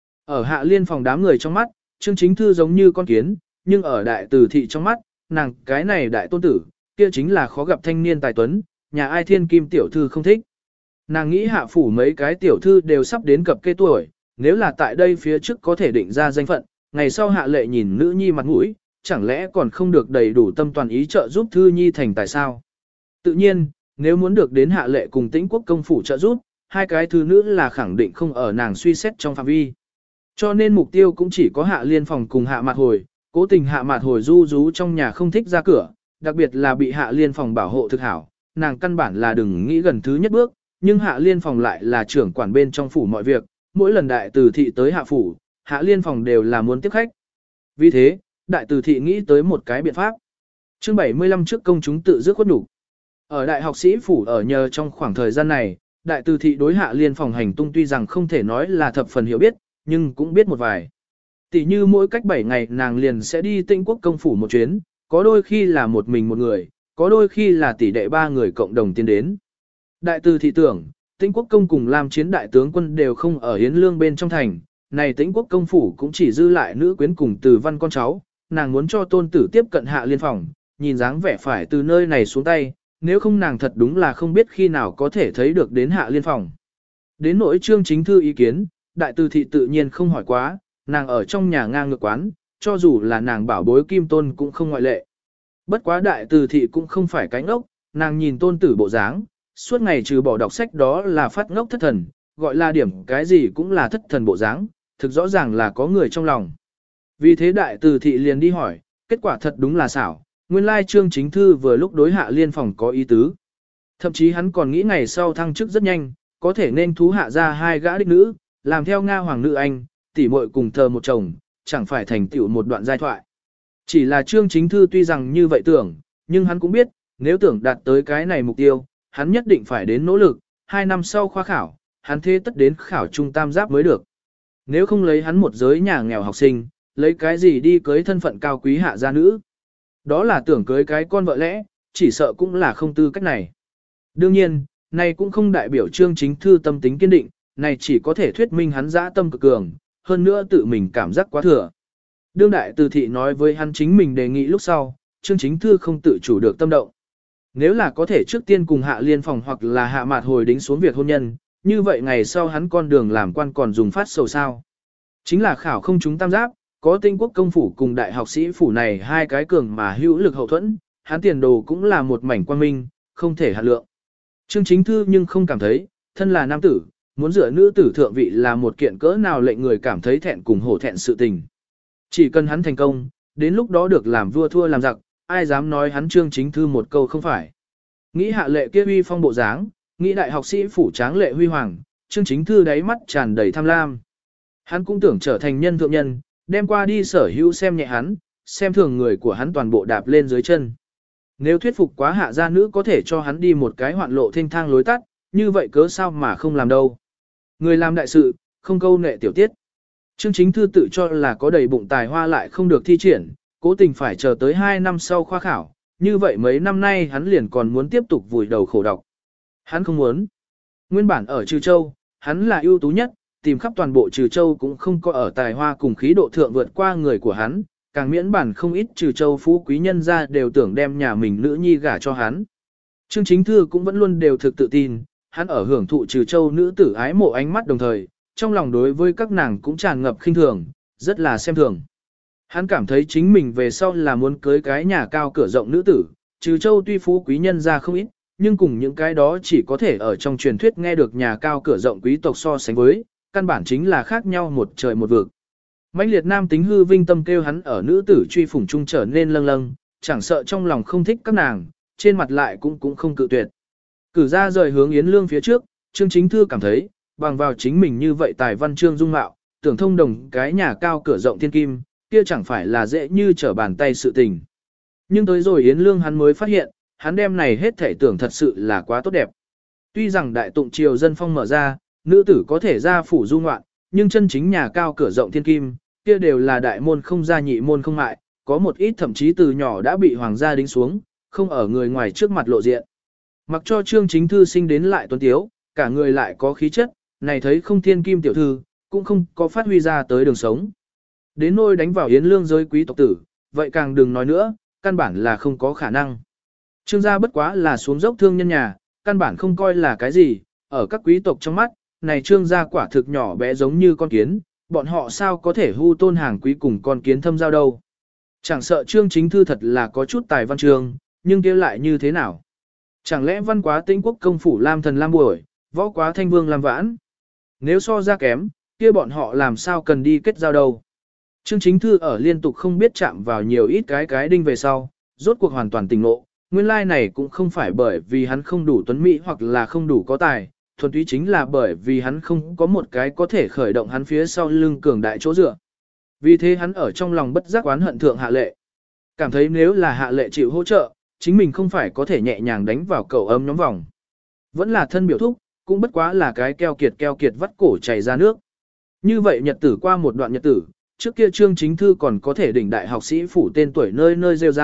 Ở hạ liên phòng đám người trong mắt, trương chính thư giống như con kiến, nhưng ở đại từ thị trong mắt, nàng cái này đại tôn tử, kia chính là khó gặp thanh niên tài tuấn, nhà ai thiên kim tiểu thư không thích. Nàng nghĩ hạ phủ mấy cái tiểu thư đều sắp đến cập kê tuổi, nếu là tại đây phía trước có thể định ra danh phận, ngày sau hạ lệ nhìn nữ nhi mặt mũi, chẳng lẽ còn không được đầy đủ tâm toàn ý trợ giúp thư nhi thành tài sao? Tự nhiên, nếu muốn được đến hạ lệ cùng tĩnh quốc công phủ trợ giúp, hai cái thư nữ là khẳng định không ở nàng suy xét trong phạm vi. Cho nên mục tiêu cũng chỉ có hạ liên phòng cùng hạ mạt hồi, cố tình hạ mạt hồi du rú trong nhà không thích ra cửa, đặc biệt là bị hạ liên phòng bảo hộ thực hảo, nàng căn bản là đừng nghĩ gần thứ nhất bước, nhưng hạ liên phòng lại là trưởng quản bên trong phủ mọi việc, mỗi lần đại từ thị tới hạ phủ, hạ liên phòng đều là muốn tiếp khách. Vì thế, đại từ thị nghĩ tới một cái biện pháp. Chương 75 trước công chúng tự dứt khuất đủ. Ở đại học sĩ phủ ở nhờ trong khoảng thời gian này, đại từ thị đối hạ liên phòng hành tung tuy rằng không thể nói là thập phần hiểu biết, nhưng cũng biết một vài. Tỷ như mỗi cách 7 ngày nàng liền sẽ đi Tĩnh quốc công phủ một chuyến, có đôi khi là một mình một người, có đôi khi là tỷ đệ ba người cộng đồng tiến đến. Đại từ thị tưởng, Tĩnh Quốc công cùng Lam Chiến đại tướng quân đều không ở Yến Lương bên trong thành, này Tĩnh Quốc công phủ cũng chỉ dư lại nữ quyến cùng Từ Văn con cháu, nàng muốn cho tôn tử tiếp cận Hạ Liên phòng, nhìn dáng vẻ phải từ nơi này xuống tay, nếu không nàng thật đúng là không biết khi nào có thể thấy được đến Hạ Liên phòng. Đến nỗi Trương Chính Thư ý kiến, đại từ thị tự nhiên không hỏi quá, nàng ở trong nhà ngang ngược quán, cho dù là nàng bảo bối Kim Tôn cũng không ngoại lệ. Bất quá đại từ thị cũng không phải cánh ốc, nàng nhìn tôn tử bộ dáng, suốt ngày trừ bỏ đọc sách đó là phát ngốc thất thần, gọi là điểm cái gì cũng là thất thần bộ dáng, thực rõ ràng là có người trong lòng. Vì thế đại từ thị liền đi hỏi, kết quả thật đúng là xảo, nguyên lai Trương Chính Thư vừa lúc đối Hạ Liên phòng có ý tứ. Thậm chí hắn còn nghĩ ngày sau thăng chức rất nhanh, có thể nên thú hạ ra hai gã đích nữ, làm theo Nga hoàng nữ anh, tỷ muội cùng thờ một chồng, chẳng phải thành tựu một đoạn giai thoại. Chỉ là Trương Chính Thư tuy rằng như vậy tưởng, nhưng hắn cũng biết, nếu tưởng đạt tới cái này mục tiêu, hắn nhất định phải đến nỗ lực, 2 năm sau khoa khảo, hắn thế tất đến khảo trung tam giáp mới được. Nếu không lấy hắn một giới nhà nghèo học sinh, lấy cái gì đi cưới thân phận cao quý hạ gia nữ. Đó là tưởng cưới cái con vợ lẽ, chỉ sợ cũng là không tư cách này. Đương nhiên, này cũng không đại biểu Trương Chính Thư tâm tính kiên định, này chỉ có thể thuyết minh hắn dã tâm cực cường, hơn nữa tự mình cảm giác quá thừa. Đương đại từ thị nói với hắn chính mình đề nghị lúc sau, Trương Chính Thư không tự chủ được tâm động. Nếu là có thể trước tiên cùng Hạ Liên phòng hoặc là Hạ Mạt hồi đính xuống việc hôn nhân, như vậy ngày sau hắn con đường làm quan còn dùng phát sầu sao. Chính là khảo không chúng tam giáp, có Tĩnh Quốc công phủ cùng đại học sĩ phủ này hai cái cường mà hữu lực hậu thuẫn, hắn tiền đồ cũng là một mảnh quang minh, không thể hạn lượng. Trương Chính Thư nhưng không cảm thấy, thân là nam tử, muốn dựa nữ tử thượng vị là một kiện cỡ nào lệnh người cảm thấy thẹn cùng hổ thẹn sự tình. Chỉ cần hắn thành công, đến lúc đó được làm vua thua làm giặc, ai dám nói hắn Trương Chính Thư một câu không phải. Nghĩ Hạ Lệ kia uy phong bộ dáng, nghĩ đại học sĩ phủ tráng lệ huy hoàng, Trương Chính Thư đáy mắt tràn đầy tham lam. Hắn cũng tưởng trở thành nhân thượng nhân, đem qua đi sở hữu xem nhẹ hắn, xem thường người của hắn toàn bộ đạp lên dưới chân. Nếu thuyết phục quá hạ gia nữ có thể cho hắn đi một cái hoạn lộ thênh thang lối tắt, như vậy cớ sao mà không làm đâu. Người làm đại sự, không câu nệ tiểu tiết. Trương Chính Thư tự cho là có đầy bụng tài hoa lại không được thi triển, cố tình phải chờ tới 2 năm sau khoa khảo, như vậy mấy năm nay hắn liền còn muốn tiếp tục vùi đầu khổ đọc. Hắn không muốn. Nguyên bản ở Trừ Châu, hắn là ưu tú nhất, tìm khắp toàn bộ Trừ Châu cũng không có ở tài hoa cùng khí độ thượng vượt qua người của hắn, càng miễn bản không ít Trừ Châu phú quý nhân ra đều tưởng đem nhà mình nữ nhi gả cho hắn. Trương Chính Thư cũng vẫn luôn đều thực tự tin, hắn ở hưởng thụ Trừ Châu nữ tử ái mộ ánh mắt đồng thời, trong lòng đối với các nàng cũng tràn ngập khinh thường, rất là xem thường. Hắn cảm thấy chính mình về sau là muốn cưới cái nhà cao cửa rộng nữ tử, Trừ Châu tuy phú quý nhân ra không ít, nhưng cùng những cái đó chỉ có thể ở trong truyền thuyết nghe được nhà cao cửa rộng quý tộc so sánh với, căn bản chính là khác nhau một trời một vực. Mãnh liệt nam tính hư vinh tâm kêu hắn ở nữ tử truy phủng trung trở nên lâng lâng, chẳng sợ trong lòng không thích các nàng, trên mặt lại cũng không cự tuyệt. Cử ra rời hướng Yến Lương phía trước, Trương Chính Thư cảm thấy, bằng vào chính mình như vậy tài văn chương dung mạo, tưởng thông đồng cái nhà cao cửa rộng thiên kim, kia chẳng phải là dễ như trở bàn tay sự tình. Nhưng tới rồi Yến Lương hắn mới phát hiện, hắn đem này hết thể tưởng thật sự là quá tốt đẹp. Tuy rằng đại tụng triều dân phong mở ra, nữ tử có thể ra phủ du ngoạn, nhưng chân chính nhà cao cửa rộng thiên kim, kia đều là đại môn không gia nhị môn không mại, có một ít thậm chí từ nhỏ đã bị hoàng gia đính xuống, không ở người ngoài trước mặt lộ diện. Mặc cho Trương Chính Thư sinh đến lại tuấn tiếu, cả người lại có khí chất, này thấy không thiên kim tiểu thư, cũng không có phát huy ra tới đường sống. Đến nôi đánh vào Yến Lương giới quý tộc tử, vậy càng đừng nói nữa, căn bản là không có khả năng. Trương gia bất quá là xuống dốc thương nhân nhà, căn bản không coi là cái gì, ở các quý tộc trong mắt, này Trương gia quả thực nhỏ bé giống như con kiến, bọn họ sao có thể hưu tôn hàng quý cùng con kiến thâm giao đâu. Chẳng sợ Trương Chính Thư thật là có chút tài văn chương, nhưng kia lại như thế nào? Chẳng lẽ văn quá Tĩnh Quốc công phủ Lam Thần Lam Buổi, võ quá Thanh Vương Lam Vãn? Nếu so ra kém, kia bọn họ làm sao cần đi kết giao đâu? Trương Chính Thư ở liên tục không biết chạm vào nhiều ít cái đinh về sau, rốt cuộc hoàn toàn tỉnh ngộ, nguyên lai này cũng không phải bởi vì hắn không đủ tuấn mỹ hoặc là không đủ có tài, thuần túy chính là bởi vì hắn không có một cái có thể khởi động hắn phía sau lưng cường đại chỗ dựa. Vì thế hắn ở trong lòng bất giác oán hận thượng Hạ Lệ. Cảm thấy nếu là Hạ Lệ chịu hỗ trợ, chính mình không phải có thể nhẹ nhàng đánh vào cầu ấm nhóm vòng. Vẫn là thân biểu thúc, cũng bất quá là cái keo kiệt vắt cổ chảy ra nước. Như vậy nhật tử qua một đoạn nhật tử, trước kia Trương Chính Thư còn có thể đỉnh đại học sĩ phủ tên tuổi nơi nơi rêu rao,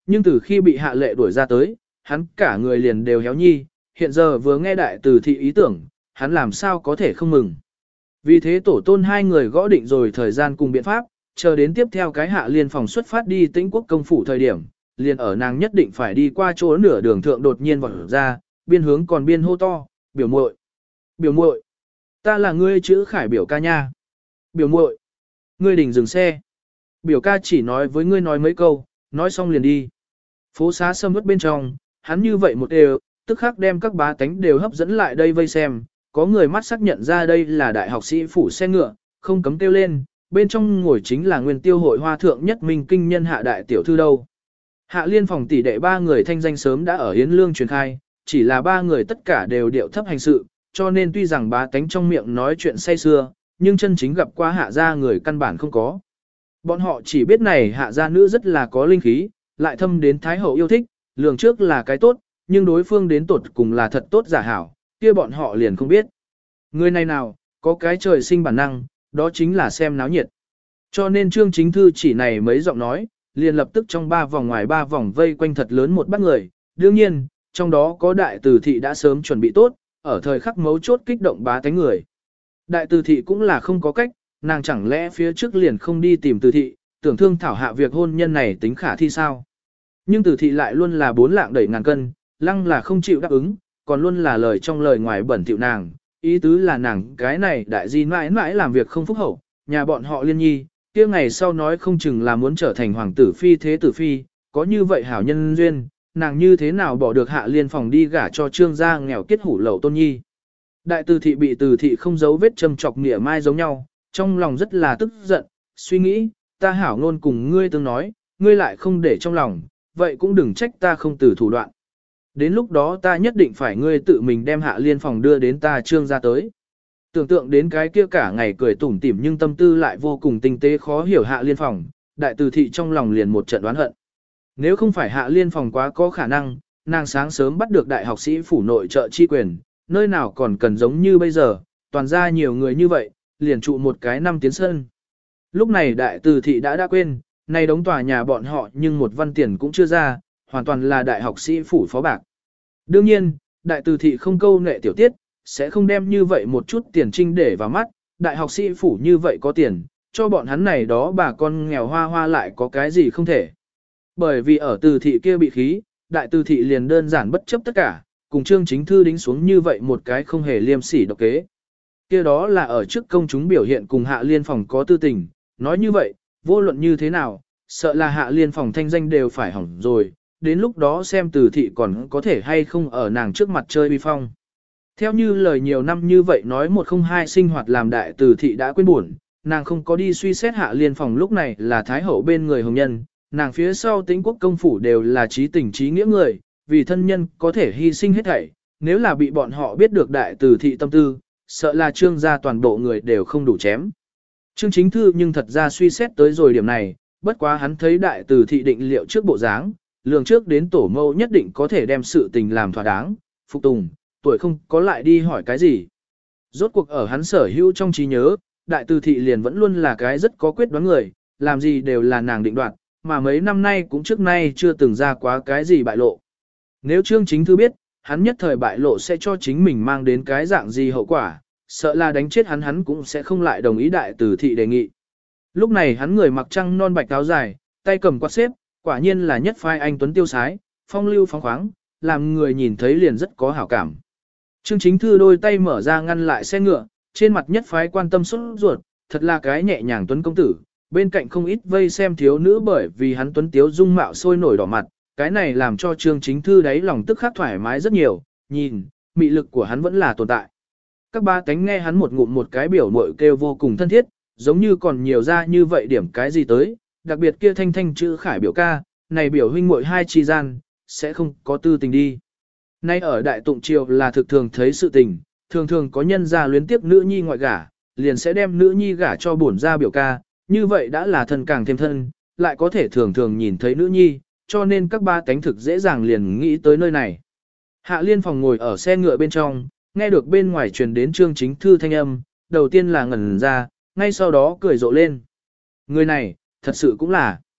Nhưng từ khi bị Hạ Lệ đuổi ra tới, hắn cả người liền đều héo nhi, hiện giờ vừa nghe đại từ thị ý tưởng, hắn làm sao có thể không mừng. Vì thế tổ tôn hai người gõ định rồi thời gian cùng biện pháp, chờ đến tiếp theo cái Hạ Liên phòng xuất phát đi Tĩnh Quốc công phủ thời điểm, liền ở nàng nhất định phải đi qua chỗ nửa đường thượng đột nhiên vọt ra, biên hướng còn biên hô to, biểu muội, biểu muội, ta là ngươi chữ Khải biểu ca nha, biểu muội, ngươi đỉnh dừng xe, biểu ca chỉ nói với ngươi nói mấy câu, nói xong liền đi. Phố xá sâm uất bên trong, hắn như vậy một đều, tức khắc đem các bá tánh đều hấp dẫn lại đây vây xem, có người mắt sắc nhận ra đây là đại học sĩ phủ xe ngựa, không cấm kêu lên, bên trong ngồi chính là nguyên tiêu hội hoa thượng nhất minh kinh nhân Hạ đại tiểu thư đâu. Hạ Liên phòng tỷ đệ ba người thanh danh sớm đã ở Yến Lương truyền khai, chỉ là ba người tất cả đều điệu thấp hành sự, cho nên tuy rằng bá tánh trong miệng nói chuyện say xưa, nhưng chân chính gặp qua Hạ gia người căn bản không có. Bọn họ chỉ biết này Hạ gia nữ rất là có linh khí, lại thâm đến Thái hậu yêu thích, lường trước là cái tốt, nhưng đối phương đến tột cùng là thật tốt giả hảo, kia bọn họ liền không biết. Người này nào, có cái trời sinh bản năng, đó chính là xem náo nhiệt. Cho nên Trương Chính Thư chỉ này mấy giọng nói, liền lập tức trong ba vòng ngoài ba vòng vây quanh thật lớn một bát người. Đương nhiên, trong đó có đại từ thị đã sớm chuẩn bị tốt, ở thời khắc mấu chốt kích động bá tánh người. Đại từ thị cũng là không có cách, nàng chẳng lẽ phía trước liền không đi tìm từ thị, tưởng thương thảo hạ việc hôn nhân này tính khả thi sao. Nhưng từ thị lại luôn là bốn lạng đẩy ngàn cân, lăng là không chịu đáp ứng, còn luôn là lời trong lời ngoài bẩn thỉu nàng, ý tứ là nàng cái này đại di mãi mãi làm việc không phúc hậu, nhà bọn họ liên nhi, kia ngày sau nói không chừng là muốn trở thành hoàng tử phi thế tử phi, có như vậy hảo nhân duyên, nàng như thế nào bỏ được Hạ Liên phòng đi gả cho trương gia nghèo kiết hủ lậu tôn nhi. Đại từ thị bị từ thị không giấu vết châm chọc nghĩa mai giống nhau, trong lòng rất là tức giận, suy nghĩ, ta hảo ngôn cùng ngươi tương nói, ngươi lại không để trong lòng, vậy cũng đừng trách ta không từ thủ đoạn. Đến lúc đó ta nhất định phải ngươi tự mình đem Hạ Liên phòng đưa đến ta trương gia tới. Tưởng tượng đến cái kia cả ngày cười tủm tỉm nhưng tâm tư lại vô cùng tinh tế khó hiểu Hạ Liên phòng, đại từ thị trong lòng liền một trận đoán hận. Nếu không phải Hạ Liên phòng quá có khả năng, nàng sáng sớm bắt được đại học sĩ phủ nội trợ chi quyền, nơi nào còn cần giống như bây giờ, toàn ra nhiều người như vậy, liền trụ một cái năm tiến sân. Lúc này đại từ thị đã quên, nay đống tòa nhà bọn họ nhưng một văn tiền cũng chưa ra, hoàn toàn là đại học sĩ phủ phó bạc. Đương nhiên, đại từ thị không câu nệ tiểu tiết, sẽ không đem như vậy một chút tiền trinh để vào mắt, đại học sĩ phủ như vậy có tiền, cho bọn hắn này đó bà con nghèo hoa hoa lại có cái gì không thể. Bởi vì ở từ thị kia bị khí, đại từ thị liền đơn giản bất chấp tất cả, cùng Trương Chính Thư đính xuống như vậy một cái không hề liêm sỉ độc kế. Kia đó là ở trước công chúng biểu hiện cùng Hạ Liên phòng có tư tình, nói như vậy, vô luận như thế nào, sợ là Hạ Liên phòng thanh danh đều phải hỏng rồi, đến lúc đó xem từ thị còn có thể hay không ở nàng trước mặt chơi bi phong. Theo như lời nhiều năm như vậy nói một không hai sinh hoạt làm đại từ thị đã quên buồn, nàng không có đi suy xét Hạ Liên phòng lúc này là thái hậu bên người hồng nhân, nàng phía sau Tĩnh Quốc công phủ đều là trí tình trí nghĩa người, vì thân nhân có thể hy sinh hết thảy, nếu là bị bọn họ biết được đại từ thị tâm tư, sợ là trương gia toàn bộ người đều không đủ chém. Trương Chính Thư nhưng thật ra suy xét tới rồi điểm này, bất quá hắn thấy đại từ thị định liệu trước bộ dáng, lường trước đến tổ mẫu nhất định có thể đem sự tình làm thỏa đáng, phục tùng, tuổi không có lại đi hỏi cái gì. Rốt cuộc ở hắn sở hữu trong trí nhớ, đại từ thị liền vẫn luôn là cái rất có quyết đoán người, làm gì đều là nàng định đoạt, mà mấy năm nay cũng trước nay chưa từng ra quá cái gì bại lộ. Nếu Trương Chính Thư biết, hắn nhất thời bại lộ sẽ cho chính mình mang đến cái dạng gì hậu quả, sợ là đánh chết hắn cũng sẽ không lại đồng ý đại từ thị đề nghị. Lúc này hắn người mặc trăng non bạch áo dài, tay cầm quạt xếp, quả nhiên là nhất phái anh tuấn tiêu sái, phong lưu phóng khoáng, làm người nhìn thấy liền rất có hảo cảm. Trương Chính Thư đôi tay mở ra ngăn lại xe ngựa, trên mặt nhất phái quan tâm xuất ruột, thật là cái nhẹ nhàng tuấn công tử, bên cạnh không ít vây xem thiếu nữ bởi vì hắn tuấn tiếu dung mạo sôi nổi đỏ mặt, cái này làm cho Trương Chính Thư đáy lòng tức khắc thoải mái rất nhiều, nhìn, mị lực của hắn vẫn là tồn tại. Các ba cánh nghe hắn một ngụm một cái biểu mội kêu vô cùng thân thiết, giống như còn nhiều ra như vậy điểm cái gì tới, đặc biệt kia thanh thanh chữ Khải biểu ca, này biểu huynh muội hai chi gian, sẽ không có tư tình đi. Nay ở Đại Tụng Triều là thực thường thấy sự tình, thường thường có nhân gia luyến tiếp nữ nhi ngoại gả, liền sẽ đem nữ nhi gả cho bổn gia biểu ca, như vậy đã là thân càng thêm thân, lại có thể thường thường nhìn thấy nữ nhi, cho nên các ba cánh thực dễ dàng liền nghĩ tới nơi này. Hạ Liên phòng ngồi ở xe ngựa bên trong, nghe được bên ngoài truyền đến Trương Chính Thư thanh âm, đầu tiên là ngẩn ra, ngay sau đó cười rộ lên. Người này, thật sự cũng là.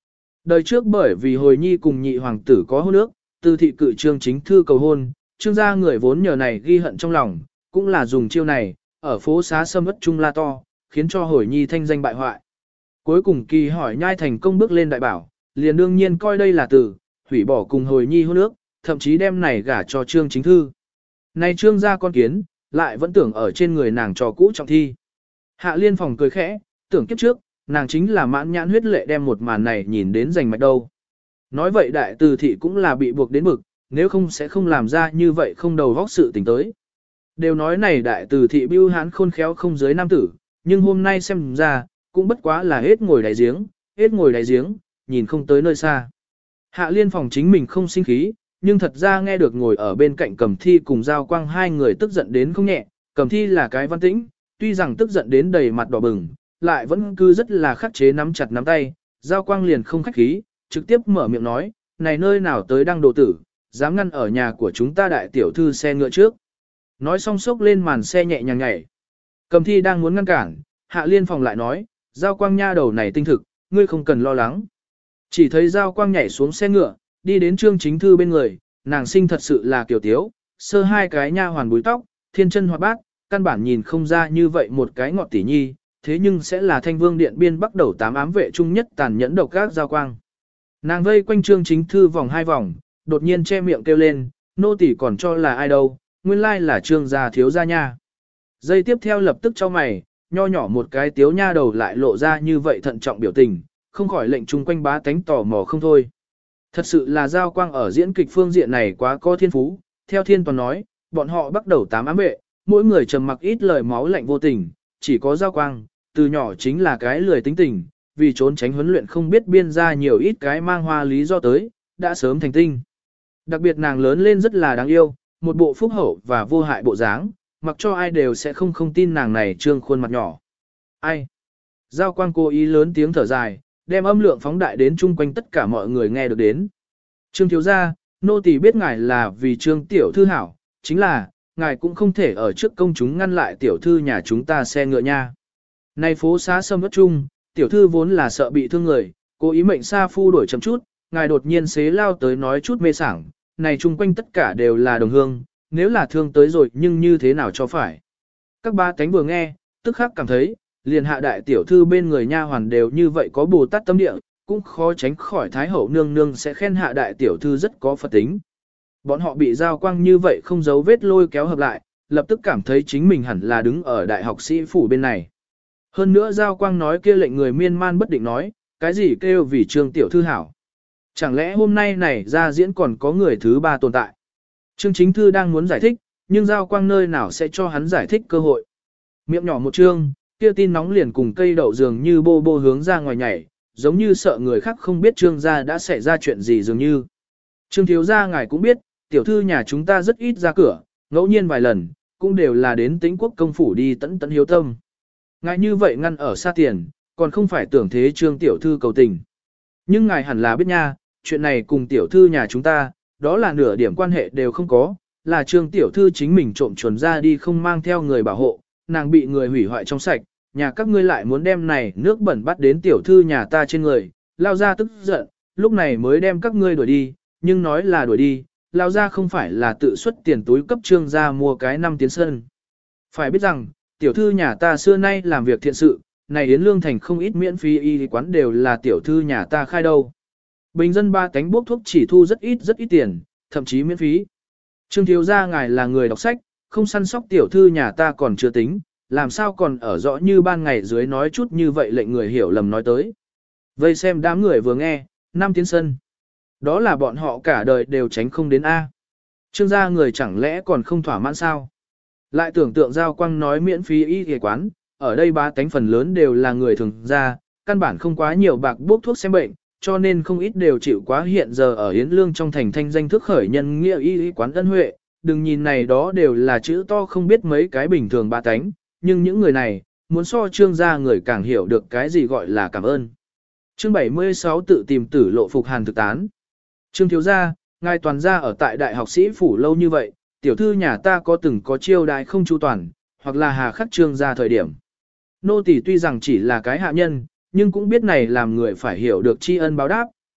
Đời trước bởi vì hồi nhi cùng nhị hoàng tử có hôn ước, từ thị cự trương chính thư cầu hôn, trương gia người vốn nhờ này ghi hận trong lòng, cũng là dùng chiêu này, ở phố xá sâm ất trung la to, khiến cho hồi nhi thanh danh bại hoại. Cuối cùng kỳ hỏi nhai thành công bước lên đại bảo, liền đương nhiên coi đây là từ, hủy bỏ cùng hồi nhi hôn ước, thậm chí đem này gả cho trương chính thư. Nay trương gia con kiến, lại vẫn tưởng ở trên người nàng trò cũ trọng thi. Hạ liên phòng cười khẽ, tưởng kiếp trước, nàng chính là mãn nhãn huyết lệ đem một màn này nhìn đến rành mạch đâu. Nói vậy đại từ thị cũng là bị buộc đến bực, nếu không sẽ không làm ra như vậy không đầu vóc sự tình tới. Đều nói này đại từ thị bưu hán khôn khéo không giới nam tử, nhưng hôm nay xem ra, cũng bất quá là hết ngồi đáy giếng, nhìn không tới nơi xa. Hạ liên phòng chính mình không sinh khí, nhưng thật ra nghe được ngồi ở bên cạnh Cầm Thi cùng Giao Quang hai người tức giận đến không nhẹ. Cầm Thi là cái văn tĩnh, tuy rằng tức giận đến đầy mặt đỏ bừng, lại vẫn cứ rất là khắc chế nắm chặt nắm tay. Giao Quang liền không khách khí, trực tiếp mở miệng nói, này nơi nào tới đăng đồ tử, dám ngăn ở nhà của chúng ta đại tiểu thư xe ngựa trước. Nói xong sốc lên màn xe nhẹ nhàng nhảy. Cầm Thi đang muốn ngăn cản, Hạ liên phòng lại nói, Giao Quang nha đầu này tinh thực, ngươi không cần lo lắng. Chỉ thấy Giao Quang nhảy xuống xe ngựa, đi đến trương chính thư bên người, nàng sinh thật sự là kiều tiếu, sơ hai cái nha hoàn búi tóc, thiên chân hoạt bát, căn bản nhìn không ra như vậy một cái ngọt tỷ nhi, thế nhưng sẽ là thanh vương điện biên bắc đầu 8 ám vệ trung nhất tàn nhẫn độc các Giao Quang. Nàng vây quanh trương chính thư vòng 2 vòng, đột nhiên che miệng kêu lên, nô tỷ còn cho là ai đâu, nguyên lai là trương gia thiếu gia nha. Giây tiếp theo lập tức cho mày, nho nhỏ một cái tiếu nha đầu lại lộ ra như vậy thận trọng biểu tình, không khỏi lệnh chung quanh bá tánh tò mò không thôi. Thật sự là Giao Quang ở diễn kịch phương diện này quá có thiên phú, theo thiên toàn nói, bọn họ bắt đầu 8 ám vệ, mỗi người trầm mặc ít lời máu lạnh vô tình, chỉ có Giao Quang, từ nhỏ chính là cái lười tính tình, vì trốn tránh huấn luyện không biết biên ra nhiều ít cái mang hoa lý do tới, đã sớm thành tinh. Đặc biệt nàng lớn lên rất là đáng yêu, một bộ phúc hậu và vô hại bộ dáng, mặc cho ai đều sẽ không tin nàng này trương khuôn mặt nhỏ. Ai? Giao Quang cố ý lớn tiếng thở dài, đem âm lượng phóng đại đến chung quanh tất cả mọi người nghe được đến. Trương thiếu gia, nô tỳ biết ngài là vì trương tiểu thư hảo, chính là, ngài cũng không thể ở trước công chúng ngăn lại tiểu thư nhà chúng ta xe ngựa nha. Nay phố xá sâm ớt chung, tiểu thư vốn là sợ bị thương người, cố ý mệnh sa phu đổi chậm chút, ngài đột nhiên xế lao tới nói chút mê sảng, này chung quanh tất cả đều là đồng hương, nếu là thương tới rồi nhưng như thế nào cho phải. Các ba cánh vừa nghe, tức khắc cảm thấy, liền hạ đại tiểu thư bên người nha hoàn đều như vậy có Bồ Tát tâm địa, cũng khó tránh khỏi Thái hậu nương nương sẽ khen hạ đại tiểu thư rất có Phật tính. Bọn họ bị Giao Quang như vậy không giấu vết lôi kéo hợp lại, lập tức cảm thấy chính mình hẳn là đứng ở đại học sĩ phủ bên này. Hơn nữa Giao Quang nói kia lệnh người miên man bất định nói, cái gì kêu vì trương tiểu thư hảo. Chẳng lẽ hôm nay này ra diễn còn có người thứ ba tồn tại. Trương chính thư đang muốn giải thích, nhưng Giao Quang nơi nào sẽ cho hắn giải thích cơ hội. Miệng nhỏ một trương, kia tin nóng liền cùng cây đậu dường như bô bô hướng ra ngoài nhảy, giống như sợ người khác không biết trương gia đã xảy ra chuyện gì dường như. Trương thiếu gia ngài cũng biết, tiểu thư nhà chúng ta rất ít ra cửa, ngẫu nhiên vài lần, cũng đều là đến Tĩnh Quốc công phủ đi tẫn tẫn hiếu tâm. Ngài như vậy ngăn ở xa tiền, còn không phải tưởng thế trương tiểu thư cầu tình. Nhưng ngài hẳn là biết nha, chuyện này cùng tiểu thư nhà chúng ta, đó là nửa điểm quan hệ đều không có, là trương tiểu thư chính mình trộm chuồn ra đi không mang theo người bảo hộ, nàng bị người hủy hoại trong sạch, nhà các ngươi lại muốn đem này nước bẩn bắt đến tiểu thư nhà ta trên người, lao ra tức giận, lúc này mới đem các ngươi đuổi đi, nhưng nói là đuổi đi, lao ra không phải là tự xuất tiền túi cấp trương ra mua cái 5 tiến sân. Phải biết rằng, tiểu thư nhà ta xưa nay làm việc thiện sự, này Yến Lương Thành không ít miễn phí y quán đều là tiểu thư nhà ta khai đâu. Bình dân ba cánh bốc thuốc chỉ thu rất ít tiền, thậm chí miễn phí. Trương thiếu gia ngài là người đọc sách, không săn sóc tiểu thư nhà ta còn chưa tính, làm sao còn ở rõ như ban ngày dưới nói chút như vậy lệnh người hiểu lầm nói tới. Vây xem đám người vừa nghe, 5 tiến sân. Đó là bọn họ cả đời đều tránh không đến A. Trương gia người chẳng lẽ còn không thỏa mãn sao? Lại tưởng tượng Giao Quang nói miễn phí y y quán, ở đây ba cánh phần lớn đều là người thường gia, căn bản không quá nhiều bạc bốc thuốc xem bệnh, cho nên không ít đều chịu quá hiện giờ ở Yến Lương trong thành thanh danh thức khởi nhân nghĩa y quán ân huệ, đừng nhìn này đó đều là chữ to không biết mấy cái bình thường ba cánh, nhưng những người này, muốn so trương gia người càng hiểu được cái gì gọi là cảm ơn. Chương 76 tự tìm tử lộ phục hàn thực tán. Trương thiếu gia, ngài toàn gia ở tại đại học sĩ phủ lâu như vậy, tiểu thư nhà ta có từng có chiêu đãi không chu toàn, hoặc là hà khắc trương gia thời điểm. Nô tỳ tuy rằng chỉ là cái hạ nhân, nhưng cũng biết này làm người phải hiểu được tri ân báo đáp,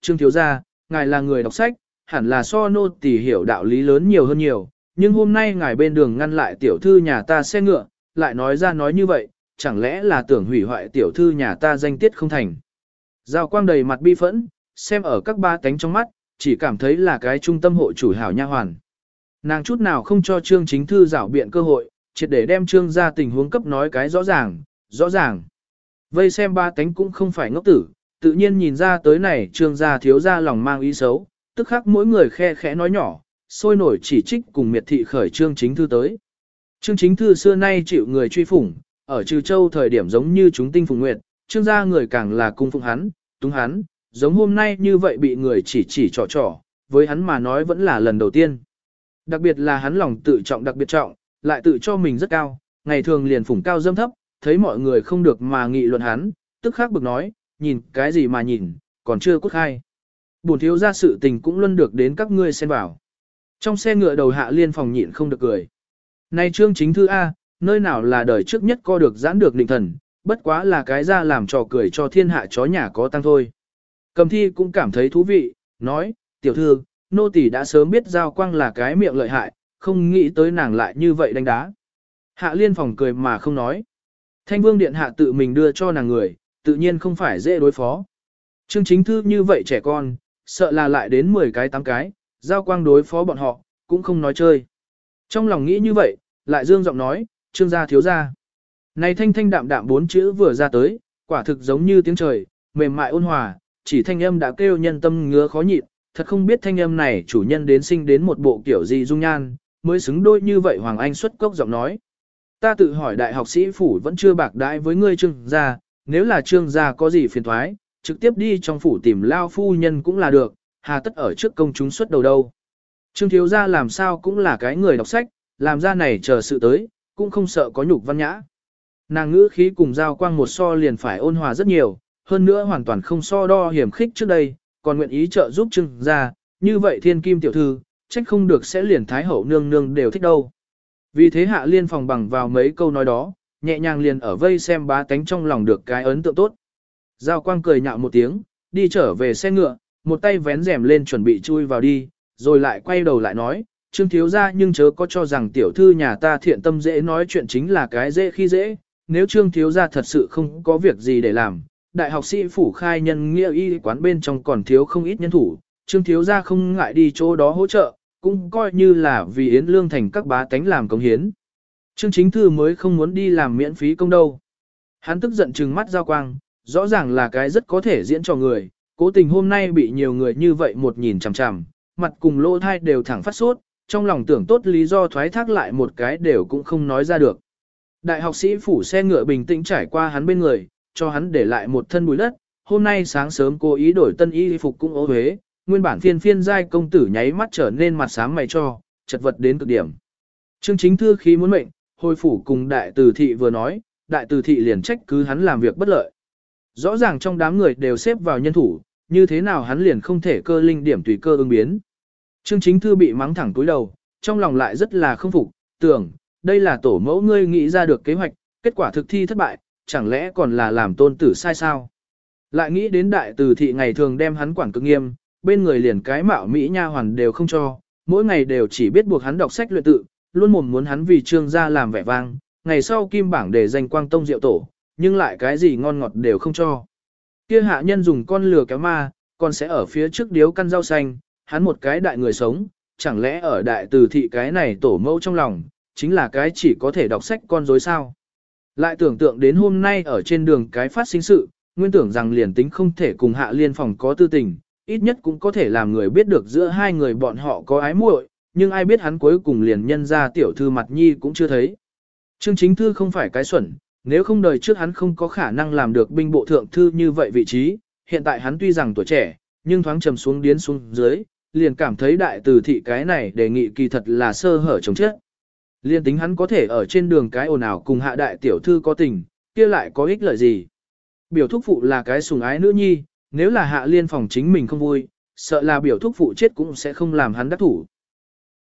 Trương thiếu gia, ngài là người đọc sách, hẳn là so nô tỳ hiểu đạo lý lớn nhiều hơn nhiều, nhưng hôm nay ngài bên đường ngăn lại tiểu thư nhà ta xe ngựa, lại nói ra nói như vậy, chẳng lẽ là tưởng hủy hoại tiểu thư nhà ta danh tiết không thành. Giao Quang đầy mặt bi phẫn, xem ở các ba tánh trong mắt, chỉ cảm thấy là cái trung tâm hộ chủ hảo nha hoàn. Nàng chút nào không cho Trương Chính Thư rảo biện cơ hội, triệt để đem Trương ra tình huống cấp nói cái rõ ràng, rõ ràng. Vây xem ba tánh cũng không phải ngốc tử, tự nhiên nhìn ra tới này Trương gia thiếu gia lòng mang ý xấu, tức khắc mỗi người khe khẽ nói nhỏ, sôi nổi chỉ trích cùng miệt thị khởi Trương Chính Thư tới. Trương Chính Thư xưa nay chịu người truy phủng, ở Trừ Châu thời điểm giống như chúng tinh phùng nguyệt, Trương gia người càng là cung phụng hắn, túng hắn, giống hôm nay như vậy bị người chỉ trỏ, với hắn mà nói vẫn là lần đầu tiên. Đặc biệt là hắn lòng tự trọng đặc biệt trọng, lại tự cho mình rất cao, ngày thường liền phủng cao dâm thấp, thấy mọi người không được mà nghị luận hắn, tức khắc bực nói, nhìn cái gì mà nhìn, còn chưa cốt khai. Bổn thiếu gia sự tình cũng luôn được đến các ngươi xen vào. Trong xe ngựa đầu Hạ Liên phòng nhịn không được cười. Này Trương Chính Thư A, nơi nào là đời trước nhất co được giãn được định thần, bất quá là cái ra làm trò cười cho thiên hạ chó nhà có tăng thôi. Cầm Thi cũng cảm thấy thú vị, nói, tiểu thư, nô tỳ đã sớm biết Giao Quang là cái miệng lợi hại, không nghĩ tới nàng lại như vậy đánh đá. Hạ Liên phòng cười mà không nói. Thanh Vương Điện Hạ tự mình đưa cho nàng người, tự nhiên không phải dễ đối phó. Trương Chính Thư như vậy trẻ con, sợ là lại đến 10 cái 8 cái, Giao Quang đối phó bọn họ, cũng không nói chơi. Trong lòng nghĩ như vậy, lại dương giọng nói, Trương gia thiếu gia. Này thanh thanh đạm đạm 4 chữ vừa ra tới, quả thực giống như tiếng trời, mềm mại ôn hòa, chỉ thanh âm đã kêu nhân tâm ngứa khó nhịn, thật không biết thanh âm này chủ nhân đến sinh đến một bộ kiểu gì dung nhan, mới xứng đôi như vậy Hoàng Anh xuất cốc giọng nói. Ta tự hỏi đại học sĩ phủ vẫn chưa bạc đãi với ngươi Trương gia, nếu là Trương gia có gì phiền thoái, trực tiếp đi trong phủ tìm lao phu nhân cũng là được, hà tất ở trước công chúng xuất đầu đâu. Trương thiếu gia làm sao cũng là cái người đọc sách, làm ra này chờ sự tới, cũng không sợ có nhục văn nhã. Nàng ngữ khí cùng Giao Quang một so liền phải ôn hòa rất nhiều, hơn nữa hoàn toàn không so đo hiểm khích trước đây, còn nguyện ý trợ giúp Trương gia, như vậy thiên kim tiểu thư, trách không được sẽ liền thái hậu nương nương đều thích đâu. Vì thế Hạ Liên phòng bằng vào mấy câu nói đó, nhẹ nhàng liền ở vây xem bá tánh trong lòng được cái ấn tượng tốt. Giao Quang cười nhạo một tiếng, đi trở về xe ngựa, một tay vén rèm lên chuẩn bị chui vào đi, rồi lại quay đầu lại nói, Trương thiếu gia nhưng chớ có cho rằng tiểu thư nhà ta thiện tâm dễ nói chuyện chính là cái dễ khi dễ, nếu Trương thiếu gia thật sự không có việc gì để làm, đại học sĩ phủ khai nhân nghĩa y quán bên trong còn thiếu không ít nhân thủ, Trương thiếu gia không ngại đi chỗ đó hỗ trợ, cũng coi như là vì Yến Lương thành các bá tánh làm công hiến. Trương Chính Thư mới không muốn đi làm miễn phí công đâu. Hắn tức giận trừng mắt Giao Quang, rõ ràng là cái rất có thể diễn cho người, cố tình hôm nay bị nhiều người như vậy một nhìn chằm chằm, mặt cùng lỗ thai đều thẳng phát sốt, trong lòng tưởng tốt lý do thoái thác lại một cái đều cũng không nói ra được. Đại học sĩ phủ xe ngựa bình tĩnh trải qua hắn bên người, cho hắn để lại một thân bụi đất, hôm nay sáng sớm cố ý đổi tân y phục cũng ố huế, nguyên bản phiên giai công tử nháy mắt trở nên mặt sáng mày cho, chật vật đến cực điểm. Trương Chính Thư khí muốn mệnh, hồi phủ cùng đại từ thị vừa nói, đại từ thị liền trách cứ hắn làm việc bất lợi. Rõ ràng trong đám người đều xếp vào nhân thủ, như thế nào hắn liền không thể cơ linh điểm tùy cơ ứng biến. Trương Chính Thư bị mắng thẳng túi đầu, trong lòng lại rất là không phục, tưởng, đây là tổ mẫu ngươi nghĩ ra được kế hoạch, kết quả thực thi thất bại, chẳng lẽ còn là làm tôn tử sai sao. Lại nghĩ đến đại từ thị ngày thường đem hắn quản cực nghiêm, bên người liền cái mạo Mỹ nha hoàn đều không cho, mỗi ngày đều chỉ biết buộc hắn đọc sách luyện tự, luôn mồm muốn hắn vì Trương gia làm vẻ vang, ngày sau kim bảng để danh quang tông diệu tổ, nhưng lại cái gì ngon ngọt đều không cho. Kia hạ nhân dùng con lừa kéo ma, còn sẽ ở phía trước điếu căn rau xanh, hắn một cái đại người sống, chẳng lẽ ở đại từ thị cái này tổ mẫu trong lòng, chính là cái chỉ có thể đọc sách con dối sao. Lại tưởng tượng đến hôm nay ở trên đường cái phát sinh sự, nguyên tưởng rằng liền tính không thể cùng Hạ Liên phòng có tư tình, ít nhất cũng có thể làm người biết được giữa hai người bọn họ có ái muội, nhưng ai biết hắn cuối cùng liền nhân ra tiểu thư mặt nhi cũng chưa thấy. Trương Chính Thư không phải cái xuẩn, nếu không đời trước hắn không có khả năng làm được binh bộ thượng thư như vậy vị trí, hiện tại hắn tuy rằng tuổi trẻ, nhưng thoáng trầm xuống điến xuống dưới, liền cảm thấy đại từ thị cái này đề nghị kỳ thật là sơ hở chống chết. Liên tính hắn có thể ở trên đường cái ồn ào cùng hạ đại tiểu thư có tình, kia lại có ích lợi gì. Biểu thúc phụ là cái sủng ái nữ nhi, nếu là Hạ Liên phòng chính mình không vui, sợ là biểu thúc phụ chết cũng sẽ không làm hắn đắc thủ.